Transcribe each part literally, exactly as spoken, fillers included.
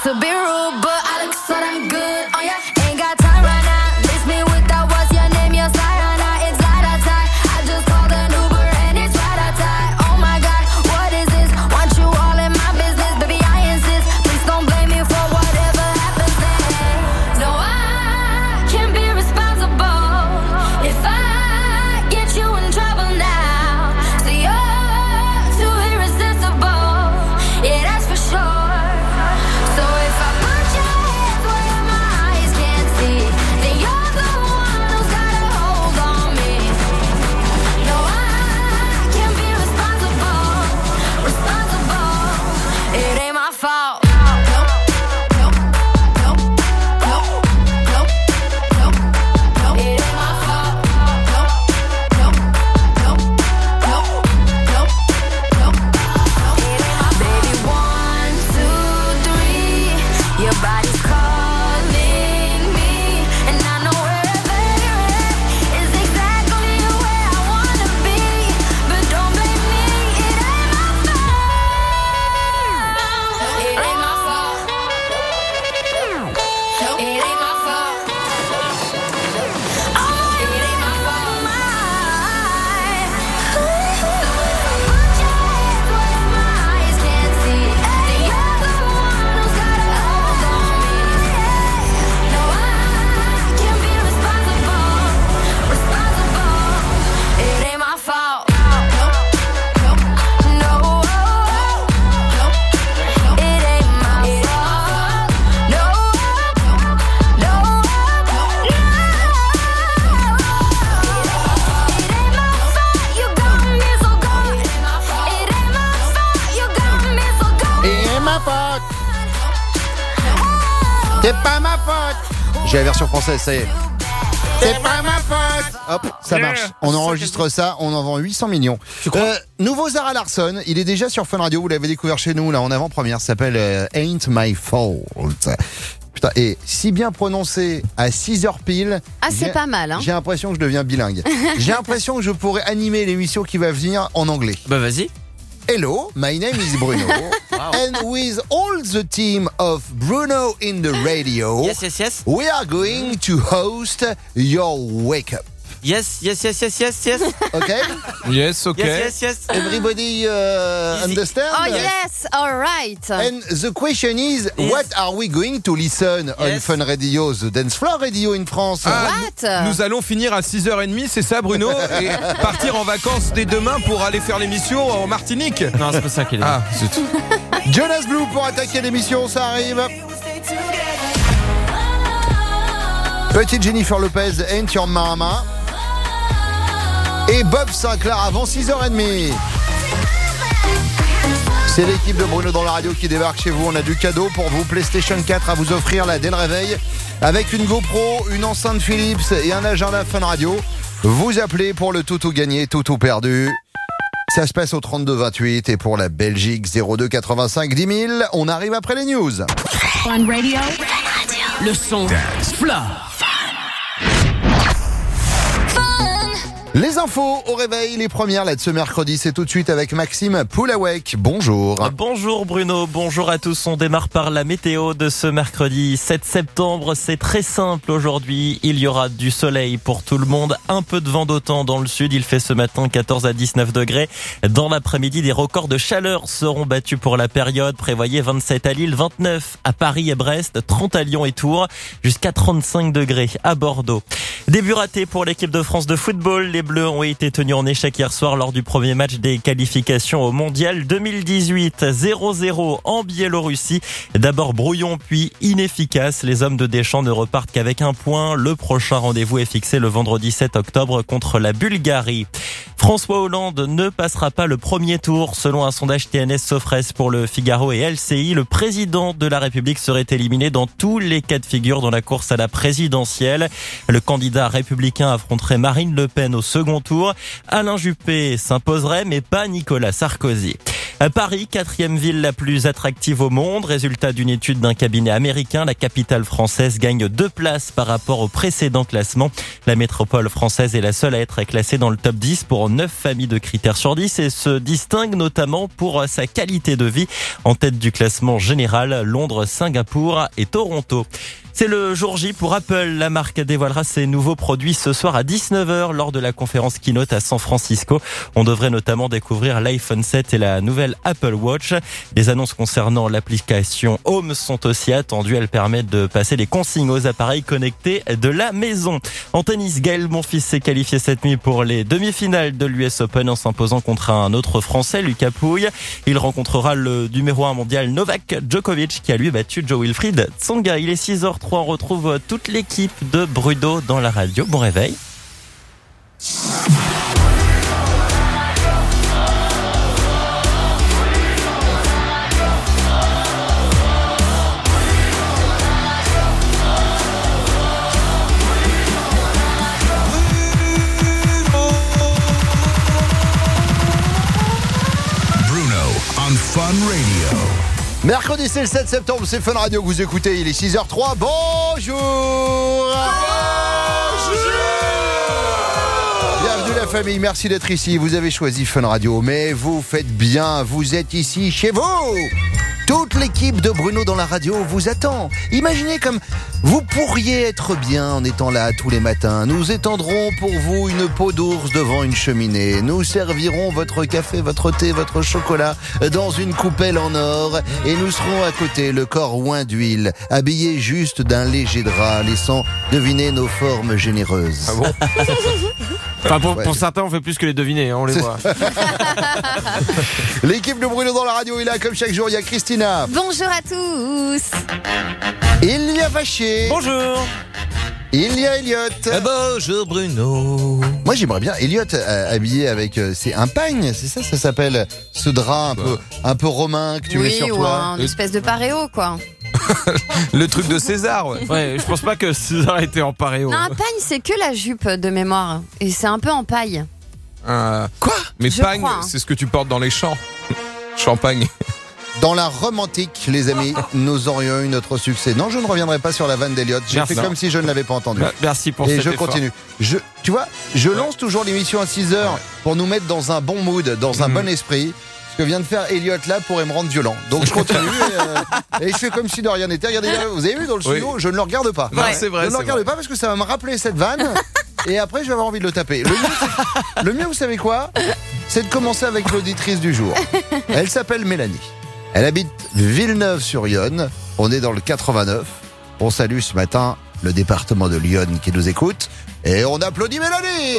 to be rude, but I look so damn good. Oh yeah, ain't got time right now. Miss me with that, what's your name? Your Sayana, it's light outside. I just called an Uber and it's right outside. Oh my God, what is this? Want you all in my business, baby, I insist. Please don't blame me for whatever happens then. No, I can't be responsible if I get you in trouble now. So you're too irresistible, yeah, that's for sure. So if I put your hands where my eyes can't see, then you're the one who's got a hold on me. No, I can't be responsible, responsible. It ain't my fault. Your body's calling me, and I know wherever you're at is exactly where I wanna be. But don't blame me, it ain't my fault. It ain't my fault. It ain't my fault. Oh, it ain't my fault. So if I put your hands where my eyes can't see, then you're the one who's got a hold on me. No, I can't be responsible, responsible. It ain't my fault. No, it ain't my fault. No, no, no. It ain't my fault you got me so gone. It ain't my fault you got me so gone. Et ma faute. C'est pas ma faute. J'ai la version française, ça y est. C'est pas ma faute. Hop, ça marche. On enregistre ça, on en vend huit cents millions. Euh, nouveau Zara Larsson, il est déjà sur Fun Radio, vous l'avez découvert chez nous, là, en avant-première, ça s'appelle euh, Ain't My Fault. Putain, et si bien prononcé à six heures pile. Ah, c'est j'ai- pas mal, hein. J'ai l'impression que je deviens bilingue. J'ai l'impression que je pourrais animer l'émission qui va venir en anglais. Bah vas-y. Hello, my name is Bruno. And with all the team of Bruno in the radio, Yes, yes, yes. we are going to host your wake up. Yes, yes, yes, yes, yes, yes. Okay? Yes, ok. Yes, yes, yes. Everybody uh, Easy. understand? Oh yes, all right. And the question is, Yes. what are we going to listen on Yes. Fun Radio, the dance floor radio in France? Ah, What? Nous allons finir à six heures trente, c'est ça Bruno? Et partir en vacances dès demain pour aller faire l'émission en Martinique. Non, c'est pas ça qu'il est. Ah, zut. Jonas Blue pour attaquer l'émission, ça arrive. Petite Jennifer Lopez, Ain't Your Mama. Et Bob Sinclair avant six heures trente. C'est l'équipe de Bruno dans la radio qui débarque chez vous. On a du cadeau pour vous, PlayStation quatre à vous offrir là dès le réveil. Avec une GoPro, une enceinte Philips et un agenda Fun Radio. Vous appelez pour le tout ou gagné, tout ou perdu. Ça se passe au trente-deux vingt-huit et pour la Belgique zéro deux quatre-vingt-cinq dix mille. On arrive après les news. Fun Radio. Le son. Fla. Les infos au réveil, les premières là de ce mercredi, c'est tout de suite avec Maxime Poulawek. Bonjour. Bonjour Bruno, bonjour à tous. On démarre par la météo de ce mercredi sept septembre. C'est très simple aujourd'hui. Il y aura du soleil pour tout le monde. Un peu de vent d'automne dans le sud. Il fait ce matin quatorze à dix-neuf degrés. Dans l'après-midi, des records de chaleur seront battus pour la période. Prévoyez vingt-sept à Lille, vingt-neuf à Paris et Brest, trente à Lyon et Tours, jusqu'à trente-cinq degrés à Bordeaux. Début raté pour l'équipe de France de football. Les Bleus ont été tenus en échec hier soir lors du premier match des qualifications au Mondial deux mille dix-huit. zéro zéro en Biélorussie. D'abord brouillon puis inefficace. Les hommes de Deschamps ne repartent qu'avec un point. Le prochain rendez-vous est fixé le vendredi sept octobre contre la Bulgarie. François Hollande ne passera pas le premier tour. Selon un sondage T N S Sofres pour le Figaro et L C I, le président de la République serait éliminé dans tous les cas de figure dans la course à la présidentielle. Le candidat républicain affronterait Marine Le Pen au second tour. Alain Juppé s'imposerait, mais pas Nicolas Sarkozy. Paris, quatrième ville la plus attractive au monde. Résultat d'une étude d'un cabinet américain, la capitale française gagne deux places par rapport au précédent classement. La métropole française est la seule à être classée dans le top dix pour neuf familles de critères sur dix et se distingue notamment pour sa qualité de vie. En tête du classement général, Londres, Singapour et Toronto. C'est le jour J pour Apple. La marque dévoilera ses nouveaux produits ce soir à dix-neuf heures lors de la conférence Keynote à San Francisco. On devrait notamment découvrir l'iPhone sept et la nouvelle Apple Watch. Les annonces concernant l'application Home sont aussi attendues. Elles permettent de passer les consignes aux appareils connectés de la maison. En tennis, Gaël Monfils s'est qualifié cette nuit pour les demi-finales de l'U S Open en s'imposant contre un autre Français, Lucas Pouille. Il rencontrera le numéro un mondial Novak Djokovic qui a lui battu Jo-Wilfried Tsonga. Il est six heures trois, on retrouve toute l'équipe de Bruno dans la radio. Bon réveil. Bruno on Fun Radio. Mercredi, c'est le sept septembre, c'est Fun Radio que vous écoutez, il est six heures trois, bonjour. Bonjour. Bienvenue la famille, merci d'être ici, vous avez choisi Fun Radio, mais vous faites bien, vous êtes ici chez vous. Toute l'équipe de Bruno dans la radio vous attend. Imaginez comme vous pourriez être bien en étant là tous les matins. Nous étendrons pour vous une peau d'ours devant une cheminée. Nous servirons votre café, votre thé, votre chocolat dans une coupelle en or. Et nous serons à côté, le corps oint d'huile, habillés juste d'un léger drap, laissant deviner nos formes généreuses. Ah bon? Enfin, pour, Ouais. pour certains, on fait plus que les deviner, hein, on les voit. L'équipe de Bruno dans la radio est là, comme chaque jour, il y a Christina. Bonjour à tous. Il y a Vacher. Bonjour. Il y a Elliot. Bonjour Bruno. Moi j'aimerais bien Elliot euh, habillé avec euh, c'est un pagne, c'est ça ça s'appelle ce drap un peu un peu romain que tu mets Oui, sur ou toi. un espèce de paréo, quoi. Le truc de César, ouais. Ouais, je pense pas que César était en paréo. Non, un pagne, c'est que la jupe de mémoire. Et c'est un peu en paille. Euh, Quoi? Mais Je pagne, crois, hein. c'est ce que tu portes dans les champs. Champagne. Dans la Rome antique, les amis, nous aurions eu notre succès. Non, je ne reviendrai pas sur la vanne d'Elliot. J'ai Merci. fait comme si je ne l'avais pas entendu. Merci pour Et cet je effort. continue. Je, tu vois, je lance toujours l'émission à six heures pour nous mettre dans un bon mood, dans un Mhm. bon esprit. Ce que vient de faire Elliot là pourrait me rendre violent. Donc je continue et, euh, et je fais comme si de rien n'était. Regardez, là, vous avez vu dans le studio, je ne le regarde pas. Non, Ouais. c'est vrai. Je ne le c'est regarde vrai. pas parce que ça va me rappeler cette vanne et après je vais avoir envie de le taper. Le mieux, c'est- le mieux, vous savez quoi? C'est de commencer avec l'auditrice du jour. Elle s'appelle Mélanie. Elle habite Villeneuve-sur-Yonne. On est dans le quatre-vingt-neuf. On salue ce matin le département de Lyon qui nous écoute. Et on applaudit Mélanie.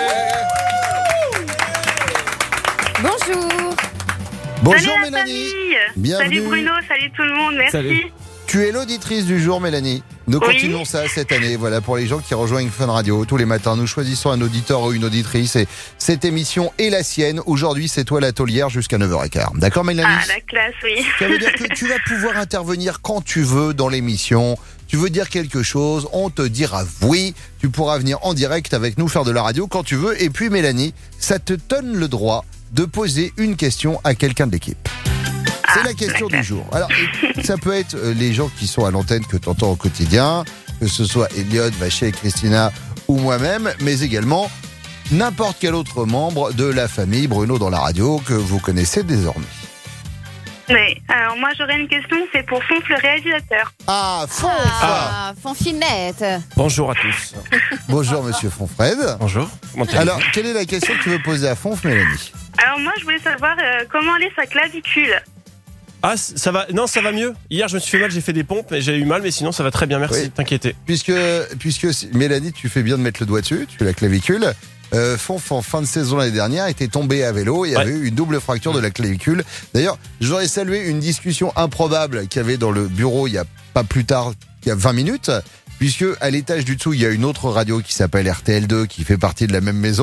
Bonjour. Bonjour Salut la Mélanie. famille. Bienvenue. Salut Bruno, salut tout le monde, merci. Salut. Tu es l'auditrice du jour, Mélanie. Nous Oui. continuons ça cette année. Voilà, pour les gens qui rejoignent Fun Radio tous les matins, nous choisissons un auditeur ou une auditrice et cette émission est la sienne. Aujourd'hui, c'est toi la taulière jusqu'à neuf heures quinze. D'accord, Mélanie? Ah, la classe, oui. Ça veut dire que tu vas pouvoir intervenir quand tu veux dans l'émission. Tu veux dire quelque chose, on te dira oui. Tu pourras venir en direct avec nous faire de la radio quand tu veux. Et puis, Mélanie, ça te donne le droit de poser une question à quelqu'un de l'équipe. C'est la question du jour. Alors, ça peut être euh, les gens qui sont à l'antenne que tu entends au quotidien, que ce soit Elliot, Vacher, Christina ou moi-même, mais également n'importe quel autre membre de la famille Bruno dans la radio que vous connaissez désormais. Oui. Alors moi j'aurais une question, c'est pour Fonf le réalisateur. Ah, Fonf Ah, Fonfinette. Bonjour à tous. Bonjour Monsieur Fonfred. Bonjour. Comment allez-vous? Alors, quelle est la question que tu veux poser à Fonf, Mélanie? Alors moi je voulais savoir euh, comment allait sa clavicule. Ah, c- ça va. Non, ça va mieux. Hier, je me suis fait mal, j'ai fait des pompes, mais j'ai eu mal, mais sinon, ça va très bien. Merci. Oui. T'inquiéter. Puisque, puisque si- Mélanie, tu fais bien de mettre le doigt dessus, tu as la clavicule. Euh, Fonf, en fin de saison l'année dernière, était tombé à vélo et Ouais. avait eu une double fracture de la clavicule. D'ailleurs, j'aurais salué une discussion improbable qu'il y avait dans le bureau il y a pas plus tard, il y a vingt minutes, puisque à l'étage du dessous, il y a une autre radio qui s'appelle R T L deux, qui fait partie de la même maison.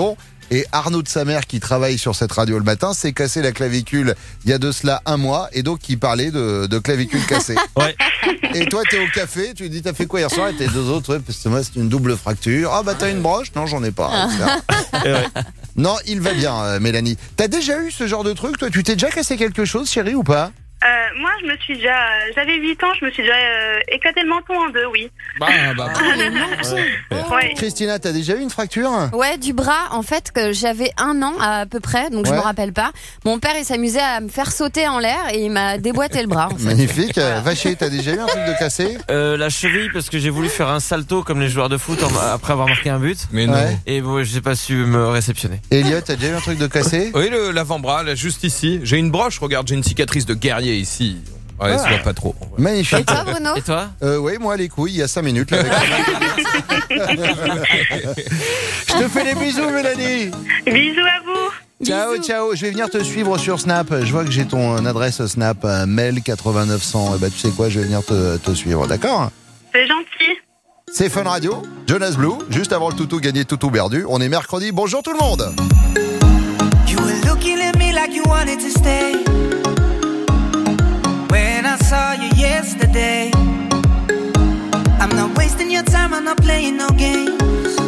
Et Arnaud de sa mère, qui travaille sur cette radio le matin, s'est cassé la clavicule il y a de cela un mois. Et donc, il parlait de, de clavicule cassée. Ouais. Et toi, t'es au café, tu lui dis, t'as fait quoi hier soir? Et tes deux autres, ouais, parce que moi, c'est une double fracture. Ah, bah, t'as une broche? Non, j'en ai pas. Et ouais. Non, il va bien, euh, Mélanie. T'as déjà eu ce genre de truc, toi? Tu t'es déjà cassé quelque chose, chérie, ou pas? Euh, moi, je me suis déjà. euh, J'avais huit ans, je me suis déjà euh, éclaté le menton en deux, oui. Bah, bah, Ouais. Christina, t'as déjà eu une fracture? Ouais, du bras, en fait, que j'avais un an à peu près, donc je Ouais. me rappelle pas. Mon père, il s'amusait à me faire sauter en l'air et il m'a déboîté le bras. En fait. Magnifique. Euh, Vacher, t'as déjà eu un truc de cassé? Euh, la cheville, parce que j'ai voulu faire un salto comme les joueurs de foot en- après avoir marqué un but. mais non. Ouais. Et bon, j'ai pas su me réceptionner. Elliot, t'as déjà eu un truc de cassé? Oui, le- l'avant-bras, là, juste ici. J'ai une broche, regarde, j'ai une cicatrice de guerrif ici. Ouais, Ah. ça va pas trop. Et Magnifique. toi, Bruno? Et toi? Euh, oui, moi les couilles, il y a cinq minutes. Là, avec... Je te fais des bisous, Mélanie. Bisous à vous. Ciao, ciao. Je vais venir te suivre sur Snap. Je vois que j'ai ton adresse Snap, euh, Mel quatre-vingt-neuf cent. Et bah, tu sais quoi, je vais venir te, te suivre, d'accord? C'est gentil. C'est Fun Radio, Jonas Blue, juste avant le toutou gagné, toutou perdu. On est mercredi. Bonjour tout le monde. You were looking at me like you wanted to stay. When I saw you yesterday, I'm not wasting your time, I'm not playing no games.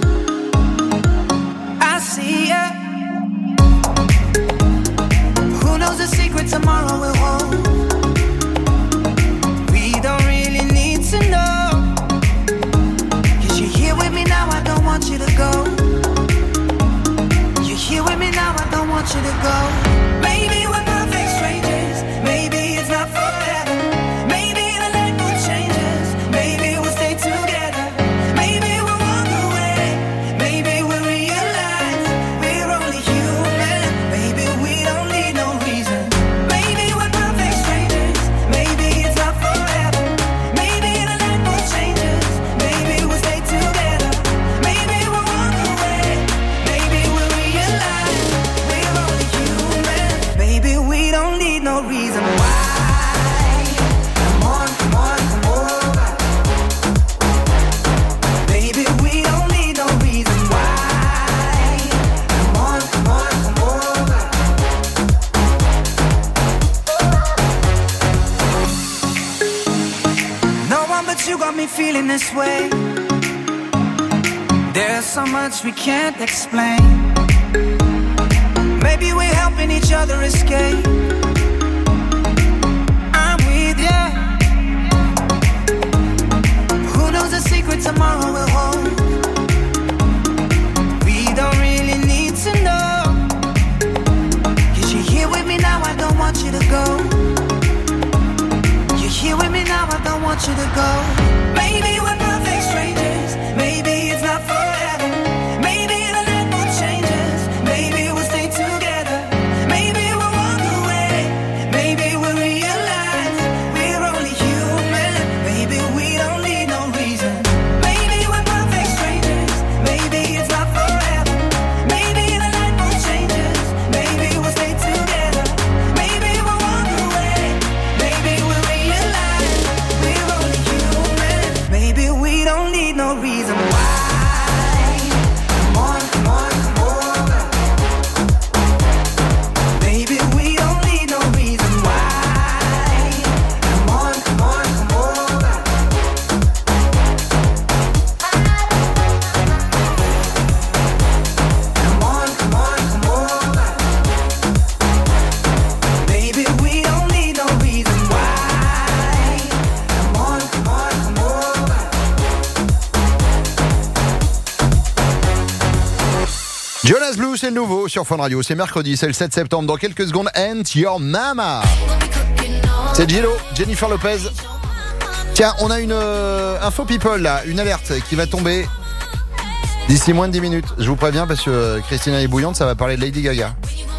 I see ya. Who knows the secret tomorrow will hold? We don't really need to know. Cause you're here with me now, I don't want you to go. You're here with me now, I don't want you to go. Maybe we're perfect strangers. Maybe it's not forever. Maybe the light will change us. Maybe we'll stay together. Maybe we'll walk away. Maybe we'll realize we're only human. Maybe we don't need no reason. Maybe we're perfect strangers. Maybe it's not forever. Maybe the light will change us. Maybe we'll stay together. Maybe we'll walk away. Maybe we'll realize we're only human. Maybe we don't need no reason why. Come on, come on, come over. Baby, we don't need no reason why. Come on, come on, come over. No one but you got me feeling this way. There's so much we can't explain. Maybe we're helping each other escape. I'm with ya. Who knows the secret tomorrow will hold? We don't really need to know. Cause you're here with me now, I don't want you to go. You're here with me now, I don't want you to go. Maybe we're perfect strangers. Maybe it's not forever. Maybe the light will change us. Maybe we'll stay together. Maybe we'll walk away. Maybe we'll realize we're only human. Maybe we don't need no reason. Maybe we're perfect strangers. Maybe it's not forever. Maybe the light will change us. Maybe we'll stay together. Maybe we'll walk away. Maybe we'll realize we're only human. Maybe we don't need no reason why. Come on, come on, come over. Maybe we don't need no reason why. Come on, come on, come over. Come on, come on, come over. Maybe we don't need no reason why. Come on, come on, come over. Jonas Blue, c'est le nouveau sur Fun Radio. C'est mercredi, c'est le sept septembre. Dans quelques secondes, And Your Mama. C'est Gillo, Jennifer Lopez. Tiens, on a une euh, info people là, une alerte qui va tomber d'ici moins de dix minutes. Je vous préviens parce que euh, Christina est bouillante, ça va parler de Lady Gaga.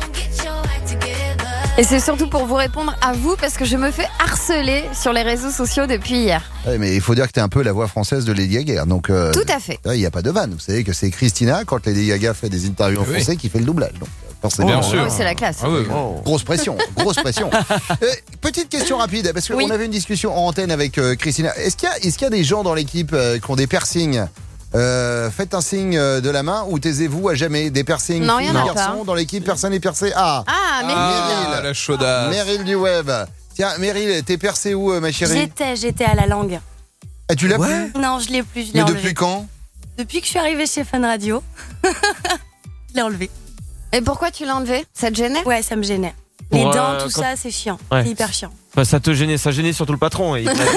Et c'est surtout pour vous répondre à vous parce que je me fais harceler sur les réseaux sociaux depuis hier. Ouais, mais il faut dire que t'es un peu la voix française de Lady Gaga. Donc, euh, Tout à fait. il n'y a pas de vanne. Vous savez que c'est Christina, quand Lady Gaga fait des interviews en Oui. français, qui fait le doublage. Donc, forcément, Bien euh, sûr. Oh, c'est la classe. Ah oui, grosse pression, grosse pression. Euh, petite question rapide, parce qu'on Oui. avait une discussion en antenne avec euh, Christina. Est-ce qu'il y a, est-ce qu'il y a des gens dans l'équipe euh, qui ont des piercings Euh, faites un signe de la main ou taisez-vous à jamais. Des piercings, Non, y en filles, a garçons, pas. dans l'équipe, personne n'est percé. Ah, Ah, mais Ah, la chaudasse. Meryl du web. Tiens, Meryl, t'es percé où, euh, ma chérie? J'étais, j'étais à la langue. Ah, tu l'as Ouais. plus? Non, je l'ai plus, je l'ai Mais enlevé. depuis quand? Depuis que je suis arrivée chez Fun Radio, je l'ai enlevé. Et pourquoi tu l'as enlevé? Ça te gênait? Ouais, ça me gênait. Les Pour, dents, euh, tout quand- ça, c'est chiant. Ouais. C'est hyper chiant. Enfin, ça te gênait, ça gênait surtout le patron. Et il te l'a dit.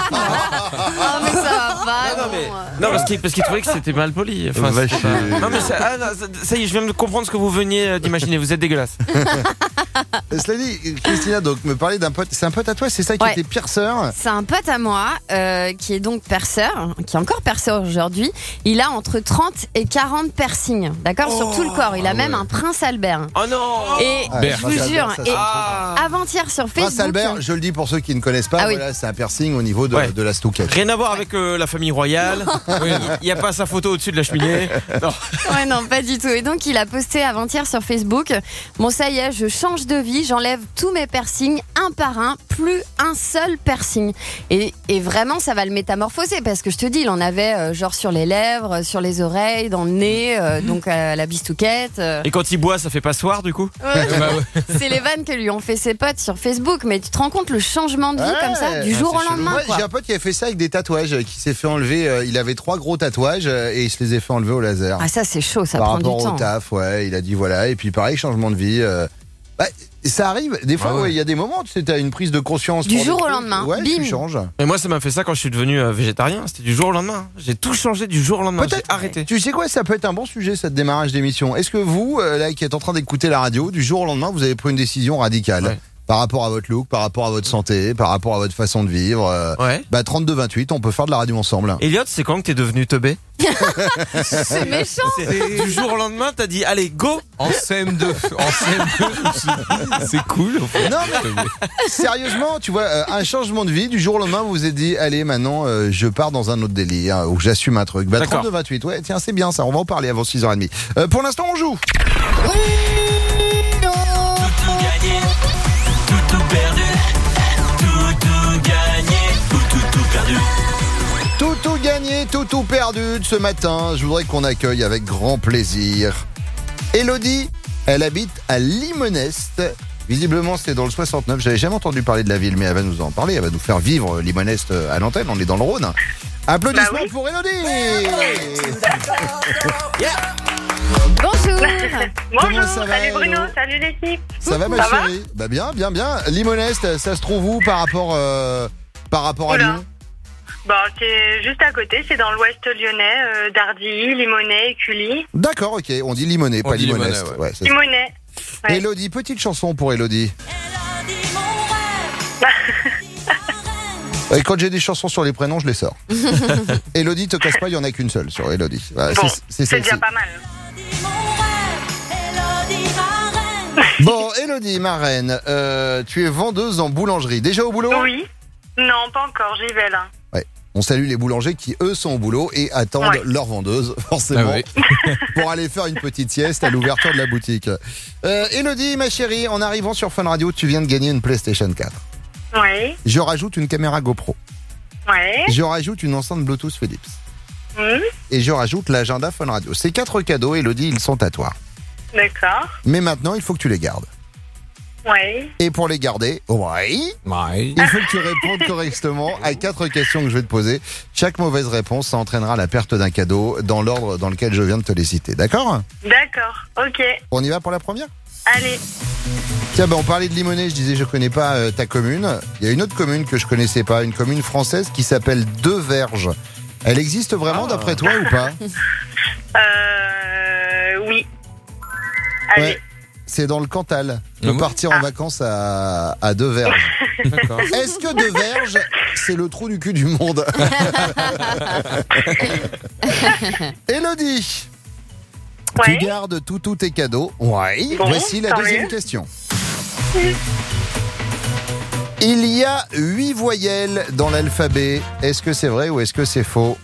Oh, mais ça va pas. non, non. mais, non, parce qu'il parce qu'il trouvait que c'était mal poli. Enfin, Va c'est chier. pas- non, mais ça, ah, non, ça- ça y est, je viens de comprendre ce que vous veniez euh, d'imaginer. Vous êtes dégueulasse. Cela dit, Christina, donc me parler d'un pote. C'est un pote à toi, c'est ça qui Ouais. était pierceur? C'est un pote à moi euh, qui est donc perceur, qui est encore perceur aujourd'hui. Il a entre trente et quarante piercings, d'accord, sur tout le corps. Il a même un Prince Albert. Oh non. Et Ah, je Prince vous Albert, jure, ça, et c'est Ah. avant-hier sur Facebook. Prince Albert, je le dis pour ceux qui ne connaissent pas, Ah oui. voilà, c'est un piercing au niveau de, Ouais. de la stouquette. Rien à voir avec euh, la famille royale. Il n'y a pas sa photo au-dessus de la cheminée. Non. Ouais, non, pas du tout. Et donc, il a posté avant-hier sur Facebook. Bon, ça y est, je change de vie, j'enlève tous mes piercings un par un, plus un seul piercing. Et, et vraiment, ça va le métamorphoser parce que je te dis, il en avait euh, genre sur les lèvres, sur les oreilles, dans le nez, euh, donc à la bistouquette. euh. Et quand il boit, ça fait passoire du coup. Ouais. Bah ouais. C'est les vannes que lui ont fait ses potes sur Facebook. Mais tu te rends compte le changement de vie Ouais. comme ça, du Ah, jour c'est au lendemain, Ouais, quoi. j'ai un pote qui a fait ça avec des tatouages, euh, qui s'est fait enlever. euh, il avait trois gros tatouages euh, et il se les a fait enlever au laser. Ah, ça, c'est chaud, ça Par prend du rapport temps. au taf, ouais, il a dit voilà. Et puis pareil, changement de vie. euh, bah, ça arrive, des fois, Ah ouais. ouais, il y a des moments, tu sais, t'as une prise de conscience. Du pour des jour au trucs. lendemain, Ouais, bim. tu changes. Et moi, ça m'a fait ça quand je suis devenu euh, végétarien. C'était du jour au lendemain. J'ai tout changé du jour au lendemain. J'ai Peut-être. arrêté. Tu sais quoi, ça peut être un bon sujet, ce démarrage d'émission. Est-ce que vous, euh, là, qui êtes en train d'écouter la radio, du jour au lendemain, vous avez pris une décision radicale Ouais. par rapport à votre look, par rapport à votre santé, par rapport à votre façon de vivre euh, Ouais. Bah, trente-deux vingt-huit, on peut faire de la radio ensemble. Elliot, c'est quand que t'es devenu teubé? C'est méchant. C'est- Du jour au lendemain, t'as dit allez, go. En C M deux. En C M deux, je me suis dit, c'est cool. En fait. Non, mais sérieusement, tu vois, euh, un changement de vie, du jour au lendemain, vous vous êtes dit, allez, maintenant, euh, je pars dans un autre délire, ou j'assume un truc. Bah, D'accord. trente-deux vingt-huit, ouais, tiens, c'est bien ça, on va en parler avant six heures trente. Euh, pour l'instant, on joue. Tout, tout gagné, tout, tout perdu. Ce matin, je voudrais qu'on accueille avec grand plaisir Elodie. Elle habite à Limonest. Visiblement, c'était dans le soixante-neuf. J'avais jamais entendu parler de la ville, mais elle va nous en parler. Elle va nous faire vivre Limonest à l'antenne. On est dans le Rhône. Applaudissements Bah oui. pour Elodie. Bonjour. Bonjour, ça va, salut Bruno, Hello salut l'équipe. Ça va, ma Ça va chérie? Bah bien, bien, bien. Limonest, ça se trouve où par rapport, euh, par rapport à Oula. Lyon? Bon, c'est juste à côté, c'est dans l'ouest lyonnais, euh, Dardilly, Limonest, Écully. D'accord, ok. On dit Limonest, On pas dit Limonest. Limonest, ouais. Ouais, c'est ça. Limonest. Ouais. Elodie, petite chanson pour Elodie. Et quand j'ai des chansons sur les prénoms, je les sors. Elodie, te casse pas, il y en a qu'une seule sur Elodie. Voilà, Bon, c'est- c'est c'est celle-ci. déjà pas mal. Bon, Elodie, ma reine, euh, tu es vendeuse en boulangerie. Déjà au boulot? Oui. Non, pas encore, j'y vais là. On salue les boulangers qui, eux, sont au boulot et attendent Ouais. leur vendeuse, forcément, Ah oui. pour aller faire une petite sieste à l'ouverture de la boutique. Euh, Elodie, ma chérie, en arrivant sur Fun Radio, tu viens de gagner une PlayStation quatre. Ouais, Je rajoute une caméra GoPro. ouais. Je rajoute une enceinte Bluetooth Philips. Hmm, Et je rajoute l'agenda Fun Radio. Ces quatre cadeaux, Elodie, ils sont à toi. D'accord. Mais maintenant, il faut que tu les gardes. Ouais. Et pour les garder, ouais, Ouais. il faut que tu répondes correctement à quatre questions que je vais te poser. Chaque mauvaise réponse, ça entraînera la perte d'un cadeau dans l'ordre dans lequel je viens de te les citer. D'accord? D'accord, ok. On y va pour la première? Allez. Tiens, ben, on parlait de Limonest, je disais je connais pas euh, ta commune. Il y a une autre commune que je connaissais pas, une commune française qui s'appelle Deux-Verges. Elle existe vraiment Ah. d'après toi ou pas? Euh. Oui. Allez. Ouais. C'est dans le Cantal. Tu peux Ah. partir en vacances à, à Deux-Verges. D'accord. Est-ce que Deux-Verges, c'est le trou du cul du monde? Elodie, tu Ouais. gardes tout, tous tes cadeaux. Ouais. Bon, Voici la tant deuxième mieux. question. Il y a huit voyelles dans l'alphabet. Est-ce que c'est vrai ou est-ce que c'est faux?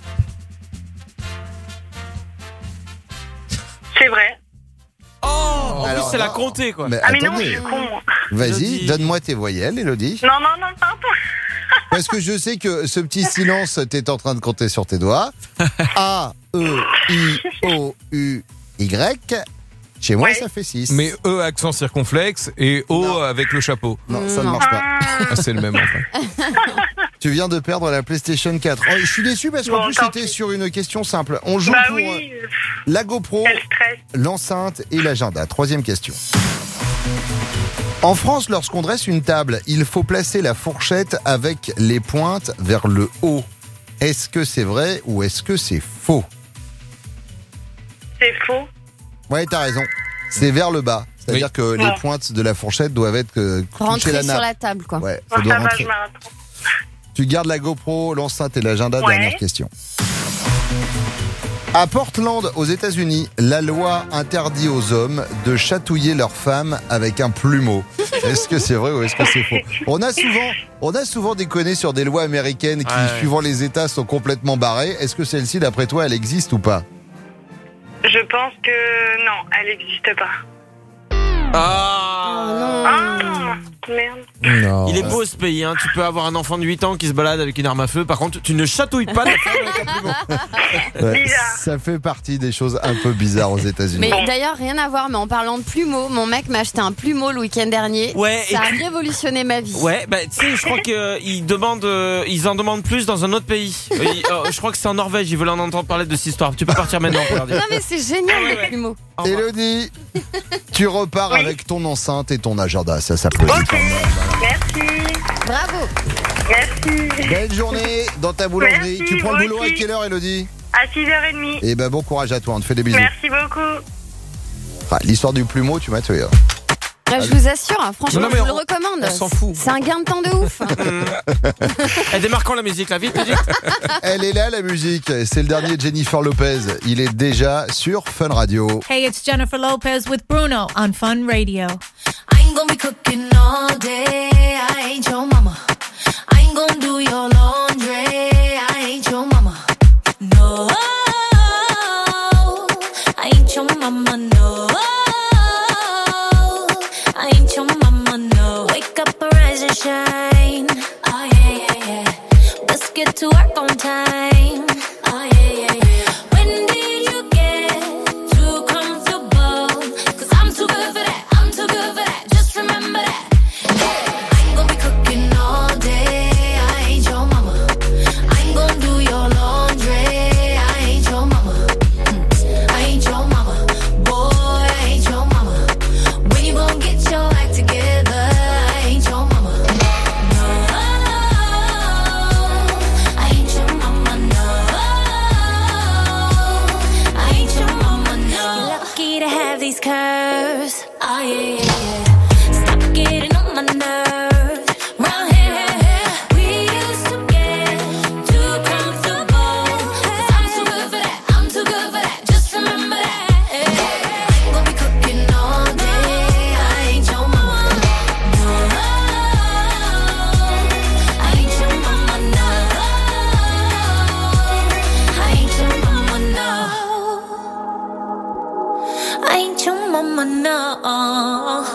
C'est vrai. Oh, en Alors, plus, c'est la non. compter quoi. Mais Ah, mais non, je attendez, suis con. vas-y, Elodie. donne-moi tes voyelles, Elodie. Non, non, non, pardon. Parce que je sais que ce petit silence, t'es en train de compter sur tes doigts. A, E, I, O, U, Y. Chez moi, Ouais. ça fait six. Mais E accent circonflexe et O Non. avec le chapeau. Non, ça ne Non. marche pas. Ah, c'est le même en fait. Tu viens de perdre la PlayStation quatre. Oh, je suis déçu parce qu'en Bon, plus, tant c'était pis. sur une question simple. On joue Bah pour euh, oui, euh, la GoPro, quel stress. l'enceinte et l'agenda. Troisième question. En France, lorsqu'on dresse une table, il faut placer la fourchette avec les pointes vers le haut. Est-ce que c'est vrai ou est-ce que c'est faux? C'est faux. Ouais, t'as raison. C'est vers le bas. C'est-à-dire Oui. que les Ouais. pointes de la fourchette doivent être euh, touchées Rentrer la sur nappe. la table, quoi. Ouais, Bon, ça doit ça va, rentrer. je m'arrête. Tu gardes la GoPro, l'enceinte et l'agenda. Ouais. Dernière question. À Portland, aux États-Unis, la loi interdit aux hommes de chatouiller leurs femmes avec un plumeau. Est-ce que c'est vrai ou est-ce que c'est faux? On a souvent, on a souvent déconné sur des lois américaines qui, Ouais, ouais. suivant les États, sont complètement barrées. Est-ce que celle-ci, d'après toi, elle existe ou pas? Je pense que non, elle n'existe pas. Ah, Ah, merde. Non. il est beau ce pays, hein. Tu peux avoir un enfant de huit ans qui se balade avec une arme à feu. Par contre, tu ne chatouilles pas la femme avec un plumeau. Ouais, Bizarre. ça fait partie des choses un peu bizarres aux États-Unis. Mais Bon. d'ailleurs, rien à voir, mais en parlant de plumeaux, mon mec m'a acheté un plumeau le week-end dernier. Ouais, Ça a et tu- révolutionné ma vie. Ouais, bah tu sais, je crois qu'ils demandent, euh, ils en demandent plus dans un autre pays. Euh, ils- euh, je crois que c'est en Norvège. Ils veulent en entendre parler de cette histoire. Tu peux partir maintenant pour leur dire. Non, mais c'est génial, Ouais, les ouais. plumeaux. Au revoir. Élodie, tu repars Oui. avec ton enceinte et ton agenda. Ça s'applaudit Ok, quand même. merci. Bravo. Merci. Belle journée dans ta boulangerie. Merci, tu prends le vous boulot à aussi. quelle heure, Élodie? À six heures trente. Eh ben bon courage à toi, on te fait des bisous. Merci beaucoup. Ah, l'histoire du plumeau, tu m'as tué. hein. Ah, je vous assure, hein, franchement, Non, mais je vous on- le recommande. on s'en fout. C'est un gain de temps de ouf. Eh, démarre quand la musique, là, vite, vite. Elle est là, la musique. C'est le dernier de Jennifer Lopez. Il est déjà sur Fun Radio. Hey, it's Jennifer Lopez with Bruno on Fun Radio. I ain't gonna be cooking all day. I ain't your mama. I ain't gonna do your laundry. I ain't your mama. No, I ain't your mama. No, I ain't your mama. No, wake up, arise and shine. Oh yeah, yeah, yeah. Let's get to work on time. Oh yeah, yeah, yeah. When did you get too comfortable? 'Cause I'm too good for that. I'm too good for that. Just remember that. I ain't gonna be cooking all day. I ain't your mama. I ain't gonna do your laundry. I ain't your mama. Mm. I ain't your mama. Boy, I ain't your mama. When you gonna get your act together? I ain't your mama. No, I ain't your mama. No, I ain't your mama. No, you're lucky to have these curves. Oh yeah, yeah, yeah. Stop getting on my nerves. Round here, we used to get too comfortable. 'Cause I'm too good for that. I'm too good for that. Just remember that. I ain't gonna be cooking all day. I ain't your mama. No, I ain't your mama. No, I ain't your mama. No, I ain't your mama. No.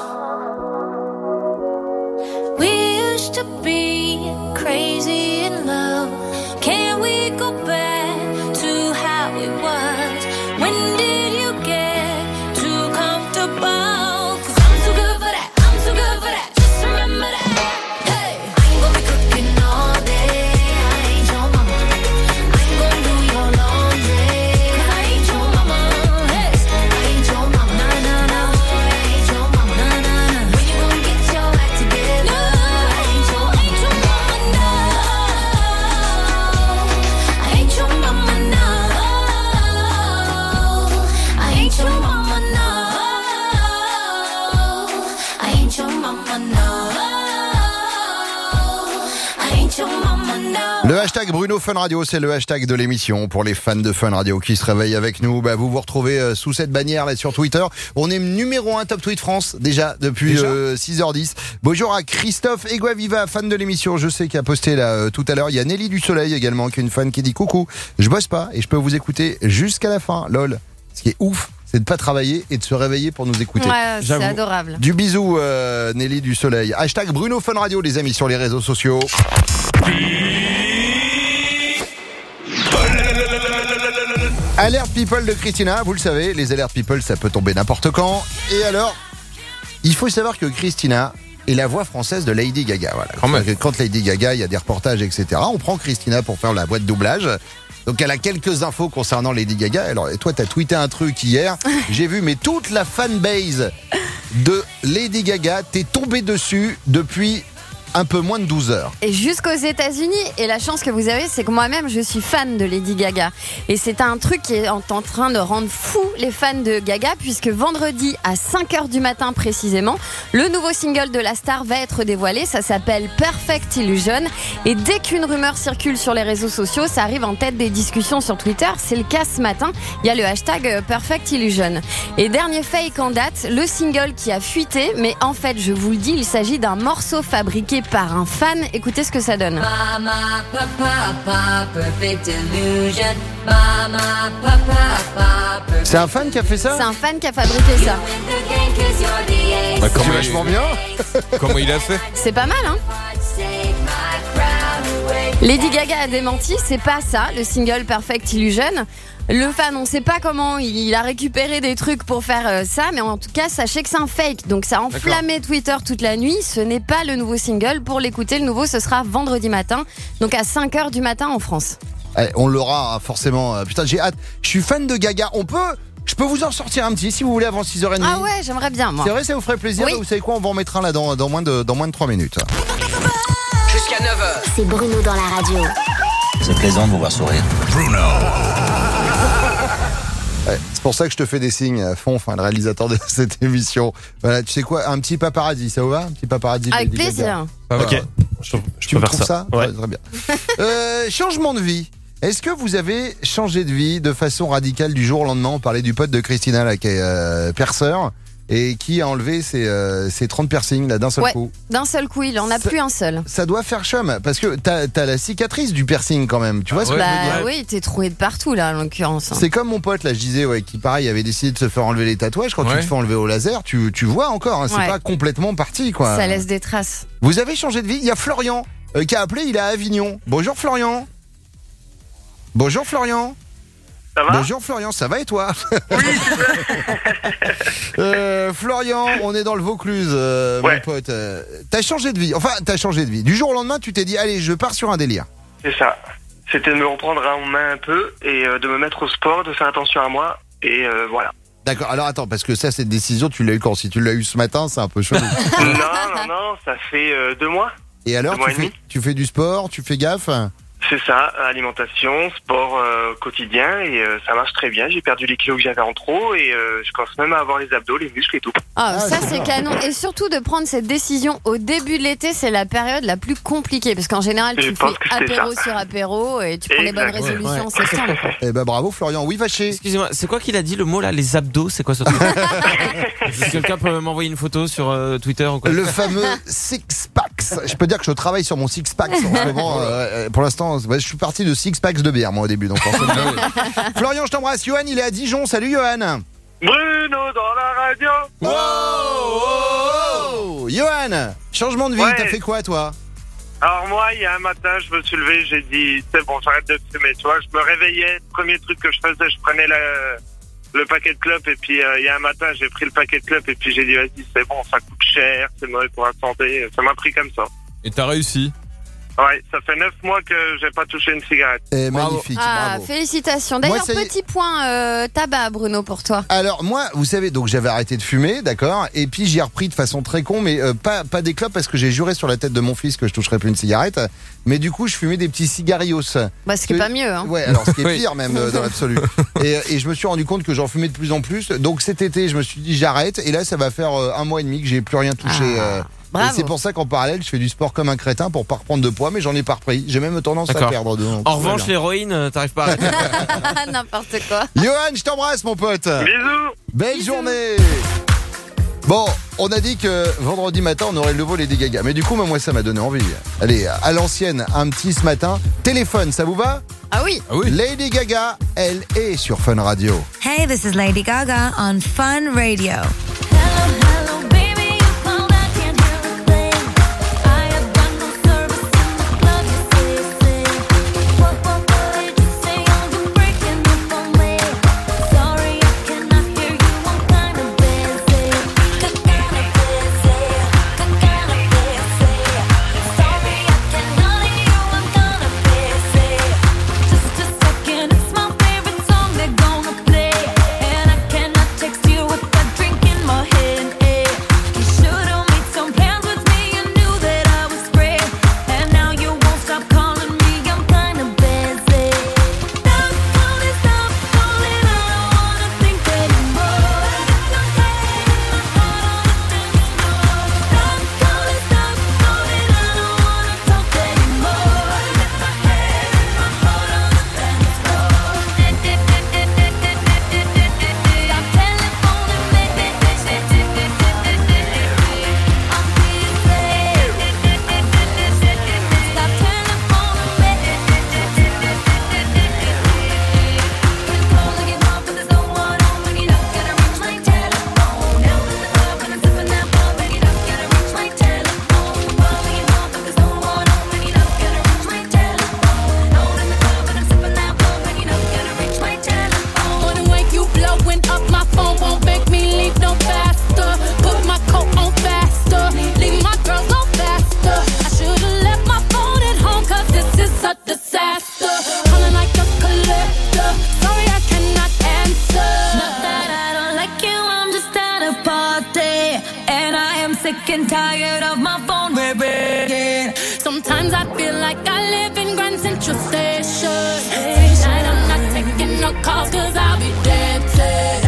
We used to be crazy in love. Can we go back to how it was? When did you get too comfortable? 'Cause I'm too good for that. I'm too good for that. Just remember that. Hey, I ain't gonna be cooking all day. I ain't your mama. I ain't gonna do your laundry. 'Cause I ain't your mama. Hey, I ain't your mama. No, no, no. I ain't your mama. No, no, no. When you gonna get your act together? I ain't your, ain't your mama. No, I ain't your mama. No, I ain't your mama. No, I ain't your mama. No, I ain't your mama. No. Le hashtag Bruno Fun Radio, c'est le hashtag de l'émission pour les fans de Fun Radio qui se réveillent avec nous. Bah, vous vous retrouvez euh, sous cette bannière là sur Twitter. On est numéro un top tweet France déjà depuis Déjà euh, six heures dix. Bonjour à Christophe Eguaviva, fan de l'émission. Je sais qu'il a posté là euh, tout à l'heure. Il y a Nelly du Soleil également qui est une fan qui dit coucou. Je bosse pas et je peux vous écouter jusqu'à la fin. Lol. Ce qui est ouf, c'est de pas travailler et de se réveiller pour nous écouter. Ouais, c'est J'avoue. adorable. Du bisou euh, Nelly du Soleil. Hashtag Bruno Fun Radio les amis sur les réseaux sociaux. Alert People de Christina, vous le savez, les Alert People ça peut tomber n'importe quand. Et alors, il faut savoir que Christina est la voix française de Lady Gaga. Voilà. Quand, quand Lady Gaga, il y a des reportages, et cetera. On prend Christina pour faire la voix de doublage. Donc elle a quelques infos concernant Lady Gaga. Alors toi, t'as tweeté un truc hier. J'ai vu, mais toute la fanbase de Lady Gaga, t'es tombé dessus depuis un peu moins de douze heures. Et jusqu'aux États-Unis. Et la chance que vous avez, c'est que moi-même, je suis fan de Lady Gaga. Et c'est un truc qui est en train de rendre fou les fans de Gaga, puisque vendredi à cinq heures du matin précisément, le nouveau single de la star va être dévoilé. Ça s'appelle Perfect Illusion. Et dès qu'une rumeur circule sur les réseaux sociaux, ça arrive en tête des discussions sur Twitter. C'est le cas ce matin. Il y a le hashtag Perfect Illusion. Et dernier fake en date, le single qui a fuité. Mais en fait, je vous le dis, il s'agit d'un morceau fabriqué par un fan. Écoutez ce que ça donne. Mama, papa, papa, perfect illusion. Mama, papa, papa, C'est un fan qui a fait ça? C'est un fan qui a fabriqué ça. Bah, comment C'est vachement bien. Comment il a fait? C'est pas mal, hein? Lady Gaga a démenti, c'est pas ça, le single Perfect Illusion. Le fan, on sait pas comment il a récupéré des trucs pour faire euh, ça, mais en tout cas, sachez que c'est un fake. Donc ça a enflammé Twitter toute la nuit. Ce n'est pas le nouveau single. Pour l'écouter, le nouveau, ce sera vendredi matin, donc à cinq heures du matin en France. Allez, on l'aura forcément. Putain, j'ai hâte. Je suis fan de Gaga. On peut... Je peux vous en sortir un petit si vous voulez avant six heures trente. Ah ouais, j'aimerais bien, moi. C'est vrai, ça vous ferait plaisir. Oui. Vous savez quoi, on va en mettre un là dans, dans, moins, de, dans moins de trois minutes. Jusqu'à neuf heures. C'est Bruno dans la radio. C'est plaisant de vous voir sourire. Bruno. Ouais, c'est pour ça que je te fais des signes à fond, enfin le réalisateur de cette émission. Voilà, tu sais quoi, un petit paparazzi, ça vous va? Un petit paparazzi. Avec Lady plaisir. Gaga. Ok, je, je Tu peux me faire trouves ça. ça, Ouais. Ouais, très bien. euh, changement de vie. Est-ce que vous avez changé de vie de façon radicale du jour au lendemain? On parlait du pote de Christina là, qui est euh, perceur et qui a enlevé ses, euh, ses trente piercings là d'un seul Ouais, coup. d'un seul coup, il en a Ça- plus un seul. Ça doit faire chum parce que t'as as la cicatrice du piercing quand même. Tu vois ce que je veux Bah dire? oui, t'es troué de partout là, en l'occurrence. C'est comme mon pote là, je disais, ouais, qui pareil avait décidé de se faire enlever les tatouages. Quand Ouais. tu te fais enlever au laser, tu, tu vois encore, hein, c'est Ouais. pas complètement parti quoi. Ça laisse des traces. Vous avez changé de vie? Il y a Florian euh, qui a appelé, il est à Avignon. Bonjour Florian. Bonjour Florian. Ça va? Bonjour Florian, ça va et toi? Oui, euh, Florian, on est dans le Vaucluse, euh, Ouais. mon pote. Euh, t'as changé de vie, enfin t'as changé de vie. Du jour au lendemain, tu t'es dit, allez, je pars sur un délire. c'est ça. C'était de me reprendre en main un peu et euh, de me mettre au sport, de faire attention à moi. Et euh, voilà. D'accord, alors attends, parce que ça, cette décision, tu l'as eu quand? Si tu l'as eu ce matin, c'est un peu chelou. non, non, non, ça fait euh, deux mois. Et alors, Deux mois tu et fais, demi. tu fais du sport, tu fais gaffe? C'est ça, alimentation, sport euh, quotidien et euh, ça marche très bien. J'ai perdu les kilos que j'avais en trop et euh, je commence même à avoir les abdos, les muscles et tout. Ah, Ah, ça c'est c'est bien. canon. Et surtout de prendre cette décision au début de l'été, c'est la période la plus compliquée. Parce qu'en général, Je tu pense fais que c'est apéro ça. sur apéro et tu prends les bonnes Exact. résolutions, Ouais. c'est simple. Eh ben bravo Florian, oui vaché. Excusez-moi, c'est quoi qu'il a dit le mot là? Les abdos, c'est quoi ce truc? Si quelqu'un peut m'envoyer une photo sur euh, Twitter ou quoi? Le fameux six packs. Je peux dire que je travaille sur mon six packs en ce moment. euh, pour l'instant, je suis parti de six packs de bière moi au début. Donc forcément, Florian, je t'embrasse. Johan, il est à Dijon. Salut Johan. Bruno dans la radio. Oh, oh, oh. Johan, changement de vie. Ouais. T'as fait quoi toi? Alors moi, il y a un matin, je me suis levé, j'ai dit, c'est bon, j'arrête de fumer, tu vois. Je me réveillais, premier truc que je faisais, je prenais le, le paquet de clopes et puis euh, il y a un matin, j'ai pris le paquet de clopes et puis j'ai dit, vas-y, c'est bon, ça coûte cher, c'est mauvais pour la santé. Ça m'a pris comme ça. Et t'as réussi. Ouais, ça fait neuf mois que j'ai pas touché une cigarette. Eh, magnifique, Ah, bravo. félicitations. D'ailleurs, Moi, ça y est. petit point euh, tabac, Bruno, pour toi. Alors moi, vous savez, donc j'avais arrêté de fumer, d'accord, et puis j'y ai repris de façon très con, mais euh, pas pas des clopes parce que j'ai juré sur la tête de mon fils que je toucherais plus une cigarette, mais du coup je fumais des petits cigarillos. Bah, ce qui est Que- pas mieux. Hein. Ouais, alors ce qui est Oui. pire même euh, dans l'absolu. Et, et je me suis rendu compte que j'en fumais de plus en plus. Donc cet été, je me suis dit j'arrête, et là ça va faire euh, un mois et demi que j'ai plus rien touché. Ah, euh, bravo. et c'est pour ça qu'en parallèle, je fais du sport comme un crétin pour pas reprendre de poids, mais j'en ai pas repris. J'ai même tendance à D'accord. perdre. Donc, En tout va revanche, bien. l'héroïne, euh, t'arrives pas à arrêter. N'importe quoi. Johan, je t'embrasse mon pote. Bisous. Belle Bisous. journée. Bon, on a dit que vendredi matin on aurait le nouveau Lady Gaga, mais du coup moi ça m'a donné envie. Allez, à l'ancienne, un petit ce matin. Téléphone, ça vous va? Ah oui. Ah oui. Lady Gaga, elle est sur Fun Radio. Hey, this is Lady Gaga on Fun Radio. tired of my phone ringing. Sometimes I feel like I live in Grand Central Station. Tonight I'm not taking no calls cause I'll be dancing.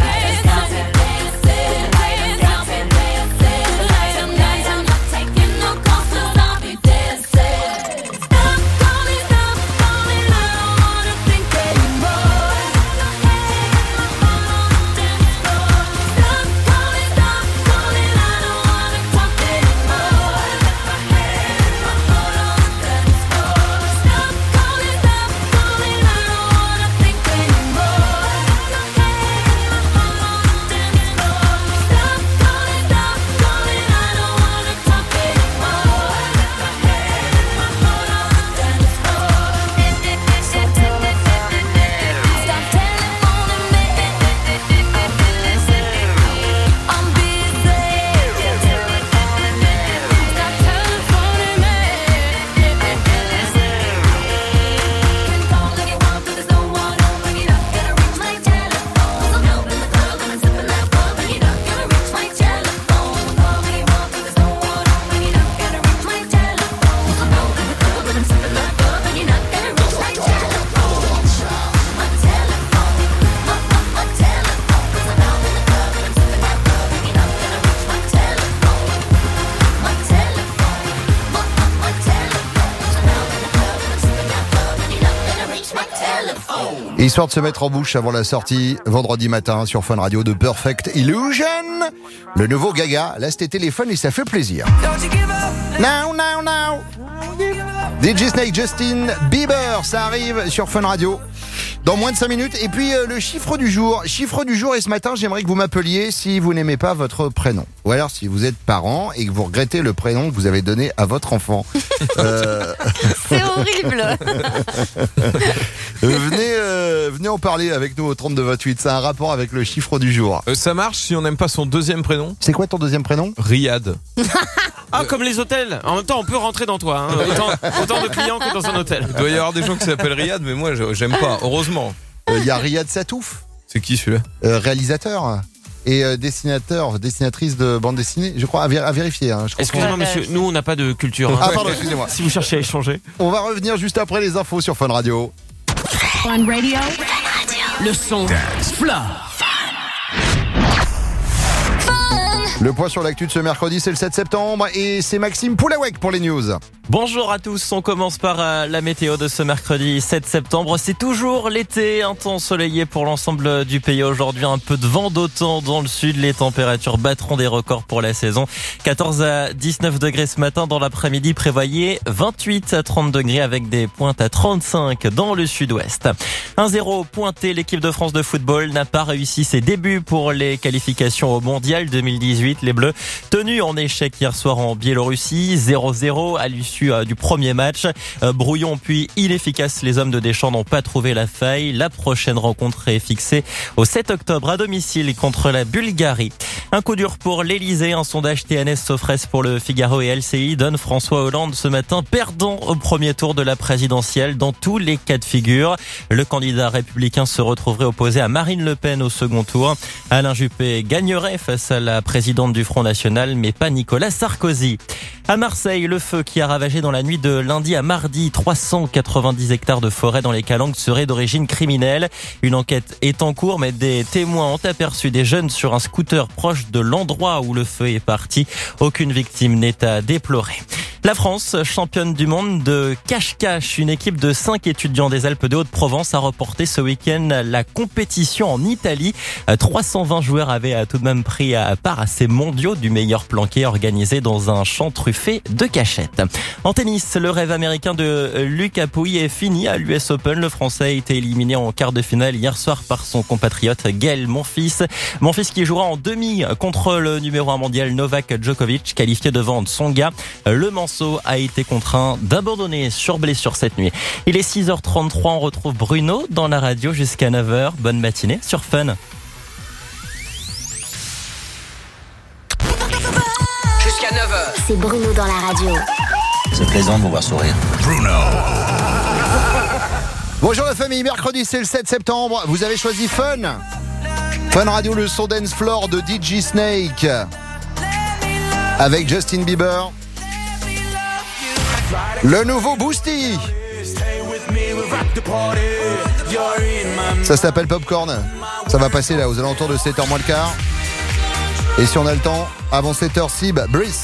Histoire de se mettre en bouche avant la sortie vendredi matin sur Fun Radio de Perfect Illusion. Le nouveau Gaga, là c'était téléphone et ça fait plaisir. Now, now, now. D J Snake, Justin Bieber, ça arrive sur Fun Radio dans moins de cinq minutes. Et puis euh, le chiffre du jour. Chiffre du jour, et ce matin j'aimerais que vous m'appeliez si vous n'aimez pas votre prénom. Ou alors si vous êtes parent et que vous regrettez le prénom que vous avez donné à votre enfant. euh... C'est horrible. venez, euh, venez en parler avec nous au trente-deux vingt-huit. C'est un rapport avec le chiffre du jour. Euh, ça marche si on n'aime pas son deuxième prénom. C'est quoi ton deuxième prénom? Riyad. Ah, comme les hôtels. En même temps, on peut rentrer dans toi. Hein. Autant, autant de clients que dans un hôtel. Il doit y avoir des gens qui s'appellent Riyad, mais moi, j'aime pas. Heureusement. Il euh, y a Riyad Satouf. C'est qui celui-là? euh, Réalisateur et euh, dessinateur, dessinatrice de bande dessinée, je crois, à, vér- à vérifier. Hein, excusez-moi, monsieur, nous, on n'a pas de culture. Hein. Ah, pardon, excusez-moi. Si vous cherchez à échanger. On va revenir juste après les infos sur Fun Radio. Fun Radio. Le son. Fla. Le point sur l'actu de ce mercredi, c'est le sept septembre et c'est Maxime Poulawek pour les news. Bonjour à tous, on commence par euh, la météo de ce mercredi sept septembre. C'est toujours l'été, un temps ensoleillé pour l'ensemble du pays. Aujourd'hui, un peu de vent d'automne dans le sud. Les températures battront des records pour la saison. quatorze à dix-neuf degrés ce matin. Dans l'après-midi, prévoyez vingt-huit à trente degrés avec des pointes à trente-cinq dans le sud-ouest. un zéro pointé, l'équipe de France de football n'a pas réussi ses débuts pour les qualifications au Mondial deux mille dix-huit. Les Bleus, tenus en échec hier soir en Biélorussie, zéro zéro à l'issue du premier match. Brouillon puis inefficace, les hommes de Deschamps n'ont pas trouvé la faille. La prochaine rencontre est fixée au sept octobre à domicile contre la Bulgarie. Un coup dur pour l'Elysée, un sondage T N S Sofres pour le Figaro et L C I donne François Hollande ce matin perdant au premier tour de la présidentielle dans tous les cas de figure. Le candidat républicain se retrouverait opposé à Marine Le Pen au second tour. Alain Juppé gagnerait face à la présidente du Front National, mais pas Nicolas Sarkozy. À Marseille, le feu qui a ravagé dans la nuit de lundi à mardi trois cent quatre-vingt-dix hectares de forêt dans les Calanques serait d'origine criminelle. Une enquête est en cours, mais des témoins ont aperçu des jeunes sur un scooter proche de l'endroit où le feu est parti. Aucune victime n'est à déplorer. La France, championne du monde de cache-cache, une équipe de cinq étudiants des Alpes de Haute-Provence a reporté ce week-end la compétition en Italie. trois cent vingt joueurs avaient tout de même pris part à ces mondiaux du meilleur planqué organisé dans un champ truffé de cachettes. En tennis, le rêve américain de Lucas Pouille est fini à l'U S Open. Le Français a été éliminé en quart de finale hier soir par son compatriote Gaël Monfils. Monfils qui jouera en demi contre le numéro un mondial Novak Djokovic, qualifié devant Tsonga. Le Manceau a été contraint d'abandonner sur blessure cette nuit. Il est six heures trente-trois, on retrouve Bruno dans la radio jusqu'à neuf heures. Bonne matinée sur Fun. Jusqu'à neuf heures. C'est Bruno dans la radio. C'est plaisant de vous voir sourire. Bruno. Bonjour la famille, mercredi c'est le sept septembre. Vous avez choisi Fun. Fun Radio, le son dance floor de D J Snake. avec Justin Bieber. Le nouveau Boosty. Ça s'appelle Popcorn. Ça va passer là aux alentours de sept heures moins le quart. Et si on a le temps, avant sept heures, Sib, Brice.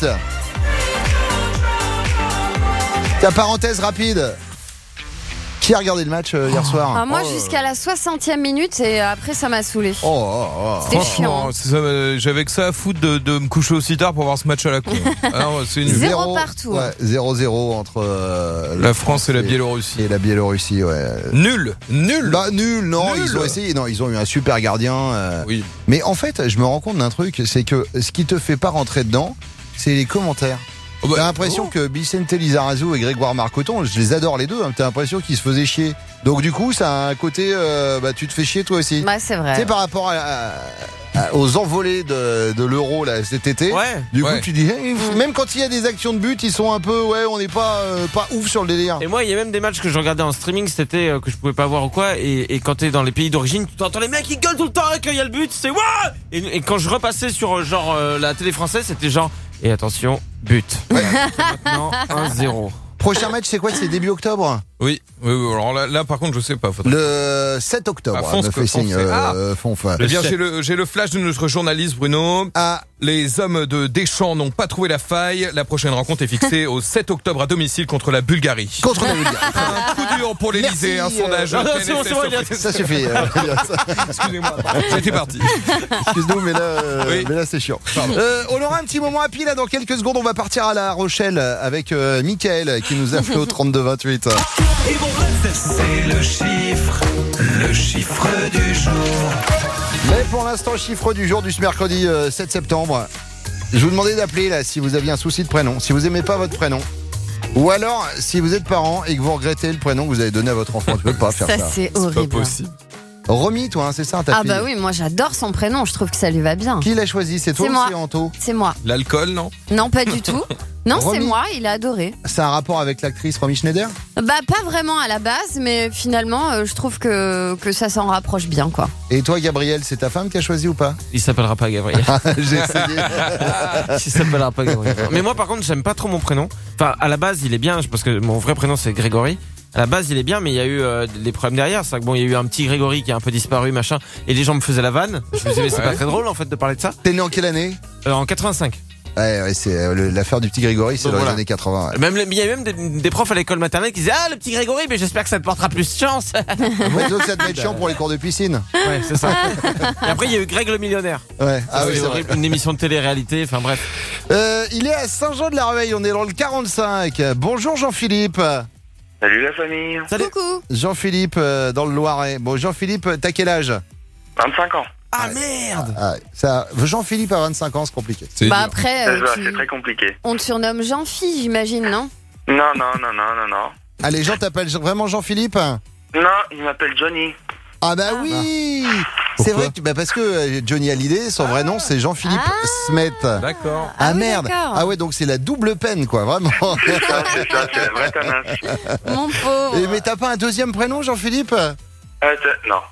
Ta parenthèse rapide. Qui a regardé le match euh, hier soir? Ah, moi, oh. jusqu'à la soixantième minute et après, ça m'a saoulé. Oh, oh, oh. C'était Franchement, chiant. c'est ça, euh, j'avais que ça à foutre de, de me coucher aussi tard pour voir ce match à la con. Alors, c'est nul. Zéro Zéro, partout. ouais, zéro zéro entre euh, La France et la Biélorussie. Et la Biélorussie, ouais. Nul, nul. Bah nul, non, Nul. ils ont essayé, non, ils ont eu un super gardien. euh. Oui. Mais en fait, je me rends compte d'un truc, c'est que ce qui te fait pas rentrer dedans, c'est les commentaires. Oh bah, T'as l'impression oh. que Vicente Lizarazu et Grégoire Marcoton, je les adore les deux, hein, t'as l'impression qu'ils se faisaient chier. Donc du coup, ça a un côté, euh, bah tu te fais chier toi aussi. Bah, c'est vrai. Tu sais, par rapport à, à- à- aux envolées de, de l'euro là cet été, Ouais. du coup Ouais. tu dis, hey, même quand il y a des actions de but, ils sont un peu, ouais, on n'est pas, euh, pas ouf sur le délire. Et moi, il y a même des matchs que je regardais en streaming cet été euh, que je pouvais pas voir ou quoi. Et, et quand t'es dans les pays d'origine, tu entends les mecs qui gueulent tout le temps et qu'il y a le but, c'est ouais. Et, et quand je repassais sur euh, genre euh, la télé française, c'était genre et attention, but. Voilà, c'est maintenant un zéro. Prochain match, c'est quoi? C'est début octobre? Oui, oui, oui, alors là, là, par contre, je sais pas. Faudrait... Le sept octobre, Ah, Fonce me que fait signe Fonce fait. Ah. euh, Fonf. Eh bien, j'ai le, j'ai le flash de notre journaliste Bruno. Ah. Les hommes de Deschamps n'ont pas trouvé la faille. La prochaine rencontre est fixée au sept octobre à domicile contre la Bulgarie. Contre la Bulgarie. Un coup dur pour l'Elysée, un Merci, sondage. euh, non, T N S c'est bon, c'est bon, il a- Ça suffit. euh, Excusez-moi, j'étais parti. Excuse-nous, mais là, euh, Oui. mais là c'est chiant. Pardon. Euh, on aura un petit moment happy là dans quelques secondes. On va partir à La Rochelle avec euh, Mickaël qui nous a fait au trente-deux vingt-huit. C'est le chiffre, le chiffre du jour. Mais pour l'instant, chiffre du jour du ce mercredi euh, sept septembre. Je vous demandais d'appeler là si vous aviez un souci de prénom, si vous aimez pas votre prénom. Ou alors, si vous êtes parent et que vous regrettez le prénom que vous avez donné à votre enfant, tu peux pas faire ça. Ça, c'est horrible. Pas possible. Romy, toi, hein, c'est ça ta Ah fille? bah oui, moi j'adore son prénom, je trouve que ça lui va bien. Qui l'a choisi? C'est toi C'est ou moi. c'est Anto? C'est moi. L'alcool, non? Non, pas du tout. Non, c'est Romy. moi, il a adoré. C'est un rapport avec l'actrice Romy Schneider? Bah pas vraiment à la base, mais finalement euh, je trouve que, que ça s'en rapproche bien quoi. Et toi, Gabriel, c'est ta femme qui a choisi ou pas? Il s'appellera pas Gabriel. J'ai essayé. Il s'appellera pas Gabriel. Mais moi, par contre, j'aime pas trop mon prénom. Enfin, à la base, il est bien parce que mon vrai prénom c'est Grégory. À la base, il est bien, mais il y a eu euh, des problèmes derrière. C'est que bon, il y a eu un petit Grégory qui a un peu disparu, machin. Et les gens me faisaient la vanne. Je me disais, mais c'est Ouais. pas très drôle en fait de parler de ça. T'es né en quelle année? Euh, en quatre-vingt-cinq. Ouais, ouais, c'est euh, le- l'affaire du petit Grégory, c'est Donc dans voilà. les années quatre-vingts. ouais. Même les- il y a même des, des profs à l'école maternelle qui disaient ah le petit Grégory, mais j'espère que ça te portera plus de chance. Ouais, donc ça devait être chiant pour les cours de piscine. Ouais, c'est ça. Et après, il y a eu Greg le millionnaire. Ouais. Ah oui, c'est vrai. horrible, une émission de télé-réalité. Enfin bref. Euh, il est à Saint-Jean-de-la-Reveille, on est dans le quarante-cinq. Bonjour Jean-Philippe. Salut la famille. Salut. Coucou. Jean-Philippe euh, dans le Loiret. Bon, Jean-Philippe, t'as quel âge? vingt-cinq ans. Ah merde. Ah, ça, Jean-Philippe à vingt-cinq ans, c'est compliqué. C'est Bah dur. après, Ça euh, se voit, tu- c'est très compliqué. on te surnomme Jean-Phi, j'imagine, non? Non, non, non, non, non, non. Ah, les gens t'appellent vraiment Jean-Philippe? Non, il m'appelle Johnny. Ah bah oui. C'est vrai que, bah parce que euh, Johnny Hallyday, son vrai nom c'est Jean-Philippe Ah. Smet. D'accord. Ah, Ah oui, merde. d'accord. Ah ouais, donc c'est la double peine quoi, vraiment. C'est ça, c'est ça, c'est la vraie tanache. Mon pauvre. Et, mais t'as pas un deuxième prénom Jean-Philippe? Euh, t'as- non.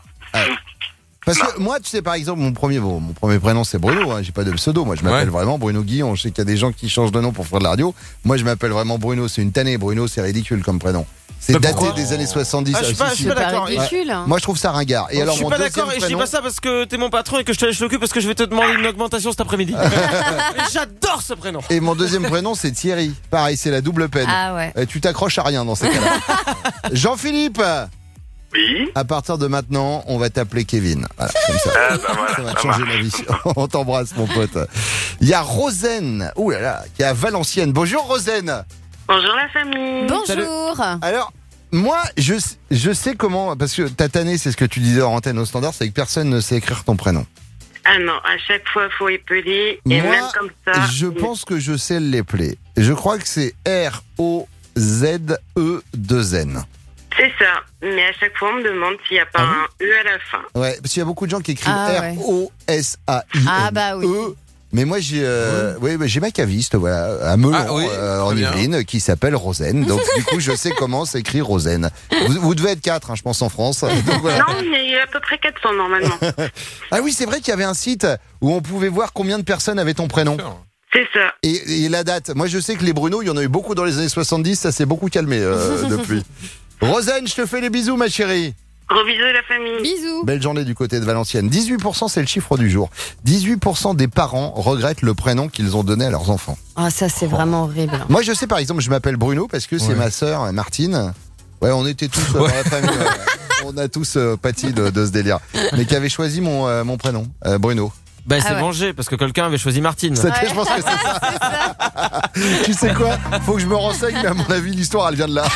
Parce que moi, tu sais, par exemple, mon premier, bon, mon premier prénom c'est Bruno, hein, j'ai pas de pseudo, moi je m'appelle Ouais. vraiment Bruno Guillon. Je sais qu'il y a des gens qui changent de nom pour faire de la radio. Moi je m'appelle vraiment Bruno, c'est une tannée. Bruno, c'est ridicule comme prénom. C'est Mais daté pourquoi des années soixante-dix. Ah, je suis Ah, pas- si, je suis si. pas C'est pas d'accord. ridicule. hein. Moi je trouve ça ringard. Et je alors suis mon pas deuxième d'accord et je dis prénom- pas ça parce que t'es mon patron et que je te lèche le cul parce que je vais te demander une augmentation cet après-midi. J'adore ce prénom. Et mon deuxième prénom c'est Thierry. Pareil, c'est la double peine. Ah ouais. Et tu t'accroches à rien dans ces cas-là. Jean-Philippe, Oui. à partir de maintenant, on va t'appeler Kevin. Voilà, comme ça. Ah, bah voilà, Ça va ça te changer marche. la vie. On t'embrasse, mon pote. Il y a Rosen, ouh là là, qui est à Valenciennes. Bonjour, Rosen. Bonjour la famille. Bonjour. Alors, moi, je, je sais comment, parce que tatané, c'est ce que tu disais en antenne au standard, c'est que personne ne sait écrire ton prénom. Ah non, à chaque fois, faut épeler. Et Moi, même comme ça. je pense que je sais l'épeler. Je crois que c'est R O Z E deux N. C'est ça. Mais à chaque fois, on me demande s'il n'y a pas Ah un E à la fin. Ouais, parce qu'il y a beaucoup de gens qui écrivent Ah ouais. R O S A I N E. Ah bah oui. Mais moi, j'ai euh, oui, bah, j'ai ma caviste voilà, à Melun, Ah oui, euh, en très bien. Yvelines, qui s'appelle Rosen. Donc, du coup, je sais comment s'écrit Rosen. Vous, vous devez être quatre, hein, je pense, en France. Donc, voilà. Non, il y a eu à peu près quatre cents normalement. Ah oui, c'est vrai qu'il y avait un site où on pouvait voir combien de personnes avaient ton prénom. C'est ça. Et, et la date, moi je sais que les Bruno, il y en a eu beaucoup dans les années soixante-dix, ça s'est beaucoup calmé euh, depuis. Rosen, je te fais les bisous ma chérie. Gros bisous la famille. Bisous. Belle journée du côté de Valenciennes. dix-huit pour cent c'est le chiffre du jour. dix-huit pour cent des parents regrettent le prénom qu'ils ont donné à leurs enfants. Ah, ça c'est vraiment horrible. Moi je sais par exemple, je m'appelle Bruno parce que c'est Ouais. ma sœur Martine. Ouais, on était tous euh, dans la famille. euh, on a tous euh, pâti de, de ce délire. Mais qui avait choisi mon, euh, mon prénom, euh, Bruno. Bah, Ah c'est ouais. vengé parce que quelqu'un avait choisi Martine. C'était, je pense que c'est ça. Tu sais quoi? Faut que je me renseigne, mais à mon avis, l'histoire, elle vient de là.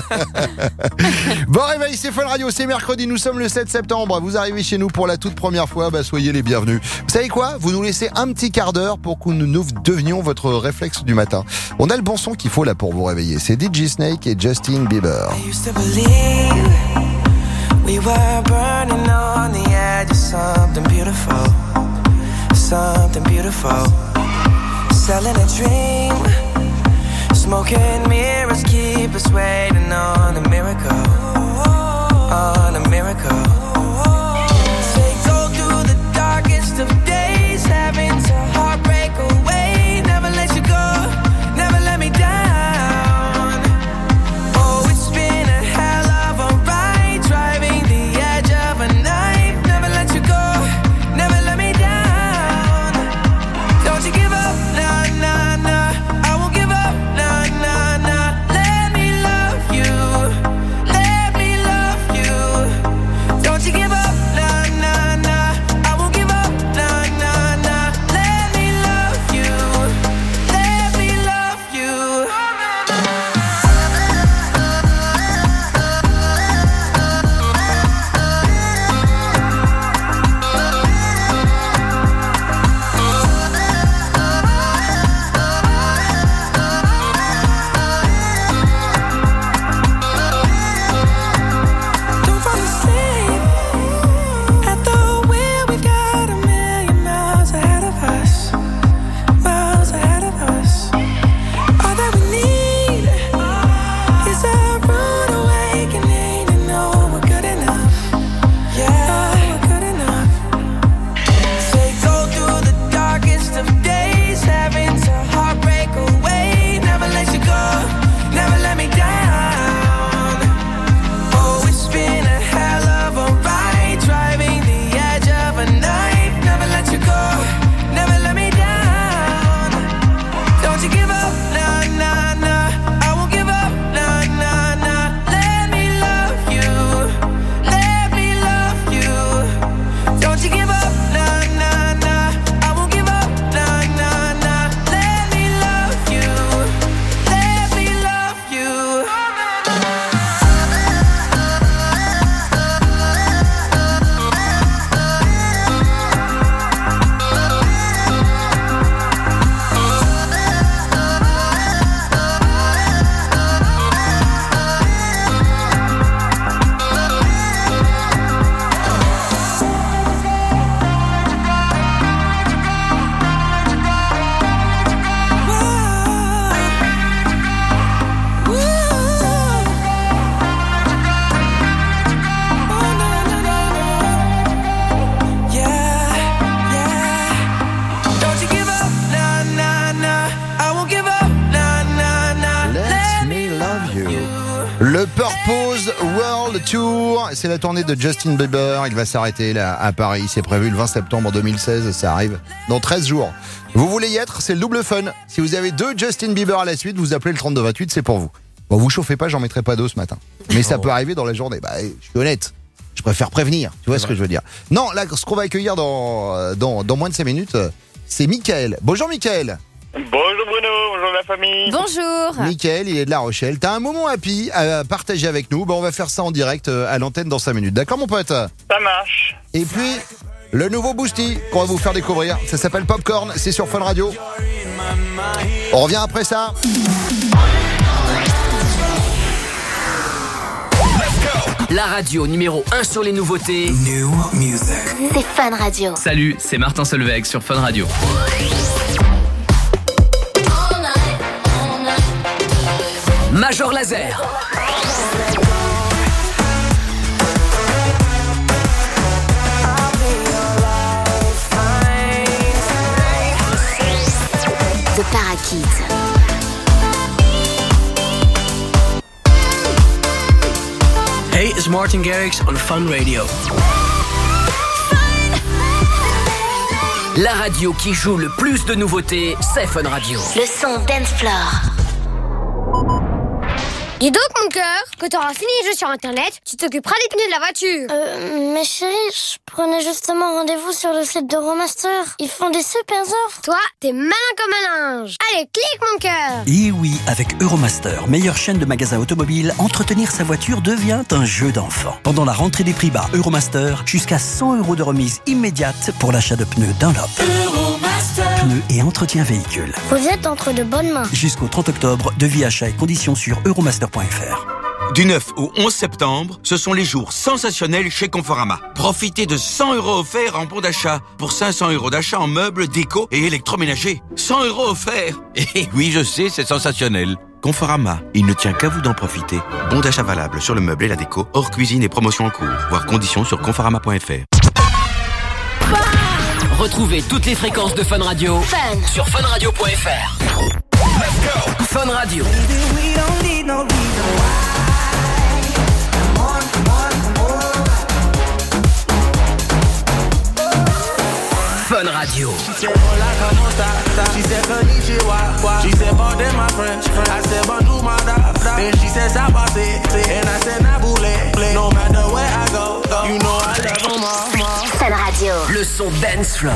Bon réveil, c'est Fun Radio, c'est mercredi, nous sommes le sept septembre. Vous arrivez chez nous pour la toute première fois, bah soyez les bienvenus. Vous savez quoi? Vous nous laissez un petit quart d'heure pour que nous, nous devenions votre réflexe du matin. On a le bon son qu'il faut là pour vous réveiller. C'est D J Snake et Justin Bieber. I used to believe we were burning on the edge of something beautiful, something beautiful. Selling a dream, smoking mirrors keep us waiting on a miracle, on a miracle. Say go through the darkest of days, having to heartbreak away. Never let you go, never let me down. Oh, it's been a hell of a ride, driving the edge of a knife. Never let you go, never let me down. Don't you give up, nah, nah, nah. I won't give up, nah, nah, nah. Let me love you, let me love you. Don't you give up, nah, nah, nah. I won't give up, nah, nah, nah. Let me love you, let me love you. Don't fall asleep at the wheel. We've got a million miles ahead of us, miles ahead of us. All that we need is a rude awakening to know we're good enough. Yeah, we're good enough. Say go through the darkest of days, having to heartbreak away. Never let you go, never let me down. Oh, it's been a hell of a ride, driving the edge of a knife. Never let you go, never let me down. Don't you give up, nah, nah, nah. I won't give up, nah, nah, nah. Let me love you, let me love you. Don't you give up, nah, nah, nah. I won't give up, nah, nah, nah. Let me love you, let me love you. Don't you give up, nah, nah, nah. I won't give up, nah, nah, nah. Let me love you. Le Purpose World Tour, c'est la tournée de Justin Bieber. Il va s'arrêter là à Paris. C'est prévu le vingt septembre deux mille seize. Ça arrive dans treize jours. Vous voulez y être? C'est le double fun. Si vous avez deux Justin Bieber à la suite, vous appelez le trente-deux vingt-huit, c'est pour vous. Bon, vous chauffez pas, j'en mettrai pas d'eau ce matin. Mais ça peut arriver dans la journée. Bah, je suis honnête. Je préfère prévenir. Tu vois ce que je veux dire? Non, là, ce qu'on va accueillir dans, dans, dans moins de cinq minutes, c'est Michael. Bonjour Michael. Bonjour Bruno, bonjour la famille. Bonjour. Michael, il est de La Rochelle. T'as un moment happy à partager avec nous. Bah, on va faire ça en direct euh, à l'antenne dans cinq minutes. D'accord, mon pote? Ça marche. Et puis, le nouveau Boosty qu'on va vous faire découvrir. Ça s'appelle Popcorn. C'est sur Fun Radio. On revient après ça. La radio numéro un sur les nouveautés. New music. C'est Fun Radio. Salut, c'est Martin Solveig sur Fun Radio. Major Laser. is Martin Garrix on Fun Radio. La radio qui joue le plus de nouveautés, c'est Fun Radio. Le son Dance Floor. Dis donc, mon cœur, que t'auras fini les jeux sur Internet, tu t'occuperas des pneus de la voiture. Euh, mais chérie, je prenais justement rendez-vous sur le site d'Euromaster. Ils font des super offres. Toi, t'es malin comme un linge. Allez, clique, mon cœur. Et oui, avec Euromaster, meilleure chaîne de magasins automobiles, entretenir sa voiture devient un jeu d'enfant. Pendant la rentrée des prix bas Euromaster, jusqu'à cent euros de remise immédiate pour l'achat de pneus Dunlop. Euromaster. Pneus et entretien véhicule. Vous êtes entre de bonnes mains. Jusqu'au trente octobre, devis achat et conditions sur euromaster point f r. Du neuf au onze septembre, ce sont les jours sensationnels chez Conforama. Profitez de cent euros offerts en bon d'achat pour cinq cents euros d'achat en meubles, déco et électroménager. cent euros offerts. Et oui, je sais, c'est sensationnel. Conforama, il ne tient qu'à vous d'en profiter. Bon d'achat valable sur le meuble et la déco, hors cuisine et promotion en cours. Voir conditions sur conforama point f r. Retrouvez toutes les fréquences de Fun Radio Fun. sur fun radio point f r. Fun Radio. Fun Radio. She said, hola, como esta? She said, konnichiwa. She said, pardon my French. I said, bonjour, my da. Then she said, sabase. And I said, naboule. No matter where I go, go. You know I love them all. Fun Radio. Le son Dance Floor.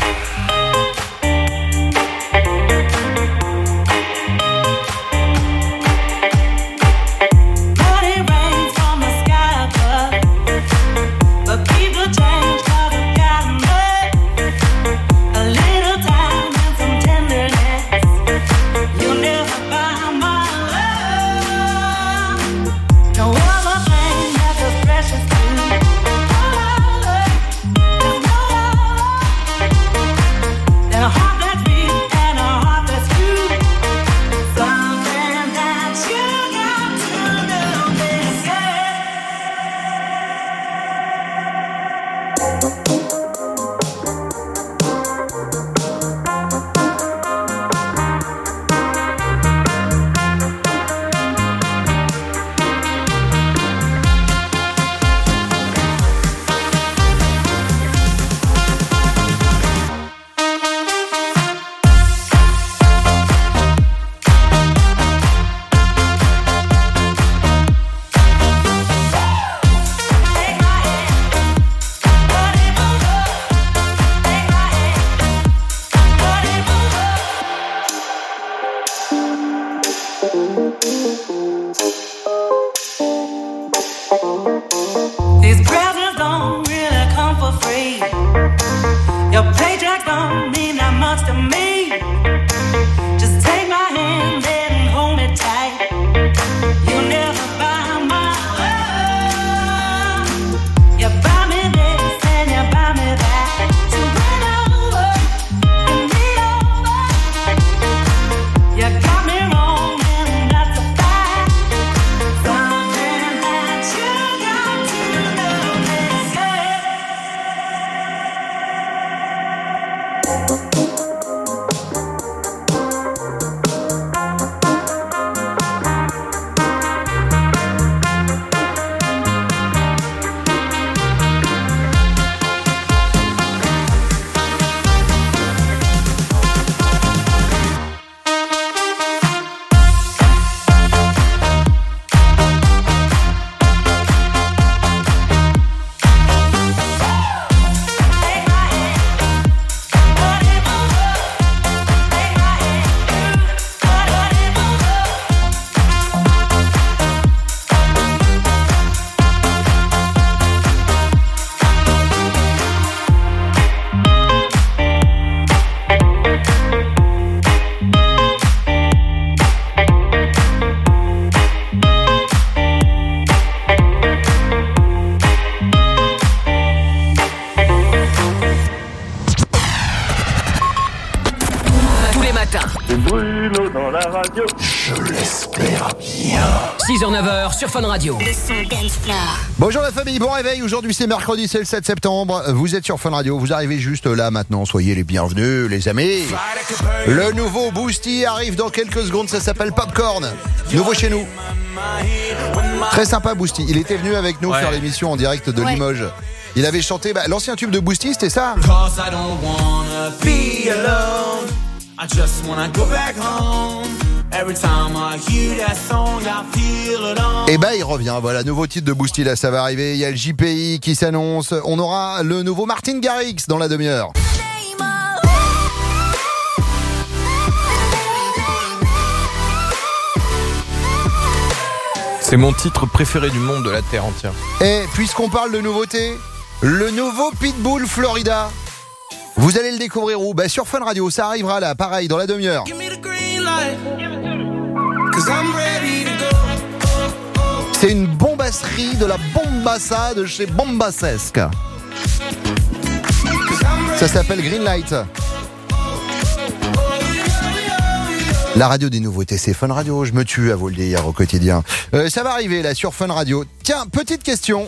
six heures neuf heures sur Fun Radio. Bonjour la famille, bon réveil. Aujourd'hui c'est mercredi, c'est le sept septembre. Vous êtes sur Fun Radio, vous arrivez juste là maintenant. Soyez les bienvenus les amis. Le nouveau Boosty arrive dans quelques secondes, ça s'appelle Popcorn. Nouveau chez nous. Très sympa Boosty. Il était venu avec nous Ouais. faire l'émission en direct de Ouais. Limoges. Il avait chanté bah, l'ancien tube de Boosty, c'était ça. Cause I don't wanna be alone. I just wanna go back home. Every time I hear that song, I feel it on. Et bah il revient, voilà, nouveau titre de Boosty, là ça va arriver. Il y a le J P I qui s'annonce. On aura le nouveau Martin Garrix dans la demi-heure. C'est mon titre préféré du monde de la Terre entière. Et puisqu'on parle de nouveautés, le nouveau Pitbull Florida. Vous allez le découvrir où? Bah sur Fun Radio, ça arrivera là, pareil, dans la demi-heure. Give me the green light. Cause I'm ready to go. C'est une bombasserie de la bombassa de chez Bombasesque. Ça s'appelle Greenlight. La radio des nouveautés, c'est Fun Radio. Je me tue à vous le dire au quotidien. Euh, ça va arriver là sur Fun Radio. Tiens, petite question.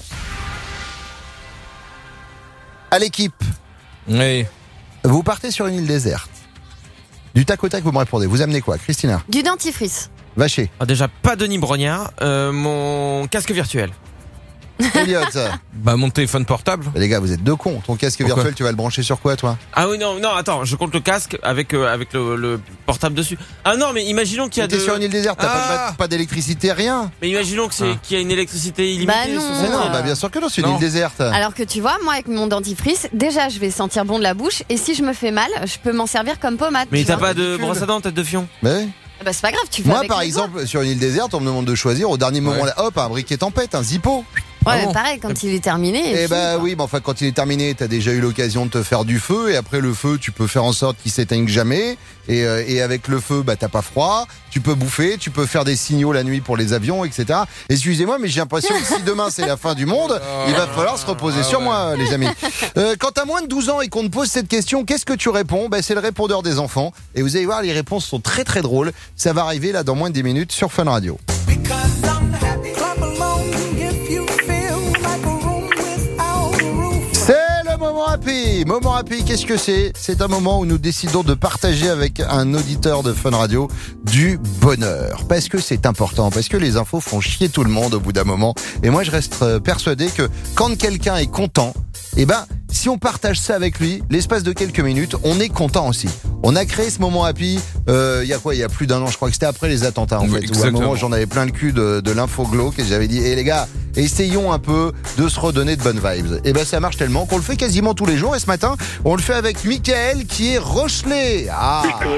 À l'équipe. Oui. Vous partez sur une île déserte. Du tac au tac, vous me répondez. Vous amenez quoi, Christina? Du dentifrice. Vacher. Ah, déjà, pas Denis Brognard, euh, mon casque virtuel. Elliot. Bah mon téléphone portable. Les gars, vous êtes deux cons. Ton casque Pourquoi virtuel, tu vas le brancher sur quoi, toi? Ah oui, non, non, attends, je compte le casque avec, euh, avec le, le portable dessus. Ah non, mais imaginons qu'il y a T'es de... sur une île déserte, t'as Ah. pas, pas d'électricité, rien. Mais imaginons que c'est, Ah. qu'il y a une électricité illimitée. Bah non. sur Mais cette non, île. bah bien sûr que non, c'est une Non. île déserte. Alors que tu vois, moi avec mon dentifrice, déjà je vais sentir bon de la bouche et si je me fais mal, je peux m'en servir comme pommade. Mais tu t'as vois. pas de ridicule. brosse à dents, tête de fion? Mais oui. Bah c'est pas grave, tu fais Moi, avec par les doigts. exemple, sur une île déserte, on me demande de choisir. Au dernier moment, Ouais. là, hop, un briquet tempête, un Zippo. Ouais, Ah bon pareil, quand il est terminé. Eh fini, bah quoi. oui, mais enfin, quand il est terminé, t'as déjà eu l'occasion de te faire du feu. Et après le feu, tu peux faire en sorte qu'il s'éteigne jamais. Et, euh, et avec le feu, bah t'as pas froid. Tu peux bouffer, tu peux faire des signaux la nuit pour les avions, et cetera. Excusez-moi, mais j'ai l'impression que si demain c'est la fin du monde, il va falloir se reposer Ah sur ouais. moi, les amis. Euh, quand t'as moins de douze ans et qu'on te pose cette question, qu'est-ce que tu réponds? Bah c'est le répondeur des enfants. Et vous allez voir, les réponses sont très très drôles. Ça va arriver là dans moins de dix minutes sur Fun Radio. Because I'm happy. Clap along if you feel like a room without a roof. C'est le moment happy. Moment happy, qu'est-ce que c'est? C'est un moment où nous décidons de partager avec un auditeur de Fun Radio du bonheur. Parce que c'est important, parce que les infos font chier tout le monde au bout d'un moment. Et moi, je reste euh, persuadé que quand quelqu'un est content, eh ben, si on partage ça avec lui, l'espace de quelques minutes, on est content aussi. On a créé ce moment happy, euh, il y a quoi? Il y a plus d'un an, je crois que c'était après les attentats, en Oui, fait. Où à un exactement. moment, j'en avais plein le cul de, de l'info glauque et j'avais dit, hé les gars, essayons un peu de se redonner de bonnes vibes. Et ben, ça marche tellement qu'on le fait quasiment tous les jours. Et ce matin, on le fait avec Mickaël qui est Rochelet. Ah,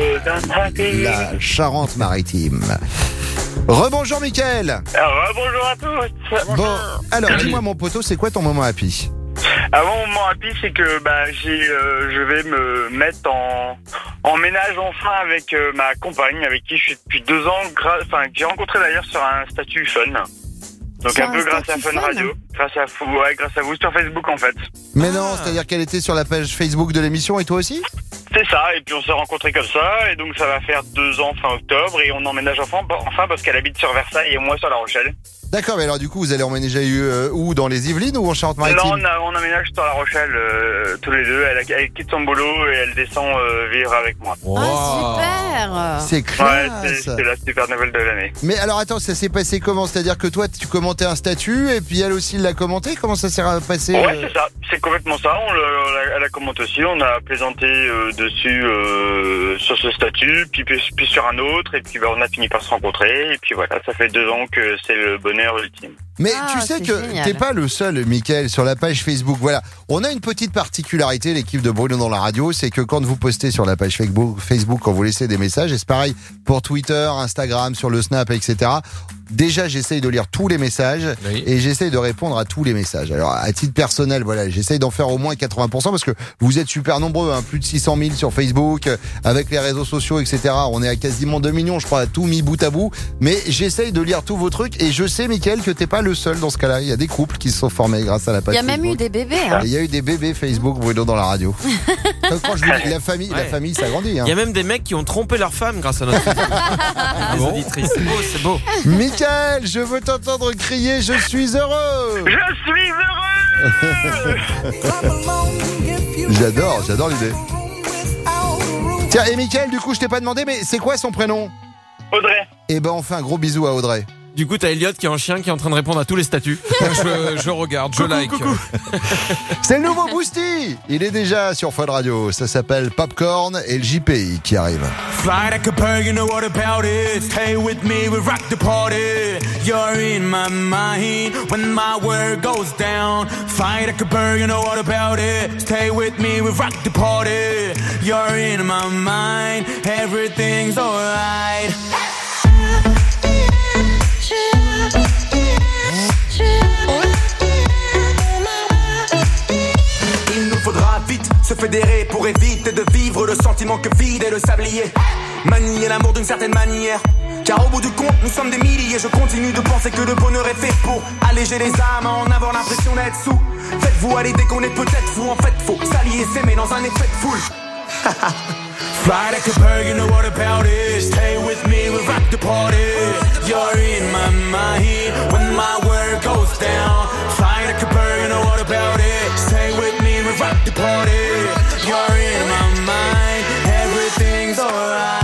la Charente-Maritime. Rebonjour Mickaël. Bonjour à tous. Bon, alors dis-moi mon poteau, c'est quoi ton moment happy? Ah, mon moment happy, c'est que bah, j'ai, euh, je vais me mettre en, en ménage enfin avec euh, ma compagne, avec qui je suis depuis deux ans, gra- enfin que j'ai rencontré d'ailleurs sur un statut Fun. Donc Sur un un peu grâce à statut Fun Fun Radio, grâce à vous, ouais, grâce à vous sur Facebook en fait. Mais non, c'est-à-dire qu'elle était sur la page Facebook de l'émission et toi aussi? C'est ça, et puis on s'est rencontrés comme ça, et donc ça va faire deux ans fin octobre, et on emménage enfin, enfin parce qu'elle habite sur Versailles et moi sur La Rochelle. D'accord, mais alors du coup, vous allez emménager euh, où? Dans les Yvelines ou en Charente-Maritime? Non, on, a, on emménage sur La Rochelle euh, tous les deux. Elle, a- elle quitte son boulot et elle descend euh, vivre avec moi. Ah, super. C'est Ouais, classe. c'est c'est la super nouvelle de l'année. Mais alors attends, ça s'est passé comment? C'est-à-dire que toi, tu commentais un statut et puis elle aussi l'a commenté? Comment ça s'est passé? Ouais, euh c'est ça. C'est complètement ça. On le- on l'a- elle a commenté aussi. On a plaisanté euh, dessus euh, sur ce statut, puis, puis, puis sur un autre, et puis bah, on a fini par se rencontrer. Et puis voilà, ça fait deux ans que c'est le bonheur ultime. Mais Ah, tu sais c'est que génial. t'es pas le seul, Mickaël, sur la page Facebook. Voilà, on a une petite particularité, l'équipe de Bruno dans la radio, c'est que quand vous postez sur la page Facebook, Facebook, quand vous laissez des messages, et c'est pareil pour Twitter, Instagram, sur le Snap, et cetera. Déjà, j'essaye de lire tous les messages Oui. et j'essaye de répondre à tous les messages. Alors, à titre personnel, voilà, j'essaye d'en faire au moins quatre-vingts pour cent parce que vous êtes super nombreux, hein, plus de six cent mille sur Facebook, euh, avec les réseaux sociaux, et cetera. On est à quasiment deux millions, je crois, tout mis bout à bout. Mais j'essaye de lire tous vos trucs et je sais, Mickaël, que t'es pas le seul dans ce cas-là. Il y a des couples qui se sont formés grâce à la Il page y a même eu Facebook. des bébés. Hein. Et il y a eu des bébés Facebook, Bruno, dans la radio. Donc, quand je vous dis, la famille, la Ouais. famille s'agrandit. Hein. Il y a même des mecs qui ont trompé leur femme grâce à notre Des bon auditrices. C'est beau, c'est beau. Michael, je veux t'entendre crier, je suis heureux. Je suis heureux. J'adore, j'adore l'idée. Tiens, et Michael, du coup, je t'ai pas demandé, mais c'est quoi son prénom? Audrey. Eh ben, on fait un gros bisou à Audrey. Du coup, t'as Elliot qui est un chien qui est en train de répondre à tous les statuts. je, je regarde, je coucou, like. Coucou. C'est le nouveau Boosty. Il est déjà sur Fun Radio. Ça s'appelle Popcorn et le J P I qui arrive. Fly like a bird, you know what about it. Stay with me, we rock the party. You're in my mind when my word goes down. Fly like a bird, you know what about it. Stay with me, we rock the party. You're in my mind, everything's alright. Il nous faudra vite se fédérer pour éviter de vivre le sentiment que vide est le sablier. Manier l'amour d'une certaine manière, car au bout du compte nous sommes des milliers. Je continue de penser que le bonheur est fait pour alléger les âmes, en avoir l'impression d'être sous. Faites-vous à l'idée qu'on est peut-être fou, en fait faut s'allier et s'aimer dans un effet de foule. Fly like a bird, you know what about it. Stay with me, we rock the party. You're in my mind when my word goes down. Fly like a bird, you know what about it. Stay with me, we rock the party. You're in my mind, everything's alright.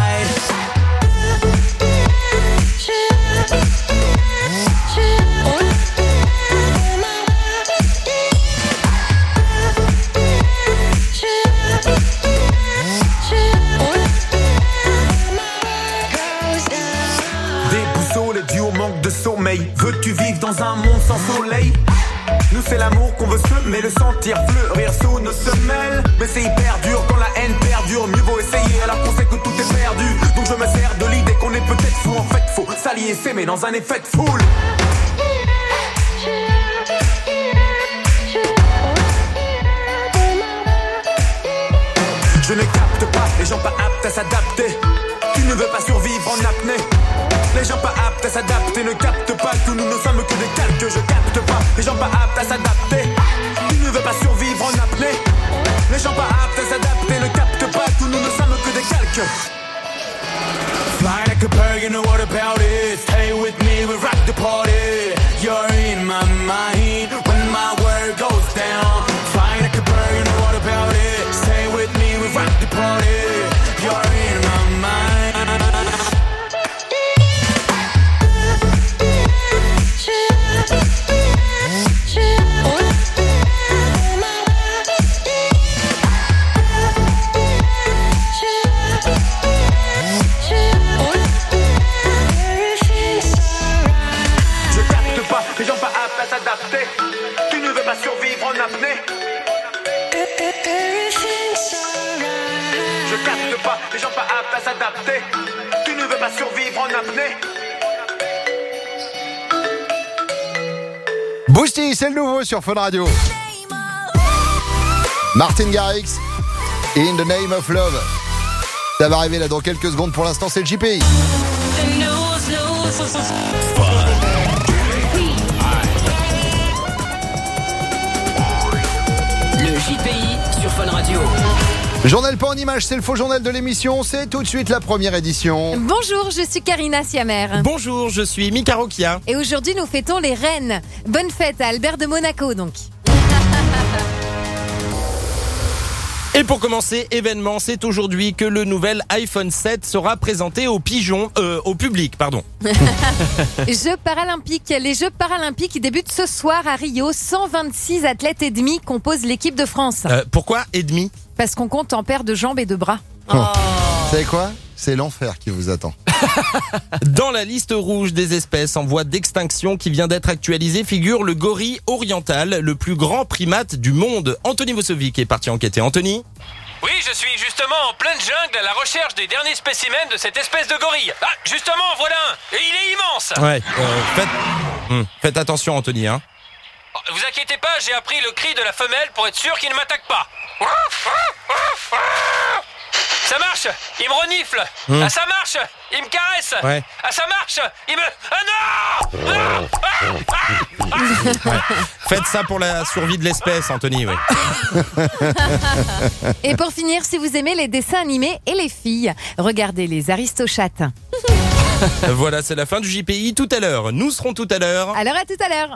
De sommeil, veux-tu vivre dans un monde sans soleil? Nous c'est l'amour qu'on veut semer, le sentir fleurir sous nos semelles. Mais c'est hyper dur quand la haine perdure. Mieux vaut essayer alors qu'on sait que tout est perdu. Donc je me sers de l'idée qu'on est peut-être fou. En fait faut s'allier et s'aimer dans un effet de foule. Je ne capte pas les gens pas aptes à s'adapter. Tu ne veux pas survivre en apnée. Les gens pas aptes à s'adapter ne captent pas que nous ne sommes que des calques. Je capte pas les gens pas aptes à s'adapter. Tu ne veux pas survivre en apnée. Les gens pas aptes à s'adapter ne captent pas que nous ne sommes que des calques. Fly like a bird, you know what about it. Stay with me, we rock the party. You're in my mind when my word goes down. Fly like a bird, you know what about it. Stay with me, we rock the party. You're in my mind. Les gens pas aptes à s'adapter. Tu ne veux pas survivre en apnée. Je capte pas. Les gens pas aptes à s'adapter. Tu ne veux pas survivre en apnée. Boosty, c'est le nouveau sur Fun Radio. Martin Garrix, In the Name of Love. Ça va arriver là dans quelques secondes. Pour l'instant, c'est le J P I. Le J P I sur Fun Radio. Journal pas en image, c'est le faux journal de l'émission. C'est tout de suite la première édition. Bonjour, je suis Karina Siamer. Bonjour, je suis Mika Rokia. Et aujourd'hui, nous fêtons les reines. Bonne fête à Albert de Monaco, donc. Et pour commencer, événement, c'est aujourd'hui que le nouvel iPhone sept sera présenté au pigeon, euh, au public, pardon. Jeux paralympiques. Les Jeux paralympiques débutent ce soir à Rio. cent vingt-six athlètes et demi composent l'équipe de France. Euh, pourquoi et demi? Parce qu'on compte en paire de jambes et de bras. Oh. Vous savez quoi? C'est l'enfer qui vous attend. Dans la liste rouge des espèces en voie d'extinction qui vient d'être actualisée figure le gorille oriental, le plus grand primate du monde. Anthony Vosovic est parti enquêter. Anthony? Oui, je suis justement en pleine jungle à la recherche des derniers spécimens de cette espèce de gorille. Ah, justement, voilà un. Et il est immense. Ouais, euh, faites... Hum, faites attention, Anthony, hein. Vous inquiétez pas, j'ai appris le cri de la femelle pour être sûr qu'il ne m'attaque pas. Ça marche, il me renifle. Mmh. Ah, ça marche, il me caresse. Ouais. Ah, ça marche, il me... Ah non ah ah ah Ouais. Faites ça pour la survie de l'espèce, Anthony, oui. Et pour finir, si vous aimez les dessins animés et les filles, regardez les Aristochats. Voilà, c'est la fin du J P I. Tout à l'heure, nous serons tout à l'heure. Alors à tout à l'heure.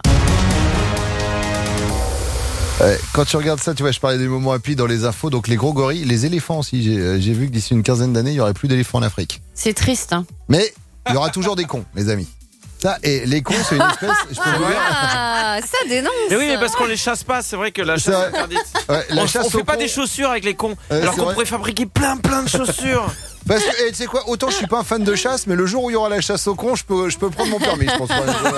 Ouais, quand tu regardes ça, tu vois, je parlais des moments happy dans les infos. Donc les gros gorilles, les éléphants aussi. J'ai, j'ai vu que d'ici une quinzaine d'années, il n'y aurait plus d'éléphants en Afrique. C'est triste, hein. Mais il y aura toujours des cons, les amis. Ça, et les cons, c'est une espèce. Je peux vous dire. Ah, ça dénonce. Mais oui, mais parce qu'on les chasse pas, c'est vrai que la C'est chasse vrai. est interdite. Ouais, la on chasse on fait aux pas cons. des chaussures avec les cons, Ouais, alors c'est qu'on vrai. pourrait fabriquer plein plein de chaussures. Parce que, et tu sais quoi, autant je suis pas un fan de chasse, mais le jour où il y aura la chasse aux cons, je peux, je peux prendre mon permis, je pense.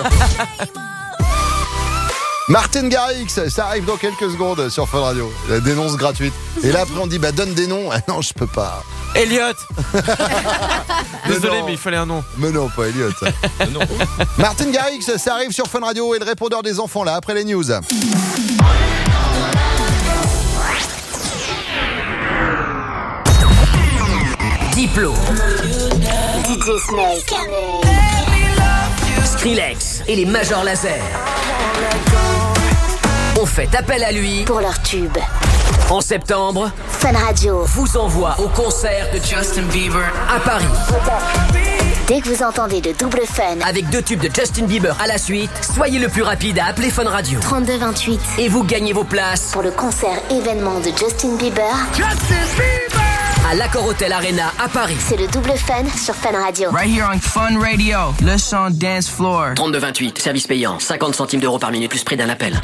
Martin Garrix, ça arrive dans quelques secondes sur Fun Radio. La dénonce gratuite. Et là, après, on dit, bah, donne des noms. Ah non, je peux pas. Elliot. Désolé, non. mais il fallait un nom. Mais non, pas Elliot. Non. Martin Garrix, ça arrive sur Fun Radio et le répondeur des enfants, là, après les news. Diplo, D J Snake, Skrillex et les Major Laser ont fait appel à lui pour leur tube. en septembre. Fun Radio Vous envoie au concert de Justin Bieber à Paris. Dès que vous entendez de double fun, Avec deux tubes de Justin Bieber à la suite, soyez le plus rapide à appeler Fun Radio. trente-deux vingt-huit Et vous gagnez vos places pour le concert événement de Justin Bieber. à l'Accor Hotel Arena à Paris. C'est le double fun sur Fun Radio. Right here on Fun Radio, le son dance floor. trente-deux vingt-huit, service payant, cinquante centimes d'euros par minute plus prix d'un appel.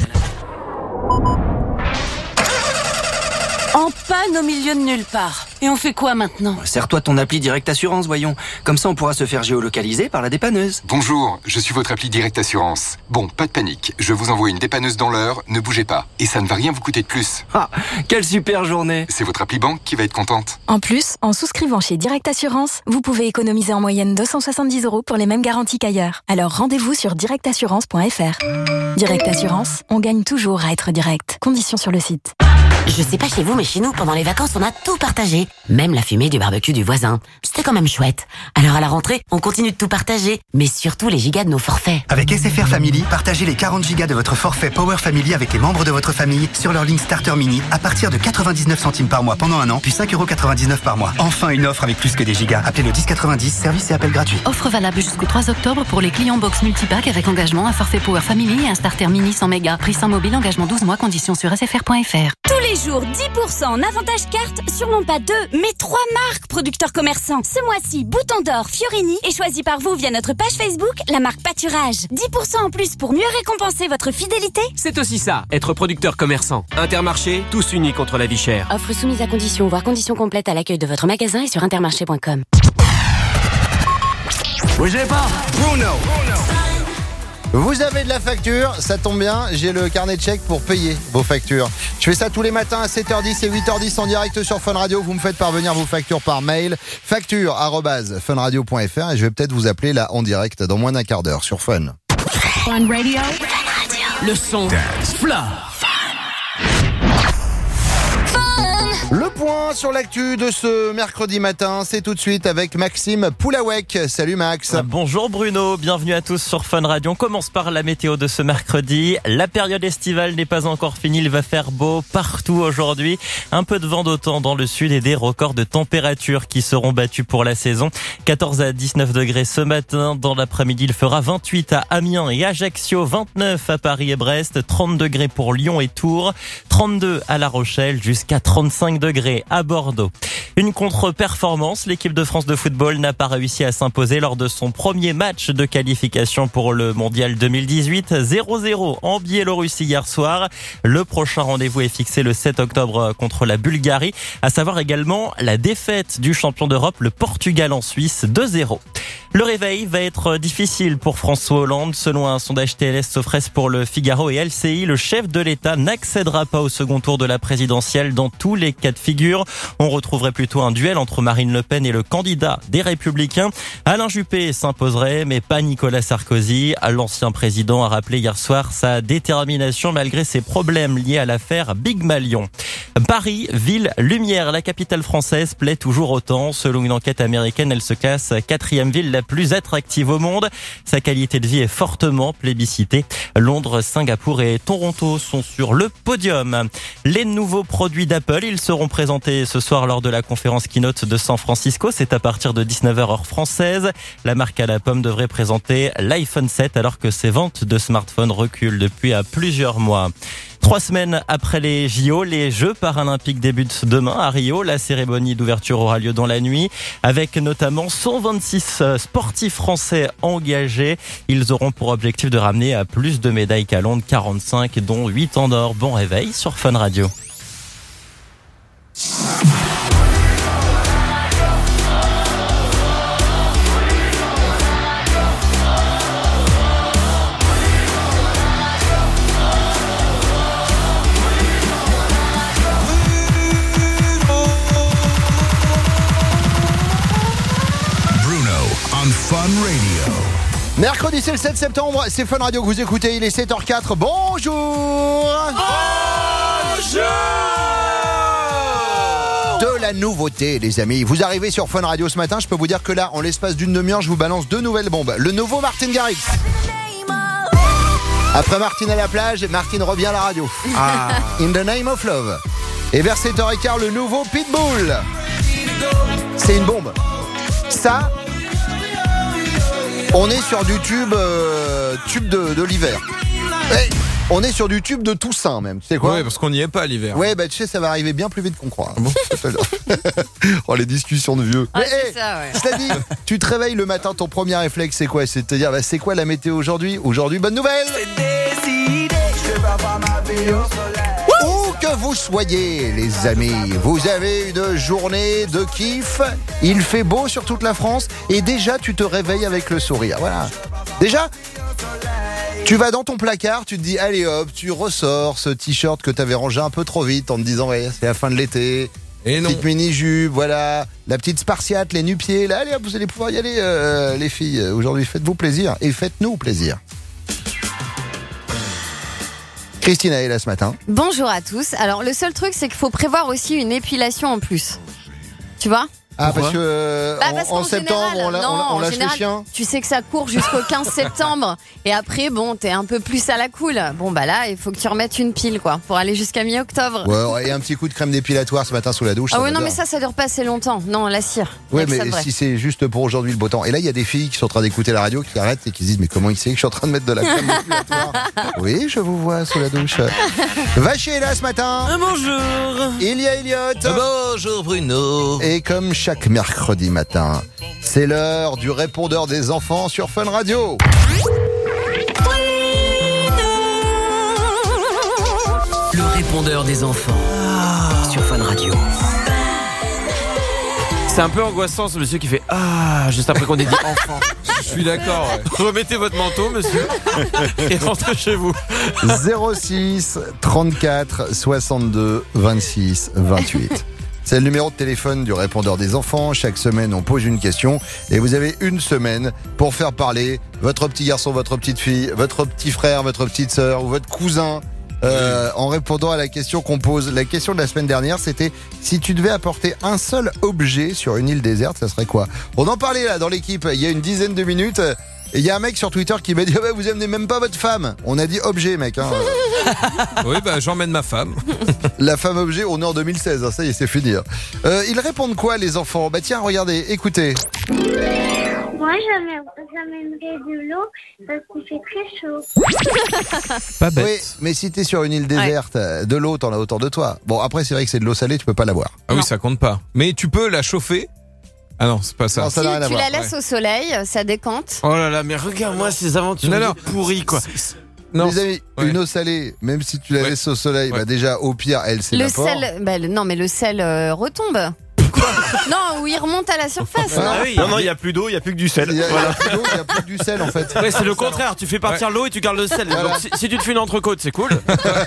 En panne au milieu de nulle part. Et on fait quoi maintenant? Sers-toi de ton appli Direct Assurance, voyons. Comme ça, on pourra se faire géolocaliser par la dépanneuse. Bonjour, je suis votre appli Direct Assurance. Bon, pas de panique, je vous envoie une dépanneuse dans l'heure, ne bougez pas. Et ça ne va rien vous coûter de plus. Ah, quelle super journée. C'est votre appli banque qui va être contente. En plus, en souscrivant chez Direct Assurance, vous pouvez économiser en moyenne deux cent soixante-dix euros pour les mêmes garanties qu'ailleurs. Alors rendez-vous sur direct assurance point f r. Direct Assurance, on gagne toujours à être direct. Conditions sur le site. Je sais pas chez vous, mais chez nous, pendant les vacances, on a tout partagé. Même la fumée du barbecue du voisin. C'était quand même chouette. Alors à la rentrée, on continue de tout partager. Mais surtout les gigas de nos forfaits. Avec S F R Family, partagez les quarante gigas de votre forfait Power Family avec les membres de votre famille sur leur ligne Starter Mini à partir de quatre-vingt-dix-neuf centimes par mois pendant un an, puis cinq euros quatre-vingt-dix-neuf par mois. Enfin une offre avec plus que des gigas. Appelez le dix quatre-vingt-dix, service et appel gratuit. Offre valable jusqu'au trois octobre pour les clients box multipack avec engagement, un forfait Power Family et un starter mini sans mégas. Prix sans mobile, engagement douze mois, conditions sur s f r point f r. Tous les jours, dix pour cent en avantage carte sur non pas deux, mais trois marques producteurs commerçants. Ce mois-ci, Bouton d'Or, Fiorini est choisi par vous via notre page Facebook, la marque Pâturage. dix pour cent en plus pour mieux récompenser votre fidélité. C'est aussi ça, être producteur commerçant. Intermarché, tous unis contre la vie chère. Offre soumise à conditions, voire conditions complètes à l'accueil de votre magasin et sur intermarché point com. Bougez pas, Bruno. Vous avez de la facture, ça tombe bien, j'ai le carnet de chèques pour payer vos factures. Je fais ça tous les matins à sept heures dix et huit heures dix en direct sur Fun Radio. Vous me faites parvenir vos factures par mail, facture arobase funradio point f r, et je vais peut-être vous appeler là en direct dans moins d'un quart d'heure sur Fun. Fun Radio. Le son Fla. Le point sur l'actu de ce mercredi matin, c'est tout de suite avec Maxime Poulawek. Salut Max. Bonjour Bruno, bienvenue à tous sur Fun Radio. On commence par la météo de ce mercredi. La période estivale n'est pas encore finie, il va faire beau partout aujourd'hui. Un peu de vent d'automne dans le sud et des records de température qui seront battus pour la saison. quatorze à dix-neuf degrés ce matin. Dans l'après-midi, il fera vingt-huit à Amiens et Ajaccio, vingt-neuf à Paris et Brest, trente degrés pour Lyon et Tours, trente-deux à La Rochelle, jusqu'à trente-cinq degrés à Bordeaux. Une contre-performance, l'équipe de France de football n'a pas réussi à s'imposer lors de son premier match de qualification pour le mondial deux mille dix-huit. zéro zéro en Biélorussie hier soir. Le prochain rendez-vous est fixé le sept octobre contre la Bulgarie, à savoir également la défaite du champion d'Europe, le Portugal en Suisse, deux zéro. Le réveil va être difficile pour François Hollande. Selon un sondage T L S Sofres pour le Figaro et L C I, le chef de l'État n'accédera pas au second tour de la présidentielle dans tous les cas de figure. On retrouverait plutôt un duel entre Marine Le Pen et le candidat des Républicains. Alain Juppé s'imposerait, mais pas Nicolas Sarkozy. L'ancien président a rappelé hier soir sa détermination malgré ses problèmes liés à l'affaire Big Malion. Paris, ville lumière, la capitale française plaît toujours autant. Selon une enquête américaine, elle se classe quatrième ville la plus attractive au monde. Sa qualité de vie est fortement plébiscitée. Londres, Singapour et Toronto sont sur le podium. Les nouveaux produits d'Apple, ils seront présentés ce soir lors de la conférence keynote de San Francisco. C'est à partir de dix-neuf heures heure française. La marque à la pomme devrait présenter l'iPhone sept alors que ses ventes de smartphones reculent depuis à plusieurs mois. Trois semaines après les J O, les Jeux paralympiques débutent demain à Rio. La cérémonie d'ouverture aura lieu dans la nuit, avec notamment cent vingt-six sportifs français engagés. Ils auront pour objectif de ramener à plus de médailles qu'à Londres, quarante-cinq, dont huit en or. Bon réveil sur Fun Radio. Fun Radio. Mercredi, c'est le sept septembre, c'est Fun Radio que vous écoutez, il est sept heures quatre. Bonjour. Bonjour. De la nouveauté, les amis. Vous arrivez sur Fun Radio ce matin, je peux vous dire que là, en l'espace d'une demi-heure, je vous balance deux nouvelles bombes. Le nouveau Martin Garrix. Après Martin à la plage, Martin revient à la radio. Ah. In the name of love. Et vers sept heures quinze, le nouveau Pitbull. C'est une bombe. Ça... On est sur du tube, euh, tube de, de l'hiver. Hey, on est sur du tube de Toussaint même, tu sais quoi ? Ouais, parce qu'on n'y est pas l'hiver. Ouais, bah tu sais, ça va arriver bien plus vite qu'on croit. Bon, oh, les discussions de vieux. Ah, Mais, c'est hey, ça, ouais. Cela dit, tu te réveilles le matin, ton premier réflexe, c'est quoi ? C'est de te dire, bah, c'est quoi la météo aujourd'hui ? Aujourd'hui, bonne nouvelle ! Où que vous soyez, les amis, vous avez une journée de kiff. Il fait beau sur toute la France et déjà tu te réveilles avec le sourire. Voilà. Déjà, tu vas dans ton placard, tu te dis allez hop, tu ressors ce t-shirt que tu avais rangé un peu trop vite en te disant ouais, c'est la fin de l'été. Et non. Petite mini-jupe, voilà, la petite spartiate, les nu-pieds. Là, allez hop, vous allez pouvoir y aller, euh, les filles. Aujourd'hui, faites-vous plaisir et faites-nous plaisir. Christina est là ce matin. Bonjour à tous. Alors le seul truc c'est qu'il faut prévoir aussi une épilation en plus. Tu vois ? Ah, parce que euh, bah, parce en, en septembre, général, on, la, non, on, on lâche général, les chiens. Tu sais que ça court jusqu'au quinze septembre. Et après, bon, t'es un peu plus à la cool. Bon, bah là, il faut que tu remettes une pile, quoi, pour aller jusqu'à mi-octobre. Ouais, et un petit coup de crème dépilatoire ce matin sous la douche. Ah ça ouais, va non, bien. mais ça, ça dure pas assez longtemps. Non, la cire. Ouais, mais si c'est juste pour aujourd'hui le beau temps. Et là, il y a des filles qui sont en train d'écouter la radio, qui arrêtent et qui se disent, mais comment il sait que je suis en train de mettre de la crème dépilatoire ? Oui, je vous vois sous la douche. Vacher est là ce matin. Bonjour. Il y a Elliot. Bonjour Bruno. Et comme chaque mercredi matin, c'est l'heure du répondeur des enfants sur Fun Radio. Le répondeur des enfants sur Fun Radio. C'est un peu angoissant ce monsieur qui fait ah juste après qu'on ait dit enfant. Je suis d'accord. Ouais. Remettez votre manteau, monsieur, et rentrez chez vous. zéro six trente-quatre soixante-deux vingt-six vingt-huit. C'est le numéro de téléphone du répondeur des enfants. Chaque semaine, on pose une question et vous avez une semaine pour faire parler votre petit garçon, votre petite fille, votre petit frère, votre petite sœur ou votre cousin euh, en répondant à la question qu'on pose. La question de la semaine dernière, c'était si tu devais apporter un seul objet sur une île déserte, ça serait quoi ? On en parlait là dans l'équipe il y a une dizaine de minutes. Et il y a un mec sur Twitter qui m'a dit ah bah, vous amenez même pas votre femme. On a dit objet, mec. Hein. Oui, bah j'emmène ma femme. La femme objet, on est en deux mille seize. Hein, ça y est, c'est fini. Euh, ils répondent quoi, les enfants ? Bah tiens, regardez, écoutez. Moi, j'amènerais de l'eau parce qu'il fait très chaud. Pas bête. Oui, mais si t'es sur une île déserte, ouais. De l'eau, t'en as autour de toi. Bon, après, c'est vrai que c'est de l'eau salée, tu peux pas la boire. Ah non. Oui, ça compte pas. Mais tu peux la chauffer. Ah non, c'est pas ça. Non, ça si n'a rien à tu voir. la laisses Ouais. au soleil, ça décante. Oh là là, mais regarde-moi ces aventures Non, non. pourries, quoi. Non, les amis, ouais. une eau salée, même si tu la Ouais. laisses au soleil, Ouais. bah déjà, au pire, elle Le s'évapore. sel, bah, le- non mais le sel euh, retombe. Non, où il remonte à la surface. Ah non oui, non, non, il n'y a plus d'eau, il n'y a plus que du sel. Il y a, Voilà. il y a plus d'eau, il y a plus que du sel en fait. Ouais, c'est le contraire. Tu fais partir l'eau et tu gardes le sel. Voilà. Donc, si, si tu te fais une entrecôte, c'est cool.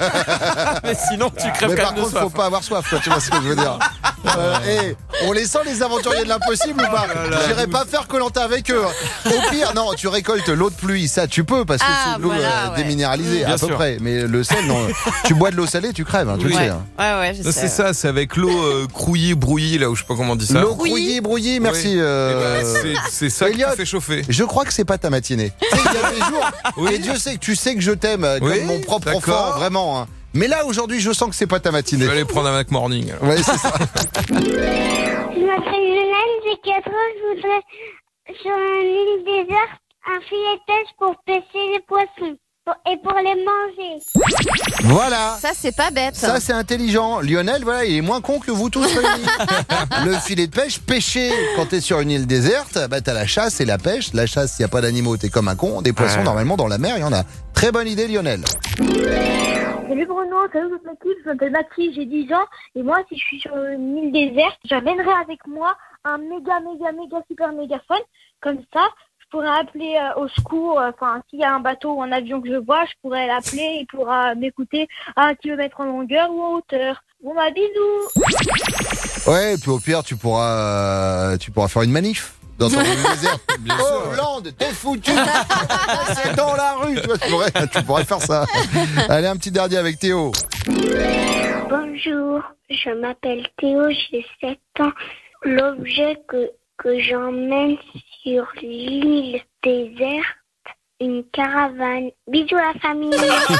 Mais sinon, tu crèves Mais quand par même de contre, soif. faut pas avoir soif, quoi, tu vois ce que je veux dire. Euh, hey, on les sent les aventuriers de l'impossible ou pas ? J'irai pas faire Koh-Lanta avec eux. Au pire, non, tu récoltes l'eau de pluie, ça tu peux parce que Ah, c'est de l'eau voilà, euh, ouais. déminéralisée Bien à peu sûr. près. Mais le sel, non. Tu bois de l'eau salée, tu crèves, hein, tu Oui. le sais. Ouais, hein. ouais, ouais, je Non, sais. c'est ça, c'est avec l'eau euh, crouillée, brouillée, là où je sais pas comment on dit ça. L'eau brouillée, brouillée, merci. Oui. euh, Eh ben, c'est- c'est ça qui Elliot, fait chauffer. Je crois que c'est pas ta matinée. Tu sais, il y a des jours, Oui. et Dieu sait que tu sais que je t'aime euh, comme Oui, mon propre d'accord. enfant, vraiment. Hein. Mais là, aujourd'hui, je sens que c'est pas ta Je matinée. vais aller prendre un Mac Morning. alors. Ouais, c'est ça. Je m'appelle Lionel, j'ai quatre ans, je voudrais sur une île déserte un filet de pêche pour pêcher les poissons. et pour les manger. Voilà. Ça, c'est pas bête. Ça, c'est intelligent. Lionel, voilà, il est moins con que vous tous réunis. Le filet de pêche, pêcher. Quand t'es sur une île déserte, bah, t'as la chasse et la pêche. La chasse, s'il n'y a pas d'animaux, t'es comme un con. Des poissons, Ouais. normalement, dans la mer, il y en a. Très bonne idée, Lionel. Salut Bruno, salut toute l'équipe, je m'appelle Mathilde, j'ai dix ans. Et moi, si je suis sur une île déserte, j'amènerai avec moi un méga, méga, méga, super mégaphone. Comme ça, je pourrais appeler euh, au secours. Enfin, s'il y a un bateau ou un avion que je vois, je pourrais l'appeler. Il pourra m'écouter à un kilomètre en longueur ou en hauteur. Bon bah, bisous. Ouais, et puis au pire, tu pourras, euh, tu pourras faire une manif. Dans ton île déserte. Oh, Hollande, t'es foutu. C'est dans la rue. Tu, vois, tu, pourrais, tu pourrais faire ça. Allez, un petit dernier avec Théo. Bonjour, je m'appelle Théo, j'ai sept ans. L'objet que, que j'emmène sur l'île déserte, une caravane. Bisous la famille.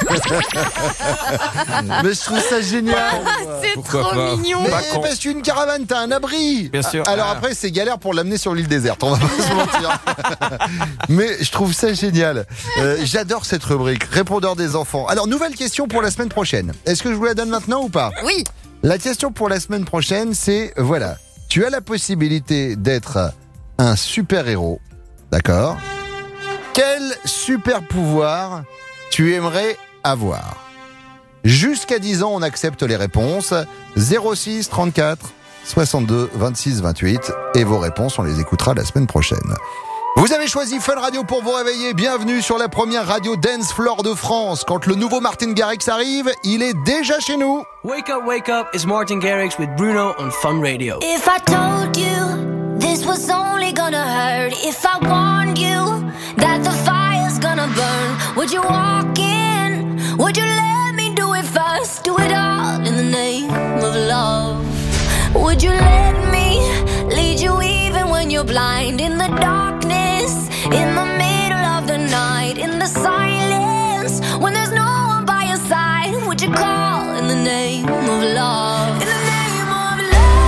Mais je trouve ça génial. C'est Pourquoi trop pas. mignon. Mais Pas con. parce qu'une caravane, t'as un abri. Bien sûr. Alors Ah. après, c'est galère pour l'amener sur l'île déserte. On va pas se mentir. Mais je trouve ça génial. Euh, j'adore cette rubrique. Répondeur des enfants. Alors, nouvelle question pour la semaine prochaine. Est-ce que je vous la donne maintenant ou pas? Oui. La question pour la semaine prochaine, c'est, voilà. Tu as la possibilité d'être un super-héros. D'accord? Quel super pouvoir tu aimerais avoir? Jusqu'à dix ans, on accepte les réponses. zéro six trente-quatre soixante-deux vingt-six vingt-huit. Et vos réponses, on les écoutera la semaine prochaine. Vous avez choisi Fun Radio pour vous réveiller. Bienvenue sur la première radio dance floor de France. Quand le nouveau Martin Garrix arrive, il est déjà chez nous. Wake up, wake up, it's Martin Garrix with Bruno on Fun Radio. If I told you this was only gonna hurt, if I warned you that the fire's gonna burn, would you walk in? Would you let me do it first? Do it all in the name of love. Would you let me lead you even when you're blind? In the darkness, in the middle of the night, in the silence, when there's no one by your side, would you call in the name of love? In the name of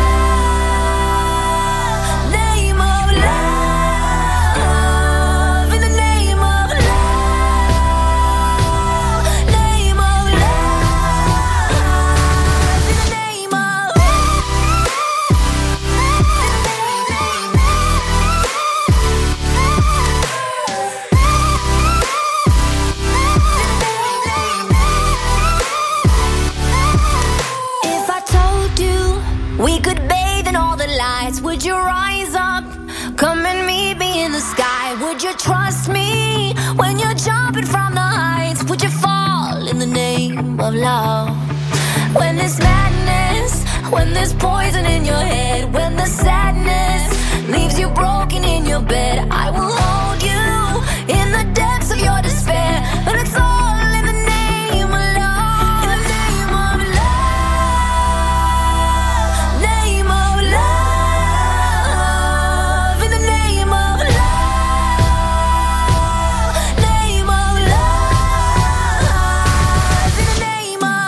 love, name of love, in the name of love, name of love, in the name of If I told you we could bathe in all the lights, would you rise up? Come and meet me in the sky. Would you trust me when you're jumping from the heights? Would you fall in the name of love? When there's madness, when there's poison in your head, when the sadness leaves you broken in your bed, I will hold you in the depths of your despair. And it's all in the name of love. In the name of love, name of love, in the name of love, name of love, in the name of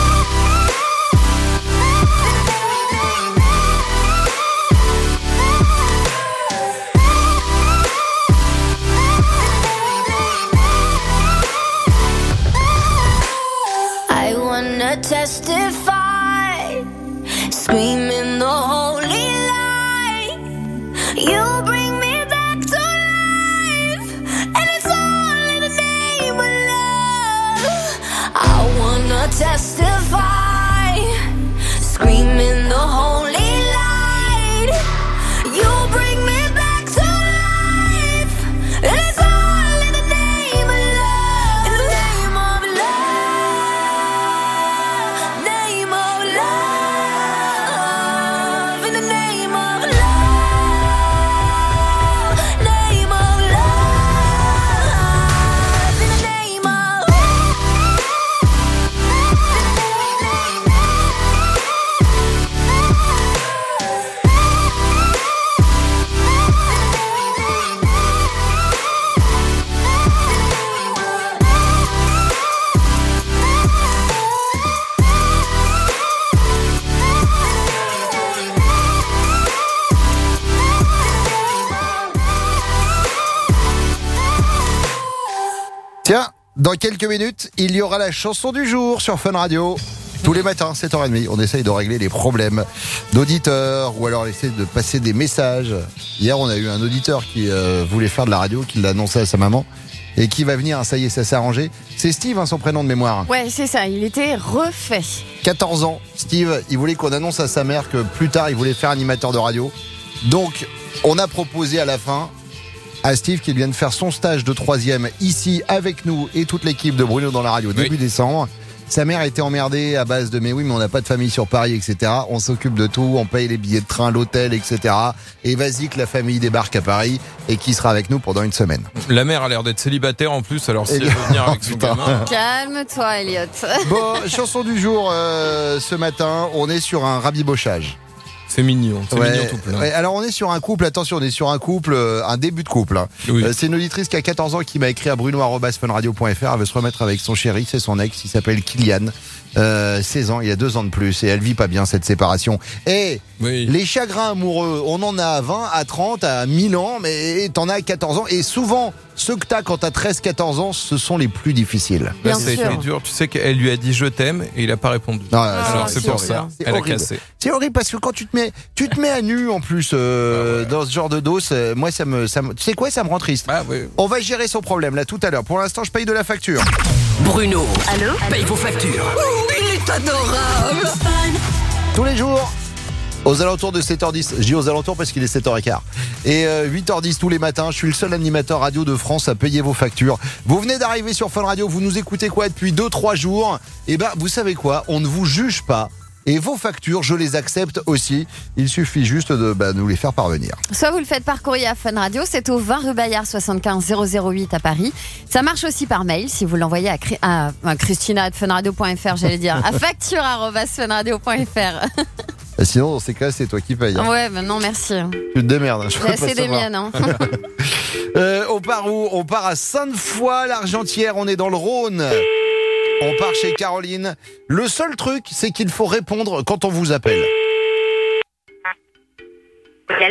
I wanna testify, screaming the holy light. You bring me back to life, and it's all in the name of love. I wanna testify, screaming the holy light. You bring me back to life, and it's all in the name of love. In the name of love, name of love, in the name of love, name of love, in the name of Dans quelques minutes, il y aura la chanson du jour sur Fun Radio. Tous les matins, sept heures trente, on essaye de régler les problèmes d'auditeurs ou alors essayer de passer des messages. Hier, on a eu un auditeur qui euh, voulait faire de la radio, qui l'a annoncé à sa maman et qui va venir, hein, ça y est, ça s'est arrangé. C'est Steve, hein, son prénom de mémoire. Ouais, c'est ça, il était refait. quatorze ans, Steve, il voulait qu'on annonce à sa mère que plus tard, il voulait faire animateur de radio. Donc, on a proposé à la fin à Steve qu'il vienne faire son stage de troisième ici avec nous et toute l'équipe de Bruno dans la radio début oui. décembre. Sa mère était emmerdée à base de mais oui mais on n'a pas de famille sur Paris, et cetera. On s'occupe de tout, on paye les billets de train, l'hôtel, et cetera. Et vas-y que la famille débarque à Paris et qui sera avec nous pendant une semaine. La mère a l'air d'être célibataire en plus, alors si elle veut venir avec son gamin. Calme-toi, Elliot. Bon, chanson du jour euh, ce matin, on est sur un rabibochage. C'est mignon, c'est ouais, mignon tout plein. Ouais, alors on est sur un couple, attention, on est sur un couple, euh, un début de couple. Hein. Oui. Euh, c'est une auditrice qui a quatorze ans qui m'a écrit à bruno arobase fun radio point f r. Elle veut se remettre avec son chéri, c'est son ex, il s'appelle Kylian. Euh, seize ans, il y a deux ans de plus et elle vit pas bien cette séparation. Et oui. les chagrins amoureux, on en a à vingt, à trente, à mille ans, mais t'en as à quatorze ans. Et souvent, ceux que t'as quand t'as treize quatorze ans, ce sont les plus difficiles. Là, ça a été dur. Tu sais qu'elle lui a dit je t'aime et il a pas répondu. Non, ah, alors c'est, c'est pour ça, c'est elle horrible. a cassé. C'est horrible parce que quand tu te mets, tu te mets à nu en plus euh, ah ouais. dans ce genre de dos, moi ça me, ça me, tu sais quoi, ça me rend triste. Ah oui. On va gérer son problème là tout à l'heure. Pour l'instant, je paye de la facture. Bruno, allô, paye vos factures. Oh, il est adorable. Tous les jours, aux alentours de sept heures dix. Je dis aux alentours parce qu'il est sept heures quinze. Et euh, huit heures dix tous les matins, je suis le seul animateur radio de France à payer vos factures. Vous venez d'arriver sur Fun Radio, vous nous écoutez quoi depuis deux trois jours. Et ben, vous savez quoi, on ne vous juge pas. Et vos factures, je les accepte aussi. Il suffit juste de bah, nous les faire parvenir. Soit vous le faites par courrier à Fun Radio, c'est au vingt rue Bayard soixante-quinze zéro zéro huit à Paris. Ça marche aussi par mail si vous l'envoyez à, Cri- à, à Christina arobase funradio point f r, j'allais dire, à facture arobase funradio point f r. Et sinon, dans ces cas, c'est toi qui payes. Hein. Ouais, mais non, merci. Tu te démerdes. Je J'ai assez des miennes. Hein. euh, on part où ? On part à Sainte-Foy-l'Argentière. On est dans le Rhône. On part chez Caroline. Le seul truc, c'est qu'il faut répondre quand on vous appelle. Allô ?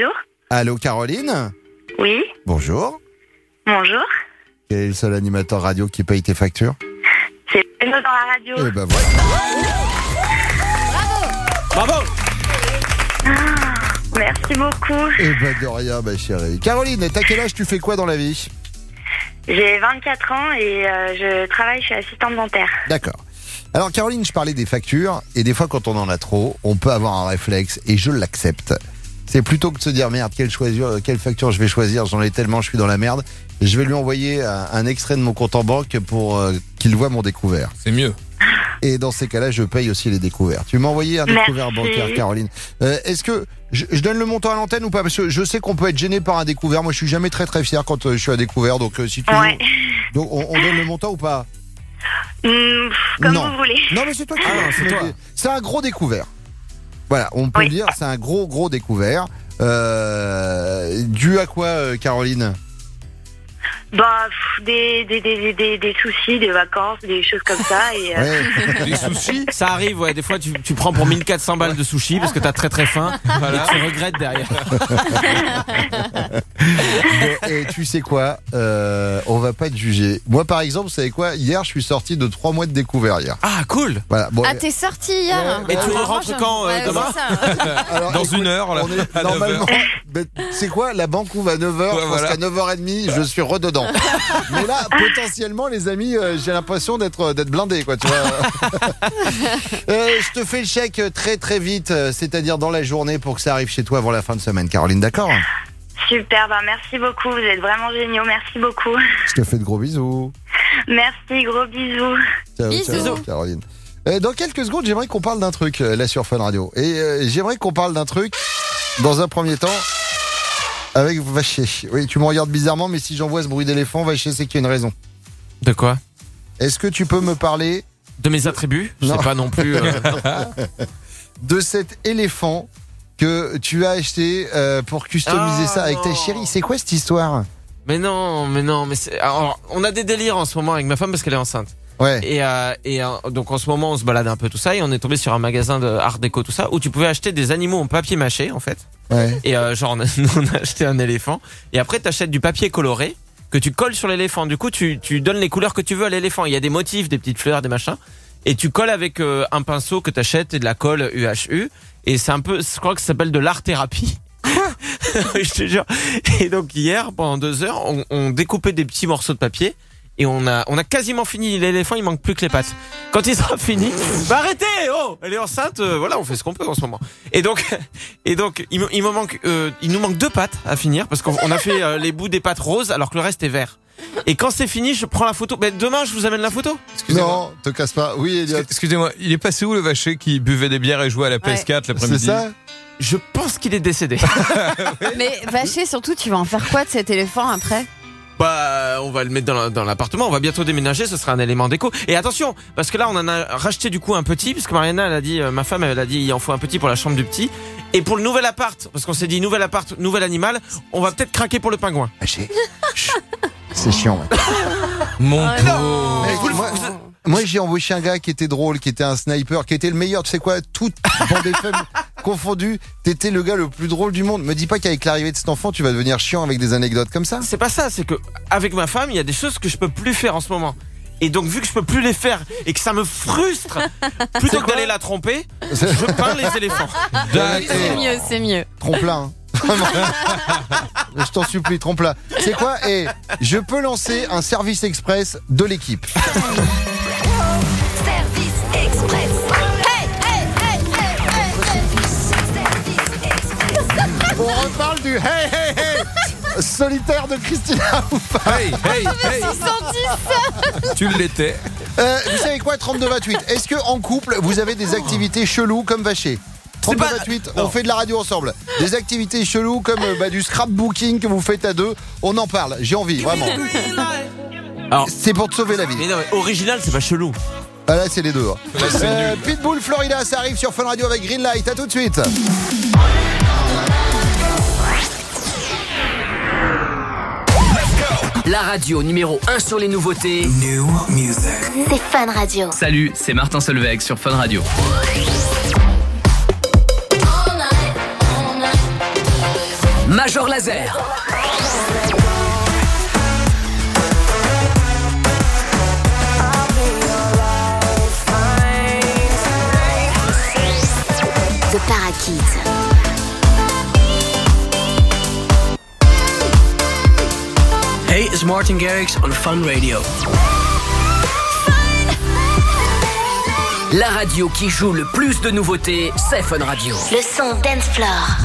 Allô, Caroline ? Oui. Bonjour. Bonjour. Quel est le seul animateur radio qui paye tes factures ? C'est Bruno dans la radio. Eh ben voilà. Bravo. Bravo. Ah, merci beaucoup. Eh ben de rien, ma chérie. Caroline, t'as quel âge, tu fais quoi dans la vie ? J'ai vingt-quatre ans et euh, je travaille, je suis assistante dentaire. D'accord. Alors Caroline, je parlais des factures et des fois quand on en a trop, on peut avoir un réflexe et je l'accepte. C'est plutôt que de se dire merde, quelle, choisir, quelle facture je vais choisir, j'en ai tellement, je suis dans la merde. Je vais lui envoyer un, un extrait de mon compte en banque pour euh, qu'il voit mon découvert. C'est mieux. Et dans ces cas-là, je paye aussi les découverts. Tu m'as envoyé un découvert Merci. bancaire, Caroline. Euh, est-ce que je, je donne le montant à l'antenne ou pas ? Parce que je sais qu'on peut être gêné par un découvert. Moi, je suis jamais très très fier quand euh, je suis à découvert. Donc, euh, si tu ouais. veux, donc on, on donne le montant ou pas ? Mmh, Comme non. vous voulez. Non, mais c'est toi qui. Ah, non, c'est, toi. c'est un gros découvert. Voilà, on peut oui. le dire, c'est un gros gros découvert. Euh, dû à quoi, euh, Caroline ? Bah, pff, des, des, des, des, des soucis, des vacances, des choses comme ça. Et, euh... ouais. Des sushis ? Ça arrive, ouais. Des fois, tu, tu prends pour mille quatre cents balles de sushis parce que t'as très très faim. Voilà. Et tu regrettes derrière. Et tu sais quoi, euh, on va pas te juger. Moi, par exemple, vous savez quoi ? Hier, je suis sorti de trois mois de découvert hier. Ah, cool. Voilà. Bon, ah, t'es sorti hier. Ouais, et tu rentres quand, euh, ouais, demain ? Alors, dans écoute, une heure, là. On est, à normalement, c'est quoi ? La banque ouvre à neuf heures. Ouais, je pense voilà. qu'à neuf heures trente, je suis rededans. Mais là, potentiellement, les amis, euh, j'ai l'impression d'être d'être blindé, quoi, tu vois. euh, je te fais le chèque très très vite, euh, c'est-à-dire dans la journée pour que ça arrive chez toi avant la fin de semaine, Caroline, d'accord ? Super, bah merci beaucoup, vous êtes vraiment géniaux, merci beaucoup. Je te fais de gros bisous. Merci, gros bisous. Ciao, bisous. Ciao, Caroline. Euh, dans quelques secondes, j'aimerais qu'on parle d'un truc euh, là sur Fun Radio. Et euh, j'aimerais qu'on parle d'un truc dans un premier temps. Avec Vacher. Oui, tu me regardes bizarrement, mais si j'envoie ce bruit d'éléphant, Vacher, c'est qu'il y a une raison. De quoi ? Est-ce que tu peux me parler de mes attributs ? Je sais pas non plus. Euh... de cet éléphant que tu as acheté euh, pour customiser ah, ça avec non. ta chérie. C'est quoi cette histoire ? Mais non, mais non, mais c'est... Alors, on a des délires en ce moment avec ma femme parce qu'elle est enceinte. Ouais. Et, euh, et euh, donc en ce moment, on se balade un peu tout ça et on est tombé sur un magasin de art déco tout ça où tu pouvais acheter des animaux en papier mâché en fait. Ouais. Et euh, genre, nous, on a acheté un éléphant. Et après, t'achètes du papier coloré. que tu colles sur l'éléphant. Du coup, tu, tu donnes les couleurs que tu veux à l'éléphant. Il y a des motifs, des petites fleurs, des machins. Et tu colles avec euh, un pinceau que t'achètes et de la colle U H U. Et c'est un peu, je crois que ça s'appelle de l'art-thérapie. Je te jure. Et donc hier, pendant deux heures, on, on découpait des petits morceaux de papier. Et on a, on a quasiment fini l'éléphant, il manque plus que les pattes. Quand il sera fini, bah arrêtez, oh, elle est enceinte, euh, voilà, on fait ce qu'on peut en ce moment. Et donc, et donc, il me, il me manque, euh, il nous manque deux pattes à finir parce qu'on on a fait euh, les bouts des pattes roses alors que le reste est vert. Et quand c'est fini, je prends la photo. Mais demain, je vous amène la photo. Non, te casse pas. Oui, Elliot. Excusez-moi, il est passé où le vacher qui buvait des bières et jouait à la P S quatre ouais. l'après-midi? C'est ça? Je pense qu'il est décédé. Mais Vacher, surtout, tu vas en faire quoi de cet éléphant après? Bah, on va le mettre dans, dans l'appartement. On va bientôt déménager. Ce sera un élément déco. Et attention, parce que là, on en a racheté du coup un petit, parce que Mariana, elle a dit, euh, ma femme, elle a dit, il en faut un petit pour la chambre du petit. Et pour le nouvel appart, parce qu'on s'est dit nouvel appart, nouvel animal, on va peut-être craquer pour le pingouin. C'est chiant. Ouais. Mon Ah, pauvre. Mais moi, moi, j'ai embauché un gars qui était drôle, qui était un sniper, qui était le meilleur. Tu sais quoi, toutes bandes F M confondues, t'étais le gars le plus drôle du monde. Me dis pas qu'avec l'arrivée de cet enfant, tu vas devenir chiant avec des anecdotes comme ça. C'est pas ça, c'est que avec ma femme, il y a des choses que je peux plus faire en ce moment. Et donc, vu que je peux plus les faire et que ça me frustre, plutôt que d'aller la tromper, je peins les éléphants. C'est mieux, c'est mieux. Trompe-la, hein. Vraiment. Je t'en supplie, trompe-la. C'est quoi? Et je peux lancer un service express de l'équipe. Service express. Hey, hey, hey, hey, hey, hey. On reparle du hey hey hey solitaire de Christina Oupa. Hey, hey, hey. six cent dix. Tu l'étais. Euh, vous savez quoi, trente-deux vingt-huit? Est-ce que en couple, vous avez des activités cheloues comme Vacher? trente-deux vingt-huit, on fait de la radio ensemble. Des activités cheloues comme euh, bah, du scrapbooking que vous faites à deux. On en parle, j'ai envie, vraiment. Alors, c'est pour te sauver la vie. Mais non, mais original, c'est pas chelou. Ah là, c'est les deux. Là, c'est Euh, nul. Pitbull, Florida, ça arrive sur Fun Radio avec Greenlight. À tout de suite. La radio numéro un sur les nouveautés. New music. C'est Fun Radio. Salut, c'est Martin Solveig sur Fun Radio. Major Laser. The Parakeets. Hey, it's Martin Garrix on Fun Radio. La radio qui joue le plus de nouveautés, c'est Fun Radio. Le son Dance Floor.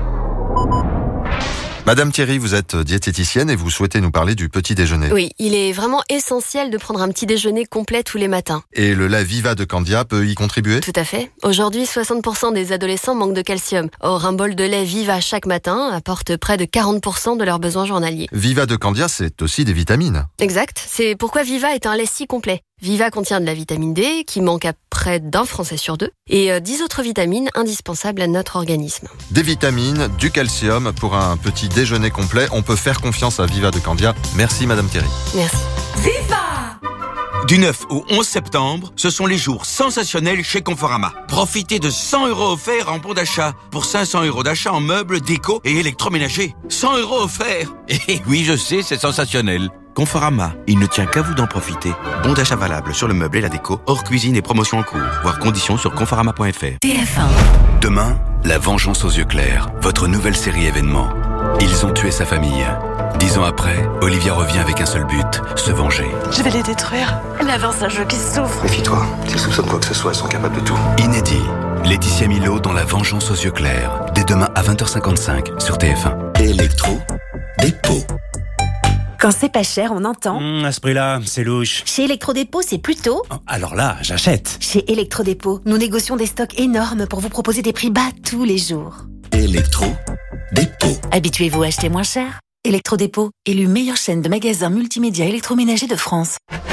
Madame Thierry, vous êtes diététicienne et vous souhaitez nous parler du petit déjeuner. Oui, il est vraiment essentiel de prendre un petit déjeuner complet tous les matins. Et le lait Viva de Candia peut y contribuer? Tout à fait. Aujourd'hui, soixante pour cent des adolescents manquent de calcium. Or, un bol de lait Viva chaque matin apporte près de quarante pour cent de leurs besoins journaliers. Viva de Candia, c'est aussi des vitamines. Exact. C'est pourquoi Viva est un lait si complet. Viva contient de la vitamine D, qui manque à près d'un Français sur deux, et euh, dix autres vitamines indispensables à notre organisme. Des vitamines, du calcium pour un petit déjeuner complet. On peut faire confiance à Viva de Candia. Merci Madame Thierry. Merci. Viva! Du neuf au onze septembre, ce sont les jours sensationnels chez Conforama. Profitez de cent euros offerts en bon d'achat pour cinq cents euros d'achat en meubles, déco et électroménager. cent euros offerts! Et oui, je sais, c'est sensationnel. Conforama, il ne tient qu'à vous d'en profiter. Bon d'achat valable sur le meuble et la déco, hors cuisine et promotion en cours. Voir conditions sur conforama point f r. T F un. Demain, La Vengeance aux yeux clairs, votre nouvelle série événement. Ils ont tué sa famille. Dix ans après, Olivia revient avec un seul but, se venger. Je vais les détruire. Mais avant, c'est un jeu qui souffre. Méfie-toi, s'ils soupçonnent quoi que ce soit, ils sont capables de tout. Inédit, Laetitia Milo dans La Vengeance aux yeux clairs, dès demain à vingt heures cinquante-cinq sur T F un. Électro, dépôt. Quand c'est pas cher, on entend. Mmh, à ce prix-là, c'est louche. Chez Electrodépôt, c'est plutôt... Alors là, j'achète. Chez Electrodépôt, nous négocions des stocks énormes pour vous proposer des prix bas tous les jours. Électro, dépôt. Habituez-vous à acheter moins cher. Electrodépôt, élu meilleure chaîne de magasins multimédia électroménager de France.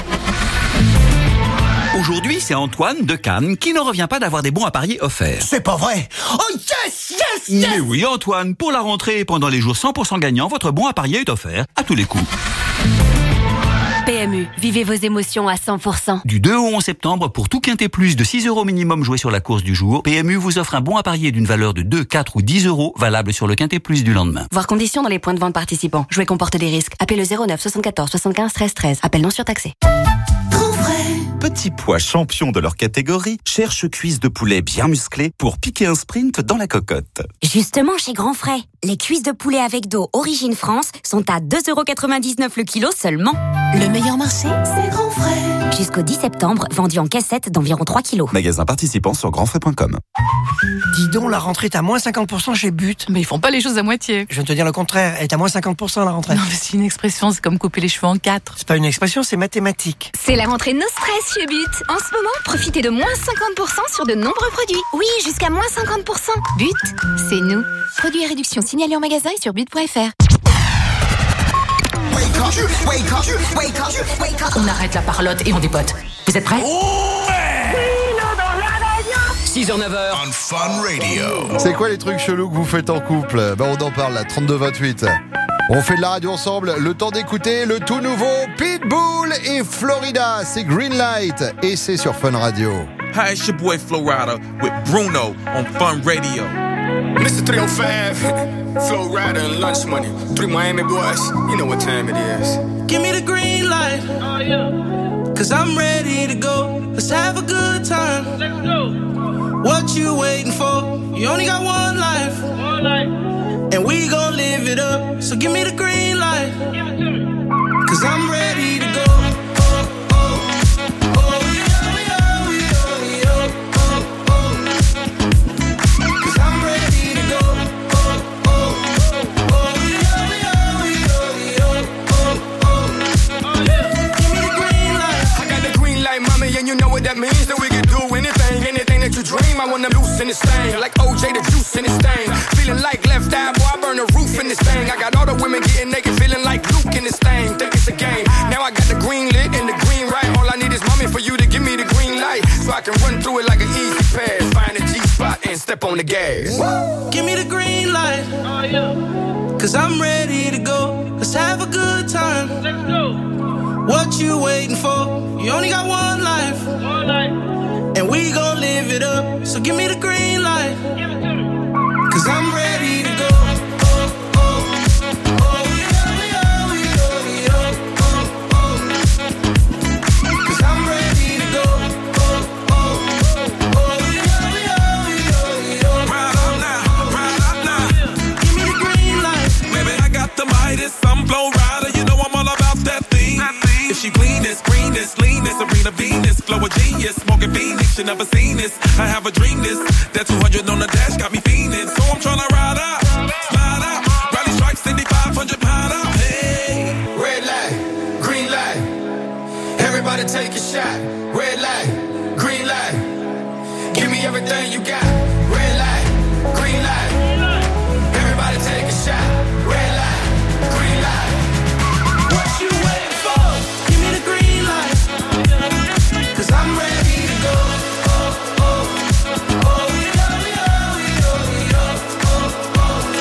Aujourd'hui, c'est Antoine de Cannes qui n'en revient pas d'avoir des bons à parier offerts. C'est pas vrai. Oh yes, yes, yes. Mais oui, Antoine, pour la rentrée et pendant les jours cent pour cent gagnants, votre bon à parier est offert à tous les coups. P M U, vivez vos émotions à cent pour cent. Du deux au onze septembre, pour tout Quintet Plus de six euros minimum joué sur la course du jour, P M U vous offre un bon à parier d'une valeur de deux, quatre ou dix euros valable sur le Quintet Plus du lendemain. Voir conditions dans les points de vente participants. Jouer comporte des risques. Appelez le zéro neuf soixante-quatorze soixante-quinze treize treize. Appel non surtaxé. Petits pois champions de leur catégorie cherchent cuisses de poulet bien musclées pour piquer un sprint dans la cocotte. Justement, chez Grand Frais, les cuisses de poulet avec dos Origine France sont à deux euros quatre-vingt-dix-neuf le kilo seulement. Le meilleur marché, c'est Grand Frais. Jusqu'au dix septembre, vendu en cassette d'environ trois kilos. Magasin participant sur grand frais point com. Dis donc, la rentrée est à moins cinquante pour cent chez But. Mais ils font pas les choses à moitié. Je viens de te dire le contraire, elle est à moins cinquante pour cent la rentrée. Non, mais c'est une expression, c'est comme couper les cheveux en quatre. C'est pas une expression, c'est mathématique. C'est la rentrée No Stress chez But. En ce moment, profitez de moins cinquante pour cent sur de nombreux produits. Oui, jusqu'à moins cinquante pour cent. But, c'est nous. Produits et réductions signalés en magasin et sur but point f r. On arrête la parlotte et on dépote. Vous êtes prêts? six heures neuf heures. On Fun Radio. C'est quoi les trucs chelous que vous faites en couple? Bah on en parle là, trente-deux vingt-huit. On fait de la radio ensemble, le temps d'écouter le tout nouveau Pitbull et Florida, c'est Greenlight et c'est sur Fun Radio. Hi, it's your boy Florida with Bruno on Fun Radio. Mister three oh five, Flow Rider and Lunch Money. Three Miami boys, you know what time it is. Give me the green light. Oh, yeah. Cause I'm ready to go. Let's have a good time. Let's go. What you waiting for? You only got one life. One life. And we gon' live it up. So give me the green light. Give it to me. Cause I'm ready to go. And you know what that means, that we can do anything, anything that you dream. I wanna loosen this thing, like O J the juice in this thing. Feeling like left eye, boy, I burn the roof in this thing. I got all the women getting naked, feeling like Luke in this thing. Think it's a game, now I got the green lit and the green right. All I need is mommy for you to give me the green light, so I can run through it like an easy pass. Find a G-spot and step on the gas. Woo! Give me the green light, oh, yeah. Cause I'm ready to go. Let's have a good time. Let's go. What you waiting for? You only got one life. One life. And we gon' live it up. So give me the green light. Give it to me. Cause I'm ready to go. Oh, oh, oh, yeah, yeah, yeah, yeah, oh, oh. Cause I'm ready to go. Oh, oh, oh, yeah, yeah, yeah, yeah. Ride out now, ride out now. Give me the green light. Baby, I got the Midas, I'm Flow Rider. You know I'm all about that thing. If she clean this, green this, lean this, Serena Venus, flow a genius, smoking Phoenix, you never seen this. I have a dream this, that two hundred on the dash got me fiending, so I'm tryna ride out, slide out, rally stripes, seventy-five hundred pound out, hey. Red light, green light, everybody take a shot. Red light, green light, give me everything you got. Red light, green light, everybody take a shot. Red light, green light, what you waiting for? Give me the green light, cause I'm ready to go. Oh, oh, oh, yeah, yeah, yeah, yeah, oh,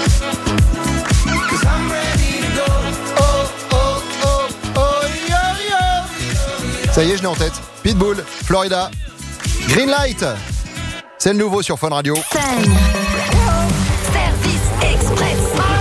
oh. Cause I'm ready to go. Oh, oh, oh, oh, yeah, yeah. Ça y est, je l'ai en tête. Pitbull, Florida, Greenlight. C'est le nouveau sur Fun Radio. Fun. Service Express.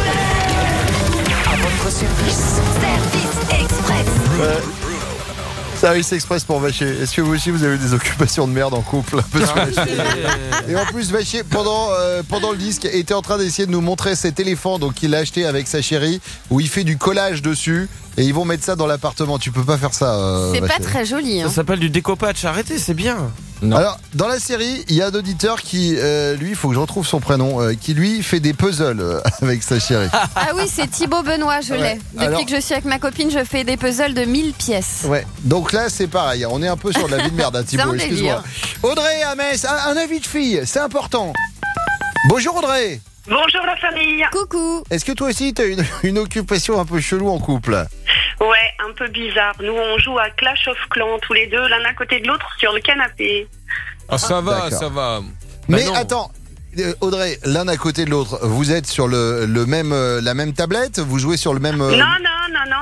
À votre service. Service Express. Ouais. Service Express pour Vacher. Est-ce que vous aussi vous avez eu des occupations de merde en couple un peu sur Vacher. Et en plus Vacher pendant, euh, pendant le disque était en train d'essayer de nous montrer cet éléphant donc qu'il a acheté avec sa chérie où il fait du collage dessus et ils vont mettre ça dans l'appartement. Tu peux pas faire ça. Euh, c'est Vacher. pas très joli. Hein. Ça s'appelle du découpage. Arrêtez, c'est bien. Non. Alors, dans la série, il y a un auditeur qui, euh, lui, il faut que je retrouve son prénom, euh, qui lui fait des puzzles euh, avec sa chérie. Ah oui, c'est Thibaut Benoît, je ouais. l'ai. Depuis Alors... que je suis avec ma copine, je fais des puzzles de mille pièces. Ouais, donc là, c'est pareil. On est un peu sur de la vie de merde, hein, Thibaut, excuse-moi. Audrey à Metz, un, un avis de fille, c'est important. Bonjour Audrey. Bonjour la famille. Coucou. Est-ce que toi aussi, t'as une, une occupation un peu chelou en couple? Ouais, un peu bizarre. Nous, on joue à Clash of Clans, tous les deux, l'un à côté de l'autre, sur le canapé. Ah, ça va, D'accord. ça va. Mais bah attends, Audrey, l'un à côté de l'autre, vous êtes sur le, le même, euh, la même tablette? Vous jouez sur le même... Euh... Non, non, non, non,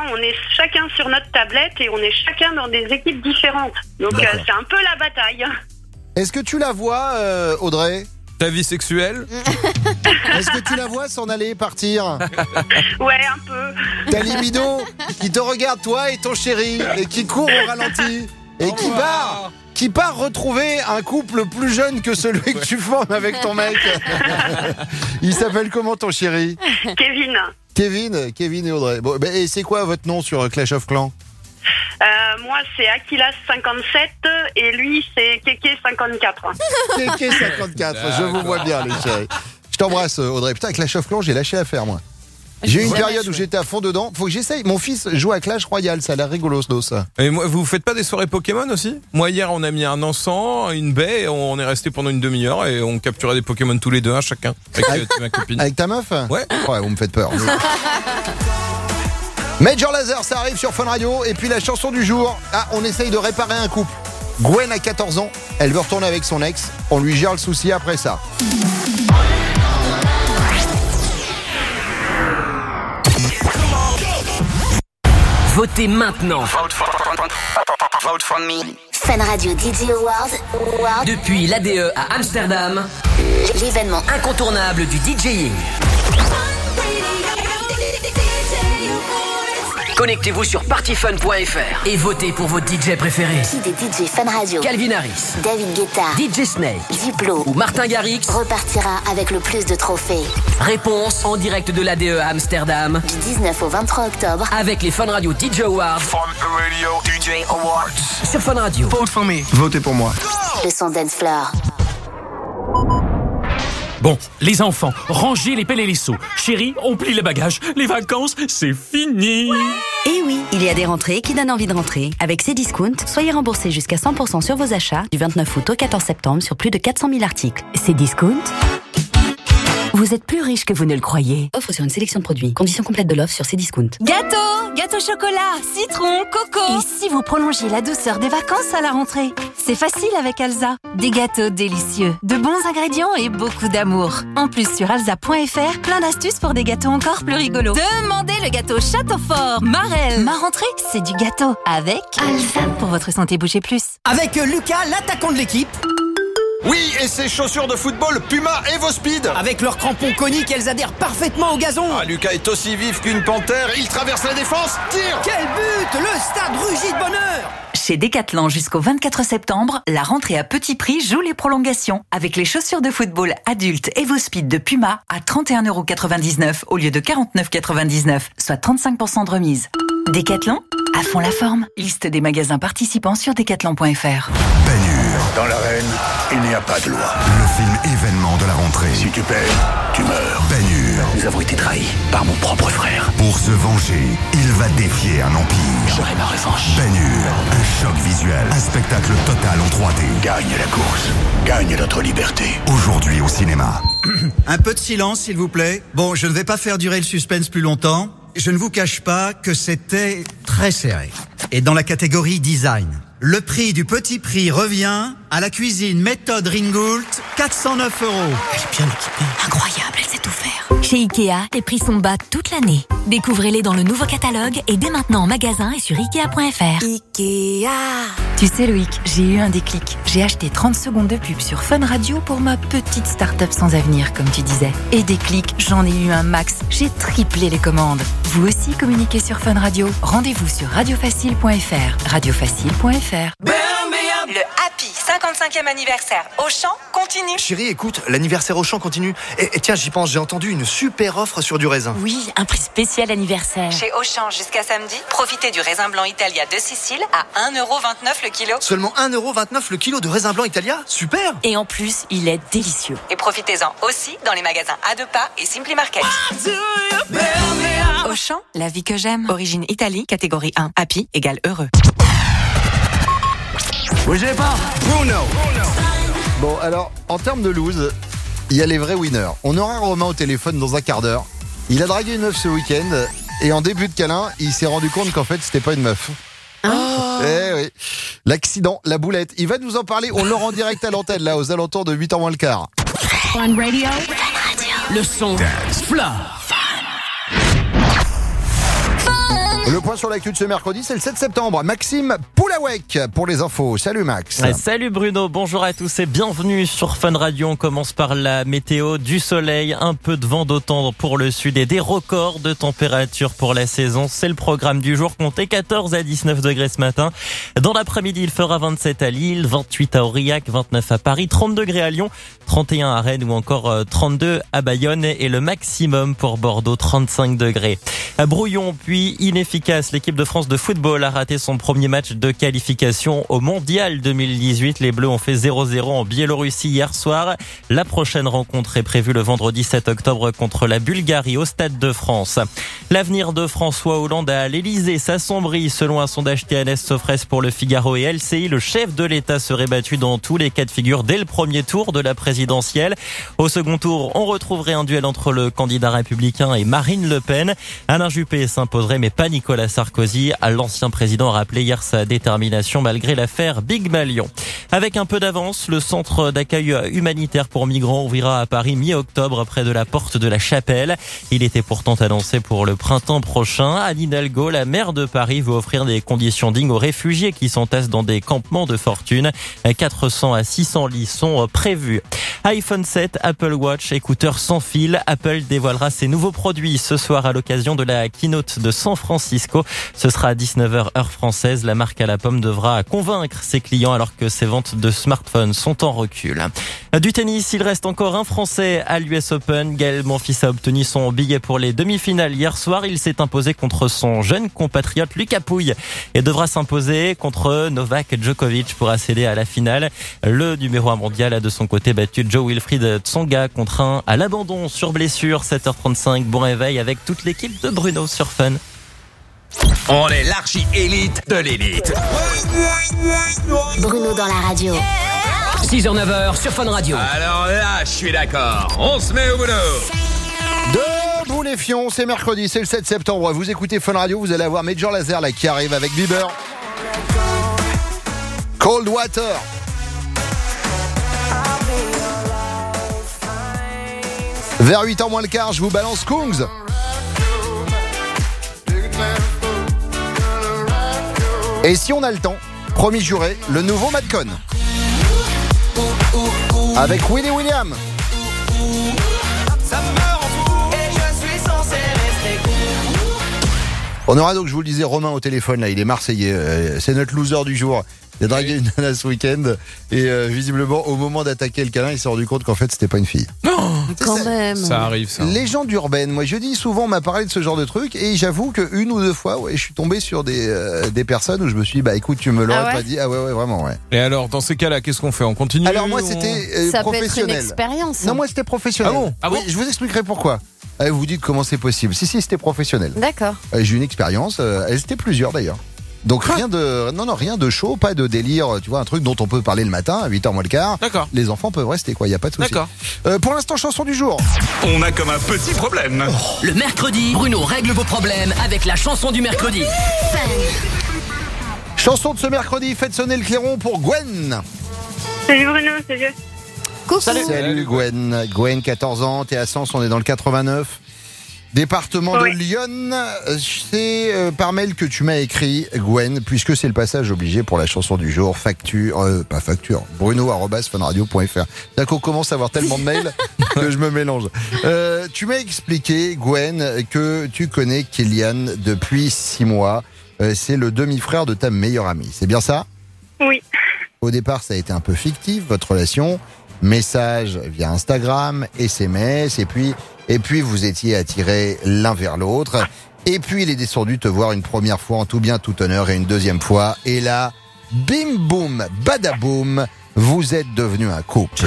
on est chacun sur notre tablette et on est chacun dans des équipes différentes. Donc euh, c'est un peu la bataille. Est-ce que tu la vois, euh, Audrey ? Ta vie sexuelle ? Est-ce que tu la vois s'en aller, partir ? Ouais, un peu. Ta libido qui te regarde, toi et ton chéri, et qui court au ralenti, et qui part, qui part retrouver un couple plus jeune que celui que tu formes avec ton mec. Il s'appelle comment ton chéri ? Kevin. Kevin, Kevin et Audrey. Bon, et c'est quoi votre nom sur Clash of Clans ? Euh, moi, c'est Akilas cinquante-sept et lui, c'est Kéké cinquante-quatre. Kéké cinquante-quatre, je vous vois bien, les chéris. Je t'embrasse, Audrey. Putain, Clash of Clans, j'ai lâché l'affaire, moi. J'ai eu une période où j'étais à fond dedans. Faut que j'essaye. Mon fils joue à Clash Royale, ça a l'air rigolo, ce dos, ça. Et moi, vous faites pas des soirées Pokémon aussi ? Moi, hier, on a mis un encens, une baie, et on est resté pendant une demi-heure et on capturait des Pokémon tous les deux, un chacun. Avec, avec ma copine. Avec ta meuf ? Ouais. Ouais, vous me faites peur. Major Lazer, ça arrive sur Fun Radio. Et puis la chanson du jour. Ah, on essaye de réparer un couple. Gwen a quatorze ans. Elle veut retourner avec son ex. On lui gère le souci après ça. Votez maintenant. Vote for, vote for me. Fun Radio D J Awards. Depuis l'A D E à Amsterdam. L'événement incontournable du DJing. Connectez-vous sur partyfun point f r et votez pour votre D J préféré. Qui des D J Fun Radio, Calvin Harris, David Guetta, D J Snake, Diplo ou Martin Garrix repartira avec le plus de trophées. Réponse en direct de l'A D E à Amsterdam du dix-neuf au vingt-trois octobre avec les Fun Radio D J Awards. Fun Radio D J Awards. Sur Fun Radio. Vote for me. Votez pour moi. Le son dance floor. Bon, les enfants, rangez les pelles et les seaux. Chérie, on plie les bagages. Les vacances, c'est fini. Et oui, il y a des rentrées qui donnent envie de rentrer. Avec Cdiscount, soyez remboursés jusqu'à cent pour cent sur vos achats du vingt-neuf août au quatorze septembre sur plus de quatre cent mille articles. Cdiscount, vous êtes plus riche que vous ne le croyez. Offre sur une sélection de produits. Conditions complètes de l'offre sur Cdiscount. Gâteau, gâteau chocolat, citron, coco. Et si vous prolongez la douceur des vacances à la rentrée? C'est facile avec Alza. Des gâteaux délicieux, de bons ingrédients et beaucoup d'amour. En plus, sur alza point f r, plein d'astuces pour des gâteaux encore plus rigolos. Demandez le gâteau Château Fort, Marelle. Ma rentrée, c'est du gâteau avec Alza. Pour votre santé, bougez plus. Avec Lucas, l'attaquant de l'équipe. Oui, et ses chaussures de football Puma EvoSpeed. Avec leurs crampons coniques, elles adhèrent parfaitement au gazon. Ah, Lucas est aussi vif qu'une panthère. Il traverse la défense. Tire. Quel but! Le stade rugit de bonheur. Chez Decathlon jusqu'au vingt-quatre septembre, la rentrée à petit prix joue les prolongations. Avec les chaussures de football adultes EvoSpeed de Puma à trente et un euros quatre-vingt-dix-neuf au lieu de quarante-neuf euros quatre-vingt-dix-neuf, soit trente-cinq pour cent de remise. Decathlon, à fond la forme. Liste des magasins participants sur decathlon point f r. Dans l'arène, il n'y a pas de loi. Le film événement de la rentrée. Si tu perds, tu meurs. Ben Hur. Nous avons été trahis par mon propre frère. Pour se venger, il va défier un empire. J'aurai ma revanche. Ben Hur, un choc visuel, un spectacle total en trois D. Gagne la course, gagne notre liberté. Aujourd'hui au cinéma. Un peu de silence, s'il vous plaît. Bon, je ne vais pas faire durer le suspense plus longtemps. Je ne vous cache pas que c'était très serré. Et dans la catégorie design, le prix du petit prix revient à la cuisine méthode Ringgold, quatre cent neuf euros. Elle est bien équipée. Incroyable, elle sait tout faire. Chez Ikea, les prix sont bas toute l'année. Découvrez-les dans le nouveau catalogue et dès maintenant en magasin et sur ikea point f r. Ikea. Tu sais Loïc, j'ai eu un déclic. J'ai acheté trente secondes de pub sur Fun Radio pour ma petite start-up sans avenir, comme tu disais. Et déclic, j'en ai eu un max. J'ai triplé les commandes. Vous aussi communiquez sur Fun Radio. Rendez-vous sur radiofacile point f r. radiofacile point f r. Le Happy cinquante-cinquième anniversaire Auchan continue. Chérie, écoute, l'anniversaire Auchan continue. Et, et tiens, j'y pense, j'ai entendu une super offre sur du raisin. Oui, un prix spécial anniversaire. Chez Auchan jusqu'à samedi, profitez du raisin blanc Italia de Sicile à un euro vingt-neuf le kilo. Seulement un euro vingt-neuf le kilo de raisin blanc Italia? Super. Et en plus, il est délicieux. Et profitez-en aussi dans les magasins à deux pas et Simply Market. Auchan, la vie que j'aime. Origine Italie, catégorie un. Happy égale heureux. Bougez pas. Bruno. Bon, alors, en termes de lose, il y a les vrais winners. On aura Romain au téléphone dans un quart d'heure. Il a dragué une meuf ce week-end et en début de câlin, il s'est rendu compte qu'en fait, c'était pas une meuf. Oh. Eh oui. L'accident, la boulette. Il va nous en parler. On l'aura en direct à l'antenne, là, aux alentours de huit heures moins le quart. Fun Radio. Le son. Fla. Fun Le point sur l'actu de ce mercredi, c'est le sept septembre. Maxime Poulawek pour les infos. Salut Max. Ouais, salut Bruno, bonjour à tous et bienvenue sur Fun Radio. On commence par la météo, du soleil, un peu de vent d'automne pour le sud et des records de température pour la saison. C'est le programme du jour, comptez quatorze à dix-neuf degrés ce matin. Dans l'après-midi, il fera vingt-sept à Lille, vingt-huit à Aurillac, vingt-neuf à Paris, trente degrés à Lyon, trente et un à Rennes ou encore trente-deux à Bayonne et le maximum pour Bordeaux, trente-cinq degrés. À Brouillon, puis inefficace, l'équipe de France de football a raté son premier match de qualification au Mondial deux mille dix-huit. Les Bleus ont fait zéro zéro en Biélorussie hier soir. La prochaine rencontre est prévue le vendredi sept octobre contre la Bulgarie au Stade de France. L'avenir de François Hollande à l'Elysée s'assombrit selon un sondage T N S Sofres pour le Figaro et L C I. Le chef de l'État serait battu dans tous les cas de figure dès le premier tour de la présidentielle. Au second tour, on retrouverait un duel entre le candidat républicain et Marine Le Pen. Alain Juppé s'imposerait, mais pas Nicolas Sarkozy. L'ancien président a rappelé hier sa détermination malgré l'affaire Big Malion. Avec un peu d'avance, le centre d'accueil humanitaire pour migrants ouvrira à Paris mi-octobre près de la porte de la Chapelle. Il était pourtant annoncé pour le printemps prochain. Anne Hidalgo, la maire de Paris, veut offrir des conditions dignes aux réfugiés qui s'entassent dans des campements de fortune. quatre cents à six cents lits sont prévus. iPhone sept, Apple Watch, écouteurs sans fil. Apple dévoilera ses nouveaux produits ce soir à l'occasion de la keynote de San Francisco. Ce sera à dix-neuf heures heure française. La marque à la pomme devra convaincre ses clients alors que ses ventes de smartphones sont en recul. Du tennis, il reste encore un Français à l'U S Open. Gaël Monfils a obtenu son billet pour les demi-finales hier soir. Il s'est imposé contre son jeune compatriote Lucas Pouille et devra s'imposer contre Novak Djokovic pour accéder à la finale. Le numéro un mondial a de son côté battu Joe Wilfried Tsonga, contraint à l'abandon sur blessure. sept heures trente-cinq, bon réveil avec toute l'équipe de Bruno sur Fun. On est l'archi-élite de l'élite. Bruno dans la radio. six heures neuf heures sur Fun Radio. Alors là, je suis d'accord. On se met au boulot. Debout les fions, c'est mercredi, c'est le sept septembre. Vous écoutez Fun Radio, vous allez avoir Major Lazer là qui arrive avec Bieber. Cold Water. Vers huit heures moins le quart, je vous balance Kungs. Et si on a le temps, promis juré, le nouveau Madcon. Avec Willy William. On aura donc, je vous le disais, Romain au téléphone, là, il est marseillais, euh, c'est notre loser du jour. Il a dragué une nana ce week-end et euh, visiblement, au moment d'attaquer le câlin, il s'est rendu compte qu'en fait, c'était pas une fille. Non, quand même. Ça arrive, ça. Légende urbaine. Moi, je dis souvent, on m'a parlé de ce genre de truc et j'avoue qu'une ou deux fois, ouais, je suis tombé sur des, euh, des personnes où je me suis dit, bah écoute, tu me l'aurais Ah ouais pas dit. Ah ouais, ouais, vraiment, ouais. Et alors, dans ces cas-là, qu'est-ce qu'on fait? On continue? Alors moi, on- c'était euh, Ça peut être une professionnel. expérience. Non, moi, c'était professionnel. Ah bon Ah bon Oui, je vous expliquerai pourquoi. Euh, Vous vous dites comment c'est possible. Si, si, c'était professionnel. D'accord. Euh, J'ai eu une expérience. euh, Elles étaient plusieurs d'ailleurs. Donc rien de, non, non, rien de chaud, pas de délire, tu vois, un truc dont on peut parler le matin à huit heures moins le quart. D'accord. Les enfants peuvent rester, quoi, il y a pas de souci. D'accord. Euh, pour l'instant, chanson du jour. On a comme un petit problème. Le mercredi, Bruno règle vos problèmes avec la chanson du mercredi. Chanson de ce mercredi, faites sonner le clairon pour Gwen. Salut Bruno, c'est Dieu. Coucou. Salut Gwen. Gwen, quatorze ans, t'es à Sens, on est dans le quatre-vingt-neuf. Département Oui. de Lyon. C'est euh, par mail que tu m'as écrit, Gwen, puisque c'est le passage obligé pour la chanson du jour. Facture, euh, pas facture, bruno arobase funradio point fr. C'est-à-dire qu'on commence à avoir tellement de mails que je me mélange. Euh, tu m'as expliqué, Gwen, que tu connais Kylian depuis six mois. Euh, c'est le demi-frère de ta meilleure amie. C'est bien ça? Oui. Au départ, ça a été un peu fictif, votre relation. Message via Instagram, S M S, et puis, et puis vous étiez attirés l'un vers l'autre. Et puis il est descendu te voir une première fois en tout bien tout honneur et une deuxième fois. Et là, bim boum, badaboum, vous êtes devenus un couple.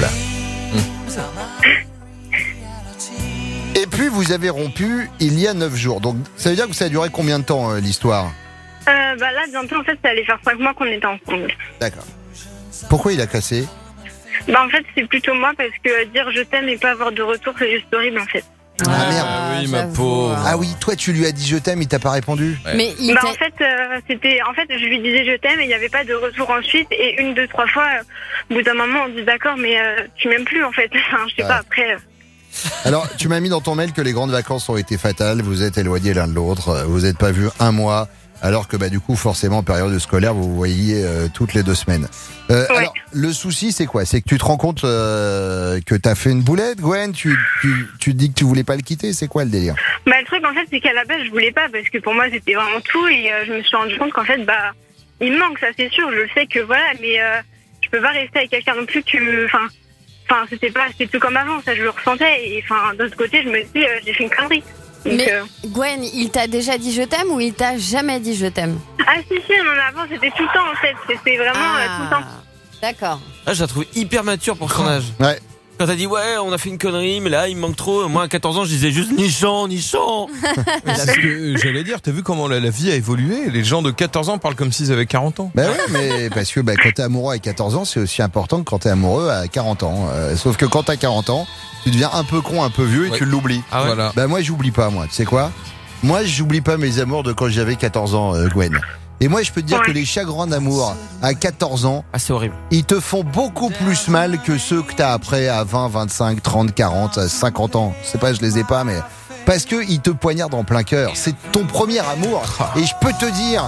Et puis vous avez rompu il y a neuf jours. Donc ça veut dire que ça a duré combien de temps euh, l'histoire? Euh, bah là, bientôt, en fait, ça allait faire cinq mois qu'on était ensemble. D'accord. Pourquoi il a cassé? Bah en fait, c'est plutôt moi parce que dire je t'aime et pas avoir de retour, c'est juste horrible en fait. Ah merde. Ah oui, ma pauvre. Ah oui, toi tu lui as dit je t'aime, il t'a pas répondu. Mais il Bah t'a- en fait, euh, c'était, en fait, je lui disais je t'aime et il n'y avait pas de retour ensuite. Et une, deux, trois fois, euh, au bout d'un moment, on dit d'accord, mais euh, tu m'aimes plus en fait. Enfin, je sais Ouais. pas, après. euh, Alors, tu m'as mis dans ton mail que les grandes vacances ont été fatales, vous êtes éloignés l'un de l'autre, vous n'êtes pas vus un mois, alors que bah du coup, forcément, en période scolaire, vous vous voyez euh, toutes les deux semaines. Euh, Ouais. Alors, le souci, c'est quoi? C'est que tu te rends compte euh, que t'as fait une boulette, Gwen, tu, tu, tu dis que tu voulais pas le quitter, c'est quoi le délire? Bah, le truc, en fait, c'est qu'à la base, je voulais pas parce que pour moi, c'était vraiment tout et euh, je me suis rendu compte qu'en fait, bah, il me manque, ça, c'est sûr. Je le sais que voilà, mais euh, je peux pas rester avec quelqu'un non plus que. Enfin, enfin, c'était pas, c'était plus comme avant, ça, je le ressentais. Et enfin, d'un autre côté, je me dis, euh, j'ai fait une connerie. Donc, Mais euh, Gwen, il t'a déjà dit je t'aime ou il t'a jamais dit je t'aime? Ah, si, si, en avant, c'était tout le temps, en fait. C'était vraiment euh, tout le temps. D'accord. Ah, je la trouve hyper mature pour son âge. Ouais. Quand t'as dit ouais, on a fait une connerie, mais là il me manque trop. Moi à quatorze ans, je disais juste nichon, nichon. C'est ce que j'allais dire, t'as vu comment la, la vie a évolué? Les gens de quatorze ans parlent comme s'ils avaient quarante ans. Bah ouais, mais parce que bah, quand t'es amoureux à quatorze ans, c'est aussi important que quand t'es amoureux à quarante ans. Euh, sauf que quand t'as quarante ans, tu deviens un peu con, un peu vieux et Ouais. tu l'oublies. Ah ouais. Voilà. Bah moi, j'oublie pas, moi. Tu sais quoi? Moi, j'oublie pas mes amours de quand j'avais quatorze ans, euh, Gwen. Et moi, je peux te dire Ouais. que les chagrins d'amour à quatorze ans, Ah, c'est horrible. ils te font beaucoup plus mal que ceux que t'as après à vingt, vingt-cinq, trente, quarante, cinquante ans. Je sais pas, je les ai pas, mais parce que ils te poignardent en plein cœur. C'est ton premier amour. Et je peux te dire,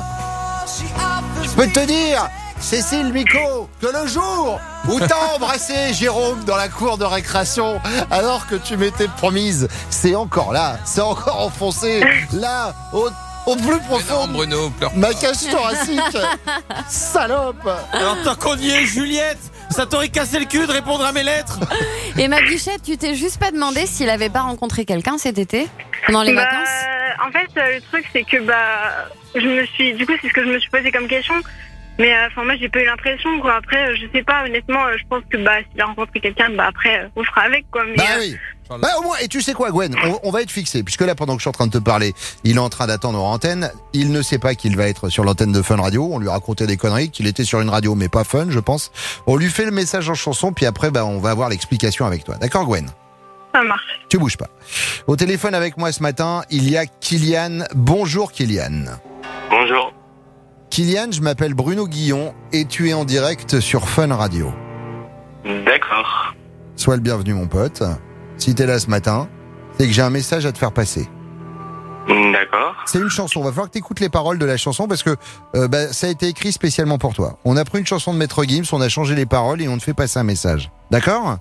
je peux te dire, Cécile Micot, que le jour où t'as embrassé Jérôme dans la cour de récréation alors que tu m'étais promise, c'est encore là, c'est encore enfoncé, là, au, au plus profond Non, Bruno, pleure ma cage thoracique. Salope. Alors tant qu'on y est, Juliette, ça t'aurait cassé le cul de répondre à mes lettres. Et ma bichette, tu t'es juste pas demandé s'il avait pas rencontré quelqu'un cet été pendant les Bah, vacances? en fait, euh, le truc, c'est que bah, je me suis, du coup, c'est ce que je me suis posé comme question. Mais euh, enfin, moi, j'ai pas eu l'impression, quoi. Après, euh, je sais pas, honnêtement, euh, je pense que bah, s'il a rencontré quelqu'un, bah après, euh, on fera avec, quoi. Mais, Bah euh, oui. Bah au moins, et tu sais quoi, Gwen, on, on va être fixé, puisque là, pendant que je suis en train de te parler, il est en train d'attendre en antenne. Il ne sait pas qu'il va être sur l'antenne de Fun Radio. On lui racontait des conneries, qu'il était sur une radio, mais pas Fun, je pense. On lui fait le message en chanson, puis après, bah, on va avoir l'explication avec toi. D'accord, Gwen? ça marche. Tu bouges pas. Au téléphone avec moi ce matin, il y a Kylian. Bonjour, Kylian. Bonjour. Kylian, je m'appelle Bruno Guillon et tu es en direct sur Fun Radio. D'accord. Sois le bienvenu, mon pote. Si t'es là ce matin, c'est que j'ai un message à te faire passer. D'accord. C'est une chanson. Il va falloir que tu écoutes les paroles de la chanson parce que euh, bah, ça a été écrit spécialement pour toi. On a pris une chanson de Maître Gims, on a changé les paroles et on te fait passer un message. D'accord?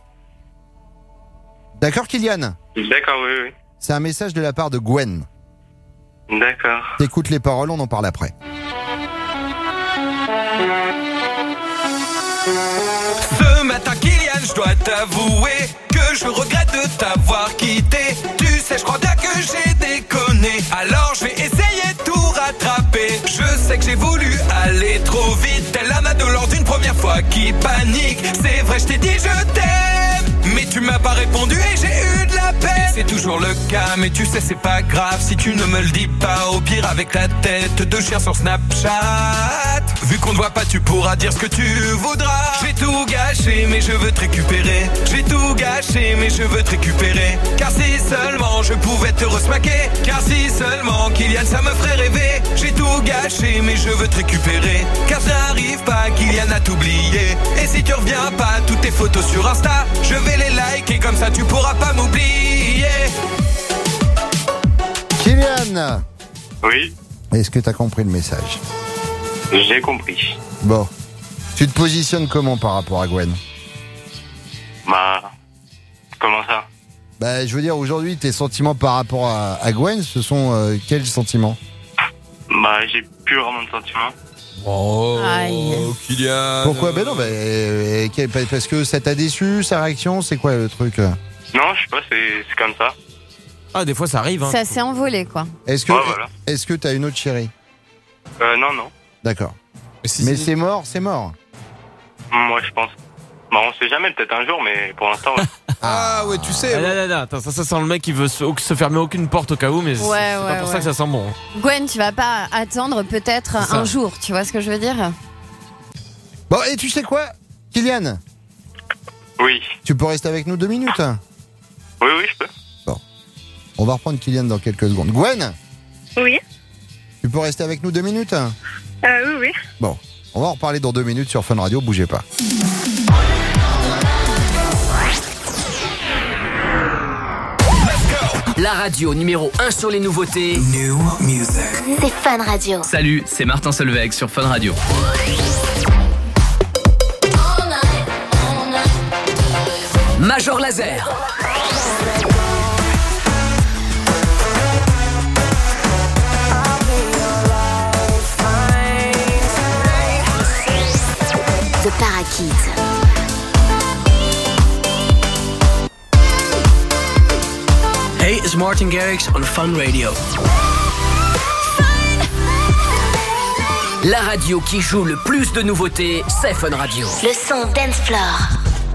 D'accord, Kylian? D'accord, oui, C'est un message de la part de Gwen. oui. D'accord. T'écoutes les paroles, on en parle après. Ce matin, Kylian, je dois t'avouer que je regrette de t'avoir quitté. Tu sais, je crois bien que j'ai déconné. Alors je vais essayer de tout rattraper. Je sais que j'ai voulu aller trop vite. Telle un ado lors d'une première fois qui panique. C'est vrai, je t'ai dit je t'aime, mais tu m'as pas répondu et j'ai eu de la peine. Et c'est toujours le cas, mais tu sais, c'est pas grave si tu ne me le dis pas. Au pire, avec la tête de chien sur Snapchat. Vu qu'on ne voit pas, tu pourras dire ce que tu voudras. J'ai tout gâché, mais je veux te récupérer. J'ai tout gâché, mais je veux te récupérer. Car si seulement je pouvais te resmaquer. Car si seulement Kylian, ça me ferait rêver. J'ai tout gâché, mais je veux te récupérer. Car je n'arrive pas, Kylian, à t'oublier. Et si tu reviens pas, toutes tes photos sur Insta, je vais les liker, comme ça tu pourras pas m'oublier. Kylian, Oui, est-ce que t'as compris le message? j'ai compris. Bon. Tu te positionnes comment par rapport à Gwen? Bah, comment ça? Bah, je veux dire, aujourd'hui, tes sentiments par rapport à, à Gwen, ce sont euh, quels sentiments? Bah, j'ai plus vraiment de sentiments. Oh, Aïe. Kylian. Pourquoi? Ben non, bah, euh, quel- parce que ça t'a déçu, sa réaction, c'est quoi le truc? Non, je sais pas, c'est c'est comme ça. Ah, des fois ça arrive. Hein. Ça s'est envolé, quoi. Est-ce que Ouais, voilà. est-ce que t'as une autre chérie? Euh, non, non. D'accord. Mais si- Mais c'est mort, c'est mort. Moi, je pense. Bah, on sait jamais, peut-être un jour, mais pour l'instant, ouais. Ah ouais, tu sais. Ah, là, là, là, attends, ça, ça sent le mec qui veut se, se fermer aucune porte au cas où, mais c'est Ouais, c'est ouais, pas pour ça ouais. que ça sent bon. Gwen, tu vas pas attendre peut-être C'est ça. un jour, tu vois ce que je veux dire? Bon, et tu sais quoi, Kylian? Oui. Tu peux rester avec nous deux minutes? Oui, oui, je peux. On va reprendre Kylian dans quelques secondes. Gwen, Oui. tu peux rester avec nous deux minutes? Euh, oui, oui. Bon, on va en reparler dans deux minutes sur Fun Radio, bougez pas. la radio numéro un sur les nouveautés. New music. C'est Fun Radio. Salut, c'est Martin Solveig sur Fun Radio. Major Laser. The Parakeet. Hey, it's Martin Garrix on Fun Radio. La radio qui joue le plus de nouveautés, c'est Fun Radio. Le son Dance Floor.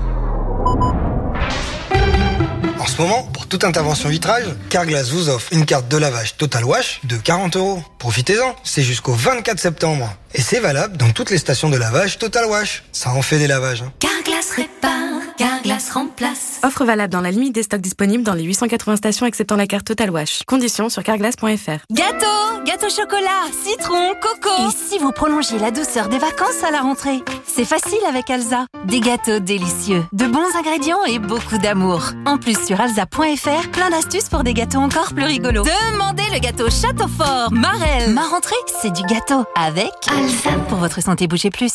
En ce moment, pour toute intervention vitrage, Carglass vous offre une carte de lavage Total Wash de quarante euros. Profitez-en, c'est jusqu'au vingt-quatre septembre. Et c'est valable dans toutes les stations de lavage Total Wash. Ça en fait des lavages. Hein. Carglass répare, Carglass remplace. Offre valable dans la limite des stocks disponibles dans les huit cent quatre-vingts stations acceptant la carte Total Wash. Conditions sur carglass point f r. Gâteau, gâteau chocolat, citron, coco. Et si vous prolongez la douceur des vacances à la rentrée? C'est facile avec Alza. Des gâteaux délicieux, de bons ingrédients et beaucoup d'amour. En plus, sur alza point f r, plein d'astuces pour des gâteaux encore plus rigolos. Demandez le gâteau Château Fort, Marelle. Ma rentrée, c'est du gâteau avec Alza. Pour votre santé, bougez plus.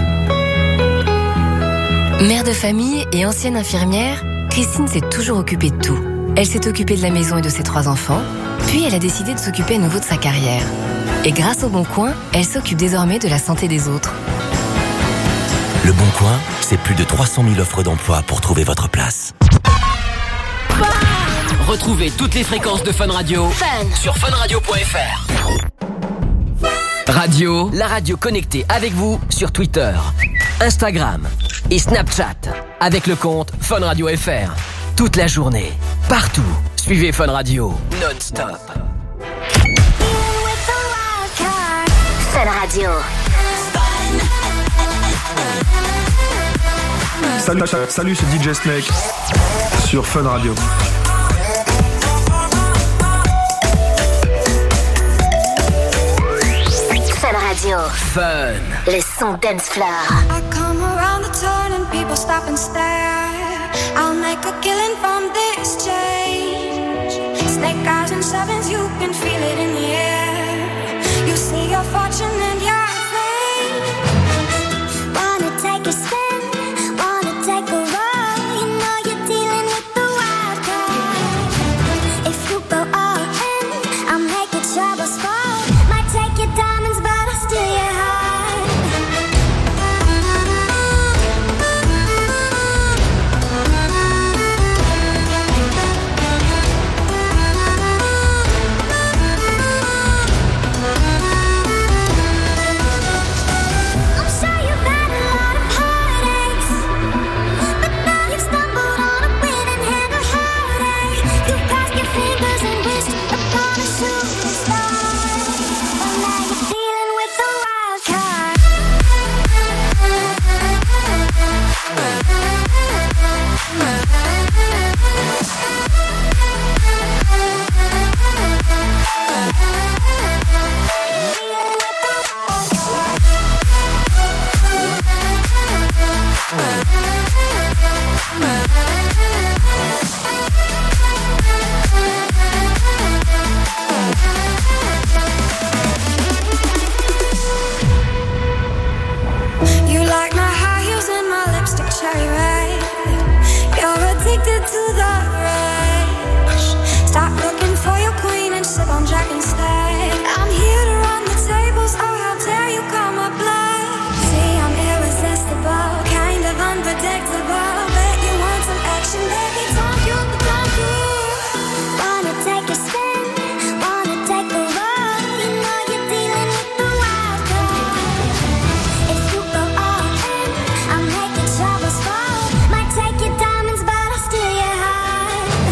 Mère de famille et ancienne infirmière, Christine s'est toujours occupée de tout. Elle s'est occupée de la maison et de ses trois enfants, puis elle a décidé de s'occuper à nouveau de sa carrière. Et grâce au Bon Coin, elle s'occupe désormais de la santé des autres. Le Bon Coin, c'est plus de trois cent mille offres d'emploi pour trouver votre place. Retrouvez toutes les fréquences de Fun Radio Fun. sur fun radio point f r. Radio, la radio connectée avec vous sur Twitter, Instagram et Snapchat avec le compte Fun Radio F R. Toute la journée, partout, suivez Fun Radio non-stop. Fun Radio. Salut, salut, c'est D J Snake sur Fun Radio. Fun Radio. Fun. Le son Dance Floor. I come around the turn and people stop and stare. I'll make a killing from this change. Snake eyes and sevens, you can feel it in the air. You see your fortune and your fame. Wanna take a spin, wanna take a roll. You know you're dealing with the wild card. If you go all in, I'll make your troubles fall. Might take your diamonds, but I'll steal your heart. I'm sure you've had a lot of heartaches, but now you've stumbled on a winning hand of heartache. You've crossed your fingers and wished upon a shooting star, but now you're dealing with the wild card. You like my high heels and my lipstick cherry red. You're addicted to the rush. Stop looking for your queen and sip on Jack instead. I'm here to run the tables, oh how dare you call my bluff. See, I'm irresistible, kind of unpredictable. Bet you want some action, baby, don't you, don't you. Wanna take a spin, wanna take a roll. You know you're dealing with the wild card. If you go all in, I'll make your troubles fall. Might take your diamonds, but I'll steal your heart.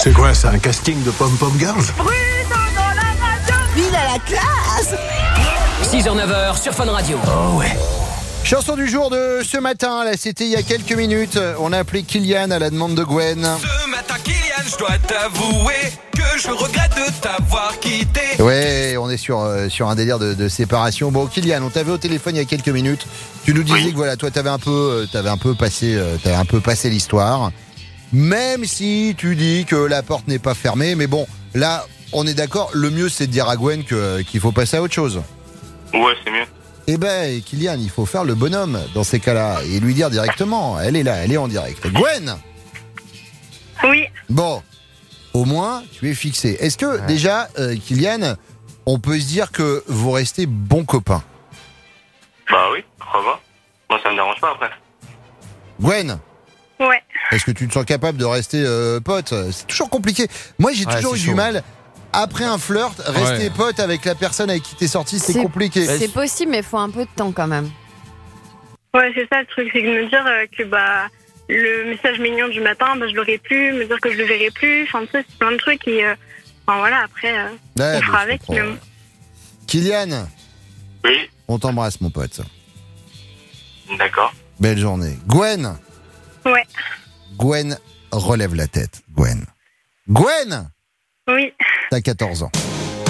C'est quoi, c'est un casting de pom-pom girls? Ville à la classe. six heures neuf heures sur Fun Radio. Oh ouais. Chanson du jour de ce matin, là c'était il y a quelques minutes. On a appelé Kylian à la demande de Gwen. Ce matin, Kylian, je dois t'avouer que je regrette de t'avoir quitté. Ouais, on est sur, euh, sur un délire de, de séparation. Bon, Kylian, on t'avait au téléphone il y a quelques minutes. Tu nous disais oui. que voilà, toi t'avais un peu, euh, t'avais un peu passé, euh, t'avais un peu passé l'histoire. Même si tu dis que la porte n'est pas fermée, mais bon, là, on est d'accord. Le mieux, c'est de dire à Gwen que, qu'il faut passer à autre chose. Ouais, c'est mieux. Eh ben, Kylian, il faut faire le bonhomme dans ces cas-là et lui dire directement. Elle est là, elle est en direct. Gwen. Oui. Bon, au moins, tu es fixé. Est-ce que ouais. déjà, euh, Kylian, on peut se dire que vous restez bons copains? Bah oui, pourquoi pas. Moi, ça me dérange pas après. Gwen. Ouais. Est-ce que tu te sens capable de rester euh, pote? C'est toujours compliqué. Moi, j'ai ouais, toujours eu chaud. du mal. Après un flirt, rester ouais. pote avec la personne avec qui t'es sorti, c'est, c'est compliqué. C'est possible, mais il faut un peu de temps quand même. Ouais, c'est ça le truc, c'est de me dire euh, que bah le message mignon du matin, bah, je l'aurai plus, me dire que je le verrai plus. Enfin, tu sais, c'est plein de trucs et euh, enfin voilà, après euh, ouais, on fera avec. Mais... Kylian. Oui. On t'embrasse, mon pote. D'accord. Belle journée. Gwen. Ouais. Gwen, relève la tête. Gwen. Gwen. Oui. T'as quatorze ans.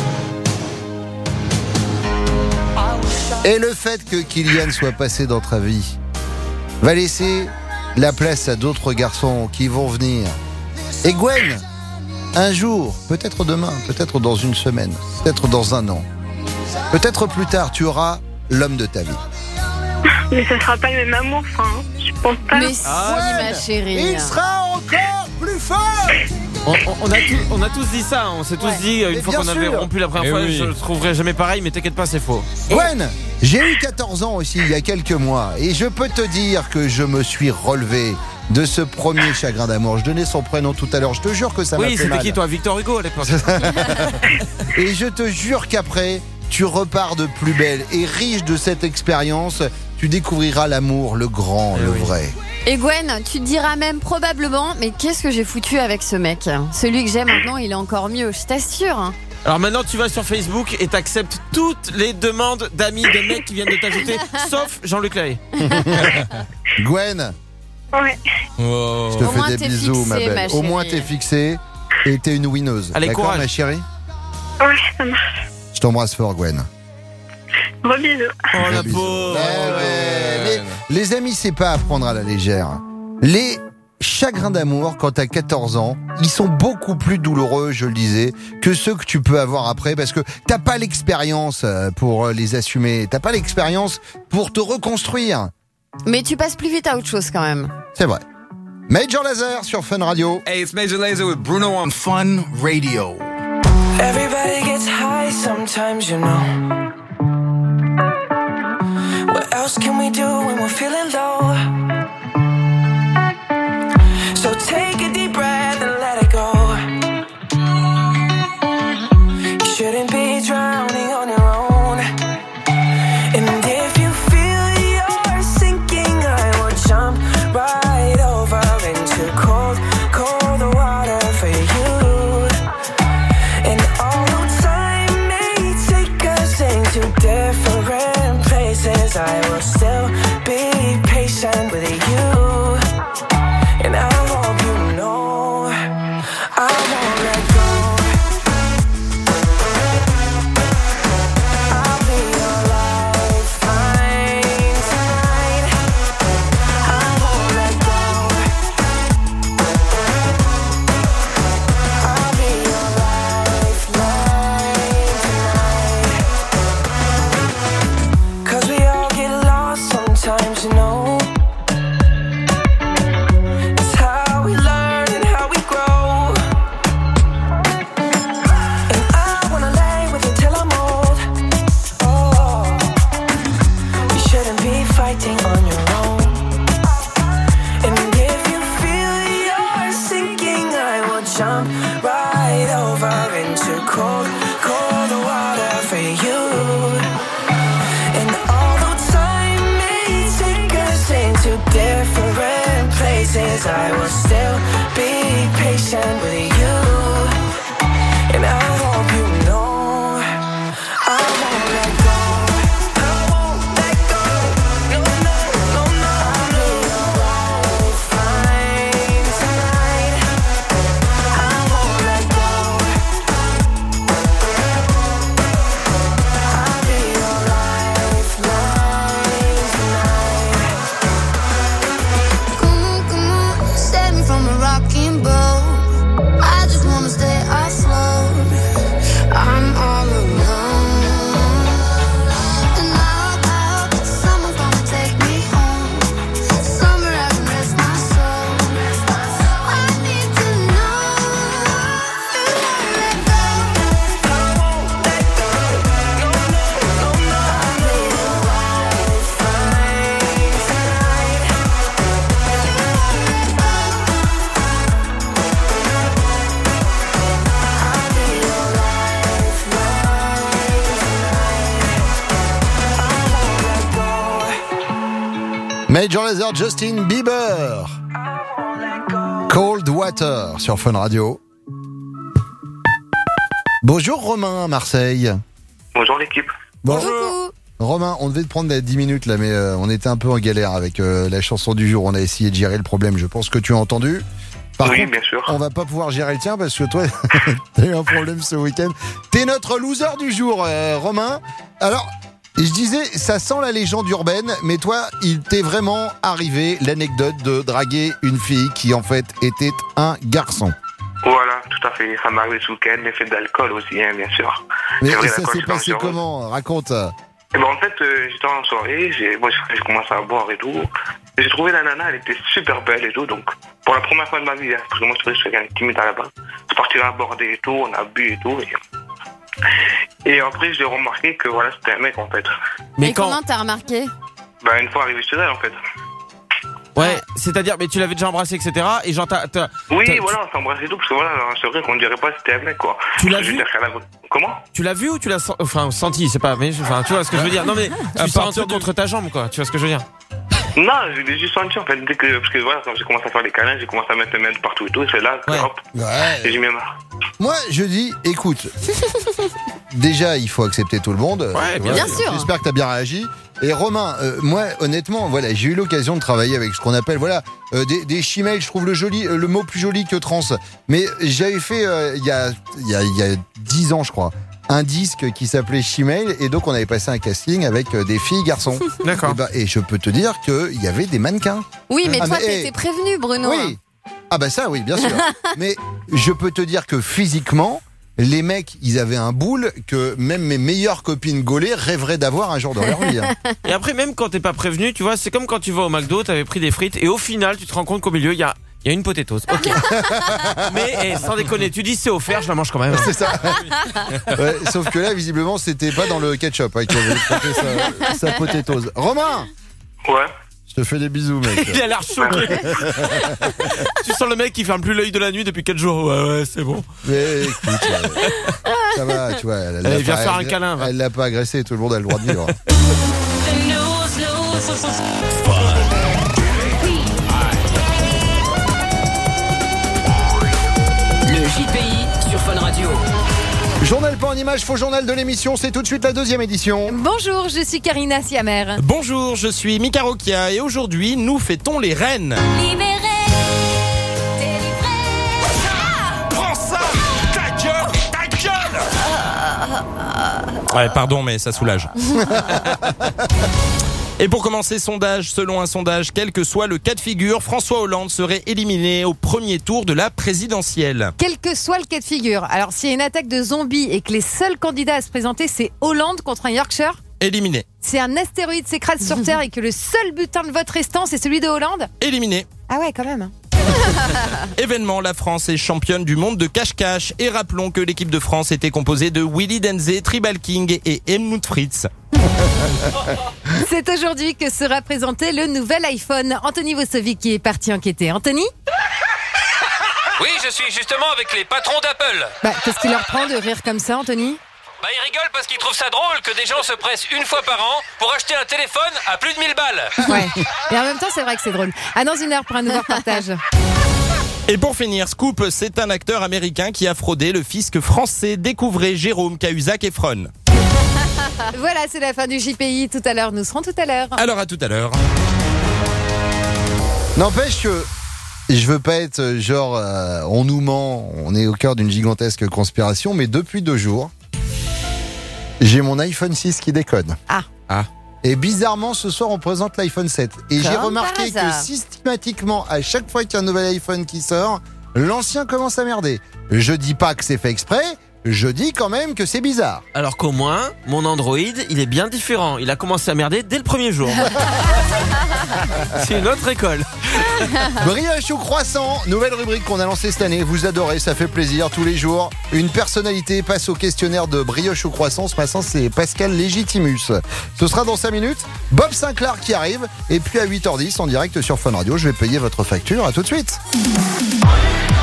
Et le fait que Kylian soit passé dans ta vie va laisser la place à d'autres garçons qui vont venir. Et Gwen, un jour, peut-être demain, peut-être dans une semaine, peut-être dans un an, peut-être plus tard, tu auras l'homme de ta vie. Mais ça sera pas le même amour, enfin, je pense pas. Mais si, ah, ma chérie. Il sera encore plus fort. On, on, on, a tous, on a tous dit ça, on s'est tous ouais. dit une mais fois qu'on sûr. avait rompu la première et fois, oui. je le trouverai jamais pareil, mais t'inquiète pas, c'est faux. Gwen, j'ai eu quatorze ans aussi il y a quelques mois et je peux te dire que je me suis relevé de ce premier chagrin d'amour. Je donnais son prénom tout à l'heure, je te jure que ça oui, m'a fait mal. Oui, c'était qui toi, Victor Hugo à l'époque? Et je te jure qu'après, tu repars de plus belle et riche de cette expérience. Tu découvriras l'amour, le grand, et le oui. vrai. Et Gwen, tu te diras même probablement, mais qu'est-ce que j'ai foutu avec ce mec? Celui que j'ai maintenant, il est encore mieux, je t'assure. Alors maintenant, tu vas sur Facebook et t'acceptes toutes les demandes d'amis, de mecs qui viennent de t'ajouter, sauf Jean-Luc Lahaye. Gwen. Ouais. Oh. Je te Au fais des bisous, fixé, ma belle. Ma Au moins, t'es fixée et t'es une winneuse. Allez, d'accord, courage. ma chérie? Ouais, ça marche. Je t'embrasse fort, Gwen. Gros bisous. Oh la pauvre. Eh ouais. Les, les amis, c'est pas à prendre à la légère. Les chagrins d'amour, quand t'as quatorze ans, ils sont beaucoup plus douloureux, je le disais, que ceux que tu peux avoir après, parce que t'as pas l'expérience pour les assumer. T'as pas l'expérience pour te reconstruire. Mais tu passes plus vite à autre chose quand même. C'est vrai. Major Lazer sur Fun Radio. Hey, it's Major Lazer with Bruno on Fun Radio. Everybody gets high sometimes, you know. What else can we do when we're feeling low? So take a deep breath and let it go. You shouldn't be drowning on your own. And if you feel you're sinking, I will jump right over into cold, cold water for you. And although time may take us into different places, I will still be patient with you. And I hope you know I won't let go. I'll be your lifeline tonight. I won't let go. I'll be your lifeline tonight. 'Cause we all get lost sometimes, you know. I will still be patient with you. Major Lazer, Justin Bieber. Cold Water sur Fun Radio. Bonjour Romain à Marseille. Bonjour l'équipe. Bonjour. Romain, on devait te prendre dix minutes là, mais euh, on était un peu en galère avec euh, la chanson du jour. On a essayé de gérer le problème. Je pense que tu as entendu. Par oui, contre, bien sûr. On va pas pouvoir gérer le tien parce que toi, t'as eu un problème ce week-end. T'es notre loser du jour, euh, Romain. Alors, je disais, ça sent la légende urbaine, mais toi, il t'est vraiment arrivé l'anecdote de draguer une fille qui en fait était un garçon. Voilà, tout à fait. Ça m'est arrivé ce week-end, l'effet d'alcool aussi, hein, bien sûr. Mais C'est vrai, ça l'alcool, s'est c'est pas passé dangereux. comment? Raconte. Eh ben, en fait, euh, j'étais en soirée, j'ai, moi, j'ai j'ai commencé à boire et tout. J'ai trouvé la nana, elle était super belle et tout, donc, pour la première fois de ma vie, hein, parce que moi, je suis quelqu'un de timide à la base. Je suis parti l'aborder et tout, on a bu et tout, et, et après, j'ai remarqué que, voilà, c'était un mec, en fait. Mais Et quand comment t'as remarqué? Bah, une fois arrivé chez elle, en fait. Ouais, c'est-à-dire, mais tu l'avais déjà embrassé, et cetera. Et genre, t'as, t'as- Oui, t'as- voilà, on s'embrassait et tout, parce que voilà, c'est vrai qu'on dirait pas que c'était un mec, quoi. Tu l'as Je veux vu dire qu'elle a- Comment? tu l'as vu ou tu l'as sen- enfin senti, c'est pas, mais enfin, tu vois ce que je veux dire. Non mais À tu sens un partir truc de- contre ta jambe, quoi. Tu vois ce que je veux dire. Non, je l'ai juste senti, en fait, dès que, parce que voilà, quand j'ai commencé à faire les câlins, j'ai commencé à mettre mes mains partout et tout, et c'est là que, Ouais. hop, Ouais. et j'ai mis marre. Moi, je dis, écoute, déjà, il faut accepter tout le monde. Ouais, bien Bien sûr. J'espère que tu as bien réagi. Et Romain, euh, moi, honnêtement, voilà, j'ai eu l'occasion de travailler avec ce qu'on appelle, voilà, euh, des, des chimelles. Je trouve le joli, euh, le mot plus joli que trans. Mais j'avais fait euh, il y a, il y a, il y a dix ans, je crois, un disque qui s'appelait Chimel, et donc on avait passé un casting avec euh, des filles, garçons. D'accord. Et, bah, et je peux te dire qu'il y avait des mannequins. Oui, mais Ah, toi, mais, t'étais eh, prévenu, Bruno. Oui. Ah bah ça, oui, bien sûr. Mais je peux te dire que physiquement, les mecs, ils avaient un boule que même mes meilleures copines gaulées rêveraient d'avoir un jour dans leur vie. hein. Et après, même quand t'es pas prévenu, tu vois, c'est comme quand tu vas au McDo, t'avais pris des frites, et au final, tu te rends compte qu'au milieu, il y a, il y a une potatoes. Ok. Mais eh, sans déconner, tu dis c'est offert, je la mange quand même. C'est ça. Ouais, sauf que là, visiblement, c'était pas dans le ketchup hein, qui avait trempé sa, sa potatoes. Romain, Ouais. je te fais des bisous, mec. Il a l'air choqué. Tu sens le mec qui ferme plus l'œil de la nuit depuis quatre jours. Ouais, ouais, c'est bon. Mais écoute, euh, ça va, tu vois. Elle, Allez, l'a viens pas- faire un elle- câlin, va. Elle l'a pas agressé, tout le monde a le droit de vivre. Le J P I sur Fun Radio. Journal pas en image, faux journal de l'émission, c'est tout de suite la deuxième édition. Bonjour, je suis Karina Siamer. Bonjour, je suis Mika Rokia et aujourd'hui nous fêtons les reines. Libéré, Prends ça, ta gueule, ta gueule. Ouais, pardon, mais ça soulage. Et pour commencer, sondage, selon un sondage, quel que soit le cas de figure, François Hollande serait éliminé au premier tour de la présidentielle. Quel que soit le cas de figure. Alors, s'il y a une attaque de zombies et que les seuls candidats à se présenter, c'est Hollande contre un Yorkshire, Éliminé. c'est un astéroïde s'écrase sur Terre et que le seul butin de vote restant, c'est celui de Hollande. Éliminé. Ah ouais, quand même. Événement, la France est championne du monde de cache-cache. Et rappelons que l'équipe de France était composée de Willy Denzé, Tribal King et Helmut Fritz. C'est aujourd'hui que sera présenté le nouvel iPhone. Anthony Vosovic qui est parti enquêter. Anthony ? Oui, je suis justement avec les patrons d'Apple. Bah, qu'est-ce qui leur prend de rire comme ça, Anthony ? Bah, ils rigolent parce qu'ils trouvent ça drôle que des gens se pressent une fois par an pour acheter un téléphone à plus de mille balles. Ouais. Et en même temps, c'est vrai que c'est drôle. À dans une heure pour un nouveau reportage. Et pour finir, Scoop, c'est un acteur américain qui a fraudé le fisc français. Découvrez Jérôme Cahuzac Efron. Voilà, c'est la fin du J P I. Tout à l'heure, nous serons tout à l'heure. Alors à tout à l'heure. N'empêche que je veux pas être euh, genre euh, on nous ment, on est au cœur d'une gigantesque conspiration, mais depuis deux jours, j'ai mon iPhone six qui déconne. Ah. Ah. Et bizarrement, ce soir, on présente l'iPhone sept. Et j'ai Comme remarqué par que hasard. systématiquement, à chaque fois qu'il y a un nouvel iPhone qui sort, l'ancien commence à merder. Je dis pas que c'est fait exprès, je dis quand même que c'est bizarre. Alors qu'au moins, mon Android, il est bien différent. Il a commencé à merder dès le premier jour. C'est une autre école. Brioche au croissant, nouvelle rubrique qu'on a lancée cette année. Vous adorez, ça fait plaisir tous les jours. Une personnalité passe au questionnaire de brioche au croissant. Ce matin, c'est Pascal Légitimus. Ce sera dans cinq minutes. Bob Sinclair qui arrive. Et puis à huit heures dix, en direct sur Fun Radio, je vais payer votre facture. À tout de suite.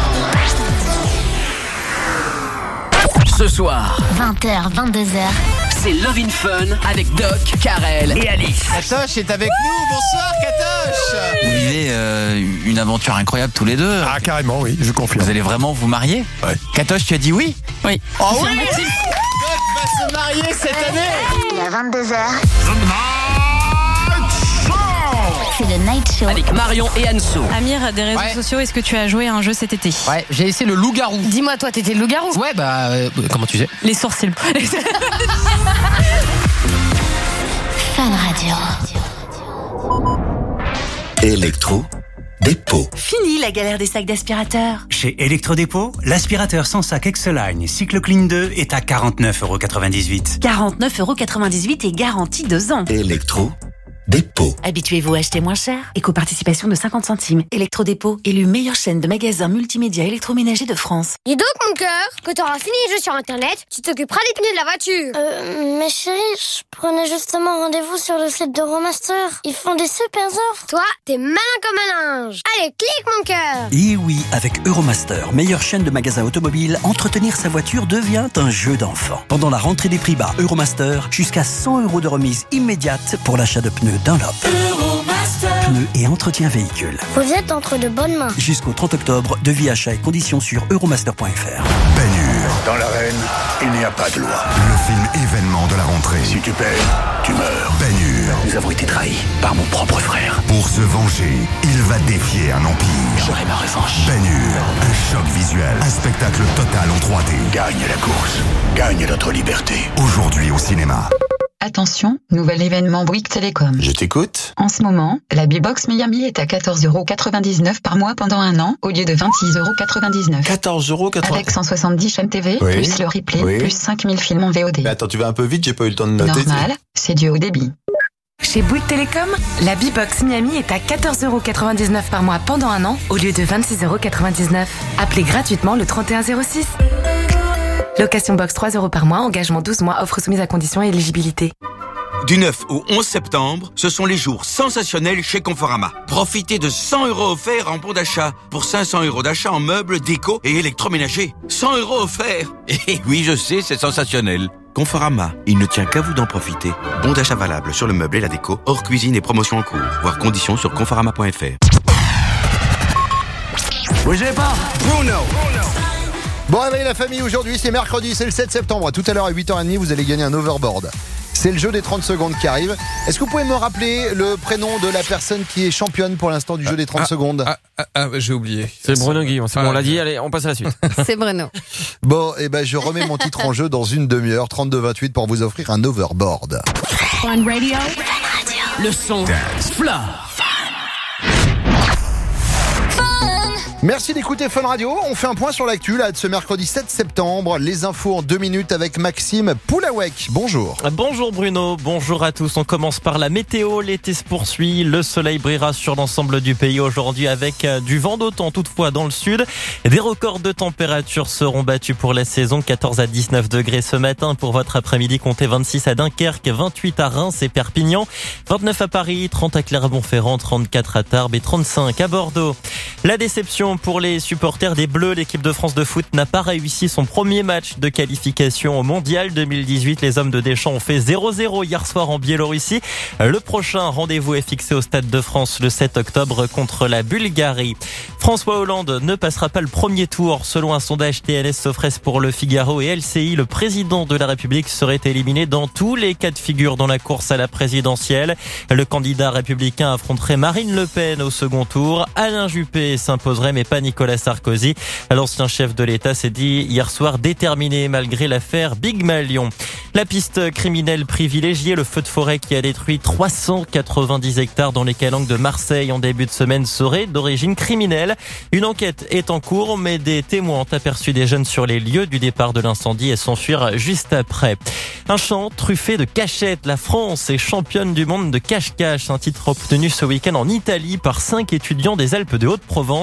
Ce soir, vingt heures, vingt-deux heures, C'est Love in Fun avec Doc, Karel et Alice. Katoche est avec nous. Bonsoir Katoche. Vous vivez euh, une aventure incroyable tous les deux. Ah carrément, oui, je confirme. Vous allez vraiment vous marier? Ouais. Katoche, tu as dit oui? Oui. Oh oui. Doc va se marier cette année. Il est vingt-deux heures. C'est le Night Show. Avec Marion et Anso. Amir, des réseaux Ouais. sociaux, est-ce que tu as joué à un jeu cet été? Ouais, j'ai essayé le loup-garou. Dis-moi, toi, t'étais le loup-garou? Ouais, bah, euh, comment tu sais? Les sourcils. Fun Radio. Électro Dépôt. Fini la galère des sacs d'aspirateur. Chez Electrodépôt, l'aspirateur sans sac Exoline Cycle Clean deux est à quarante-neuf euros quatre-vingt-dix-huit. quarante-neuf euros quatre-vingt-dix-huit et garantie deux ans. Électro Dépôt. Habituez-vous à acheter moins cher. Éco-participation de cinquante centimes. Électrodépôt, élu meilleure chaîne de magasins multimédia électroménager de France. Dis donc, mon cœur, quand t'auras fini les jeux sur Internet, tu t'occuperas des pneus de la voiture. Euh, mais chérie, je prenais justement rendez-vous sur le site d'Euromaster. Ils font des super offres. Toi, t'es malin comme un linge. Allez, clique, mon cœur. Et oui, avec Euromaster, meilleure chaîne de magasins automobiles, entretenir sa voiture devient un jeu d'enfant. Pendant la rentrée des prix bas Euromaster, jusqu'à cent euros de remise immédiate pour l'achat de pneus Dunlop. Euromaster. Pneus et entretien véhicule. Vous êtes entre de bonnes mains. Jusqu'au trente octobre, devis, achat et conditions sur euromaster point f r. Ben-Hur. Dans l'arène, il n'y a pas de loi. Le film événement de la rentrée. Si tu payes, tu meurs. Ben-Hur. Nous avons été trahis par mon propre frère. Pour se venger, il va défier un empire. J'aurai ma revanche. Ben-Hur. Un choc visuel. Un spectacle total en trois D. Gagne la course. Gagne notre liberté. Aujourd'hui au cinéma. Attention, nouvel événement Bouygues Télécom. Je t'écoute. En ce moment, la B-Box Miami est à quatorze euros quatre-vingt-dix-neuf par mois pendant un an, au lieu de vingt-six euros quatre-vingt-dix-neuf. quatorze euros quatre-vingt-dix-neuf. Avec cent soixante-dix chaînes T V, Oui. plus le replay, Oui. plus cinq mille films en V O D. Mais attends, tu vas un peu vite, j'ai pas eu le temps de noter. Normal, c'est du haut débit. Chez Bouygues Télécom, la B-Box Miami est à quatorze euros quatre-vingt-dix-neuf par mois pendant un an, au lieu de vingt-six euros quatre-vingt-dix-neuf. Appelez gratuitement le trente et un zéro six. Location box trois euros par mois, engagement douze mois, offre soumise à conditions et éligibilité. Du neuf au onze septembre, ce sont les jours sensationnels chez Conforama. Profitez de cent euros offerts en bon d'achat pour cinq cents euros d'achat en meubles, déco et électroménager. cent euros offerts. Et oui, je sais, c'est sensationnel. Conforama, il ne tient qu'à vous d'en profiter. Bon d'achat valable sur le meuble et la déco, hors cuisine et promotion en cours. Voir conditions sur conforama point f r. Bougez pas. Bruno. Bon réveil la famille, aujourd'hui c'est mercredi, c'est le sept septembre. Tout à l'heure à huit heures trente, vous allez gagner un overboard. C'est le jeu des trente secondes qui arrive. Est-ce que vous pouvez me rappeler le prénom de la personne qui est championne pour l'instant du jeu des trente secondes? Ah, ah, ah, j'ai oublié. C'est Bruno Guillon, c'est bon, on l'a dit, allez, on passe à la suite. C'est Bruno. Bon, et ben je remets mon titre en jeu dans une demi-heure, trente-deux vingt-huit, pour vous offrir un overboard. Fun Radio. Le son Flore. Merci d'écouter Fun Radio. On fait un point sur l'actu là de ce mercredi sept septembre. Les infos en deux minutes avec Maxime Poulawek. Bonjour. Bonjour Bruno, bonjour à tous. On commence par la météo. L'été se poursuit. Le soleil brillera sur l'ensemble du pays aujourd'hui avec du vent d'automne toutefois dans le sud. Des records de température seront battus pour la saison. quatorze à dix-neuf degrés ce matin pour votre après-midi. Comptez vingt-six à Dunkerque, vingt-huit à Reims et Perpignan, vingt-neuf à Paris, trente à Clermont-Ferrand, trente-quatre à Tarbes et trente-cinq à Bordeaux. La déception pour les supporters des Bleus, l'équipe de France de foot n'a pas réussi son premier match de qualification au Mondial deux mille dix-huit. Les hommes de Deschamps ont fait zéro zéro hier soir en Biélorussie. Le prochain rendez-vous est fixé au Stade de France le sept octobre contre la Bulgarie. François Hollande ne passera pas le premier tour. Selon un sondage T N S Sofres pour Le Figaro et L C I, le président de la République serait éliminé dans tous les cas de figure dans la course à la présidentielle. Le candidat républicain affronterait Marine Le Pen au second tour. Alain Juppé s'imposerait, mais pas Nicolas Sarkozy. L'ancien chef de l'État s'est dit hier soir déterminé malgré l'affaire Big Malion. La piste criminelle privilégiée, le feu de forêt qui a détruit trois cent quatre-vingt-dix hectares dans les calanques de Marseille en début de semaine serait d'origine criminelle. Une enquête est en cours, mais des témoins ont aperçu des jeunes sur les lieux du départ de l'incendie et s'enfuirent juste après. Un chant truffé de cachettes. La France est championne du monde de cache-cache. Un titre obtenu ce week-end en Italie par cinq étudiants des Alpes de Haute-Provence.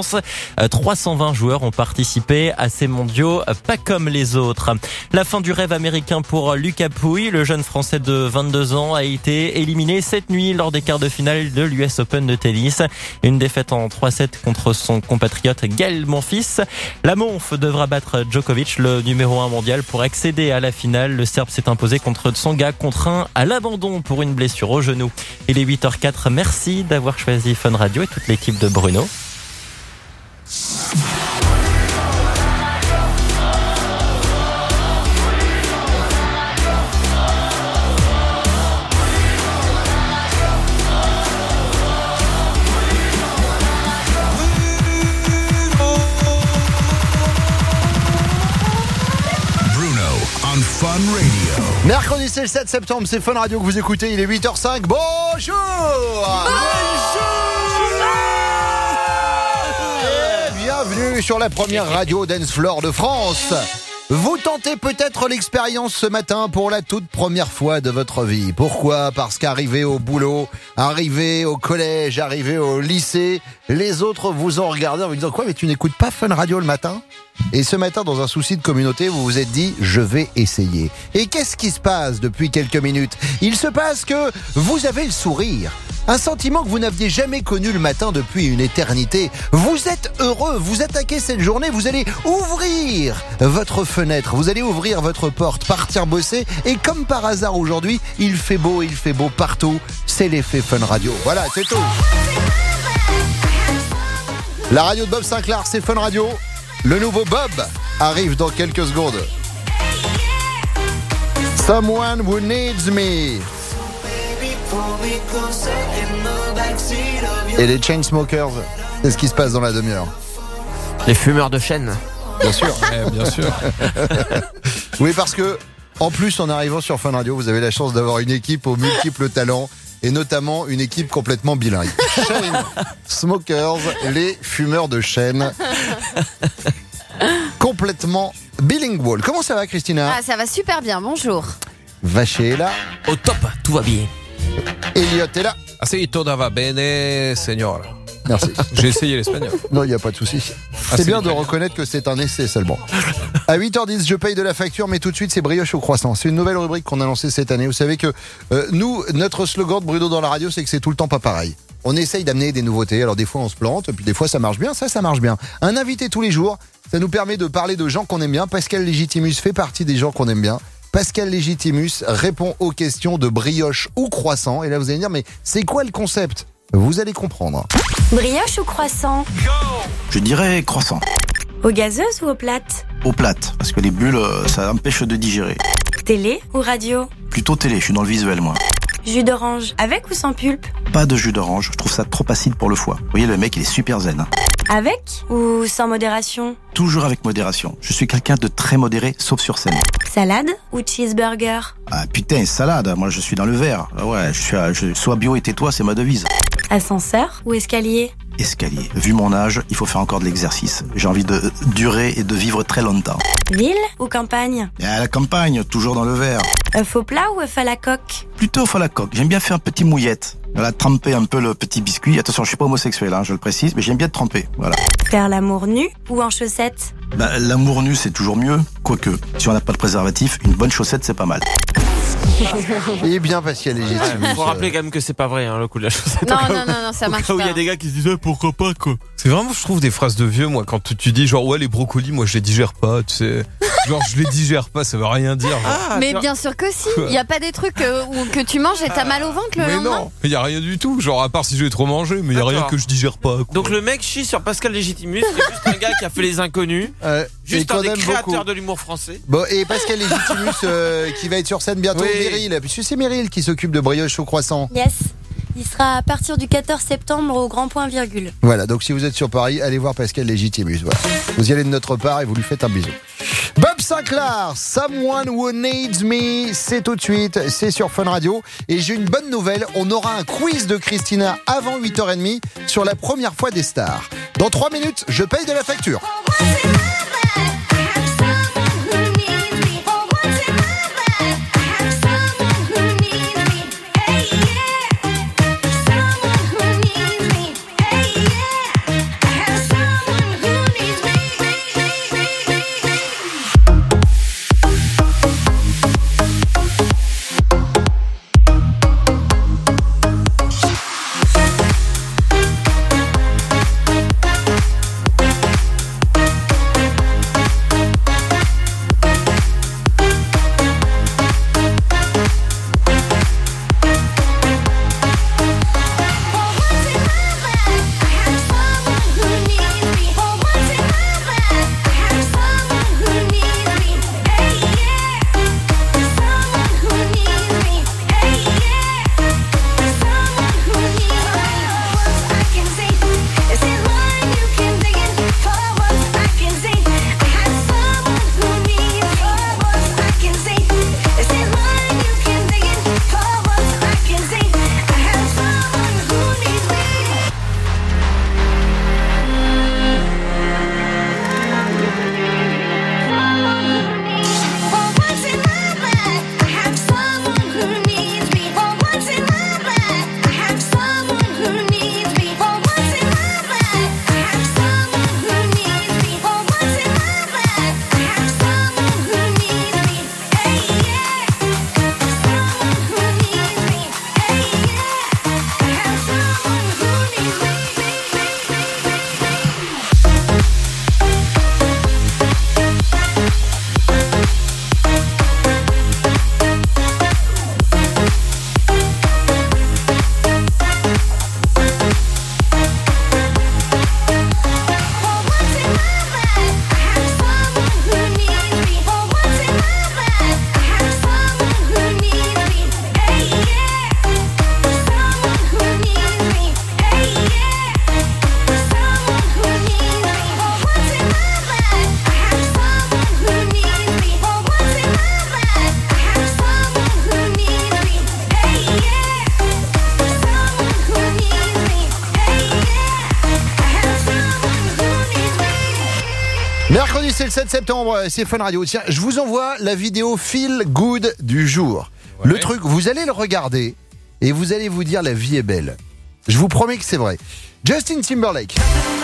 trois cent vingt joueurs ont participé à ces mondiaux, pas comme les autres. La fin du rêve américain pour Lucas Pouille. Le jeune français de vingt-deux ans a été éliminé cette nuit lors des quarts de finale de l'U S Open de tennis. Une défaite en trois sept contre son compatriote Gaël Monfils. La Monf devra battre Djokovic, le numéro un mondial, pour accéder à la finale. Le Serbe s'est imposé contre Tsonga, contraint à l'abandon pour une blessure au genou. Il est huit heures quatre. Merci d'avoir choisi Fun Radio et toute l'équipe de Bruno. Fun Radio. Mercredi, c'est le sept septembre, c'est Fun Radio que vous écoutez, il est huit heures cinq. Bonjour. Bonjour. Et bienvenue sur la première radio dance floor de France. Vous tentez peut-être l'expérience ce matin pour la toute première fois de votre vie. Pourquoi ? Parce qu'arrivé au boulot, arrivé au collège, arrivé au lycée, les autres vous ont regardé en vous disant « Quoi, mais tu n'écoutes pas Fun Radio le matin ?» Et ce matin, dans un souci de communauté, vous vous êtes dit « Je vais essayer ». Et qu'est-ce qui se passe depuis quelques minutes ? Il se passe que vous avez le sourire. Un sentiment que vous n'aviez jamais connu le matin depuis une éternité. Vous êtes heureux, vous attaquez cette journée, vous allez ouvrir votre fenêtre, vous allez ouvrir votre porte, partir bosser. Et comme par hasard aujourd'hui, il fait beau, il fait beau partout. C'est l'effet Fun Radio. Voilà, c'est tout. La radio de Bob Sinclair, c'est Fun Radio. Le nouveau Bob arrive dans quelques secondes. Someone who needs me. Et les Chainsmokers, c'est ce qui se passe dans la demi-heure. Les fumeurs de chêne. Bien sûr. Ouais, bien sûr. Oui, parce que, en plus, en arrivant sur Fun Radio, vous avez la chance d'avoir une équipe aux multiples talents. Et notamment une équipe complètement bilingue. Chainsmokers, les fumeurs de chêne. Complètement bilingual. Comment ça va, Christina ? Ah, ça va super bien, bonjour. Vaché est là. Au top, tout va bien. Elliot est là. Ah si, todo va bene, señor. Merci. J'ai essayé l'espagnol. Non, il n'y a pas de souci. Ah, c'est bien de reconnaître que c'est un essai seulement. À huit heures dix, je paye de la facture, mais tout de suite, c'est brioche au croissant. C'est une nouvelle rubrique qu'on a lancée cette année. Vous savez que euh, nous, notre slogan de Bruno dans la radio, c'est que c'est tout le temps pas pareil. On essaye d'amener des nouveautés. Alors des fois, on se plante, puis des fois, ça marche bien. Ça, ça marche bien. Un invité tous les jours, ça nous permet de parler de gens qu'on aime bien. Pascal Légitimus fait partie des gens qu'on aime bien. Pascal Légitimus répond aux questions de brioche ou croissant. Et là, vous allez me dire, mais c'est quoi le concept ? Vous allez comprendre. Brioche ou croissant ? Je dirais croissant. Aux gazeuses ou aux plates ? Aux plates, parce que les bulles, ça empêche de digérer. Télé ou radio ? Plutôt télé, je suis dans le visuel, moi. Jus d'orange, avec ou sans pulpe ? Pas de jus d'orange, je trouve ça trop acide pour le foie. Vous voyez, le mec, il est super zen. Avec ou sans modération ? Toujours avec modération. Je suis quelqu'un de très modéré, sauf sur scène. Salade ou cheeseburger ? Ah putain, salade, moi je suis dans le vert. Ah ouais, je suis à, je, sois bio et tais-toi, c'est ma devise. Ascenseur ou escalier ? Escalier. Vu mon âge, il faut faire encore de l'exercice. J'ai envie de durer et de vivre très longtemps. Ville ou campagne ? Et à la campagne, toujours dans le vert. Œuf au plat ou œuf à la coque ? Plutôt œuf à la coque. J'aime bien faire un petit mouillette. Voilà, tremper un peu le petit biscuit. Attention, je suis pas homosexuel, hein, je le précise, mais j'aime bien tremper. Voilà. Faire l'amour nu ou en chaussettes ? Bah, l'amour nu, c'est toujours mieux. Quoique, si on n'a pas de préservatif, une bonne chaussette, c'est pas mal. Il est bien Pascal Légitimus. Il faut rappeler quand même que c'est pas vrai, hein, le coup de la chaussette. Non, non, non, non, ça marche pas. Où il y a des gars qui se disent eh, pourquoi pas quoi. C'est vraiment, je trouve, des phrases de vieux, moi, quand tu, tu dis genre ouais, les brocolis, moi je les digère pas, tu sais. Genre je les digère pas, ça veut rien dire. Ah, mais bien sûr que si. Il y a pas des trucs euh, où, que tu manges et t'as mal au ventre le mais lendemain ? non, il y a rien du tout. Genre à part si j'ai trop mangé, mais il y a rien que je digère pas. Quoi. Donc le mec chie sur Pascal Légitimus, c'est juste un gars qui a fait Les Inconnus, euh, juste un des créateurs beaucoup. de l'humour français. Bon, et Pascal Légitimus euh, qui va être sur scène bientôt, oui. Meryl, puisque c'est Meryl qui s'occupe de brioche au croissant. Yes. Il sera à partir du quatorze septembre au Grand Point Virgule. Voilà, donc si vous êtes sur Paris, allez voir Pascal Légitimus. Voilà. Vous y allez de notre part et vous lui faites un bisou. Bob Sinclair, Someone Who Needs Me, c'est tout de suite, c'est sur Fun Radio. Et j'ai une bonne nouvelle, on aura un quiz de Christina avant huit heures trente sur la première fois des stars. Dans trois minutes, je paye de la facture. Aujourd'hui, c'est le sept septembre, c'est Fun Radio. Tiens, je vous envoie la vidéo Feel Good du jour. Ouais. Le truc, vous allez le regarder et vous allez vous dire la vie est belle. Je vous promets que c'est vrai. Justin Timberlake.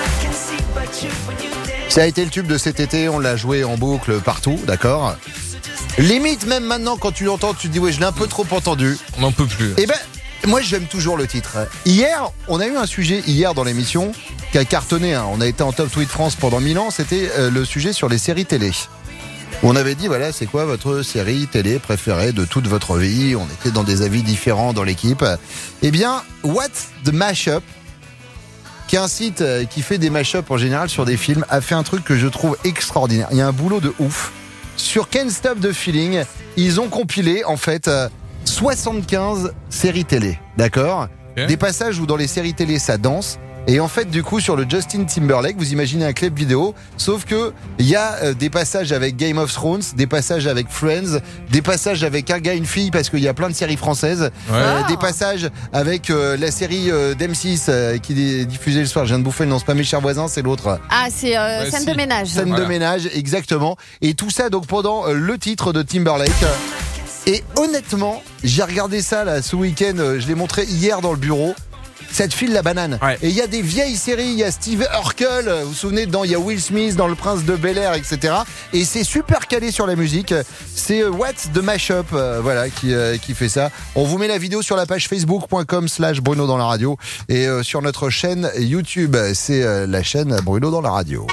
Ça a été le tube de cet été, on l'a joué en boucle partout, d'accord ? Limite, même maintenant, quand tu l'entends, tu te dis, ouais, je l'ai un peu trop entendu. On n'en peut plus. Eh ben, moi, j'aime toujours le titre. Hier, on a eu un sujet, hier, dans l'émission, qui a cartonné. Hein. On a été en top tweet France pendant mille ans. C'était euh, le sujet sur les séries télé. On avait dit, voilà, c'est quoi votre série télé préférée de toute votre vie ? On était dans des avis différents dans l'équipe. Eh bien, What's the Mashup, qui est un site qui fait des mashups en général sur des films, a fait un truc que je trouve extraordinaire. Il y a un boulot de ouf. Sur Can't Stop the Feeling, ils ont compilé en fait soixante-quinze séries télé, d'accord ? Okay. Des passages où dans les séries télé ça danse. Et en fait, du coup, sur le Justin Timberlake, vous imaginez un clip vidéo, sauf que il y a euh, des passages avec Game of Thrones, des passages avec Friends, des passages avec un gars, une fille, parce qu'il y a plein de séries françaises, ouais. euh, des passages avec euh, la série euh, d'M six euh, qui est diffusée le soir. Je viens de bouffer le nom, c'est pas Mes chers voisins, c'est l'autre. Ah, c'est euh, ouais, scène si. de ménage. Scène voilà. de ménage, exactement. Et tout ça donc pendant euh, le titre de Timberlake. Et honnêtement, j'ai regardé ça là ce week-end, euh, je l'ai montré hier dans le bureau. Ça te file la banane. Ouais. Et il y a des vieilles séries, il y a Steve Urkel, vous vous souvenez dedans, il y a Will Smith dans Le Prince de Bel-Air, et cetera. Et c'est super calé sur la musique. C'est What's the Mashup, euh, voilà, qui, euh, qui fait ça. On vous met la vidéo sur la page facebook.com slash Bruno dans la radio et euh, sur notre chaîne YouTube. C'est euh, la chaîne Bruno dans la radio.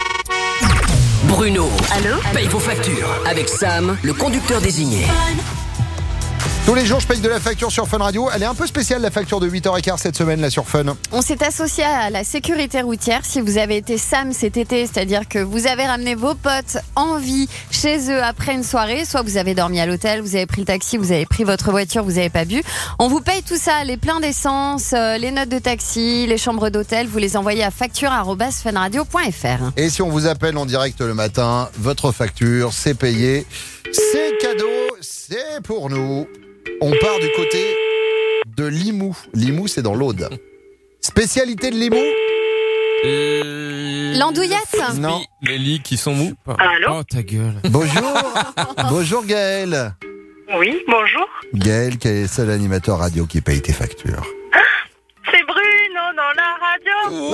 Bruno. Allô ? Paye vos factures avec Sam, le conducteur désigné. Tous les jours, je paye de la facture sur Fun Radio. Elle est un peu spéciale, la facture de huit heures quinze cette semaine, là, sur Fun. On s'est associé à la sécurité routière. Si vous avez été Sam cet été, c'est-à-dire que vous avez ramené vos potes en vie chez eux après une soirée, soit vous avez dormi à l'hôtel, vous avez pris le taxi, vous avez pris votre voiture, vous n'avez pas bu. On vous paye tout ça, les pleins d'essence, les notes de taxi, les chambres d'hôtel. Vous les envoyez à facture arobase funradio point f r. Et si on vous appelle en direct le matin, votre facture, c'est payé. C'est cadeau, c'est pour nous. On part du côté de Limoux. Limoux, c'est dans l'Aude. Spécialité de Limoux euh... L'andouillette. Non. Les lits qui sont mous. Allô ? Oh, ta gueule. Bonjour. Bonjour Gaël. Oui, bonjour. Gaël, qui est le seul animateur radio qui paye tes factures. C'est Bruno dans la radio.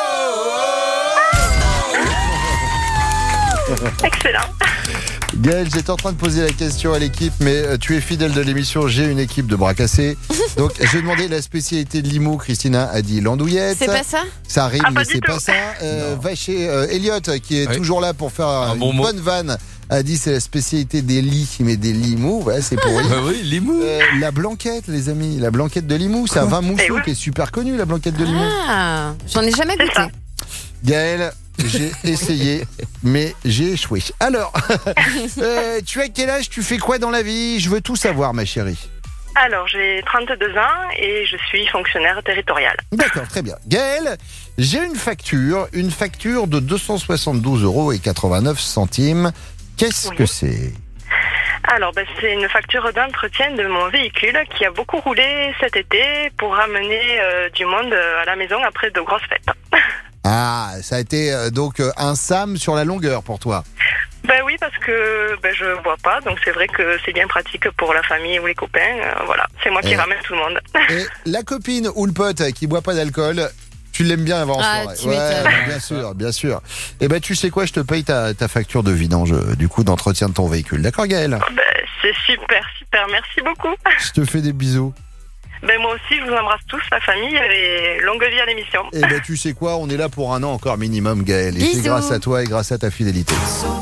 Wow. Excellent. Gaël, j'étais en train de poser la question à l'équipe, mais euh, tu es fidèle de l'émission, j'ai une équipe de bras cassés. Donc, j'ai demandé la spécialité de Limoux. Christina a dit l'andouillette. C'est pas ça ? Ça arrive, ah, mais c'est pas ça. Euh, va chez euh, Elliot, qui est oui. toujours là pour faire un une bon bonne mot. vanne, a dit c'est la spécialité des lits, mais des Limoux, ouais, c'est pour lui. Bah oui, Limoux. Euh, la blanquette, les amis, la blanquette de Limoux, c'est un vin mousseux oui. qui est super connu, la blanquette de Limoux. Ah, j'en ai jamais goûté. Gaël, j'ai essayé, mais j'ai échoué. Alors, euh, tu as quel âge ? Tu fais quoi dans la vie ? Je veux tout savoir, ma chérie. Alors, j'ai trente-deux ans et je suis fonctionnaire territorial. D'accord, très bien. Gaël, j'ai une facture, une facture de deux cent soixante-douze euros quatre-vingt-neuf centimes. Qu'est-ce oui. que c'est ? Alors, ben, c'est une facture d'entretien de mon véhicule qui a beaucoup roulé cet été pour ramener euh, du monde à la maison après de grosses fêtes. Ah, ça a été euh, donc euh, un Sam sur la longueur pour toi. Ben oui, parce que ben, je bois pas, donc c'est vrai que c'est bien pratique pour la famille ou les copains. Euh, voilà, c'est moi qui et, ramène tout le monde. Et la copine ou le pote qui boit pas d'alcool, tu l'aimes bien avant en ah, soirée. Ouais, bah, bien sûr, bien sûr. Et ben tu sais quoi, je te paye ta, ta facture de vidange, du coup d'entretien de ton véhicule. D'accord, Gaël ? Ben, c'est super, super, merci beaucoup. Je te fais des bisous. Ben moi aussi, je vous embrasse tous, la famille, et longue vie à l'émission. Et ben tu sais quoi, on est là pour un an encore minimum, Gaël. Et bisous. C'est grâce à toi et grâce à ta fidélité.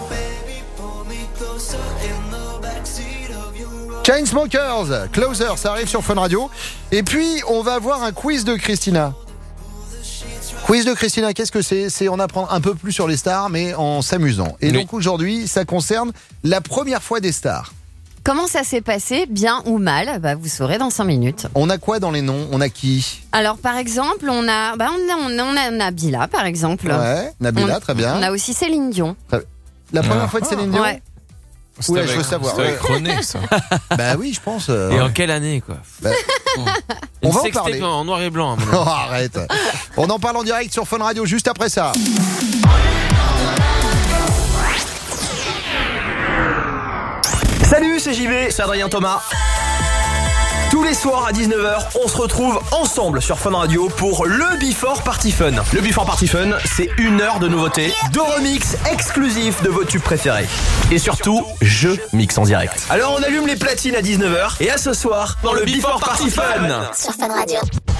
Chainsmokers, Closer, ça arrive sur Fun Radio. Et puis, on va avoir un quiz de Christina. Quiz de Christina, qu'est-ce que c'est ? C'est en apprendre un peu plus sur les stars, mais en s'amusant. Et oui. donc aujourd'hui, ça concerne la première fois des stars. Comment ça s'est passé, bien ou mal ? Bah, vous saurez dans cinq minutes. On a quoi dans les noms ? On a qui ? Alors, par exemple, on a, bah, on a, on a, on a Nabila, par exemple. Ouais, Nabila, on, très bien. On a aussi Céline Dion. La première ah. fois de Céline Dion ? Ouais. Ouais, je veux savoir. C'est avec René, ça. Bah oui, je pense. Euh, et ouais. en quelle année, quoi bah, on va en parler. En noir et blanc. Oh, arrête. On en parle en direct sur Fun Radio juste après ça. Salut, c'est J B, c'est Adrien Thomas. Tous les soirs à dix-neuf heures, on se retrouve ensemble sur Fun Radio pour le Before Party Fun. Le Before Party Fun, c'est une heure de nouveautés, de remix exclusifs de vos tubes préférés. Et surtout, je mixe en direct. Alors on allume les platines à dix-neuf heures et à ce soir dans le Before Party Fun. Sur Fun Radio.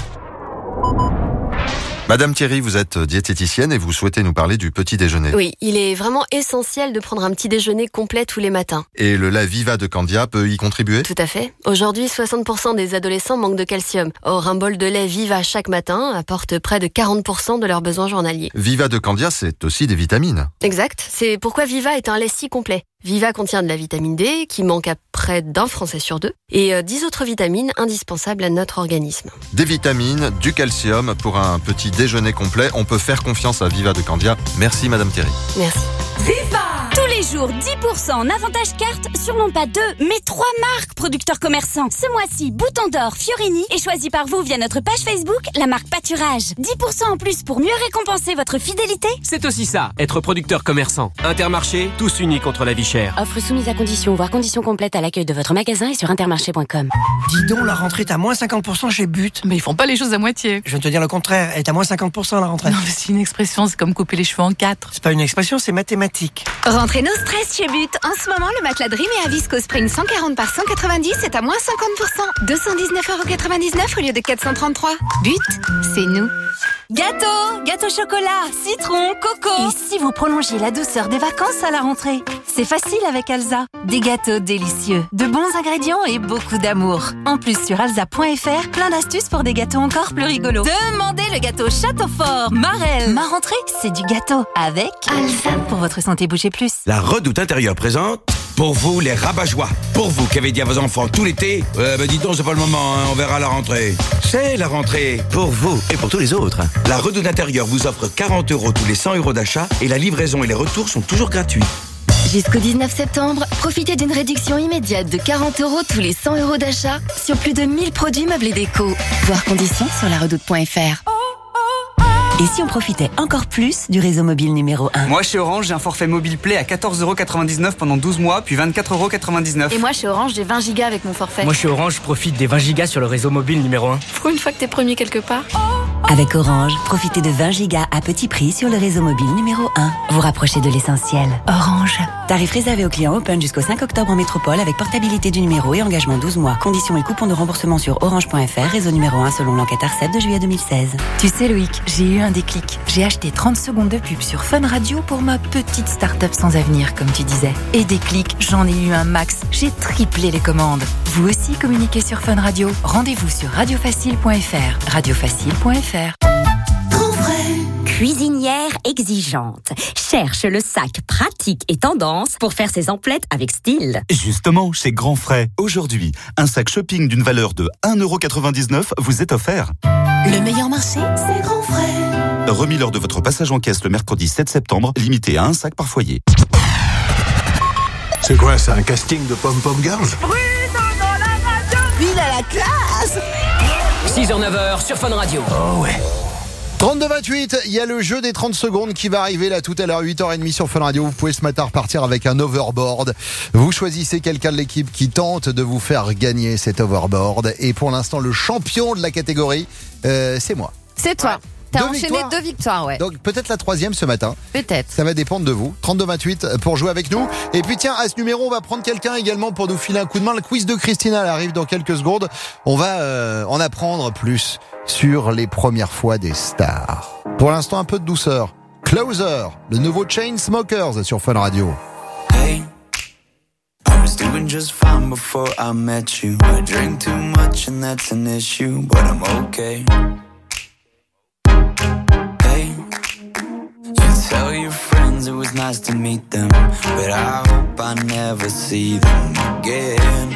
Madame Thierry, vous êtes diététicienne et vous souhaitez nous parler du petit déjeuner. Oui, il est vraiment essentiel de prendre un petit déjeuner complet tous les matins. Et le lait Viva de Candia peut y contribuer ? Tout à fait. Aujourd'hui, soixante pour cent des adolescents manquent de calcium. Or, un bol de lait Viva chaque matin apporte près de quarante pour cent de leurs besoins journaliers. Viva de Candia, c'est aussi des vitamines. Exact. C'est pourquoi Viva est un lait si complet. Viva contient de la vitamine D, qui manque à près d'un Français sur deux, et euh, dix autres vitamines indispensables à notre organisme. Des vitamines, du calcium pour un petit déjeuner complet. On peut faire confiance à Viva de Candia. Merci Madame Thierry. Merci. Viva! Tous les jours, dix pour cent en avantage carte sur non pas deux, mais trois marques producteurs commerçants. Ce mois-ci, Bouton d'Or, Fiorini est choisi par vous via notre page Facebook, la marque Pâturage. dix pour cent en plus pour mieux récompenser votre fidélité. C'est aussi ça, être producteur commerçant. Intermarché, tous unis contre la vie chère. Offre soumise à conditions, voire conditions complètes à l'accueil de votre magasin et sur intermarché point com. Dis donc, la rentrée est à moins cinquante pour cent chez But. Mais ils font pas les choses à moitié. Je viens de te dire le contraire, elle est à moins cinquante pour cent la rentrée. Non, mais c'est une expression, c'est comme couper les cheveux en quatre. C'est pas une expression, c'est mathématique. Rentrez nos stress chez But. En ce moment, le matelas Dream et à Visco Spring cent quarante par cent quatre-vingt-dix est à moins cinquante pour cent. deux cent dix-neuf euros quatre-vingt-dix-neuf au lieu de quatre cent trente-trois. But, c'est nous. Gâteau, gâteau chocolat, citron, coco. Et si vous prolongiez la douceur des vacances à la rentrée? C'est facile avec Alza. Des gâteaux délicieux, de bons ingrédients et beaucoup d'amour. En plus, sur alza point f r, plein d'astuces pour des gâteaux encore plus rigolos. Demandez le gâteau Château Fort, Marelle. Ma rentrée, c'est du gâteau avec Alza. Pour votre santé, bougez plus. La Redoute Intérieure présente pour vous les rabat-joie. Pour vous qui avez dit à vos enfants tout l'été, euh, bah dis donc c'est pas le moment, hein, on verra à la rentrée. C'est la rentrée pour vous et pour tous les autres. La Redoute Intérieure vous offre quarante euros tous les cent euros d'achat et la livraison et les retours sont toujours gratuits. Jusqu'au dix-neuf septembre, profitez d'une réduction immédiate de quarante euros tous les cent euros d'achat sur plus de mille produits meubles et déco. Voir conditions sur la redoute point f r. Et si on profitait encore plus du réseau mobile numéro un? Moi, chez Orange, j'ai un forfait mobile Play à quatorze euros quatre-vingt-dix-neuf pendant douze mois, puis vingt-quatre euros quatre-vingt-dix-neuf. Et moi, chez Orange, j'ai vingt gigas avec mon forfait. Moi, chez Orange, je profite des vingt gigas sur le réseau mobile numéro un. Pour une fois que t'es premier quelque part. Avec Orange, profitez de vingt gigas à petit prix sur le réseau mobile numéro un. Vous rapprochez de l'essentiel. Orange. Tarif réservé aux clients Open jusqu'au cinq octobre en métropole avec portabilité du numéro et engagement douze mois. Conditions et coupons de remboursement sur orange point f r, réseau numéro un selon l'enquête ARCEP de juillet deux mille seize. Tu sais, Loïc, j'ai eu un déclic. J'ai acheté trente secondes de pub sur Fun Radio pour ma petite start-up sans avenir, comme tu disais. Et déclic, j'en ai eu un max. J'ai triplé les commandes. Vous aussi communiquez sur Fun Radio. Rendez-vous sur radiofacile point f r. radiofacile point f r. Cuisinière exigeante cherche le sac pratique et tendance pour faire ses emplettes avec style. Justement, chez Grand Frais, aujourd'hui, un sac shopping d'une valeur de un euro quatre-vingt-dix-neuf vous est offert. Le meilleur marché, c'est Grand Frais. Remis lors de votre passage en caisse le mercredi sept septembre, limité à un sac par foyer. C'est quoi, c'est un casting de pom-pom girls? Il a la classe. six heures neuf heures sur Fun Radio. Oh ouais. trente-deux vingt-huit, il y a le jeu des trente secondes qui va arriver là tout à l'heure, huit heures trente sur Fun Radio. Vous pouvez ce matin repartir avec un overboard. Vous choisissez quelqu'un de l'équipe qui tente de vous faire gagner cet overboard. Et pour l'instant, le champion de la catégorie, euh, c'est moi. C'est toi. Ouais. T'as deux enchaîné victoires. deux victoires, ouais. Donc peut-être la troisième ce matin. Peut-être. Ça va dépendre de vous. trente-deux vingt-huit pour jouer avec nous. Et puis tiens, à ce numéro, on va prendre quelqu'un également pour nous filer un coup de main. Le quiz de Christina, elle arrive dans quelques secondes. On va euh, en apprendre plus sur les premières fois des stars. Pour l'instant, un peu de douceur. Closer, le nouveau Chainsmokers sur Fun Radio. Hey, I was doing just fine before I met you. I drink too much and that's an issue, but I'm okay. Hey, you tell your friends it was nice to meet them, but I hope I never see them again.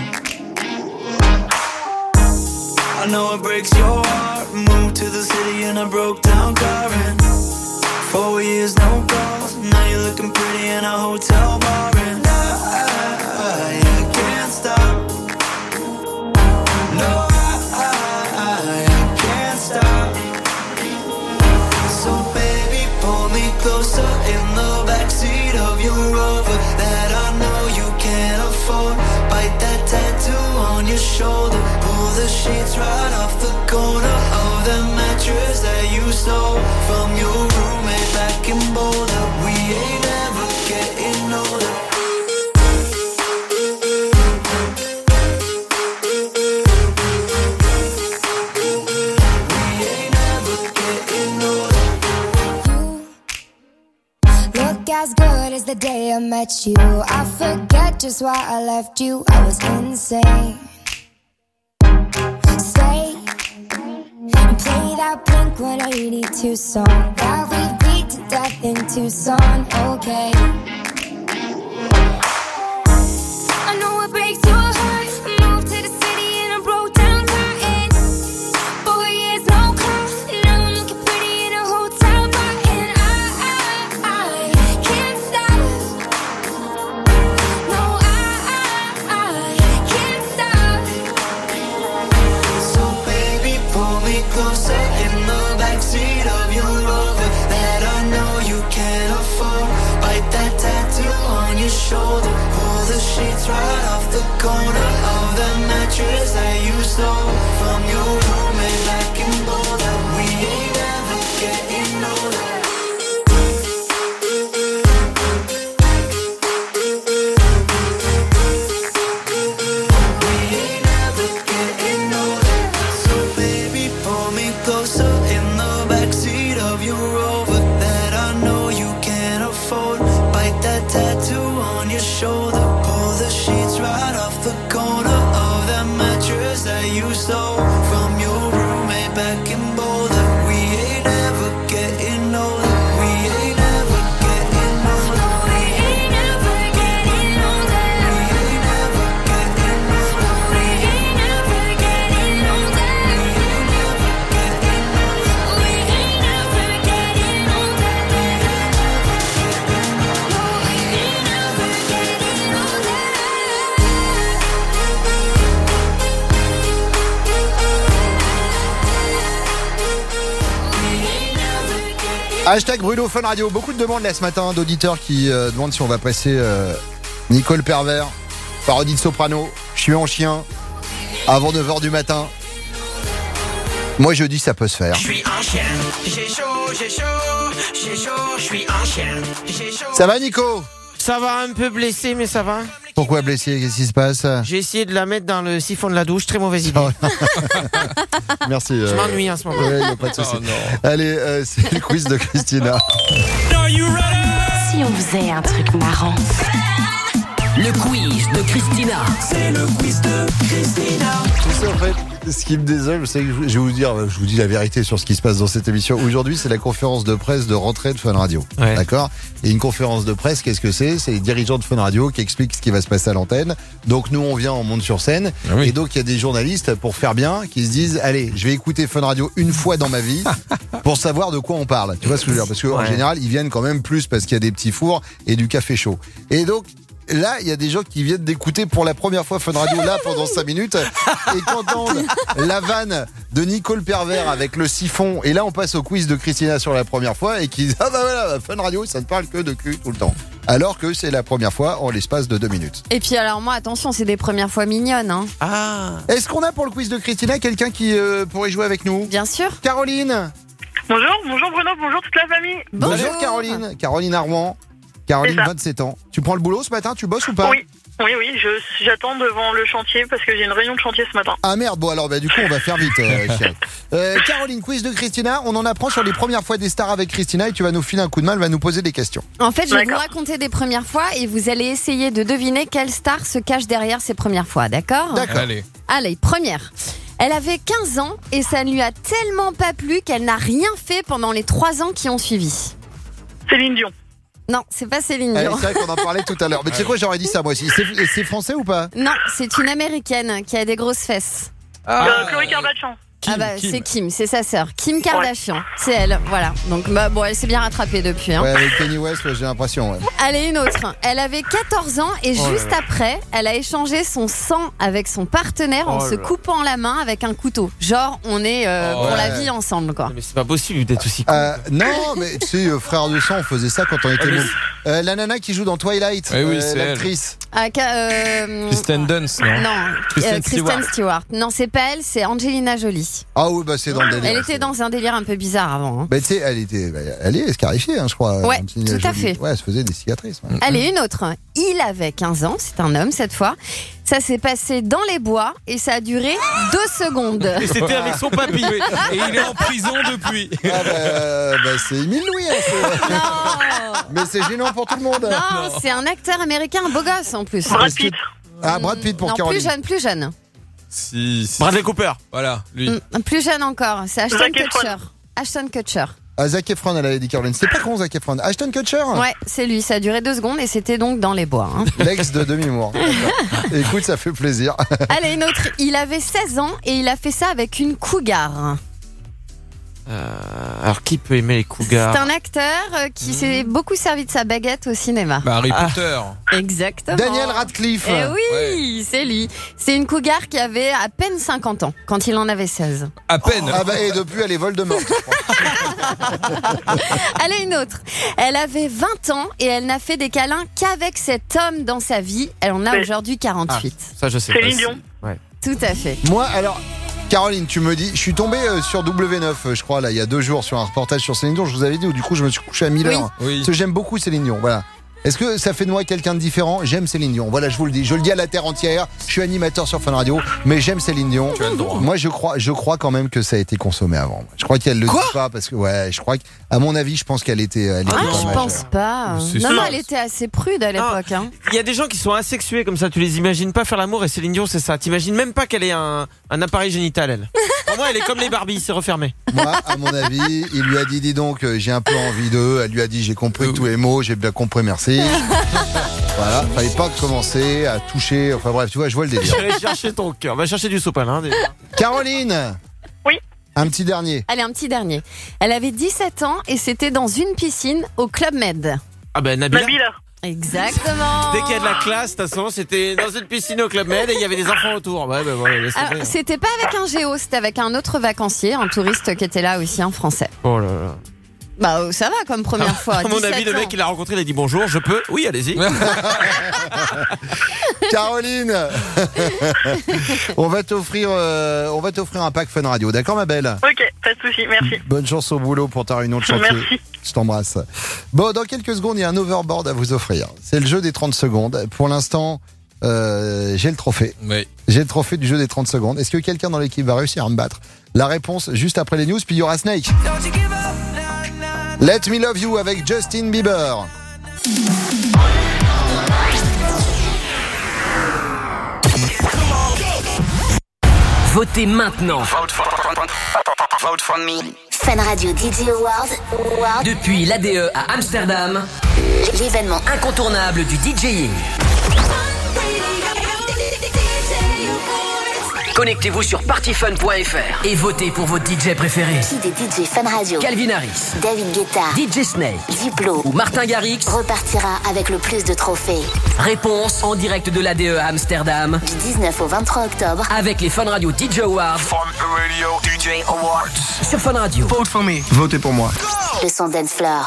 I know it breaks your heart. Moved to the city in a broke down car and four years no calls. Now you're looking pretty in a hotel bar and I, I can't stop. No, I, I can't stop. So baby, pull me closer in the backseat of your Rover that I know you can't afford. sheets right off the corner of the mattress that you stole from your roommate back in Boulder. We ain't ever getting older. As good as the day I met you, I forget just why I left you. I was insane. Stay and play that Blink one eighty-two song that we beat to death in Tucson. Okay. I know it breaks your heart. Moved to the city and I broke down crying. Four years no call. Now I'm looking pretty in a hotel bar, and I, I, I can't stop. No, I, I, I can't stop. So baby, pull me closer in the backseat of your Rover that I know you can't afford. Bite that tattoo on your shoulder. Pull the sheets right off the corner of the mattress that you stole from your roommate back in Boulder. We ain't ever getting older. We ain't ever getting older. So baby, pull me closer in the backseat of your Rover that I know you can't afford. Bite that tattoo on your shoulder. Pull the sheets right off the corner of that mattress that you stole from your roommate back in Boulder. We ain't ever getting older. We ain't ever getting older. We ain't ever getting older. We ain't ever getting older. We ain't ever getting older. We ain't ever getting older. Hashtag Bruno Fun Radio. Beaucoup de demandes là ce matin d'auditeurs qui euh, demandent si on va passer euh, Nicole Pervers, parodie de Soprano, je suis en chien, avant neuf heures du matin. Moi je dis ça peut se faire. Je suis un chien, j'ai chaud, j'ai chaud, j'ai chaud, je suis un chien, j'ai chaud. Ça va Nico? Ça va, un peu blessé, mais ça va. Pourquoi blessé? Qu'est-ce qui se passe? J'ai essayé de la mettre dans le siphon de la douche, très mauvaise idée. Merci. Je euh, m'ennuie en ce moment. Ouais, y a pas de souci. Oh, non. Allez, euh, c'est le quiz de Christina. Si on faisait un truc marrant. Le quiz de Christina. C'est le quiz de Christina. Tu sais, en fait, ce qui me désole, c'est que je vais vous dire, je vous dis la vérité sur ce qui se passe dans cette émission. Aujourd'hui, c'est la conférence de presse de rentrée de Fun Radio. Ouais. D'accord? Et une conférence de presse, qu'est-ce que c'est? C'est les dirigeants de Fun Radio qui expliquent ce qui va se passer à l'antenne. Donc, nous, on vient, on monte sur scène. Ah oui. Et donc, il y a des journalistes, pour faire bien, qui se disent, allez, je vais écouter Fun Radio une fois dans ma vie pour savoir de quoi on parle. Tu vois ce que je veux dire? Parce qu'en Ouais. général, ils viennent quand même plus parce qu'il y a des petits fours et du café chaud. Et donc, là, il y a des gens qui viennent d'écouter pour la première fois Fun Radio là pendant cinq minutes et qui entendent la vanne de Nicole Pervers avec le siphon. Et là, on passe au quiz de Christina sur la première fois et qui disent ah bah voilà, Fun Radio, ça ne parle que de cul tout le temps. Alors que c'est la première fois en l'espace de deux minutes. Et puis alors moi, attention, c'est des premières fois mignonnes. Hein. Ah. Est-ce qu'on a pour le quiz de Christina quelqu'un qui euh, pourrait jouer avec nous? Bien sûr. Caroline. Bonjour, bonjour Bruno, bonjour toute la famille. Bonjour Caroline. Caroline Armand. Caroline, C'est ça. vingt-sept ans. Tu prends le boulot ce matin? Tu bosses ou pas? Oui, oui, oui, je, j'attends devant le chantier parce que j'ai une réunion de chantier ce matin. Ah merde, bon alors bah du coup on va faire vite euh, chérie. Euh, Caroline, quiz de Christina, on en apprend sur les premières fois des stars avec Christina et tu vas nous filer un coup de main, elle va nous poser des questions. En fait, je vais vous D'accord. raconter des premières fois et vous allez essayer de deviner quelle star se cache derrière ces premières fois, d'accord? D'accord. Allez. Allez, première. Elle avait quinze ans et ça ne lui a tellement pas plu qu'elle n'a rien fait pendant les trois ans qui ont suivi. Céline Dion. Non, c'est pas Céline Allez, Dion. c'est vrai qu'on en parlait tout à l'heure. Mais tu sais quoi, j'aurais dit ça moi aussi. C'est, c'est français ou pas? Non, c'est une américaine qui a des grosses fesses. Euh, Chloé Kardashian. ah bah c'est Kim, c'est sa sœur, Kim Kardashian. C'est elle, voilà. Donc bah bon, elle s'est bien rattrapée depuis. Hein. Ouais, avec Kanye West, ouais, j'ai l'impression. Ouais. Allez, une autre. Elle avait quatorze ans et Oh là juste là. après, elle a échangé son sang avec son partenaire en Oh se là là. coupant la main avec un couteau. Genre, on est euh, Oh pour ouais. la vie ensemble, quoi. Mais c'est pas possible d'être aussi con. Euh, non, mais tu sais, euh, frère de sang, on faisait ça quand on était Ah, mais môme. Euh, la nana qui joue dans Twilight, Eh oui, euh, c'est l'actrice. Ah, ca- euh, Kristen Dunst, non Non, Kristen euh, Kristen Stewart. Stewart. Non, c'est pas elle, c'est Angelina Jolie. Ah oui, bah c'est dans le délire. Elle était dans un délire un peu bizarre avant. hein. Bah, tu sais, elle était, bah, elle est scarifiée, hein, je crois. Ouais, Angelina tout à Jolie. fait. Ouais, elle se faisait des cicatrices. ouais. Allez, une autre. Il avait quinze ans, c'est un homme cette fois. Ça s'est passé dans les bois et ça a duré deux secondes. Et c'était avec son papy. Et il est en prison depuis. Ah bah, bah, c'est Émile Louis. hein, c'est- Non, Mais c'est gênant pour tout le monde. non, c'est un acteur américain, un beau gosse en plus. Brad Est-ce que- Pitt. Ah, Brad Pitt pour non, Caroline. plus jeune, plus jeune. Si, si. Bradley Cooper. Voilà, lui. Mm, Plus jeune encore, c'est Ashton Zac Efron. Kutcher. Ashton Kutcher. Ah, Zac Efron, elle avait dit Caroline. C'était pas con, Zac Efron. Ashton Kutcher Ouais, c'est lui, ça a duré deux secondes et c'était donc dans les bois. hein. L'ex de Demi-Moore. D'accord. Écoute, ça fait plaisir. Allez, une autre. Il avait seize ans et il a fait ça avec une cougar. Euh, alors, qui peut aimer les cougars? C'est un acteur euh, qui s'est beaucoup servi de sa baguette au cinéma. Bah, Harry Ah. Potter. Exactement. Daniel Radcliffe. Eh oui, c'est lui. C'est une cougar qui avait à peine cinquante ans quand il en avait seize. À peine. Ah bah, et depuis, elle est Voldemort. Allez, une autre. Elle avait vingt ans et elle n'a fait des câlins qu'avec cet homme dans sa vie. Elle en a Mais- aujourd'hui quarante-huit. Ça, je sais. Céline pas. Dion. Ouais. Tout à fait. Moi, alors, Caroline, tu me dis, je suis tombé euh, sur W neuf, euh, je crois, là, il y a deux jours, sur un reportage sur Céline Dion. Je vous avais dit, où du coup, je me suis couché à mille Oui. heures. Oui. Parce que j'aime beaucoup Céline Dion, voilà. Est-ce que ça fait de moi quelqu'un de différent? J'aime Céline Dion. Voilà, je vous le dis. Je le dis à la terre entière. Je suis animateur sur Fun Radio, mais j'aime Céline Dion. Tu as le droit. Moi, je crois, je crois quand même que ça a été consommé avant. Je crois qu'elle le dit pas parce que, ouais, je crois qu'à mon avis, je pense qu'elle était. Elle était Ah, pas je majeure. pense pas. C'est Non, sûr. non, elle était assez prude à l'époque. hein. Il y a des gens qui sont asexués comme ça, tu les imagines pas faire l'amour et Céline Dion, c'est ça. T'imagines même pas qu'elle ait un, un appareil génital, elle. Pour moi, elle est comme les Barbie, c'est refermé. Moi, à mon avis, il lui a dit, dis donc, euh, j'ai un peu envie d'eux. Elle lui a dit, j'ai compris tous les mots, j'ai bien compris, merci. Voilà, fallait pas commencer à toucher. Enfin bref, tu vois, je vois le délire. J'allais chercher ton cœur. Va chercher du sopalin, déjà. Caroline. Oui. Un petit dernier. Allez, un petit dernier. Elle avait dix-sept ans et c'était dans une piscine au Club Med. Ah ben, Nabila. Nabila. Exactement. Dès qu'il y a de la classe, de toute façon, c'était dans une piscine au Club Med et il y avait des enfants autour. Ouais, ben voilà, laisse tomber. Alors, c'était pas avec un géo, c'était avec un autre vacancier, un touriste qui était là aussi, un français. Oh là là. Bah, euh, ça va comme première fois. À mon dix-sept avis, le ans. mec, il a rencontré, il a dit bonjour, je peux? Oui, allez-y. Caroline. on va t'offrir, euh, on va t'offrir un pack Fun Radio, d'accord, ma belle? Ok, pas de souci, merci. Bonne chance au boulot pour ta réunion de chantier. Merci. Je t'embrasse. Bon, dans quelques secondes, il y a un overboard à vous offrir. C'est le jeu des trente secondes. Pour l'instant, euh, j'ai le trophée. Oui. J'ai le trophée du jeu des trente secondes. Est-ce que quelqu'un dans l'équipe va réussir à me battre? La réponse juste après les news, puis il y aura Snake. Let Me Love You avec Justin Bieber. Votez maintenant. Vote for, vote for me. Fun Radio D J Awards. Depuis l'A D E à Amsterdam, L'événement incontournable du DJing. Connectez-vous sur partyfun point f r et votez pour vos D J préférés. Qui des D J Fun Radio, Calvin Harris, David Guetta, D J Snake Diplo ou Martin Garrix repartira avec le plus de trophées. Réponse en direct de l'A D E à Amsterdam Du dix-neuf au vingt-trois octobre avec les Fun Radio D J Awards Fun Radio D J Awards. sur Fun Radio. Vote for me. Votez pour moi. le son dance floor.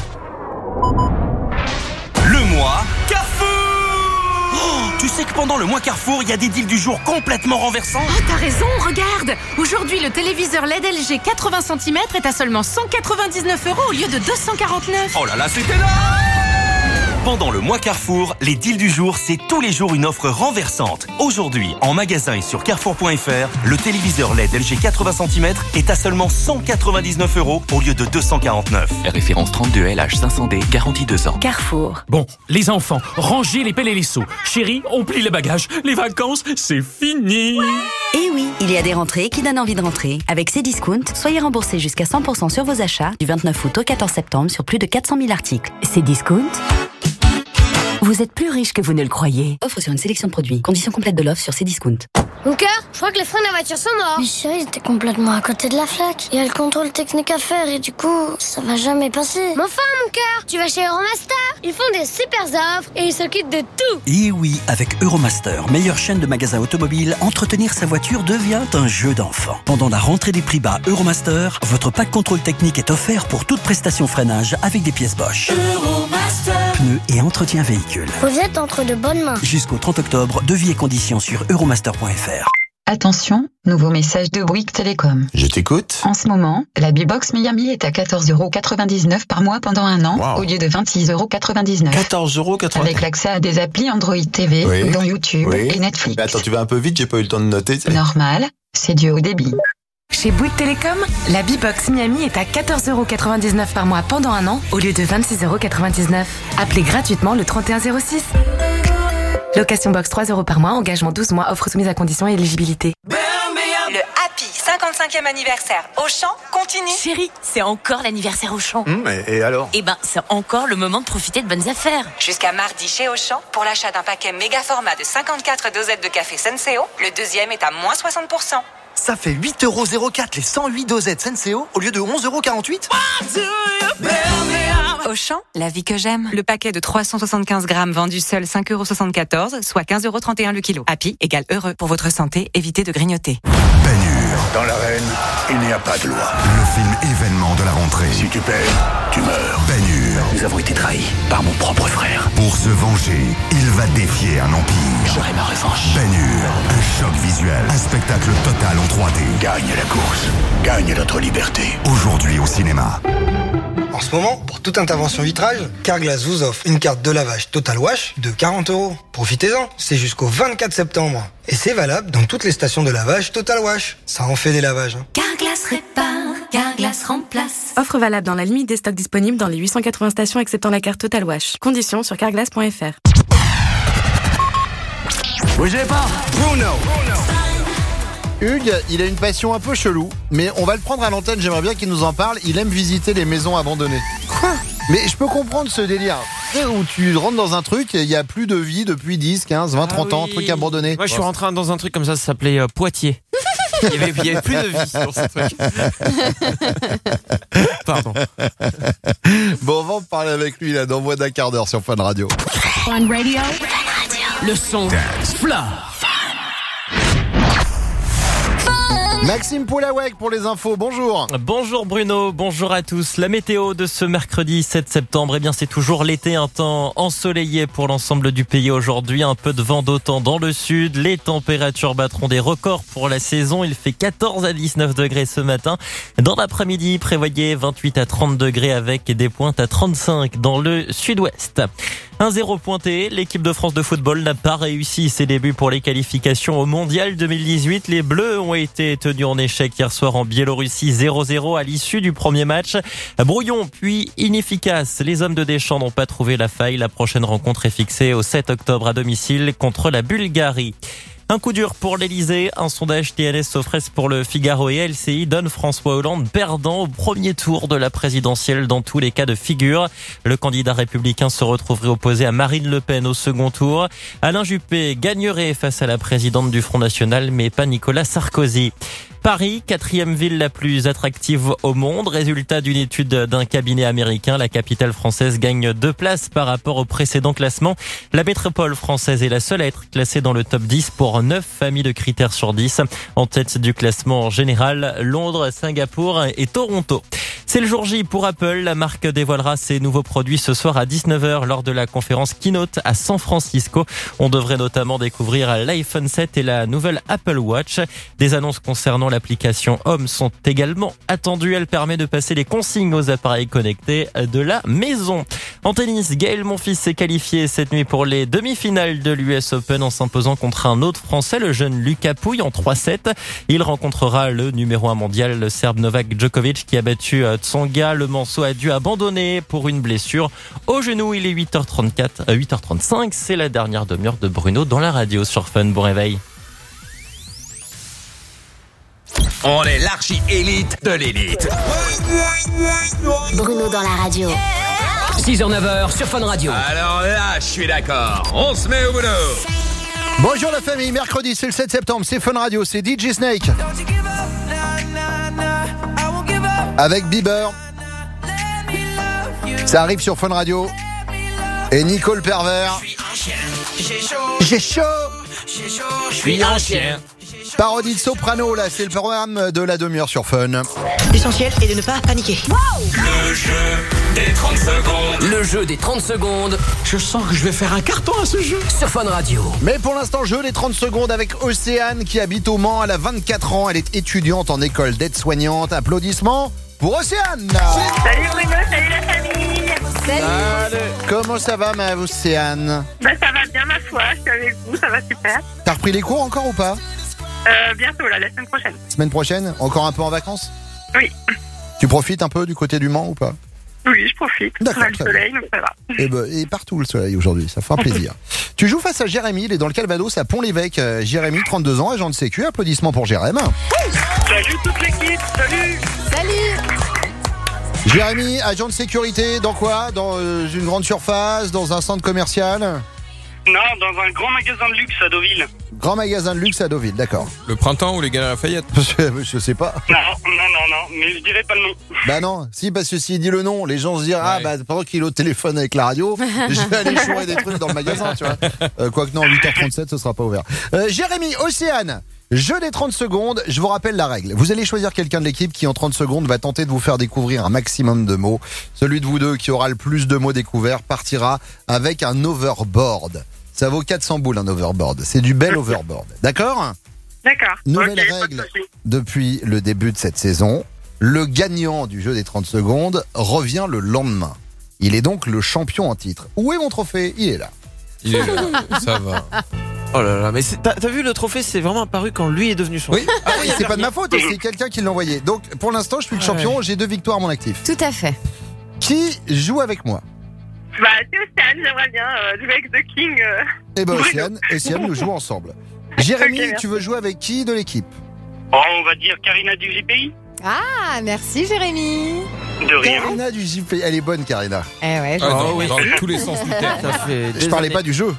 Le mois Carrefour. Oh, tu sais que pendant le mois Carrefour, il y a des deals du jour complètement renversants. Oh, t'as raison, regarde. Aujourd'hui, le téléviseur L E D L G quatre-vingts centimètres est à seulement cent quatre-vingt-dix-neuf euros au lieu de deux cent quarante-neuf. Oh là là, c'était là. Pendant le mois Carrefour, les deals du jour, c'est tous les jours une offre renversante. Aujourd'hui, en magasin et sur carrefour point f r, le téléviseur L E D L G quatre-vingts centimètres est à seulement cent quatre-vingt-dix-neuf euros au lieu de deux cent quarante-neuf. Référence trente-deux L H cinq cents D, garantie deux ans. Carrefour. Bon, les enfants, rangez les pelles et les seaux. Chérie, on plie les bagages. Les vacances, c'est fini. Et oui, il y a des rentrées qui donnent envie de rentrer. Avec Cdiscount, soyez remboursés jusqu'à cent pour cent sur vos achats du vingt-neuf août au quatorze septembre sur plus de quatre cent mille articles. Cdiscount, vous êtes plus riche que vous ne le croyez. Offre sur une sélection de produits. Conditions complètes de l'offre sur Cdiscount. Mon cœur, je crois que les freins de la voiture sont morts. Mais chérie, t'es complètement à côté de la flaque. Il y a le contrôle technique à faire et du coup, ça va jamais passer. Mais enfin, mon cœur, tu vas chez Euromaster. Ils font des super offres et ils s'occupent de tout. Et oui, avec Euromaster, meilleure chaîne de magasins automobiles, entretenir sa voiture devient un jeu d'enfant. Pendant la rentrée des prix bas Euromaster, votre pack contrôle technique est offert pour toute prestation freinage avec des pièces Bosch. Euromaster. pneus et entretien véhicule. Vous êtes entre de bonnes mains. Jusqu'au trente octobre, devis et conditions sur euromaster point f r. Attention, nouveau message de Bouygues Télécom. Je t'écoute. En ce moment, la B-Box Miami est à quatorze euros quatre-vingt-dix-neuf par mois pendant un an, wow. au lieu de vingt-six euros quatre-vingt-dix-neuf. quatorze euros quatre-vingt-dix-neuf. Avec l'accès à des applis Android T V, oui. dont YouTube oui. et Netflix. Mais attends, tu vas un peu vite, j'ai pas eu le temps de noter. Normal, c'est du haut débit. Chez Bouygues Télécom, la B-Box Miami est à quatorze euros quatre-vingt-dix-neuf par mois pendant un an, au lieu de vingt-six euros quatre-vingt-dix-neuf. Appelez gratuitement le trente et un zéro six. Location box trois euros par mois, engagement douze mois, offre soumise à conditions et éligibilité. Le Happy cinquante-cinquième anniversaire Auchan continue. Chérie, c'est encore l'anniversaire Auchan. Mmh, et, et alors ? Eh ben, c'est encore le moment de profiter de bonnes affaires. Jusqu'à mardi chez Auchan, pour l'achat d'un paquet méga format de cinquante-quatre dosettes de café Senseo, le deuxième est à moins soixante pour cent. Ça fait huit euros zéro quatre les cent huit dosettes Senseo au lieu de onze euros quarante-huit. Auchan, la vie que j'aime. Le paquet de trois cent soixante-quinze grammes vendu seul cinq euros soixante-quatorze, soit quinze euros trente et un le kilo. Happy égale heureux. Pour votre santé, évitez de grignoter. Banure. Dans l'arène, il n'y a pas de loi. Le film événement de la rentrée. Si tu perds, tu meurs. Banure. Nous avons été trahis par mon propre frère. Pour se venger, il va défier un empire. J'aurai ma revanche. Banure. Un choc visuel. Un spectacle total en trois D. Gagne la course. Gagne notre liberté. Aujourd'hui au cinéma. En ce moment, pour toute intervention vitrage, Carglass vous offre une carte de lavage Total Wash de quarante euros. Profitez-en, c'est jusqu'au vingt-quatre septembre. Et c'est valable dans toutes les stations de lavage Total Wash. Ça en fait des lavages. Hein. Carglass répare, Carglass remplace. Offre valable dans la limite des stocks disponibles dans les huit cent quatre-vingts stations acceptant la carte Total Wash. Conditions sur carglass point f r. Bougez pas, Bruno. Hugues, il a une passion un peu chelou, mais on va le prendre à l'antenne, j'aimerais bien qu'il nous en parle. Il aime visiter les maisons abandonnées. Quoi ? Mais je peux comprendre ce délire. Où tu rentres dans un truc, il n'y a plus de vie depuis dix, quinze, vingt, trente ah oui. ans, truc abandonné. Moi, je suis rentré dans un truc comme ça, ça s'appelait euh, Poitiers. Il n'y avait, avait plus de vie sur ce truc. Pardon. Bon, on va en parler avec lui, là, dans moins d'un quart d'heure sur Fun Radio. Fun Radio. Le son Dance Floor. Maxime Poulawek pour les infos, bonjour. Bonjour Bruno, bonjour à tous. La météo de ce mercredi sept septembre, eh bien c'est toujours l'été, un temps ensoleillé pour l'ensemble du pays aujourd'hui. Un peu de vent d'automne dans le sud. Les températures battront des records pour la saison. Il fait quatorze à dix-neuf degrés ce matin. Dans l'après-midi, prévoyez vingt-huit à trente degrés avec des pointes à trente-cinq dans le sud-ouest. un zéro pointé, l'équipe de France de football n'a pas réussi ses débuts pour les qualifications au Mondial deux mille dix-huit. Les Bleus ont été tenus en échec hier soir en Biélorussie zéro zéro à l'issue du premier match. Brouillon puis inefficace. Les hommes de Deschamps n'ont pas trouvé la faille. La prochaine rencontre est fixée au sept octobre à domicile contre la Bulgarie. Un coup dur pour l'Elysée. Un sondage T N S Sofres pour le Figaro et L C I donne François Hollande perdant au premier tour de la présidentielle dans tous les cas de figure. Le candidat républicain se retrouverait opposé à Marine Le Pen au second tour. Alain Juppé gagnerait face à la présidente du Front National, mais pas Nicolas Sarkozy. Paris, quatrième ville la plus attractive au monde. Résultat d'une étude d'un cabinet américain, la capitale française gagne deux places par rapport au précédent classement. La métropole française est la seule à être classée dans le top dix pour neuf familles de critères sur dix. En tête du classement général, Londres, Singapour et Toronto. C'est le jour J pour Apple. La marque dévoilera ses nouveaux produits ce soir à dix-neuf heures lors de la conférence Keynote à San Francisco. On devrait notamment découvrir l'iPhone sept et la nouvelle Apple Watch. Des annonces concernant l'application Home sont également attendues. Elle permet de passer les consignes aux appareils connectés de la maison. En tennis, Gaël Monfils s'est qualifié cette nuit pour les demi-finales de l'U S Open en s'imposant contre un autre Français, le jeune Lucas Pouille, en trois sept. Il rencontrera le numéro un mondial, le Serbe Novak Djokovic, qui a battu Tsonga. Le Manceau a dû abandonner pour une blessure au genou. Il est huit heures trente-quatre, huit heures trente-cinq. C'est la dernière demi-heure de Bruno dans la radio sur Fun. Bon réveil. On est l'archi-élite de l'élite. Bruno dans la radio. six heures neuf heures sur Fun Radio. Alors là, je suis d'accord. On se met au boulot. Bonjour la famille, mercredi c'est le sept septembre, c'est Fun Radio, c'est D J Snake. Avec Bieber. Ça arrive sur Fun Radio. Et Nicole Pervers. J'ai chaud. J'ai chaud. Je suis un chien. Parodie de Soprano, là, c'est le programme de la demi-heure sur Fun. L'essentiel est de ne pas paniquer. Le jeu des trente secondes. Le jeu des trente secondes. Je sens que je vais faire un carton à ce jeu. Sur Fun Radio. Mais pour l'instant, jeu des trente secondes avec Océane qui habite au Mans. Elle a vingt-quatre ans. Elle est étudiante en école d'aide-soignante. Applaudissements pour Océane. Salut Bruno, salut la famille. Salut. Comment ça va, ma Océane? Bah ça va bien, ma foi. Je suis avec vous, ça va super. T'as repris les cours encore ou pas? Euh, bientôt, là, la semaine prochaine. Semaine prochaine? Encore un peu en vacances? Oui. Tu profites un peu du côté du Mans ou pas? Oui, je profite. D'accord, On a le très soleil, donc ça va. Et, ben, et partout le soleil aujourd'hui, ça fera plaisir. Tu joues face à Jérémy, il est dans le Calvados à Pont-l'Évêque. Euh, Jérémy, trente-deux ans, agent de sécu. Applaudissements pour Jérémy. Salut toute l'équipe, salut. Salut. Jérémy, agent de sécurité, dans quoi? Dans euh, une grande surface, dans un centre commercial? Non, dans un grand magasin de luxe à Deauville. Grand magasin de luxe à Deauville, d'accord. Le Printemps ou les Galeries Lafayette? je, je sais pas. Non, non, non, non, mais je dirais pas le nom. Bah non, si, parce que s'il dit le nom, les gens se diront, ah bah pendant qu'il est au téléphone avec la radio, je vais aller chourer des trucs dans le magasin, tu vois. Euh, Quoique non, huit heures trente-sept, ce sera pas ouvert. Euh, Jérémy, Océane, jeu des trente secondes, je vous rappelle la règle. Vous allez choisir quelqu'un de l'équipe qui en trente secondes va tenter de vous faire découvrir un maximum de mots. Celui de vous deux qui aura le plus de mots découverts partira avec un overboard. Ça vaut quatre cents boules un overboard. C'est du bel overboard. D'accord? D'accord. Nouvelle okay, règle depuis le début de cette saison. Le gagnant du jeu des trente secondes revient le lendemain. Il est donc le champion en titre. Où est mon trophée? Il est là. Il est là. Ça va. Oh là là, mais c'est- t'as t'as vu le trophée, c'est vraiment apparu quand lui est devenu champion. Oui, ah oui, c'est pas de ma faute, c'est quelqu'un qui l'a envoyé. Donc pour l'instant, je suis le champion, j'ai deux victoires à mon actif. Tout à fait. Qui joue avec moi? Bah, c'est Océane, j'aimerais bien euh, jouer avec The King. Euh... Eh ben Bruno. Océane, Océane, nous jouons ensemble. Jérémy, Ok, merci. tu veux jouer avec qui de l'équipe? Oh, on va dire Karina du J P I. Ah, merci Jérémy. De rien. Karina du J P, elle est bonne Karina. Eh ouais, je Ah, vois. dans, Oh oui. dans tous les sens du terme. Ça fait Je des parlais années. pas du jeu.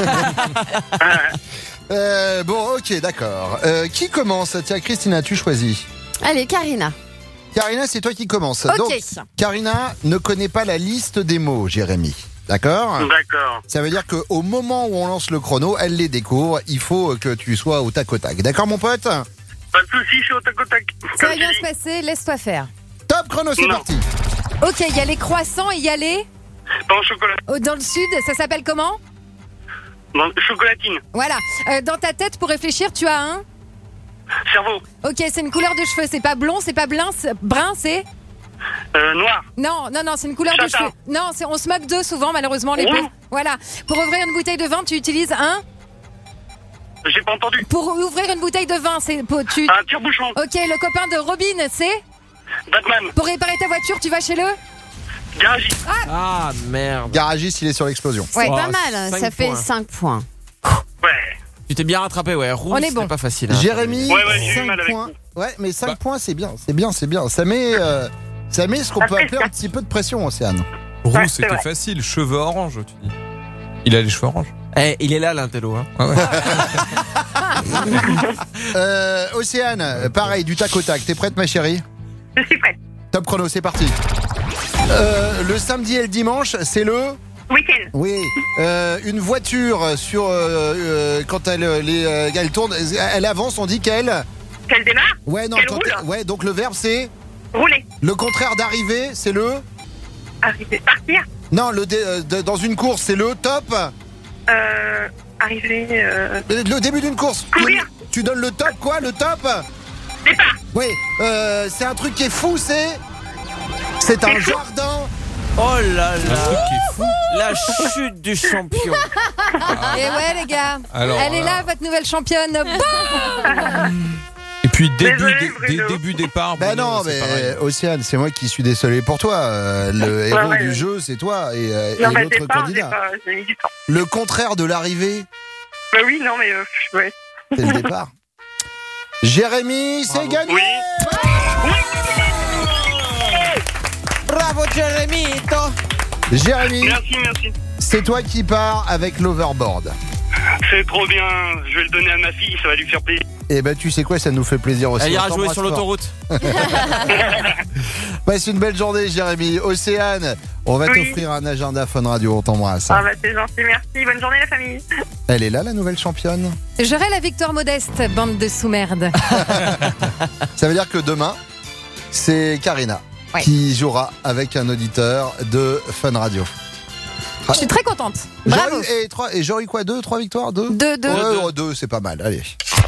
Euh, bon, ok, d'accord. Euh, qui commence? Tiens, Christina, tu choisis. Allez, Karina. Karina, c'est toi qui commence. Ok. Donc, Karina ne connaît pas la liste des mots, Jérémy. D'accord? D'accord. Ça veut dire qu'au moment où on lance le chrono, elle les découvre. Il faut que tu sois au tac au tac. D'accord, mon pote? Pas de soucis, je suis au tac au tac. Ça va Comme bien tu se dis. passer, laisse-toi faire. Top chrono, c'est Non. parti. Ok, il y a les croissants et il y a les... Pain au chocolat. Oh, dans le sud, ça s'appelle comment? Dans chocolatine. Voilà. Euh, dans ta tête, pour réfléchir, tu as un... Cerveau. Ok, c'est une couleur de cheveux. C'est pas blond, c'est pas blin, c'est- brun, c'est... Euh, noir. Non, non, non, c'est une couleur de Châtain. cheveux. Non, c'est, on se moque d'eux souvent, malheureusement, les Oh. bleus. Voilà. Pour ouvrir une bouteille de vin, tu utilises un... J'ai pas entendu. Pour ouvrir une bouteille de vin, c'est... pour- Tu... Un tire-bouchon. Ok, le copain de Robin, c'est... Batman. Pour réparer ta voiture, tu vas chez le... Garagiste. Ah merde. Garagiste, il est sur l'explosion. Ouais, Oh, pas mal. cinq Ça fait points. cinq points. Ouais. Tu t'es bien rattrapé, ouais. Rouge, On est c'était bon. pas facile. hein. Jérémy, Ouais, ouais, j'ai eu cinq mal avec points. Ouais, mais cinq Bah. points, c'est bien. C'est bien, c'est bien. Ça met, euh, ça met ce qu'on Ça peut fait appeler ça. un petit peu de pression, Océane. Roux, Ouais, c'est c'était vrai. facile. Cheveux orange, tu dis. Il a les cheveux orange. Eh, il est là, l'intello. Hein. Ah ouais. Euh, Océane, pareil, du tac au tac. T'es prête, ma chérie? Je suis prête. Top chrono, c'est parti. Euh, le samedi et le dimanche, c'est le... Week-end. Oui. Euh, une voiture sur euh, euh, quand elle, euh, les, euh, elle tourne, elle avance, on dit qu'elle. Qu'elle démarre. Ouais, non. Qu'elle quand roule. elle- ouais, donc le verbe c'est Rouler. le contraire d'arriver, c'est le. Arriver. Partir. Non, le dé- euh, de- dans une course, c'est le top. Euh, arriver. Euh... Le, le début d'une course. Courir. Tu, tu donnes le top, quoi, le top. Départ. Oui. Euh, c'est un truc qui est fou, c'est. C'est un jardin. Oh là Un truc là. qui est fou. La chute du champion. Et ouais, les gars. Alors, Elle est là. là, votre nouvelle championne. Boum. Et puis début, Désolé, dé- Bruno. dé- début départ. Ben Bruno, non, c'est mais pareil. Océane, c'est moi qui suis désolé pour toi. Euh, le héros ouais, du ouais. jeu, c'est toi et, euh, et Non, bah, l'autre départ, j'ai candidat. pas. J'ai mis du temps. Le contraire de l'arrivée, Bah oui, non, mais euh, ouais. c'est le départ. Jérémy, c'est gagné. Oui. Bravo, Jérémy. Jérémy, Merci, merci. c'est toi qui pars avec l'overboard. C'est trop bien. Je vais le donner à ma fille, ça va lui faire plaisir. Eh ben, tu sais quoi, ça nous fait plaisir aussi. Elle On ira jouer t'embrasse sur fort. l'autoroute. Passe une belle journée, Jérémy. Océane, on va Oui. t'offrir un agenda Fun Radio. On t'embrasse. Ah bah c'est gentil, merci. Bonne journée la famille. Elle est là, la nouvelle championne. J'aurai la victoire modeste, bande de sous-merde. Ça veut dire que demain, c'est Karina Ouais. qui jouera avec un auditeur de Fun Radio. Je suis très contente. Bravo. J'aurais eu- et, trois, et j'aurais eu quoi Deux Trois victoires Deux Deux, deux. Ouais, Deux. ouais, deux, c'est pas mal. Allez.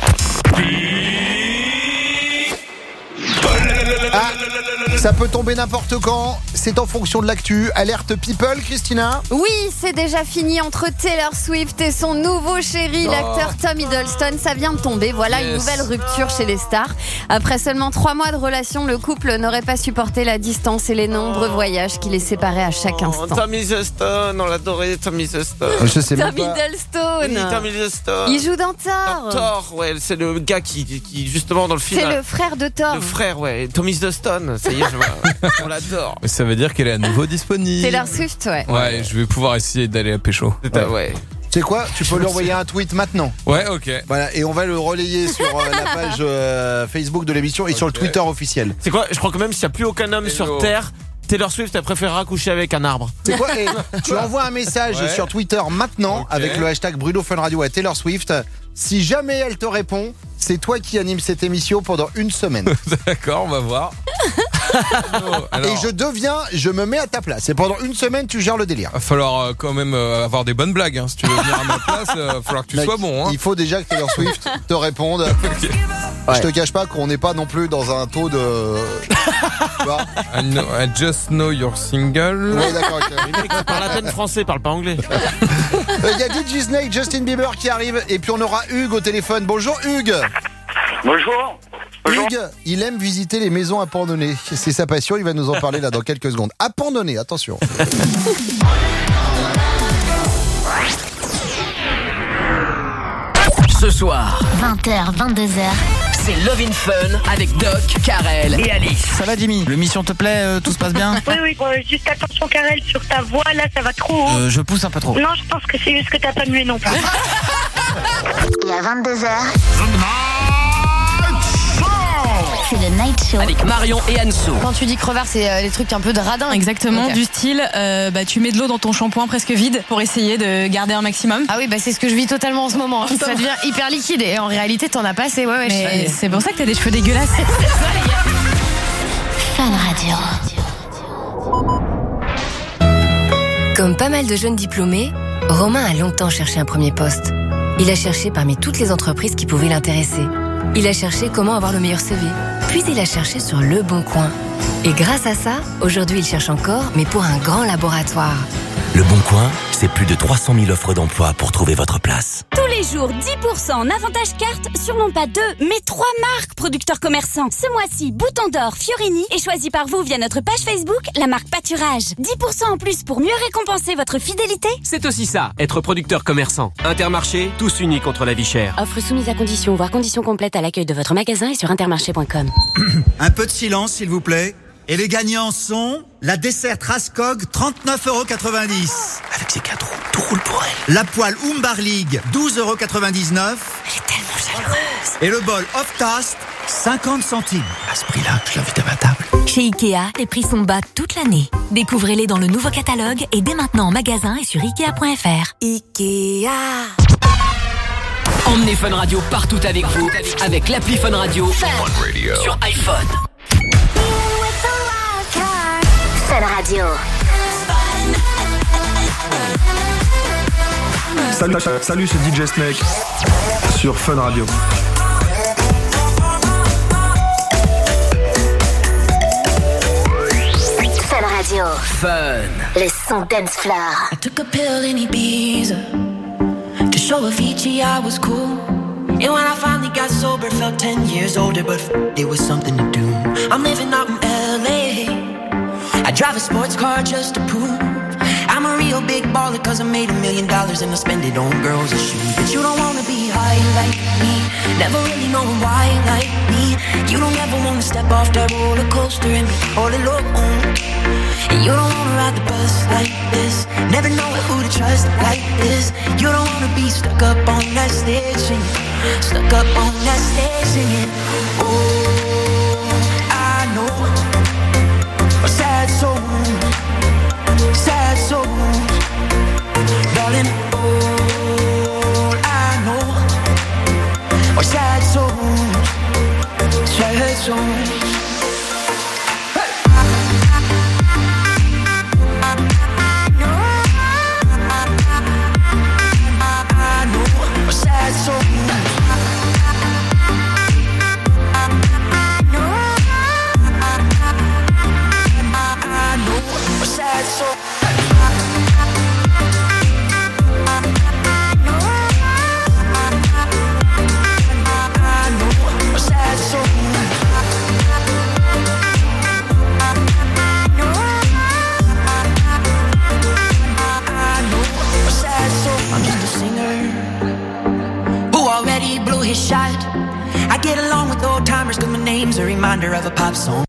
Ah, ça peut tomber n'importe quand. C'est en fonction de l'actu. Alerte people, Christina. Oui, c'est déjà fini entre Taylor Swift et son nouveau chéri, Oh. l'acteur Tom Hiddleston. Ça vient de tomber. Voilà une Yes. nouvelle rupture chez les stars. Après seulement trois mois de relation, le couple n'aurait pas supporté la distance et les nombreux voyages qui les séparaient à chaque Oh, instant. Tom Hiddleston, on l'adorait, Tom Hiddleston. Je sais Tom Hiddleston. Oui, Tom Hiddleston. Il joue dans Thor. Dans Thor, ouais, c'est le gars qui, qui justement dans le film. C'est le frère de Thor. Le frère, ouais, Tom Hiddleston. Ça y est, je vois. On l'adore. Mais ça veut dire qu'elle est à nouveau disponible. Taylor Swift, ouais. Ouais, je vais pouvoir essayer d'aller à pécho. Ouais. ouais. Tu sais quoi Tu peux lui envoyer un tweet maintenant. Ouais, ok. Voilà, et on va le relayer sur euh, la page euh, Facebook de l'émission et sur le Twitter officiel. C'est quoi? Je crois que même s'il n'y a plus aucun homme sur Terre, Taylor Swift elle préférera coucher avec un arbre. C'est quoi et tu envoies un message Ouais. sur Twitter maintenant Ok. avec le hashtag Bruno Fun Radio à Taylor Swift. Si jamais elle te répond, c'est toi qui anime cette émission pendant une semaine. D'accord, on va voir. Alors. Et je deviens, je me mets à ta place. Et pendant une semaine, tu gères le délire. Va falloir euh, quand même euh, avoir des bonnes blagues. Hein. Si tu veux venir à ma place, il va falloir que tu Mec, sois bon. Hein. Il faut déjà que Taylor Swift te réponde. Je te cache pas qu'on n'est pas non plus dans un taux de. Tu vois I, know, I just know you're single. Ouais, d'accord. ok. Les mecs qui parlent à peine français, parlent pas anglais. Il y a D J Snake, Justin Bieber qui arrive. Et puis on aura Hugues au téléphone. Bonjour Hugues. Bonjour. Hugues, il aime visiter les maisons abandonnées. C'est sa passion, il va nous en parler là dans quelques secondes. Abandonnées, attention. Ce soir, vingt heures, vingt-deux heures. c'est Love in Fun avec Doc, Karel et Alice. Ça va Jimmy? Le mission te plaît? euh, Tout se passe bien? Oui, oui, bon, juste attention, Karel, sur ta voix, là, ça va trop haut. Euh, Je pousse un peu trop. Non, je pense que c'est juste que t'as pas mué non plus. Il est vingt-deux heures. C'est le Night Show. Avec Marion et Anso. Quand tu dis crevard, c'est euh, les trucs un peu de radin. Exactement, Ok. du style, euh, bah, tu mets de l'eau dans ton shampoing presque vide pour essayer de garder un maximum. Ah oui, bah c'est ce que je vis totalement en ce moment. Ça devient hyper liquide et en réalité, t'en as pas assez. Ouais, ouais. Mais je- c'est pour ça que t'as des cheveux dégueulasses. Fun Radio. Comme pas mal de jeunes diplômés, Romain a longtemps cherché un premier poste. Il a cherché parmi toutes les entreprises qui pouvaient l'intéresser. Il a cherché comment avoir le meilleur C V. Puis il a cherché sur Le Bon Coin. Et grâce à ça, aujourd'hui il cherche encore, mais pour un grand laboratoire. Le Bon Coin, c'est plus de trois cent mille offres d'emploi pour trouver votre place. Tous les jours, dix pour cent en avantage carte sur non pas deux, mais trois marques producteurs commerçants. Ce mois-ci, Bouton d'Or, Fiorini est choisi par vous via notre page Facebook, la marque Pâturage. dix pour cent en plus pour mieux récompenser votre fidélité. C'est aussi ça, être producteur commerçant. Intermarché, tous unis contre la vie chère. Offre soumise à condition, voire conditions complètes à l'accueil de votre magasin et sur intermarché point com. Un peu de silence, s'il vous plaît. Et les gagnants sont la dessert Rascog, trente-neuf euros quatre-vingt-dix. Avec ses quatre roues, tout roule pour elle. La poêle Umbar League, douze euros quatre-vingt-dix-neuf. Elle est tellement chaleureuse. Et le bol Off Task, cinquante centimes. À ce prix-là, je l'invite à ma table. Chez Ikea, les prix sont bas toute l'année. Découvrez-les dans le nouveau catalogue et dès maintenant en magasin et sur ikea point f r. Ikea. Emmenez Fun Radio partout avec vous avec l'appli Fun Radio sur iPhone. Fun Radio. Salut, salut c'est D J Snake sur Fun Radio. Fun Radio. Fun. Le son dance floor. I took a pill in Ibiza to show Avicii I was cool. And when I finally got sober, felt ten years older, but f- it was something to do. I'm living out in L A. I drive a sports car just to prove I'm a real big baller, cause I made a million dollars and I spend it on girls and shoes. But you don't wanna be high like me, never really know why like me. You don't ever wanna step off that roller coaster and be all alone. And you don't wanna ride the bus like this, never know who to trust like this. You don't wanna be stuck up on that stage singing, stuck up on that stage singing. Oh, I know reminder of a pop song.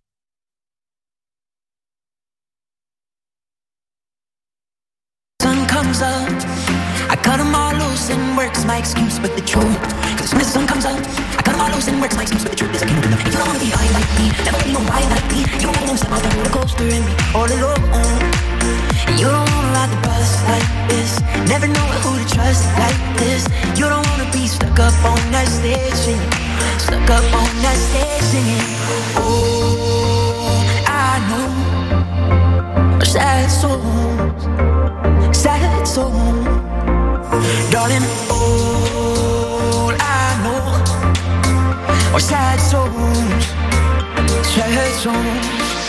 Sun comes up, I cut them all loose and work's my excuse, but the truth, cause when the sun comes up, I cut them all loose and work's my excuse, but the truth is I can't do nothing. You don't wanna be high like me, never be no high like me. You don't wanna step out the roller coaster in me, all alone. You don't wanna ride the bus like this, never know who to trust like this. You don't wanna be stuck up on that stage singing, stuck up on that stage singing. Oh, I know sad songs, sad songs, darling. All I know are sad songs, sad songs.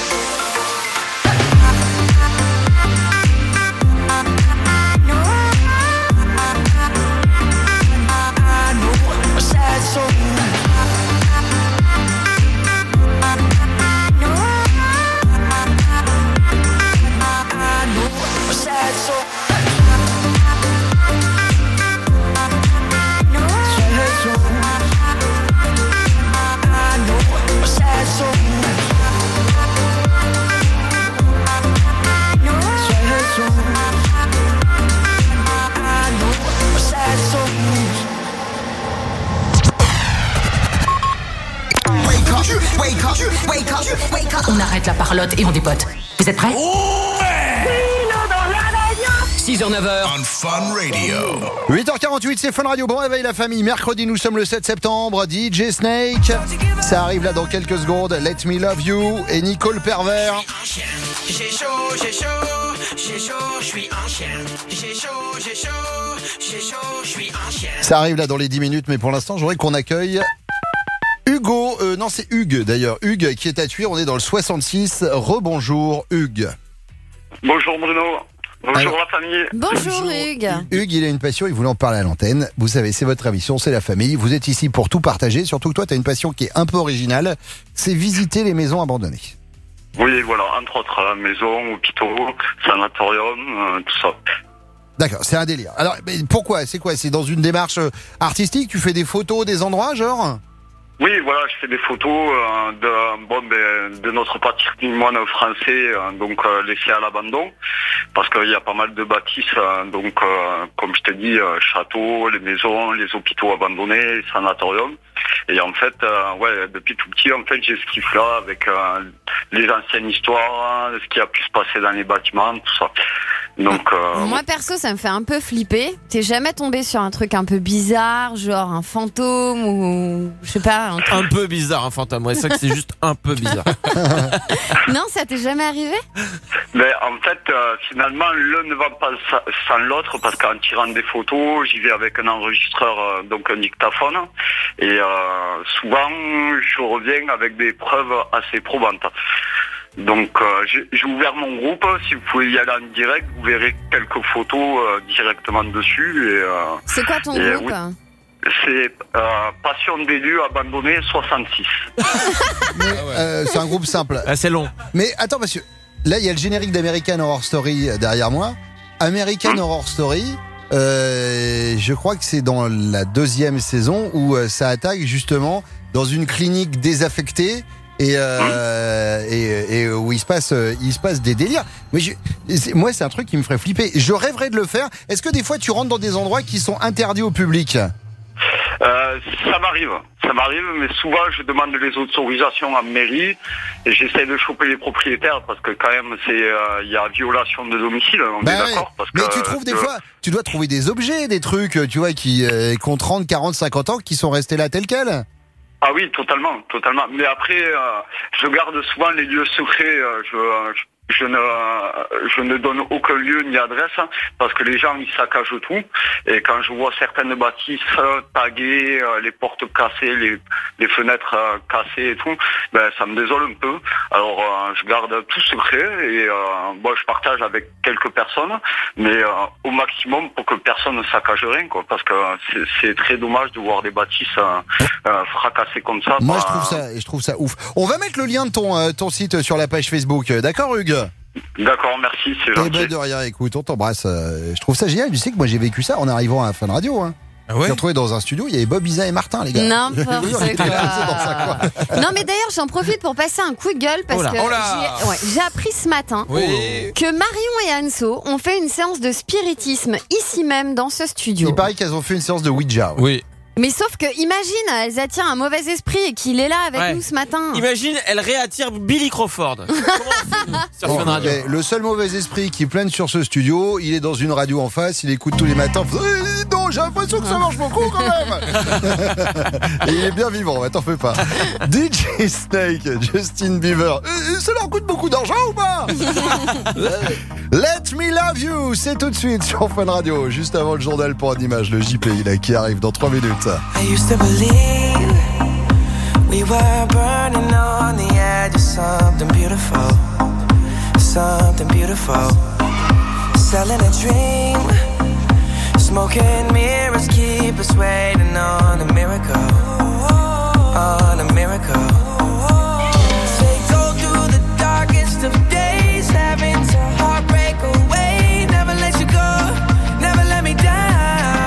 On arrête la parlotte et on dépote. Vous êtes prêts? six heures neuf heures on Fun Radio. huit heures quarante-huit, c'est Fun Radio. Bon réveil la famille. Mercredi, nous sommes le sept septembre. D J Snake. Ça arrive là dans quelques secondes. Let Me Love You et Nicole Pervers. J'ai chaud, j'ai chaud, j'ai chaud, je suis un chien. J'ai chaud, j'ai chaud, j'ai chaud, je suis un chien. Ça arrive là dans les dix minutes, mais pour l'instant, j'aurais qu'on accueille Hugo. Euh, non, c'est Hugues d'ailleurs. Hugues qui est à Thuir. On est dans le soixante-six. Rebonjour Hugues. Bonjour Bruno. Bonjour Alors, la famille. Bonjour Hugues. Hugues, il a une passion, il voulait en parler à l'antenne. Vous savez, c'est votre émission, c'est la famille. Vous êtes ici pour tout partager. Surtout que toi, tu as une passion qui est un peu originale. C'est visiter les maisons abandonnées. Oui, voilà, entre autres, euh, maisons, hôpitaux, sanatoriums, euh, tout ça. D'accord, c'est un délire. Alors, mais pourquoi? C'est quoi? C'est dans une démarche artistique? Tu fais des photos des endroits, genre? Oui, voilà, je fais des photos euh, de, bon, de, de notre patrimoine français, euh, donc euh, laissé à l'abandon, parce qu'il y a pas mal de bâtisses, euh, donc euh, comme je t'ai dit, euh, châteaux, les maisons, les hôpitaux abandonnés, les sanatoriums. Et en fait, euh, ouais, depuis tout petit, en fait, j'ai ce kiff-là avec euh, les anciennes histoires, ce qui a pu se passer dans les bâtiments, tout ça. Donc, euh, moi perso, ça me fait un peu flipper. T'es jamais tombé sur un truc un peu bizarre, genre un fantôme ou je sais pas. Un, un peu bizarre un fantôme. Ouais, c'est ça que c'est juste un peu bizarre. Non, ça t'est jamais arrivé? Mais en fait, euh, finalement, l'un ne va pas sans l'autre parce qu'en tirant des photos, j'y vais avec un enregistreur, euh, donc un dictaphone, et euh, souvent je reviens avec des preuves assez probantes. Donc euh, j'ai, j'ai ouvert mon groupe, si vous pouvez y aller en direct, vous verrez quelques photos euh, directement dessus. Et, euh, c'est quoi ton et, groupe? Oui, c'est euh, Passion d'élus abandonnés soixante-six. Mais, euh, c'est un groupe simple. Ah, c'est long. Mais attends, monsieur, là il y a le générique d'American Horror Story derrière moi. American mmh. Horror Story, euh, je crois que c'est dans la deuxième saison où euh, ça attaque justement dans une clinique désaffectée. Et, euh, mmh. et, et où il se passe, il se passe des délires. Mais je, c'est, moi, c'est un truc qui me ferait flipper. Je rêverais de le faire. Est-ce que des fois, tu rentres dans des endroits qui sont interdits au public? euh, Ça m'arrive, ça m'arrive, mais souvent, je demande les autorisations à mairie et j'essaie de choper les propriétaires parce que quand même, c'est, il euh, y a violation de domicile. On bah est ouais. d'accord. Parce mais que, tu trouves des que... fois, tu dois trouver des objets, des trucs, tu vois, qui, euh, qui ont trente, quarante, cinquante ans, qui sont restés là tels quels. Ah oui, totalement, totalement. Mais après, euh, je garde souvent les lieux secrets. Euh, je, je, je ne, je ne donne aucun lieu ni adresse parce que les gens ils saccagent tout. Et quand je vois certaines bâtisses taguées, euh, les portes cassées, les, les fenêtres euh, cassées et tout, ben ça me désole un peu. Alors euh, je garde tout secret et euh, bon, je partage avec quelques personnes, mais euh, au maximum pour que personne ne saccage rien, quoi. Parce que c'est, c'est très dommage de voir des bâtisses euh, euh, fracassées comme ça. Moi, bah, je trouve ça, je trouve ça ouf. On va mettre le lien de ton, euh, ton site sur la page Facebook. D'accord, Hugues? D'accord, merci, c'est gentil. Eh ben de rien, écoute, on t'embrasse. Euh, je trouve ça génial. Tu sais que moi j'ai vécu ça en arrivant à Fun Radio. Hein. Ah ouais. Je l'ai retrouvé dans un studio, il y avait Bob, Isa et Martin, les gars. N'importe quoi. Non, mais d'ailleurs, j'en profite pour passer un coup de gueule parce oh là. que Oh là. j'ai, ouais, j'ai appris ce matin oui. que Marion et Anso ont fait une séance de spiritisme ici même dans ce studio. Il paraît qu'elles ont fait une séance de Ouija. Ouais. Oui. Mais sauf que, imagine, elles attirent un mauvais esprit et qu'il est là avec Ouais. nous ce matin. Imagine, elle réattire Billy Crawford. Comment on fait, nous, sur Bon, Fun Radio. eh, le seul mauvais esprit qui plane sur ce studio, il est dans une radio en face, il écoute tous les matins. Eh, non, j'ai l'impression que ça marche beaucoup quand même. Et il est bien vivant, bah, t'en fais pas. D J Snake, Justin Bieber, eh, ça leur coûte beaucoup d'argent ou pas? Let Me Love You, c'est tout de suite sur Fun Radio, juste avant le journal pour une image, le J P I là, qui arrive dans trois minutes. I used to believe we were burning on the edge of something beautiful, something beautiful. Selling a dream, smoking mirrors keep us waiting on a miracle, on a miracle. Say go through the darkest of days, having to heartbreak away, never let you go, never let me down.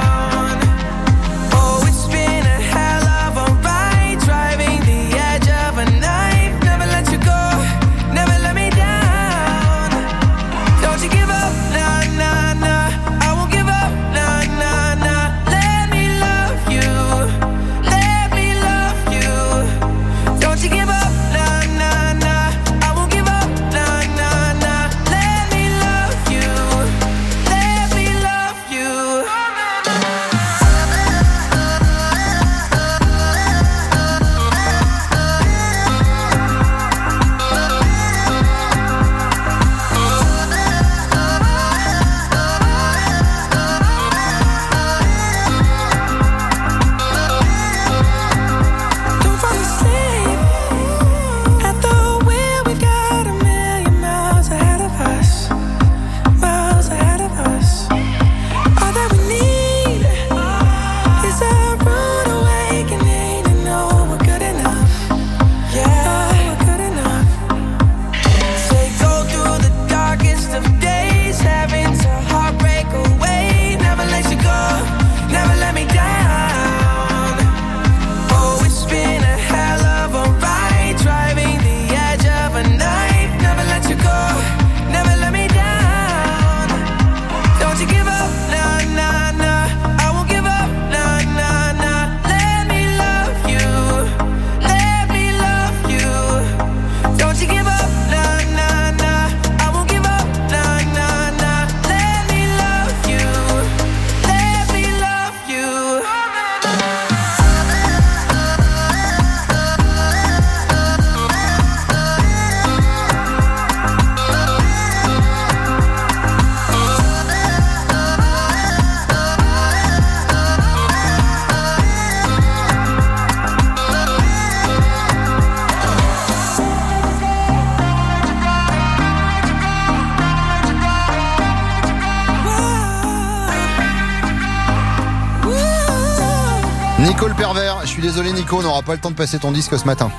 Nico le pervers, je suis désolé Nico, on n'aura pas le temps de passer ton disque ce matin.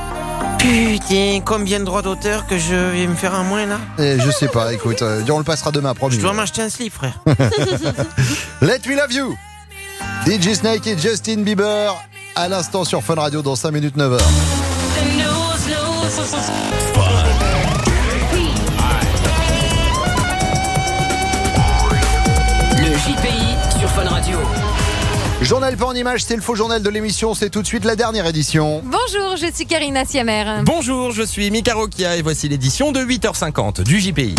Putain, combien de droits d'auteur que je vais me faire un moins là? Et je sais pas, écoute, euh, on le passera demain, promis. Je dois m'acheter un slip, frère. Let Me Love You, D J Snake et Justin Bieber, à l'instant sur Fun Radio dans cinq minutes neuf heures. Le J P I sur Fun Radio. Journal pas en image, c'est le faux journal de l'émission, c'est tout de suite la dernière édition. Bonjour, je suis Karina Siamer. Bonjour, je suis Mika Rokia et voici l'édition de huit heures cinquante du J P I.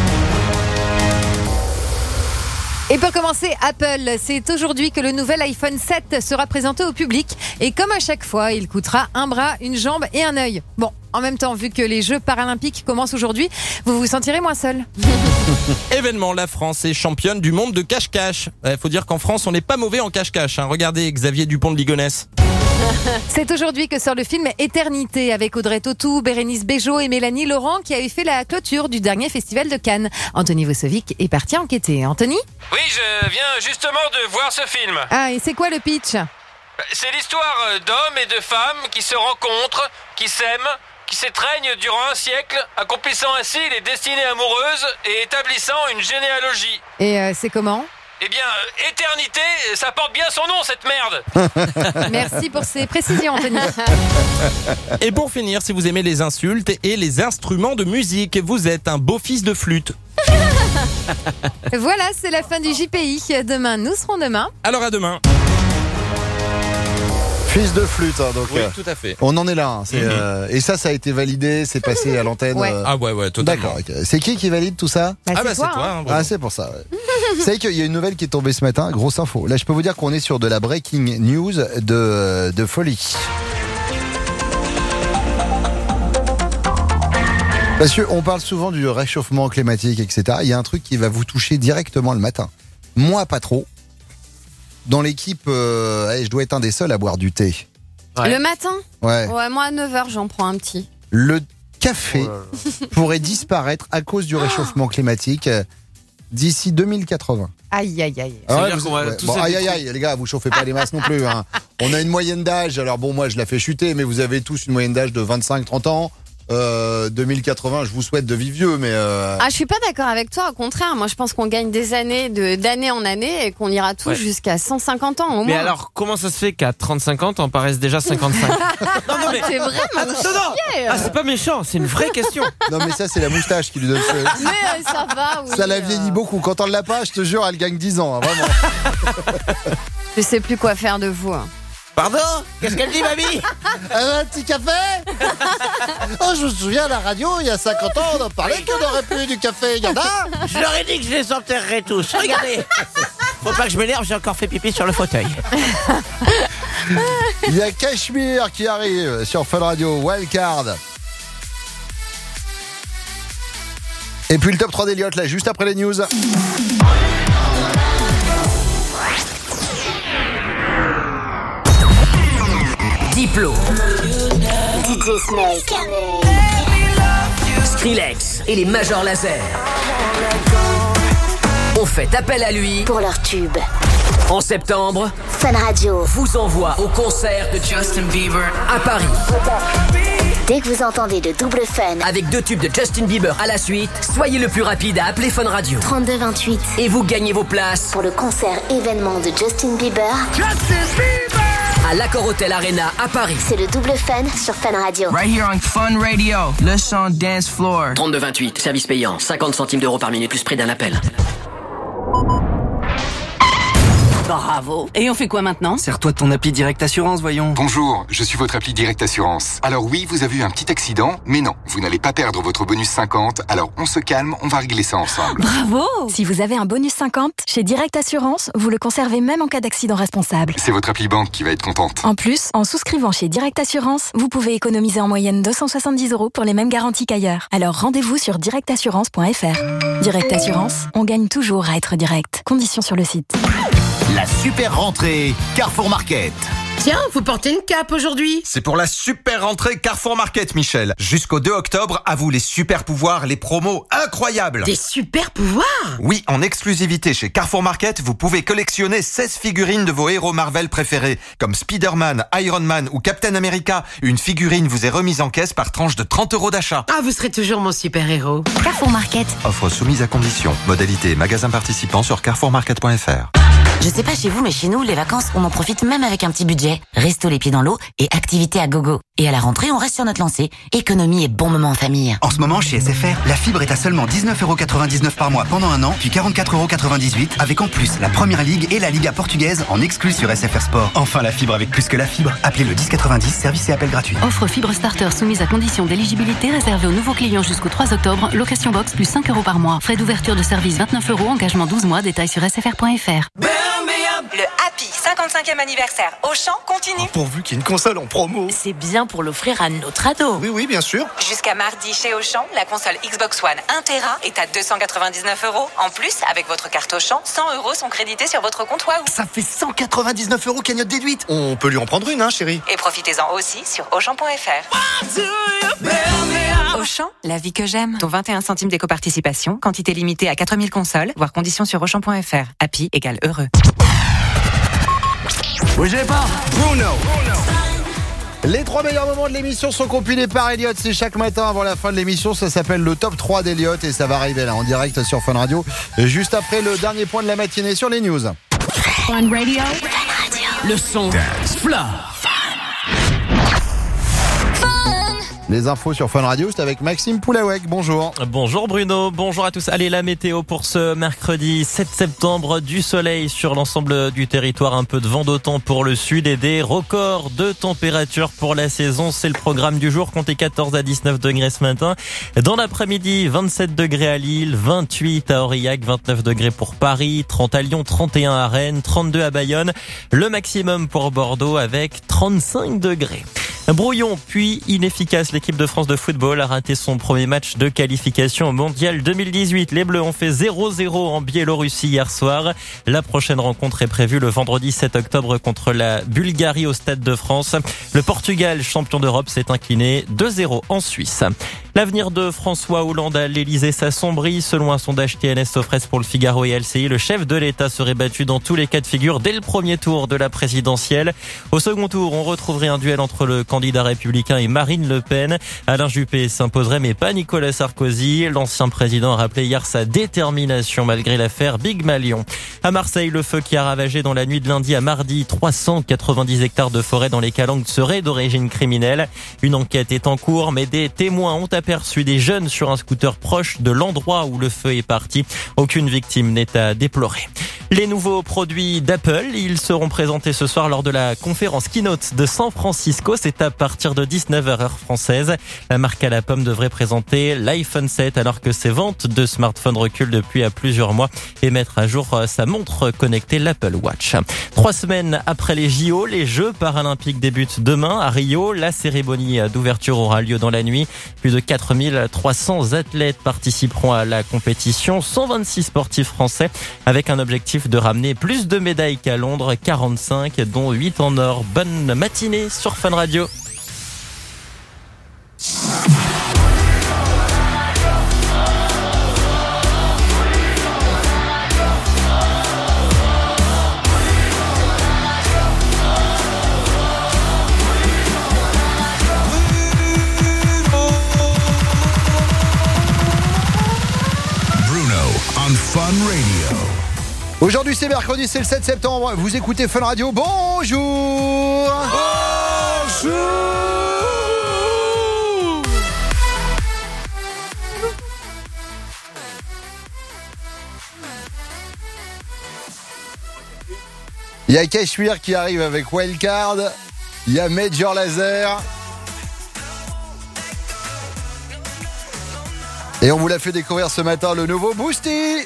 Et pour commencer, Apple, c'est aujourd'hui que le nouvel iPhone sept sera présenté au public. Et comme à chaque fois, il coûtera un bras, une jambe et un œil. Bon, en même temps, vu que les Jeux paralympiques commencent aujourd'hui, vous vous sentirez moins seul. Événement, la France est championne du monde de cache-cache. Il faut dire qu'en France, on n'est pas mauvais en cache-cache. Hein. Regardez Xavier Dupont de Ligonnès. C'est aujourd'hui que sort le film Éternité avec Audrey Tautou, Bérénice Bejo et Mélanie Laurent qui a eu fait la clôture du dernier festival de Cannes. Anthony Vosovic est parti enquêter. Anthony ? Oui, je viens justement de voir ce film. Ah, et c'est quoi le pitch ? C'est l'histoire d'hommes et de femmes qui se rencontrent, qui s'aiment, qui s'étreignent durant un siècle, accomplissant ainsi les destinées amoureuses et établissant une généalogie. Et euh, c'est comment ? Eh bien, euh, éternité, ça porte bien son nom, cette merde. Merci pour ces précisions, Anthony. Et pour finir, si vous aimez les insultes et les instruments de musique, vous êtes un beau fils de flûte. Voilà, c'est la fin du J P I. Demain, nous serons demain. Alors à demain. Fils de flûte, hein, donc. Oui, euh, tout à fait. On en est là. Hein, c'est, Mm-hmm. euh, et ça, ça a été validé, c'est passé à l'antenne. Ouais. euh, Ah ouais, ouais, totalement. D'accord. ok. C'est qui qui valide tout ça? Bah, Ah c'est bah toi, c'est toi. hein. hein, bravo. Ah, c'est pour ça. Ouais. Vous savez qu'il y a une nouvelle qui est tombée ce matin, grosse info. Là, je peux vous dire qu'on est sur de la breaking news de, de folie. Parce qu'on parle souvent du réchauffement climatique, et cetera. Il y a un truc qui va vous toucher directement le matin. Moi, pas trop. Dans l'équipe, euh, allez, je dois être un des seuls à boire du thé. Ouais. Le matin Ouais. Ouais, moi à neuf heures, j'en prends un petit. Le café pourrait disparaître à cause du réchauffement climatique euh, d'ici deux mille quatre-vingts. Aïe, aïe, aïe. Ah ouais, C'est-à-dire vous- qu'on va ouais. tous Bon, être aïe, aïe, détruits. aïe, les gars, vous chauffez pas les masses non plus. Hein. On a une moyenne d'âge, alors bon, moi je la fais chuter, mais vous avez tous une moyenne d'âge de vingt-cinq trente ans. Euh, deux mille quatre-vingts, je vous souhaite de vivre vieux, mais. Euh... Ah, je suis pas d'accord avec toi, au contraire. Moi, je pense qu'on gagne des années de, d'année en année et qu'on ira tous Ouais. jusqu'à cent cinquante ans au Mais moins. alors, comment ça se fait qu'à trente-cinq ans, t'en paraisses déjà cinquante-cinq? Non, non, mais... C'est vraiment Ah, non, non. chier. Ah, c'est pas méchant, c'est une vraie question. Non, mais ça, c'est la moustache qui lui donne ce. Mais euh, ça va, oui. Ça la vieillit euh, beaucoup. Quand on l'a pas, je te jure, elle gagne dix ans, hein, vraiment. Je sais plus quoi faire de vous. hein. Pardon? Qu'est-ce qu'elle dit, mamie? Un petit café. Oh, je me souviens à la radio, il y a cinquante ans, on en parlait qu'on n'aurait plus du café. Il y en a. Je leur ai dit que je les enterrerais tous. Regardez. Faut pas que je m'énerve, j'ai encore fait pipi sur le fauteuil. Il y a Cachemire qui arrive sur Fun Radio, Wildcard. Et puis le top trois d'Eliott, là, juste après les news. Diplo, D J Snake. Skrillex et les Major Laser ont fait appel à lui Pour leur tube. en septembre. Fun Radio. Vous envoie au concert de Justin Bieber à Paris Dès que vous entendez le double fun. avec deux tubes de Justin Bieber à la suite. Soyez le plus rapide à appeler Fun Radio trente-deux vingt-huit. et vous gagnez vos places Pour le concert événement de Justin Bieber. à l'Accor Hotel Arena à Paris. C'est le double fun sur Fun Radio. Right here on Fun Radio, le son dance floor. trente-deux vingt-huit, service payant, cinquante centimes d'euros par minute plus prix d'un appel. Bravo. Et on fait quoi maintenant? Sers-toi de ton appli Direct Assurance, voyons. Bonjour, je suis votre appli Direct Assurance. Alors oui, vous avez eu un petit accident, mais non, vous n'allez pas perdre votre bonus cinquante, alors on se calme, on va régler ça ensemble. Bravo! Si vous avez un bonus cinquante, chez Direct Assurance, vous le conservez même en cas d'accident responsable. C'est votre appli banque qui va être contente. En plus, en souscrivant chez Direct Assurance, vous pouvez économiser en moyenne deux cent soixante-dix euros pour les mêmes garanties qu'ailleurs. Alors rendez-vous sur direct assurance point f r. Direct Assurance, on gagne toujours à être direct. Conditions sur le site. La super rentrée Carrefour Market. Tiens, vous portez une cape aujourd'hui. C'est pour la super rentrée Carrefour Market, Michel. Jusqu'au deux octobre, à vous les super pouvoirs, les promos incroyables. Des super pouvoirs? Oui, en exclusivité chez Carrefour Market, vous pouvez collectionner seize figurines de vos héros Marvel préférés, comme Spider-Man, Iron Man ou Captain America. Une figurine vous est remise en caisse par tranche de trente euros d'achat. Ah, vous serez toujours mon super-héros. Carrefour Market. Offre soumise à condition. Modalité et magasin participant sur carrefour market point f r. Je sais pas chez vous, mais chez nous, les vacances, on en profite même avec un petit budget. Resto les pieds dans l'eau et activité à gogo. Et à la rentrée, on reste sur notre lancée. Économie et bon moment en famille. En ce moment, chez S F R, la fibre est à seulement dix-neuf euros quatre-vingt-dix-neuf par mois pendant un an, puis quarante-quatre euros quatre-vingt-dix-huit, avec en plus la Première Ligue et la Liga portugaise en exclus sur S F R Sport. Enfin, la fibre avec plus que la fibre. Appelez le dix quatre-vingt-dix, service et appel gratuit. Offre fibre starter soumise à condition d'éligibilité réservée aux nouveaux clients jusqu'au trois octobre. Location box plus cinq euros par mois. Frais d'ouverture de service vingt-neuf euros. Engagement douze mois. Détails sur s f r point f r. Le Happy cinquante-cinquième anniversaire Auchan continue. Pourvu qu'il y ait une console en promo. C'est bien pour l'offrir à notre ado. Oui, oui, bien sûr. Jusqu'à mardi chez Auchan, la console Xbox One un téra est à deux cent quatre-vingt-dix-neuf euros. En plus, avec votre carte Auchan, cent euros sont crédités sur votre compte Wahoo. Ça fait cent quatre-vingt-dix-neuf euros cagnotte déduite. On peut lui en prendre une, hein, chérie. Et profitez-en aussi sur Auchan point f r. Auchan, la vie que j'aime. Ton vingt et un centimes d'éco-participation, quantité limitée à quatre mille consoles, voire conditions sur Auchan point f r. Happy égale heureux. Bougez pas. Bruno. Les trois meilleurs moments de l'émission sont compilés par Elliot. C'est chaque matin avant la fin de l'émission. Ça s'appelle le top trois d'Elliot et ça va arriver là en direct sur Fun Radio. Juste après le dernier point de la matinée sur les news. Fun Radio. Le son. Floor. Les infos sur Fun Radio, c'est avec Maxime Poulawek. Bonjour. Bonjour Bruno, bonjour à tous. Allez, la météo pour ce mercredi sept septembre, du soleil sur l'ensemble du territoire, un peu de vent d'automne pour le sud et des records de température pour la saison. C'est le programme du jour, comptez quatorze à dix-neuf degrés ce matin. Dans l'après-midi, vingt-sept degrés à Lille, vingt-huit à Aurillac, vingt-neuf degrés pour Paris, trente à Lyon, trente et un à Rennes, trente-deux à Bayonne. Le maximum pour Bordeaux avec trente-cinq degrés. Brouillon puis inefficace, l'équipe de France de football a raté son premier match de qualification au Mondial deux mille dix-huit. Les Bleus ont fait zéro zéro en Biélorussie hier soir. La prochaine rencontre est prévue le vendredi sept octobre contre la Bulgarie au Stade de France. Le Portugal, champion d'Europe, s'est incliné deux zéro en Suisse. L'avenir de François Hollande à l'Elysée s'assombrit. Selon un sondage T N S Sofres pour le Figaro et L C I, le chef de l'État serait battu dans tous les cas de figure dès le premier tour de la présidentielle. Au second tour, on retrouverait un duel entre le candidat républicain et Marine Le Pen. Alain Juppé s'imposerait, mais pas Nicolas Sarkozy. L'ancien président a rappelé hier sa détermination malgré l'affaire Big Malion. À Marseille, le feu qui a ravagé dans la nuit de lundi à mardi trois cent quatre-vingt-dix hectares de forêt dans les Calanques serait d'origine criminelle. Une enquête est en cours, mais des témoins ont aperçu des jeunes sur un scooter proche de l'endroit où le feu est parti. Aucune victime n'est à déplorer. Les nouveaux produits d'Apple, ils seront présentés ce soir lors de la conférence Keynote de San Francisco. C'est à partir de dix-neuf heures heure française. La marque à la pomme devrait présenter l'iPhone sept alors que ses ventes de smartphones reculent depuis à plusieurs mois et mettre à jour sa montre connectée, l'Apple Watch. Trois semaines après les J O, les Jeux paralympiques débutent demain à Rio. La cérémonie d'ouverture aura lieu dans la nuit. Plus de quatre mille trois cents athlètes participeront à la compétition. cent vingt-six sportifs français avec un objectif de ramener plus de médailles qu'à Londres, quarante-cinq dont huit en or. Bonne matinée sur Fun Radio. Bruno on Fun Radio. Aujourd'hui c'est mercredi, c'est le sept septembre. Vous écoutez Fun Radio. Bonjour. Bonjour. Il y a Cashmere qui arrive avec Wildcard. Il y a Major Lazer. Et on vous l'a fait découvrir ce matin, le nouveau Boosty.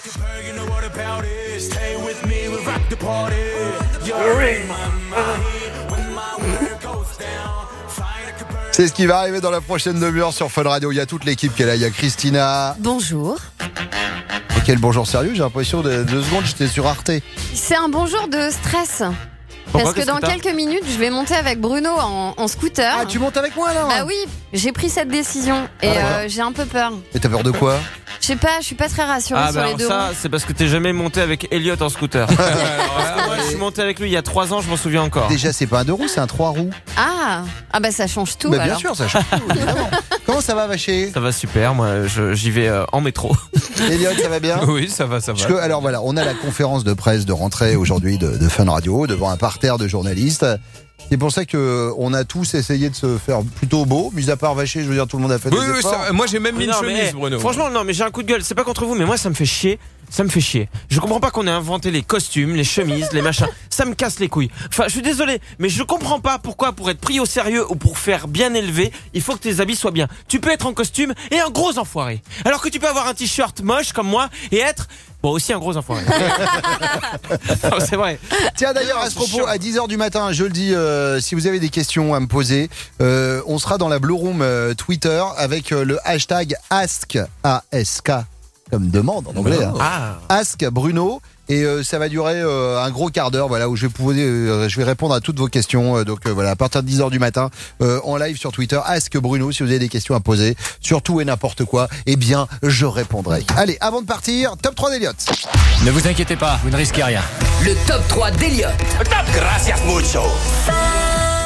C'est ce qui va arriver dans la prochaine demi-heure sur Fun Radio. Il y a toute l'équipe qui est là. Il y a Christina. Bonjour. Et quel bonjour sérieux, j'ai l'impression de deux secondes j'étais sur Arte. C'est un bonjour de stress. Pourquoi, Parce que dans que quelques minutes, je vais monter avec Bruno en, en scooter. Ah, tu montes avec moi là? Bah oui, j'ai pris cette décision et ah, euh, j'ai un peu peur. Et t'as peur de quoi? Je sais pas, je suis pas très rassurée Ah sur bah les deux ça, roues. c'est parce que t'es jamais monté avec Elliot en scooter. Parce que moi, je suis monté avec lui il y a trois ans, je m'en souviens encore. Déjà, c'est pas un deux roues, c'est un trois roues. Ah, ah bah ça change tout. Bah, bien alors. sûr, ça change tout, évidemment. Comment ça va, Vacher? Ça va super, moi je- j'y vais euh, en métro. Elliot, ça va bien? Oui, ça va, ça va. Parce que, alors voilà, on a la conférence de presse de rentrée aujourd'hui de, de Fun Radio devant un parterre de journalistes. C'est pour ça que on a tous essayé de se faire plutôt beau, mis à part Vacher, je veux dire, tout le monde a fait Oui, des oui, efforts. ça- moi, j'ai même mis une Non, chemise, mais, Bruno. Franchement, non, mais j'ai un coup de gueule. C'est pas contre vous, mais moi, ça me fait chier. Ça me fait chier. Je comprends pas qu'on ait inventé les costumes, les chemises, les machins. Ça me casse les couilles. Enfin, je suis désolé, mais je comprends pas pourquoi, pour être pris au sérieux ou pour faire bien élevé, il faut que tes habits soient bien. Tu peux être en costume et un gros enfoiré. Alors que tu peux avoir un t-shirt moche comme moi et être, bon, aussi un gros enfoiré. Non, c'est vrai. Tiens, d'ailleurs, à ce propos, à dix heures du matin, je le dis, euh, si vous avez des questions à me poser, euh, on sera dans la Blue Room euh, Twitter avec euh, le hashtag Ask, A S K, comme demande en anglais. hein. Ah. Ask Bruno. Et euh, ça va durer euh, un gros quart d'heure, voilà, où je vais poser, euh, je vais répondre à toutes vos questions. Euh, donc euh, voilà, à partir de dix heures du matin, euh, en live sur Twitter, Ask Bruno, si vous avez des questions à poser, sur tout et n'importe quoi, eh bien, je répondrai. Allez, avant de partir, top trois d'Elliot. Ne vous inquiétez pas, vous ne risquez rien. Le top trois d'Elliot. Gracias mucho.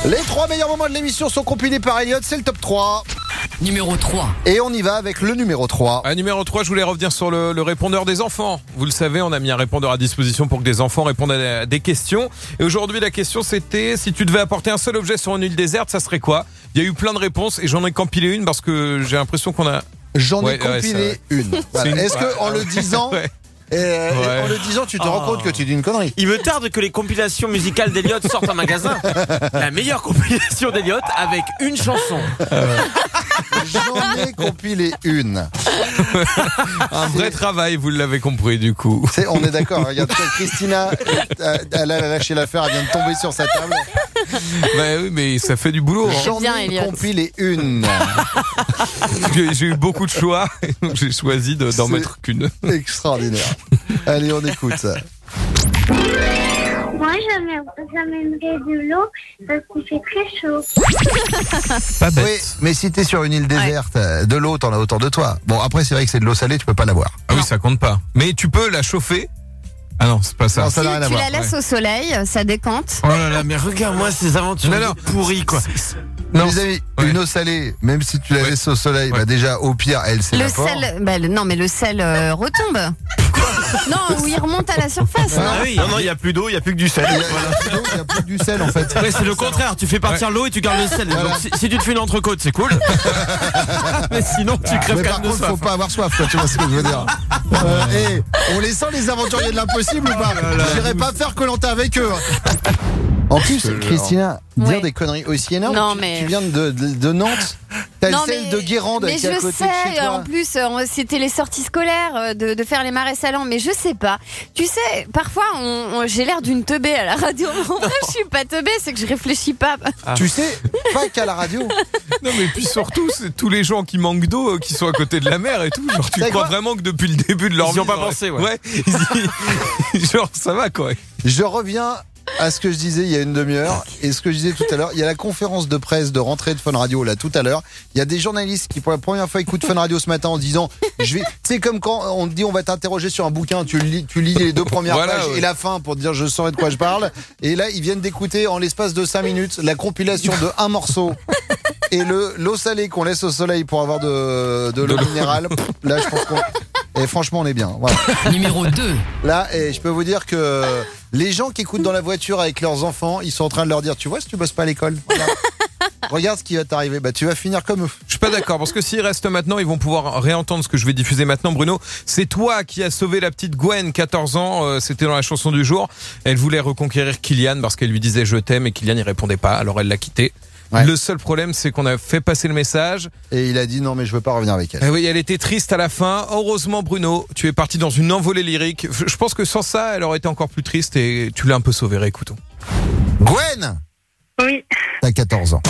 Les trois meilleurs moments de l'émission sont compilés par Elliot, c'est le top trois. Numéro trois. Et on y va avec le numéro trois. À numéro trois, je voulais revenir sur le, le répondeur des enfants. Vous le savez, on a mis un répondeur à disposition pour que des enfants répondent à des questions. Et aujourd'hui, la question c'était, si tu devais apporter un seul objet sur une île déserte, ça serait quoi? Il y a eu plein de réponses et j'en ai compilé une parce que j'ai l'impression qu'on a... J'en ai ouais, compilé ouais, une. Voilà. une. Est-ce que en le disant... ouais. Et, euh, Ouais. et en le disant, tu te Oh. rends compte que tu dis une connerie. Il me tarde que les compilations musicales d'Eliott sortent en magasin. La meilleure compilation d'Eliott avec une chanson. J'en ai compilé une. Un vrai travail, vous l'avez compris du coup. C'est, on est d'accord. Regarde, Christina, euh, elle a lâché l'affaire, elle vient de tomber sur sa table. Bah oui, mais ça fait du boulot. hein. J'en bien, ai Elliot. compilé une. J'ai, j'ai eu beaucoup de choix, donc j'ai choisi de, d'en C'est mettre qu'une. Extraordinaire. Allez, on écoute ça. Moi, j'aimerais- j'amènerais de l'eau parce qu'il fait très chaud. Pas bête. Oui, mais si t'es sur une île déserte, euh, de l'eau, t'en as autour de toi. Bon, après, c'est vrai que c'est de l'eau salée, tu peux pas la boire. Ah oui, ça compte pas. Mais tu peux la chauffer. Ah non, c'est pas ça. Non, ça Si n'a rien à tu voir. la laisses au soleil, ça décante. Oh là là, mais regarde-moi ces aventures Non, non. pourries quoi. Non, Les amis, ouais. une eau salée, même si tu la Ouais. laisses au soleil, Ouais. bah déjà, au pire, elle Le s'évapore. sel, bah, le- non mais le sel euh, retombe. Non, où il remonte à la surface. Ah non oui. Non, non, il n'y a plus d'eau, il n'y a plus que du sel. Il y a- il y a plus d'eau, il y a plus que du sel en fait. Ouais, c'est le contraire, tu fais partir l'eau et tu gardes le sel. Voilà. Donc si, si tu te fais une entrecôte, c'est cool. Mais sinon, tu crèves Mais quand par même de contre, faut soif. pas avoir soif, quoi, tu vois ce que je veux dire. Euh, et on les sent les aventuriers de l'impossible ou pas? J'irai pas faire Koh-Lanta avec eux. En plus, Christina, dire Ouais. des conneries aussi énormes. Non, tu, mais- tu viens de, de, de Nantes, t'as Non, celle mais- de Guérande mais qui est à je côté sais, de chez toi. en plus, euh, c'était les sorties scolaires euh, de, de faire les marais salants, mais je sais pas. Tu sais, parfois, on, on- j'ai l'air d'une teubée à la radio. En vrai, je suis pas teubée, c'est que je réfléchis pas. Tu sais, pas qu'à la radio. Non mais puis surtout, c'est tous les gens qui manquent d'eau, euh, qui sont à côté de la mer et tout. Genre, tu C'est crois quoi vraiment que depuis le début de leur Ils y vie, ont pas genre, pensé, ouais. Ouais. ils y- genre, ça va quoi. Je reviens à ce que je disais il y a une demi-heure et ce que je disais tout à l'heure. Il y a la conférence de presse de rentrée de Fun Radio là tout à l'heure. Il y a des journalistes qui pour la première fois écoutent Fun Radio ce matin en disant je vais. C'est comme quand on te dit on va t'interroger sur un bouquin, tu lis, tu lis les deux premières Voilà, pages ouais. et la fin pour te dire je saurai de quoi je parle. Et là ils viennent d'écouter en l'espace de cinq minutes la compilation de un morceau. Et le l'eau salée qu'on laisse au soleil pour avoir de, de l'eau minérale. Là je pense qu'on. Et franchement on est bien. Voilà. Numéro deux. Là, et je peux vous dire que les gens qui écoutent dans la voiture avec leurs enfants, ils sont en train de leur dire, tu vois, si tu bosses pas à l'école, regarde, regarde ce qui va t'arriver. Bah, tu vas finir comme eux. Je suis pas d'accord parce que s'ils restent maintenant, ils vont pouvoir réentendre ce que je vais diffuser maintenant. Bruno, c'est toi qui as sauvé la petite Gwen, quatorze ans. euh, C'était dans la chanson du jour. Elle voulait reconquérir Kylian parce qu'elle lui disait je t'aime et Kylian il répondait pas. Alors elle l'a quitté. Ouais. Le seul problème, c'est qu'on a fait passer le message. Et il a dit, non, mais je veux pas revenir avec elle. Eh oui, elle était triste à la fin. Heureusement, Bruno, tu es parti dans une envolée lyrique. Je pense que sans ça, elle aurait été encore plus triste et tu l'as un peu sauvée. Écoutons. Gwen! Oui. T'as quatorze ans.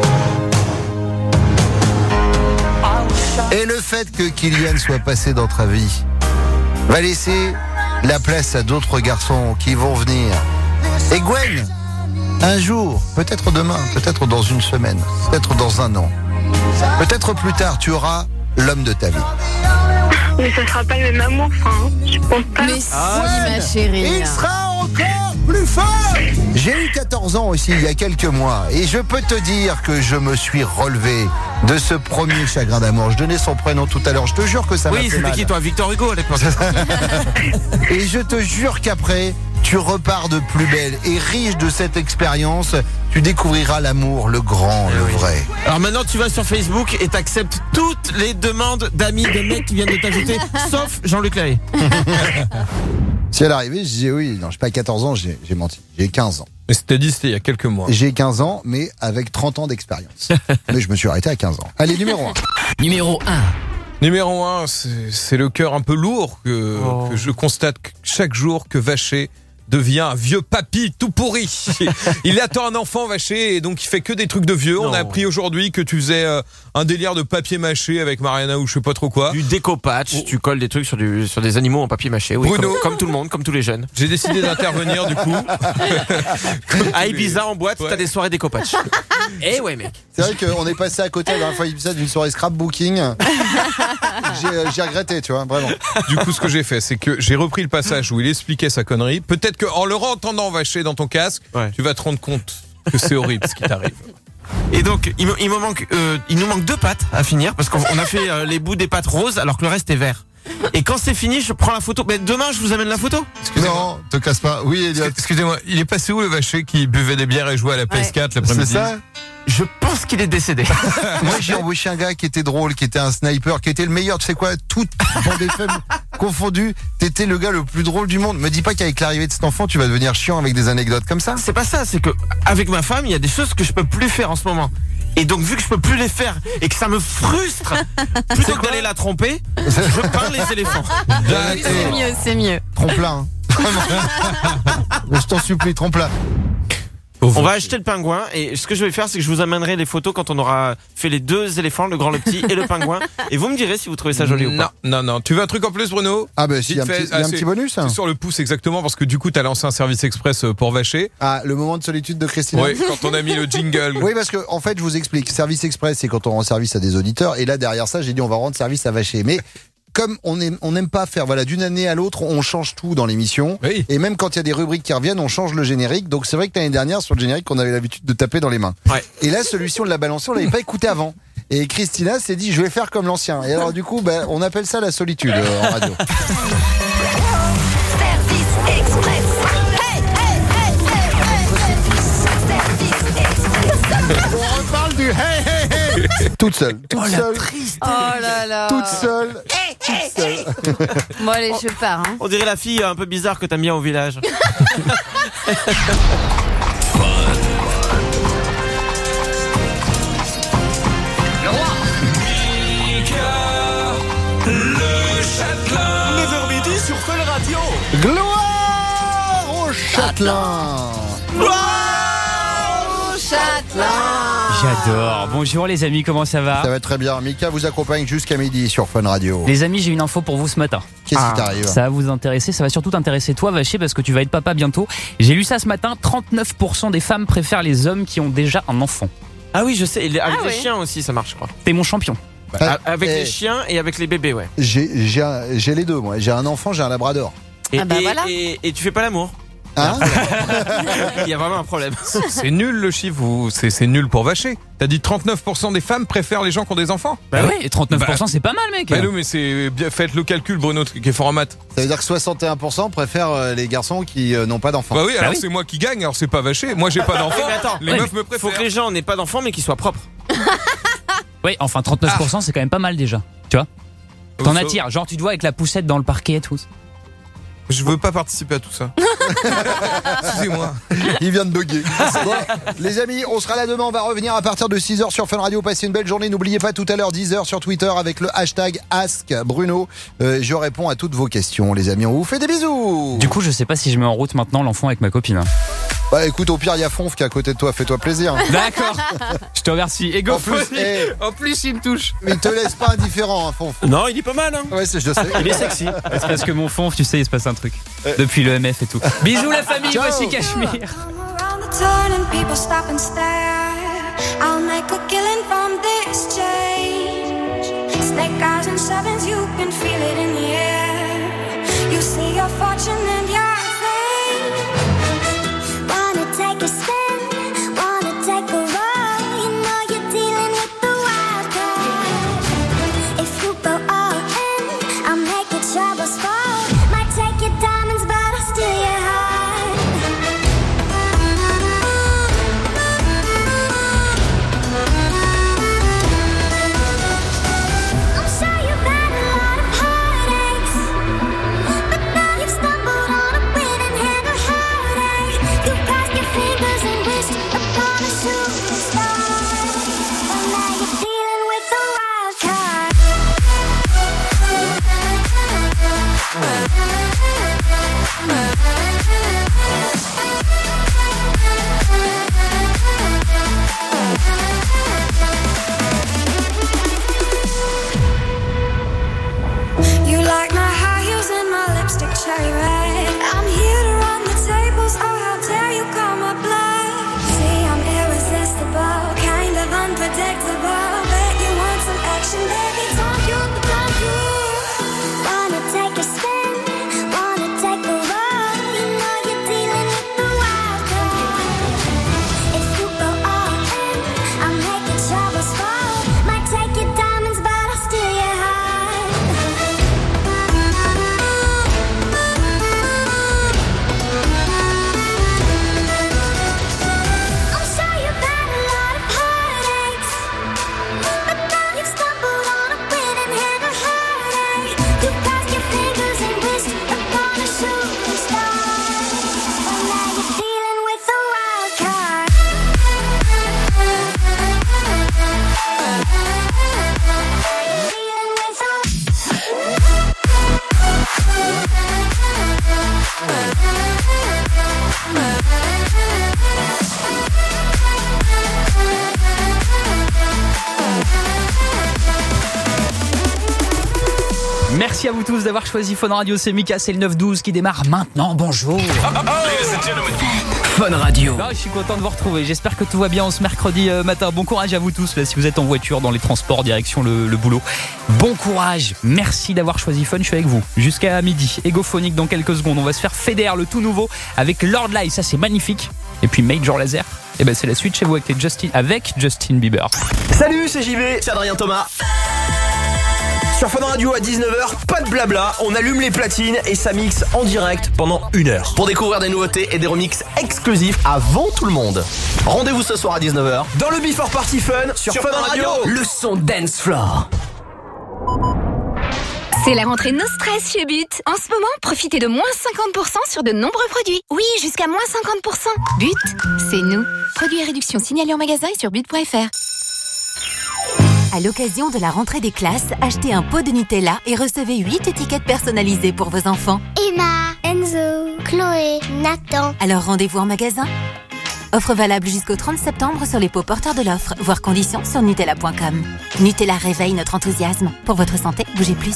Et le fait que Kylian soit passé dans ta vie va laisser la place à d'autres garçons qui vont venir. Et Gwen, un jour, peut-être demain, peut-être dans une semaine, peut-être dans un an, peut-être plus tard, tu auras l'homme de ta vie. Mais ça sera pas le même amour, enfin, je pense pas. Mais si, ma chérie. Il sera encore plus fort. J'ai eu quatorze ans aussi il y a quelques mois et je peux te dire que je me suis relevé de ce premier chagrin d'amour. Je donnais son prénom tout à l'heure, je te jure que ça m'a fait Oui, c'était mal. qui toi, Victor Hugo à l'époque? Et je te jure qu'après, tu repars de plus belle et riche de cette expérience. Tu découvriras l'amour, le grand, le vrai. Alors maintenant, tu vas sur Facebook et t'acceptes toutes les demandes d'amis de mecs qui viennent de t'ajouter, sauf Jean-Luc Lahaye. Si elle arrivait, je disais oui, non, je n'ai pas quatorze ans, j'ai j'ai menti. J'ai quinze ans. Mais c'était dit, c'était il y a quelques mois. J'ai quinze ans, mais avec trente ans d'expérience. Mais je me suis arrêté à quinze ans. Allez, numéro un. Numéro un. Numéro un, c'est c'est le cœur un peu lourd que, Oh. que je constate chaque jour que Vacher devient un vieux papy tout pourri. Il attend un enfant, Vacher, et donc il fait que des trucs de vieux. Non. On a appris aujourd'hui que tu faisais euh, un délire de papier mâché avec Mariana ou je sais pas trop quoi. Du décopatch, tu colles des trucs sur, du, sur des animaux en papier mâché. Oui, Bruno. comme, comme tout le monde, comme tous les jeunes. J'ai décidé d'intervenir du coup. À Ibiza en boîte, t'as des soirées décopatch. Eh ouais, mec. C'est vrai qu'on est passé à côté la dernière fois Ibiza d'une soirée scrapbooking. J'ai j'ai regretté, tu vois, vraiment. Du coup, ce que j'ai fait, c'est que j'ai repris le passage où il expliquait sa connerie. Peut-être qu'en le entendant Vacher dans ton casque, Ouais. tu vas te rendre compte que c'est horrible ce qui t'arrive. Et donc, il me, il me manque, euh, il nous manque deux pâtes à finir parce qu'on on a fait euh, les bouts des pâtes roses alors que le reste est vert. Et quand c'est fini, je prends la photo. Mais demain, je vous amène la photo. Non, te casse pas. Oui, Elliot. Excusez-moi, il est passé où le vacher qui buvait des bières et jouait à la P S quatre ouais. l'après-midi? C'est ça? Je pense qu'il est décédé. Moi, j'ai embauché un gars qui était drôle, qui était un sniper, qui était le meilleur. Tu sais quoi? Toutes bandes F M confondues. T'étais le gars le plus drôle du monde. Me dis pas qu'avec l'arrivée de cet enfant, tu vas devenir chiant avec des anecdotes comme ça. C'est pas ça, c'est que avec ma femme, il y a des choses que je peux plus faire en ce moment. Et donc, vu que je peux plus les faire et que ça me frustre, plutôt que d'aller la tromper, je peins les éléphants. Oui, c'est mieux, c'est mieux. Trompe-la. Hein. Je t'en supplie, trompe-la. On va acheter le pingouin et ce que je vais faire, c'est que je vous amènerai les photos quand on aura fait les deux éléphants, le grand, le petit et le pingouin. Et vous me direz si vous trouvez ça joli non, ou pas. Non, non, tu veux un truc en plus, Bruno? Ah bah si, il y a un petit, y a un petit bonus. Hein. C'est sur le pouce exactement parce que du coup, t'as lancé un service express pour Vacher. Ah, le moment de solitude de Christina. Oui, quand on a mis le jingle. Oui, parce que en fait, je vous explique. Service express, c'est quand on rend service à des auditeurs. Et là, derrière ça, j'ai dit on va rendre service à Vacher. Mais comme on n'aime on n'aime pas faire, voilà, d'une année à l'autre, on change tout dans l'émission. Oui. Et même quand il y a des rubriques qui reviennent, on change le générique. Donc c'est vrai que l'année dernière, sur le générique, on avait l'habitude de taper dans les mains. Ouais. Et là, celui-ci, on l'a balancé, on l'avait pas écouté avant. Et Christina s'est dit, je vais faire comme l'ancien. Et alors, du coup, ben, on appelle ça la solitude euh, en radio. Service express. Hey, hey, hey, hey, hey, hey. Service express. On reparle du hey, hey, hey. Toute seule. Toute Oh, seule. la triste. Oh là là. Toute seule. Hey, hey, Toute hey. seule. Bon, allez, je pars. Hein. On dirait la fille un peu bizarre que t'aimes bien au village. neuf heures midi sur Fun Radio. Gloire au Châtelain. Gloire au Châtelain. J'adore. Bonjour les amis, comment ça va? Ça va très bien. Mika vous accompagne jusqu'à midi sur Fun Radio. Les amis, j'ai une info pour vous ce matin. Qu'est-ce qui t'arrive? Ça va vous intéresser, ça va surtout t'intéresser toi Vacher parce que tu vas être papa bientôt. J'ai lu ça ce matin, trente-neuf pour cent des femmes préfèrent les hommes qui ont déjà un enfant. Ah oui, je sais. Et avec Ah les oui. chiens aussi, ça marche, je crois. T'es mon champion. Ah, Avec eh, les chiens et avec les bébés, ouais. J'ai j'ai un- j'ai les deux, moi. J'ai un enfant, j'ai un labrador. Et, Ah bah et- voilà. et- et tu fais pas l'amour. Hein? Il y a vraiment un problème. C'est nul le chiffre, vous- c'est c'est nul pour Vacher. T'as dit trente-neuf pour cent des femmes préfèrent les gens qui ont des enfants. Bah oui, et trente-neuf pour cent c'est pas mal mec. Bah non, mais c'est bien, faites le calcul, Bruno, qui est fort en maths. Ça veut dire que soixante et un pour cent préfèrent euh, les garçons qui euh, n'ont pas d'enfants. Bah oui, alors oui. c'est moi qui gagne, alors c'est pas Vacher. Moi j'ai pas d'enfants. Oui, mais attends, les ouais, meufs me Faut préfèrent. que les gens n'aient pas d'enfants, mais qu'ils soient propres. Ouais, enfin trente-neuf pour cent c'est quand même pas mal déjà. Tu vois? T'en Ça- attires, genre tu te vois avec la poussette dans le parquet et tout. Je veux pas participer à tout ça. Excusez-moi. Il vient de bugger. Bon, les amis, on sera là demain. On va revenir à partir de six heures sur Fun Radio. Passez une belle journée. N'oubliez pas tout à l'heure dix heures sur Twitter avec le hashtag AskBruno. Euh, je réponds à toutes vos questions, les amis. On vous fait des bisous. Du coup, je sais pas si je mets en route maintenant l'enfant avec ma copine. Bah écoute, au pire, il y a Fonf qui est à côté de toi. Fais-toi plaisir. D'accord. Je te remercie. Et go En plus, eh, En plus, il me touche. il te laisse pas indifférent, hein, Fonf. Non, il est pas mal, hein. Ouais, c'est- je sais. Il est sexy. C'est parce que mon fond, tu sais, il se passe un truc. Depuis le M F et tout. Bisous la famille, Ciao. voici Cachemire. Around the turn and people stop and stare. I'll make a killing from this change. Snake eyes and sevens, you can feel it in the air. You see your fortune and your fame. Wanna take a spin, wanna take a roll. You know you're dealing with the wild card. If you go all in, I'll make your troubles fall. Might take your diamonds, but I'll steal your heart. I'm sure you've had a lot of heartache. Merci à vous tous d'avoir choisi Fun Radio. C'est Mika, c'est le neuf douze qui démarre maintenant. Bonjour. Fun Radio. Non, je suis content de vous retrouver. J'espère que tout va bien en ce mercredi matin. Bon courage à vous tous là, si vous êtes en voiture, dans les transports, direction le, le boulot. Bon courage. Merci d'avoir choisi Fun. Je suis avec vous jusqu'à midi. Égophonique dans quelques secondes. On va se faire Feder, le tout nouveau, avec Lord Lai. Ça, c'est magnifique. Et puis Major Lazer. Et ben c'est la suite chez vous avec, les Justin, avec Justin Bieber. Salut, c'est J V, c'est Adrien Thomas. Sur Fun Radio à dix-neuf heures, pas de blabla, on allume les platines et ça mixe en direct pendant une heure. Pour découvrir des nouveautés et des remixes exclusifs avant tout le monde. Rendez-vous ce soir à dix-neuf heures dans le Before Party Fun sur, sur Fun, Fun Radio. Radio. Le son dance floor. C'est la rentrée No Stress chez But. En ce moment, profitez de moins cinquante pour cent sur de nombreux produits. Oui, jusqu'à moins cinquante pour cent. But, c'est nous. Produits et réductions signalés en magasin et sur but point f r. À l'occasion de la rentrée des classes, achetez un pot de Nutella et recevez huit étiquettes personnalisées pour vos enfants. Emma, Enzo, Chloé, Nathan. Alors rendez-vous en magasin. Offre valable jusqu'au trente septembre sur les pots porteurs de l'offre, voire conditions sur Nutella point com. Nutella réveille notre enthousiasme. Pour votre santé, bougez plus.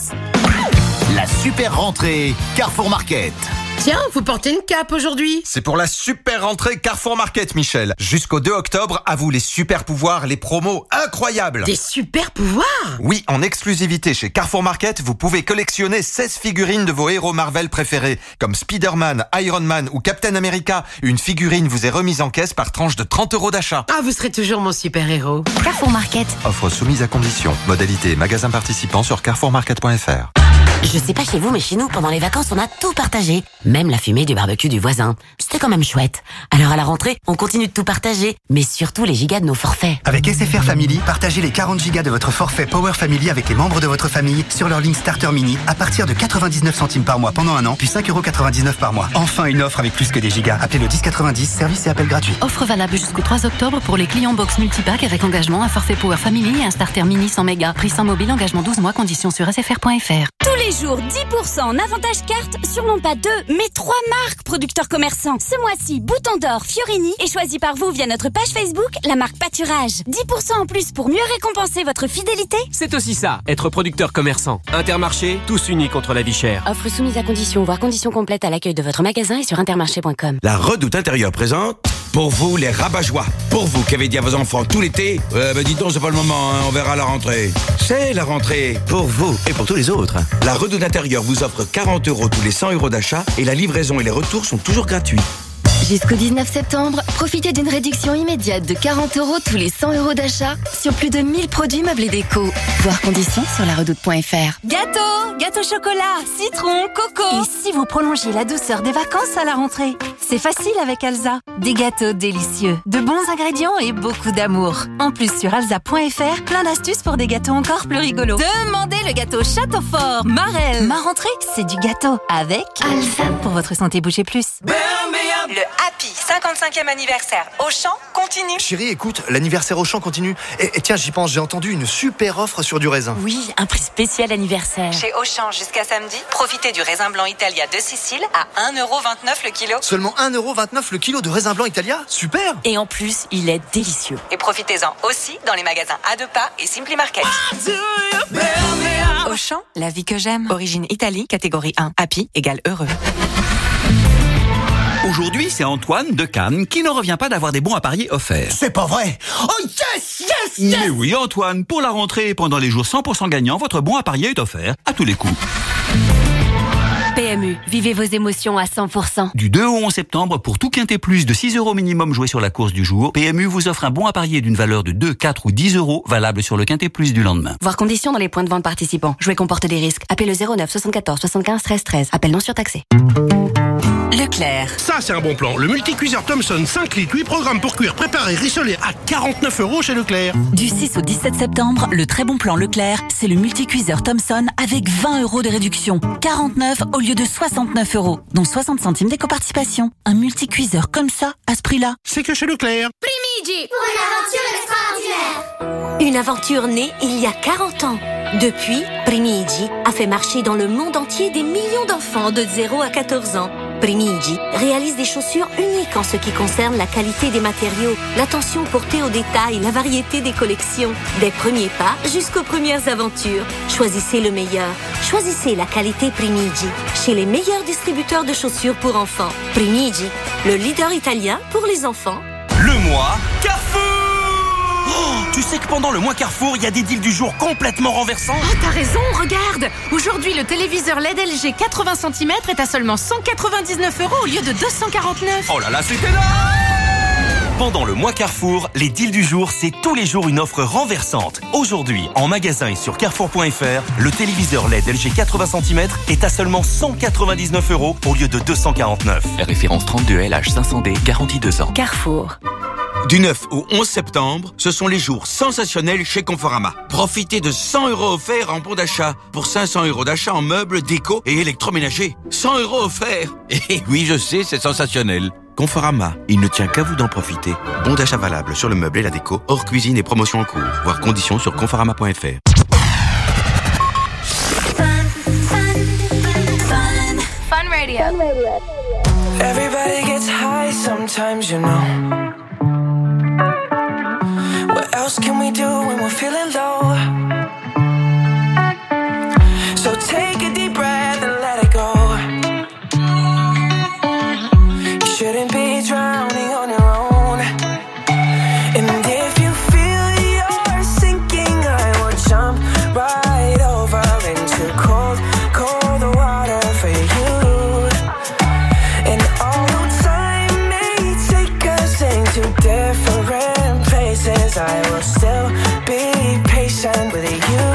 La super rentrée Carrefour Market. Tiens, vous portez une cape aujourd'hui. C'est pour la super rentrée Carrefour Market, Michel. Jusqu'au deux octobre, à vous les super pouvoirs, les promos incroyables. Des super pouvoirs? Oui, en exclusivité chez Carrefour Market, vous pouvez collectionner seize figurines de vos héros Marvel préférés, comme Spider-Man, Iron Man ou Captain America. Une figurine vous est remise en caisse par tranche de trente euros d'achat. Ah, vous serez toujours mon super-héros. Carrefour Market. Offre soumise à condition. Modalité magasin participant sur carrefour market point f r. Je sais pas chez vous, mais chez nous, pendant les vacances, on a tout partagé. Même la fumée du barbecue du voisin. C'était quand même chouette. Alors à la rentrée, on continue de tout partager. Mais surtout les gigas de nos forfaits. Avec S F R Family, partagez les quarante gigas de votre forfait Power Family avec les membres de votre famille sur leur ligne Starter Mini à partir de quatre-vingt-dix-neuf centimes par mois pendant un an, puis cinq euros quatre-vingt-dix-neuf par mois. Enfin une offre avec plus que des gigas. Appelez le dix quatre-vingt-dix, service et appel gratuit. Offre valable jusqu'au trois octobre pour les clients box multipack avec engagement, un forfait Power Family et un Starter Mini sans mégas. Prix sans mobile, engagement douze mois, conditions sur S F R point F R. Tous les jours, dix pour cent en avantage carte sur non pas deux, mais trois marques producteurs commerçants. Ce mois-ci, Bouton d'Or, Fiorini est choisi par vous via notre page Facebook, la marque Pâturage. dix pour cent en plus pour mieux récompenser votre fidélité. C'est aussi ça, être producteur commerçant. Intermarché, tous unis contre la vie chère. Offre soumise à conditions, voire conditions complètes à l'accueil de votre magasin et sur intermarché point com. La Redoute Intérieure présente, pour vous les rabat-joie. Pour vous qui avez dit à vos enfants tout l'été, euh, bah dis donc c'est pas le moment, hein, on verra à la rentrée. C'est la rentrée, pour vous et pour tous les autres. La Redoute Intérieure vous offre quarante euros tous les cent euros d'achat et la livraison et les retours sont toujours gratuits. Jusqu'au dix-neuf septembre, profitez d'une réduction immédiate de quarante euros tous les cent euros d'achat sur plus de mille produits meubles et déco. Voir conditions sur la redoute point f r. Gâteau, gâteau chocolat, citron, coco. Et si vous prolongez la douceur des vacances à la rentrée? C'est facile avec Alza. Des gâteaux délicieux, de bons ingrédients et beaucoup d'amour. En plus, sur alza point f r, plein d'astuces pour des gâteaux encore plus rigolos. Demandez le gâteau Château Fort, Marelle. Ma rentrée, c'est du gâteau avec Alza. Pour votre santé, bougez plus. Le Happy cinquante-cinquième anniversaire Auchan continue. Chérie, écoute, l'anniversaire Auchan continue. Et, et tiens, j'y pense, j'ai entendu une super offre sur du raisin. Oui, un prix spécial anniversaire. Chez Auchan jusqu'à samedi, profitez du raisin blanc Italia de Sicile à un euro vingt-neuf le kilo. Seulement un euro vingt-neuf le kilo de raisin blanc Italia? Super! Et en plus, il est délicieux. Et profitez-en aussi dans les magasins à deux pas et Simply Market. Auchan, la vie que j'aime. Origine Italie, catégorie un. Happy égale heureux. Aujourd'hui, c'est Antoine de Cannes qui ne revient pas d'avoir des bons à parier offerts. C'est pas vrai! Oh yes, yes, yes! Mais oui, Antoine, pour la rentrée et pendant les jours cent pour cent gagnants, votre bon à parier est offert à tous les coups. P M U, vivez vos émotions à cent pour cent. Du deux au onze septembre, pour tout quintet plus de six euros minimum joué sur la course du jour, P M U vous offre un bon à parier d'une valeur de deux, quatre ou dix euros, valable sur le quintet plus du lendemain. Voir conditions dans les points de vente participants. Jouer comporte des risques. Appelez le zéro neuf soixante-quatorze soixante-quinze treize treize. Appel non surtaxé. Leclerc. Ça, c'est un bon plan. Le multicuiseur Thomson cinq litres, huit programmes pour cuire, préparer, rissoler à quarante-neuf euros chez Leclerc. Du six au dix-sept septembre, le très bon plan Leclerc, c'est le multicuiseur Thomson avec vingt euros de réduction. quarante-neuf au lieu de soixante-neuf euros, dont soixante centimes d'éco-participation. Un multicuiseur comme ça, à ce prix-là, c'est que chez Leclerc. Primigi, pour une aventure extraordinaire. Une aventure née il y a quarante ans. Depuis, Primigi a fait marcher dans le monde entier des millions d'enfants de zéro à quatorze ans. Primigi réalise des chaussures uniques en ce qui concerne la qualité des matériaux, l'attention portée aux détails, la variété des collections. Des premiers pas jusqu'aux premières aventures. Choisissez le meilleur. Choisissez la qualité Primigi. Chez les meilleurs distributeurs de chaussures pour enfants. Primigi, le leader italien pour les enfants. Le mois Carrefour. Oh, tu sais que pendant le mois Carrefour, il y a des deals du jour complètement renversants. Oh, t'as raison, regarde. Aujourd'hui, le téléviseur L E D L G quatre-vingts centimètres est à seulement cent quatre-vingt-dix-neuf euros au lieu de deux cent quarante-neuf. Oh là là, c'était là. Pendant le mois Carrefour, les deals du jour, c'est tous les jours une offre renversante. Aujourd'hui, en magasin et sur carrefour point f r, le téléviseur L E D L G quatre-vingts centimètres est à seulement cent quatre-vingt-dix-neuf euros au lieu de deux cent quarante-neuf. Référence trente-deux L H cinq cents D, garantie deux ans. Carrefour. Du neuf au onze septembre, ce sont les jours sensationnels chez Conforama. Profitez de cent euros offerts en bon d'achat pour cinq cents euros d'achat en meubles, déco et électroménager. cent euros offerts. Et oui, je sais, c'est sensationnel. Conforama, il ne tient qu'à vous d'en profiter. Bon d'achat valable sur le meuble et la déco, hors cuisine et promotion en cours. Voir conditions sur conforama point f r. Fun Radio. Everybody gets high sometimes, you know. What else can we do when we're feeling low? So take a deep breath and let it go. You shouldn't be drowning on your own. And if you feel you're sinking, I will jump right over into cold, cold water for you. And although time may take us into different places, I will still be patient with you.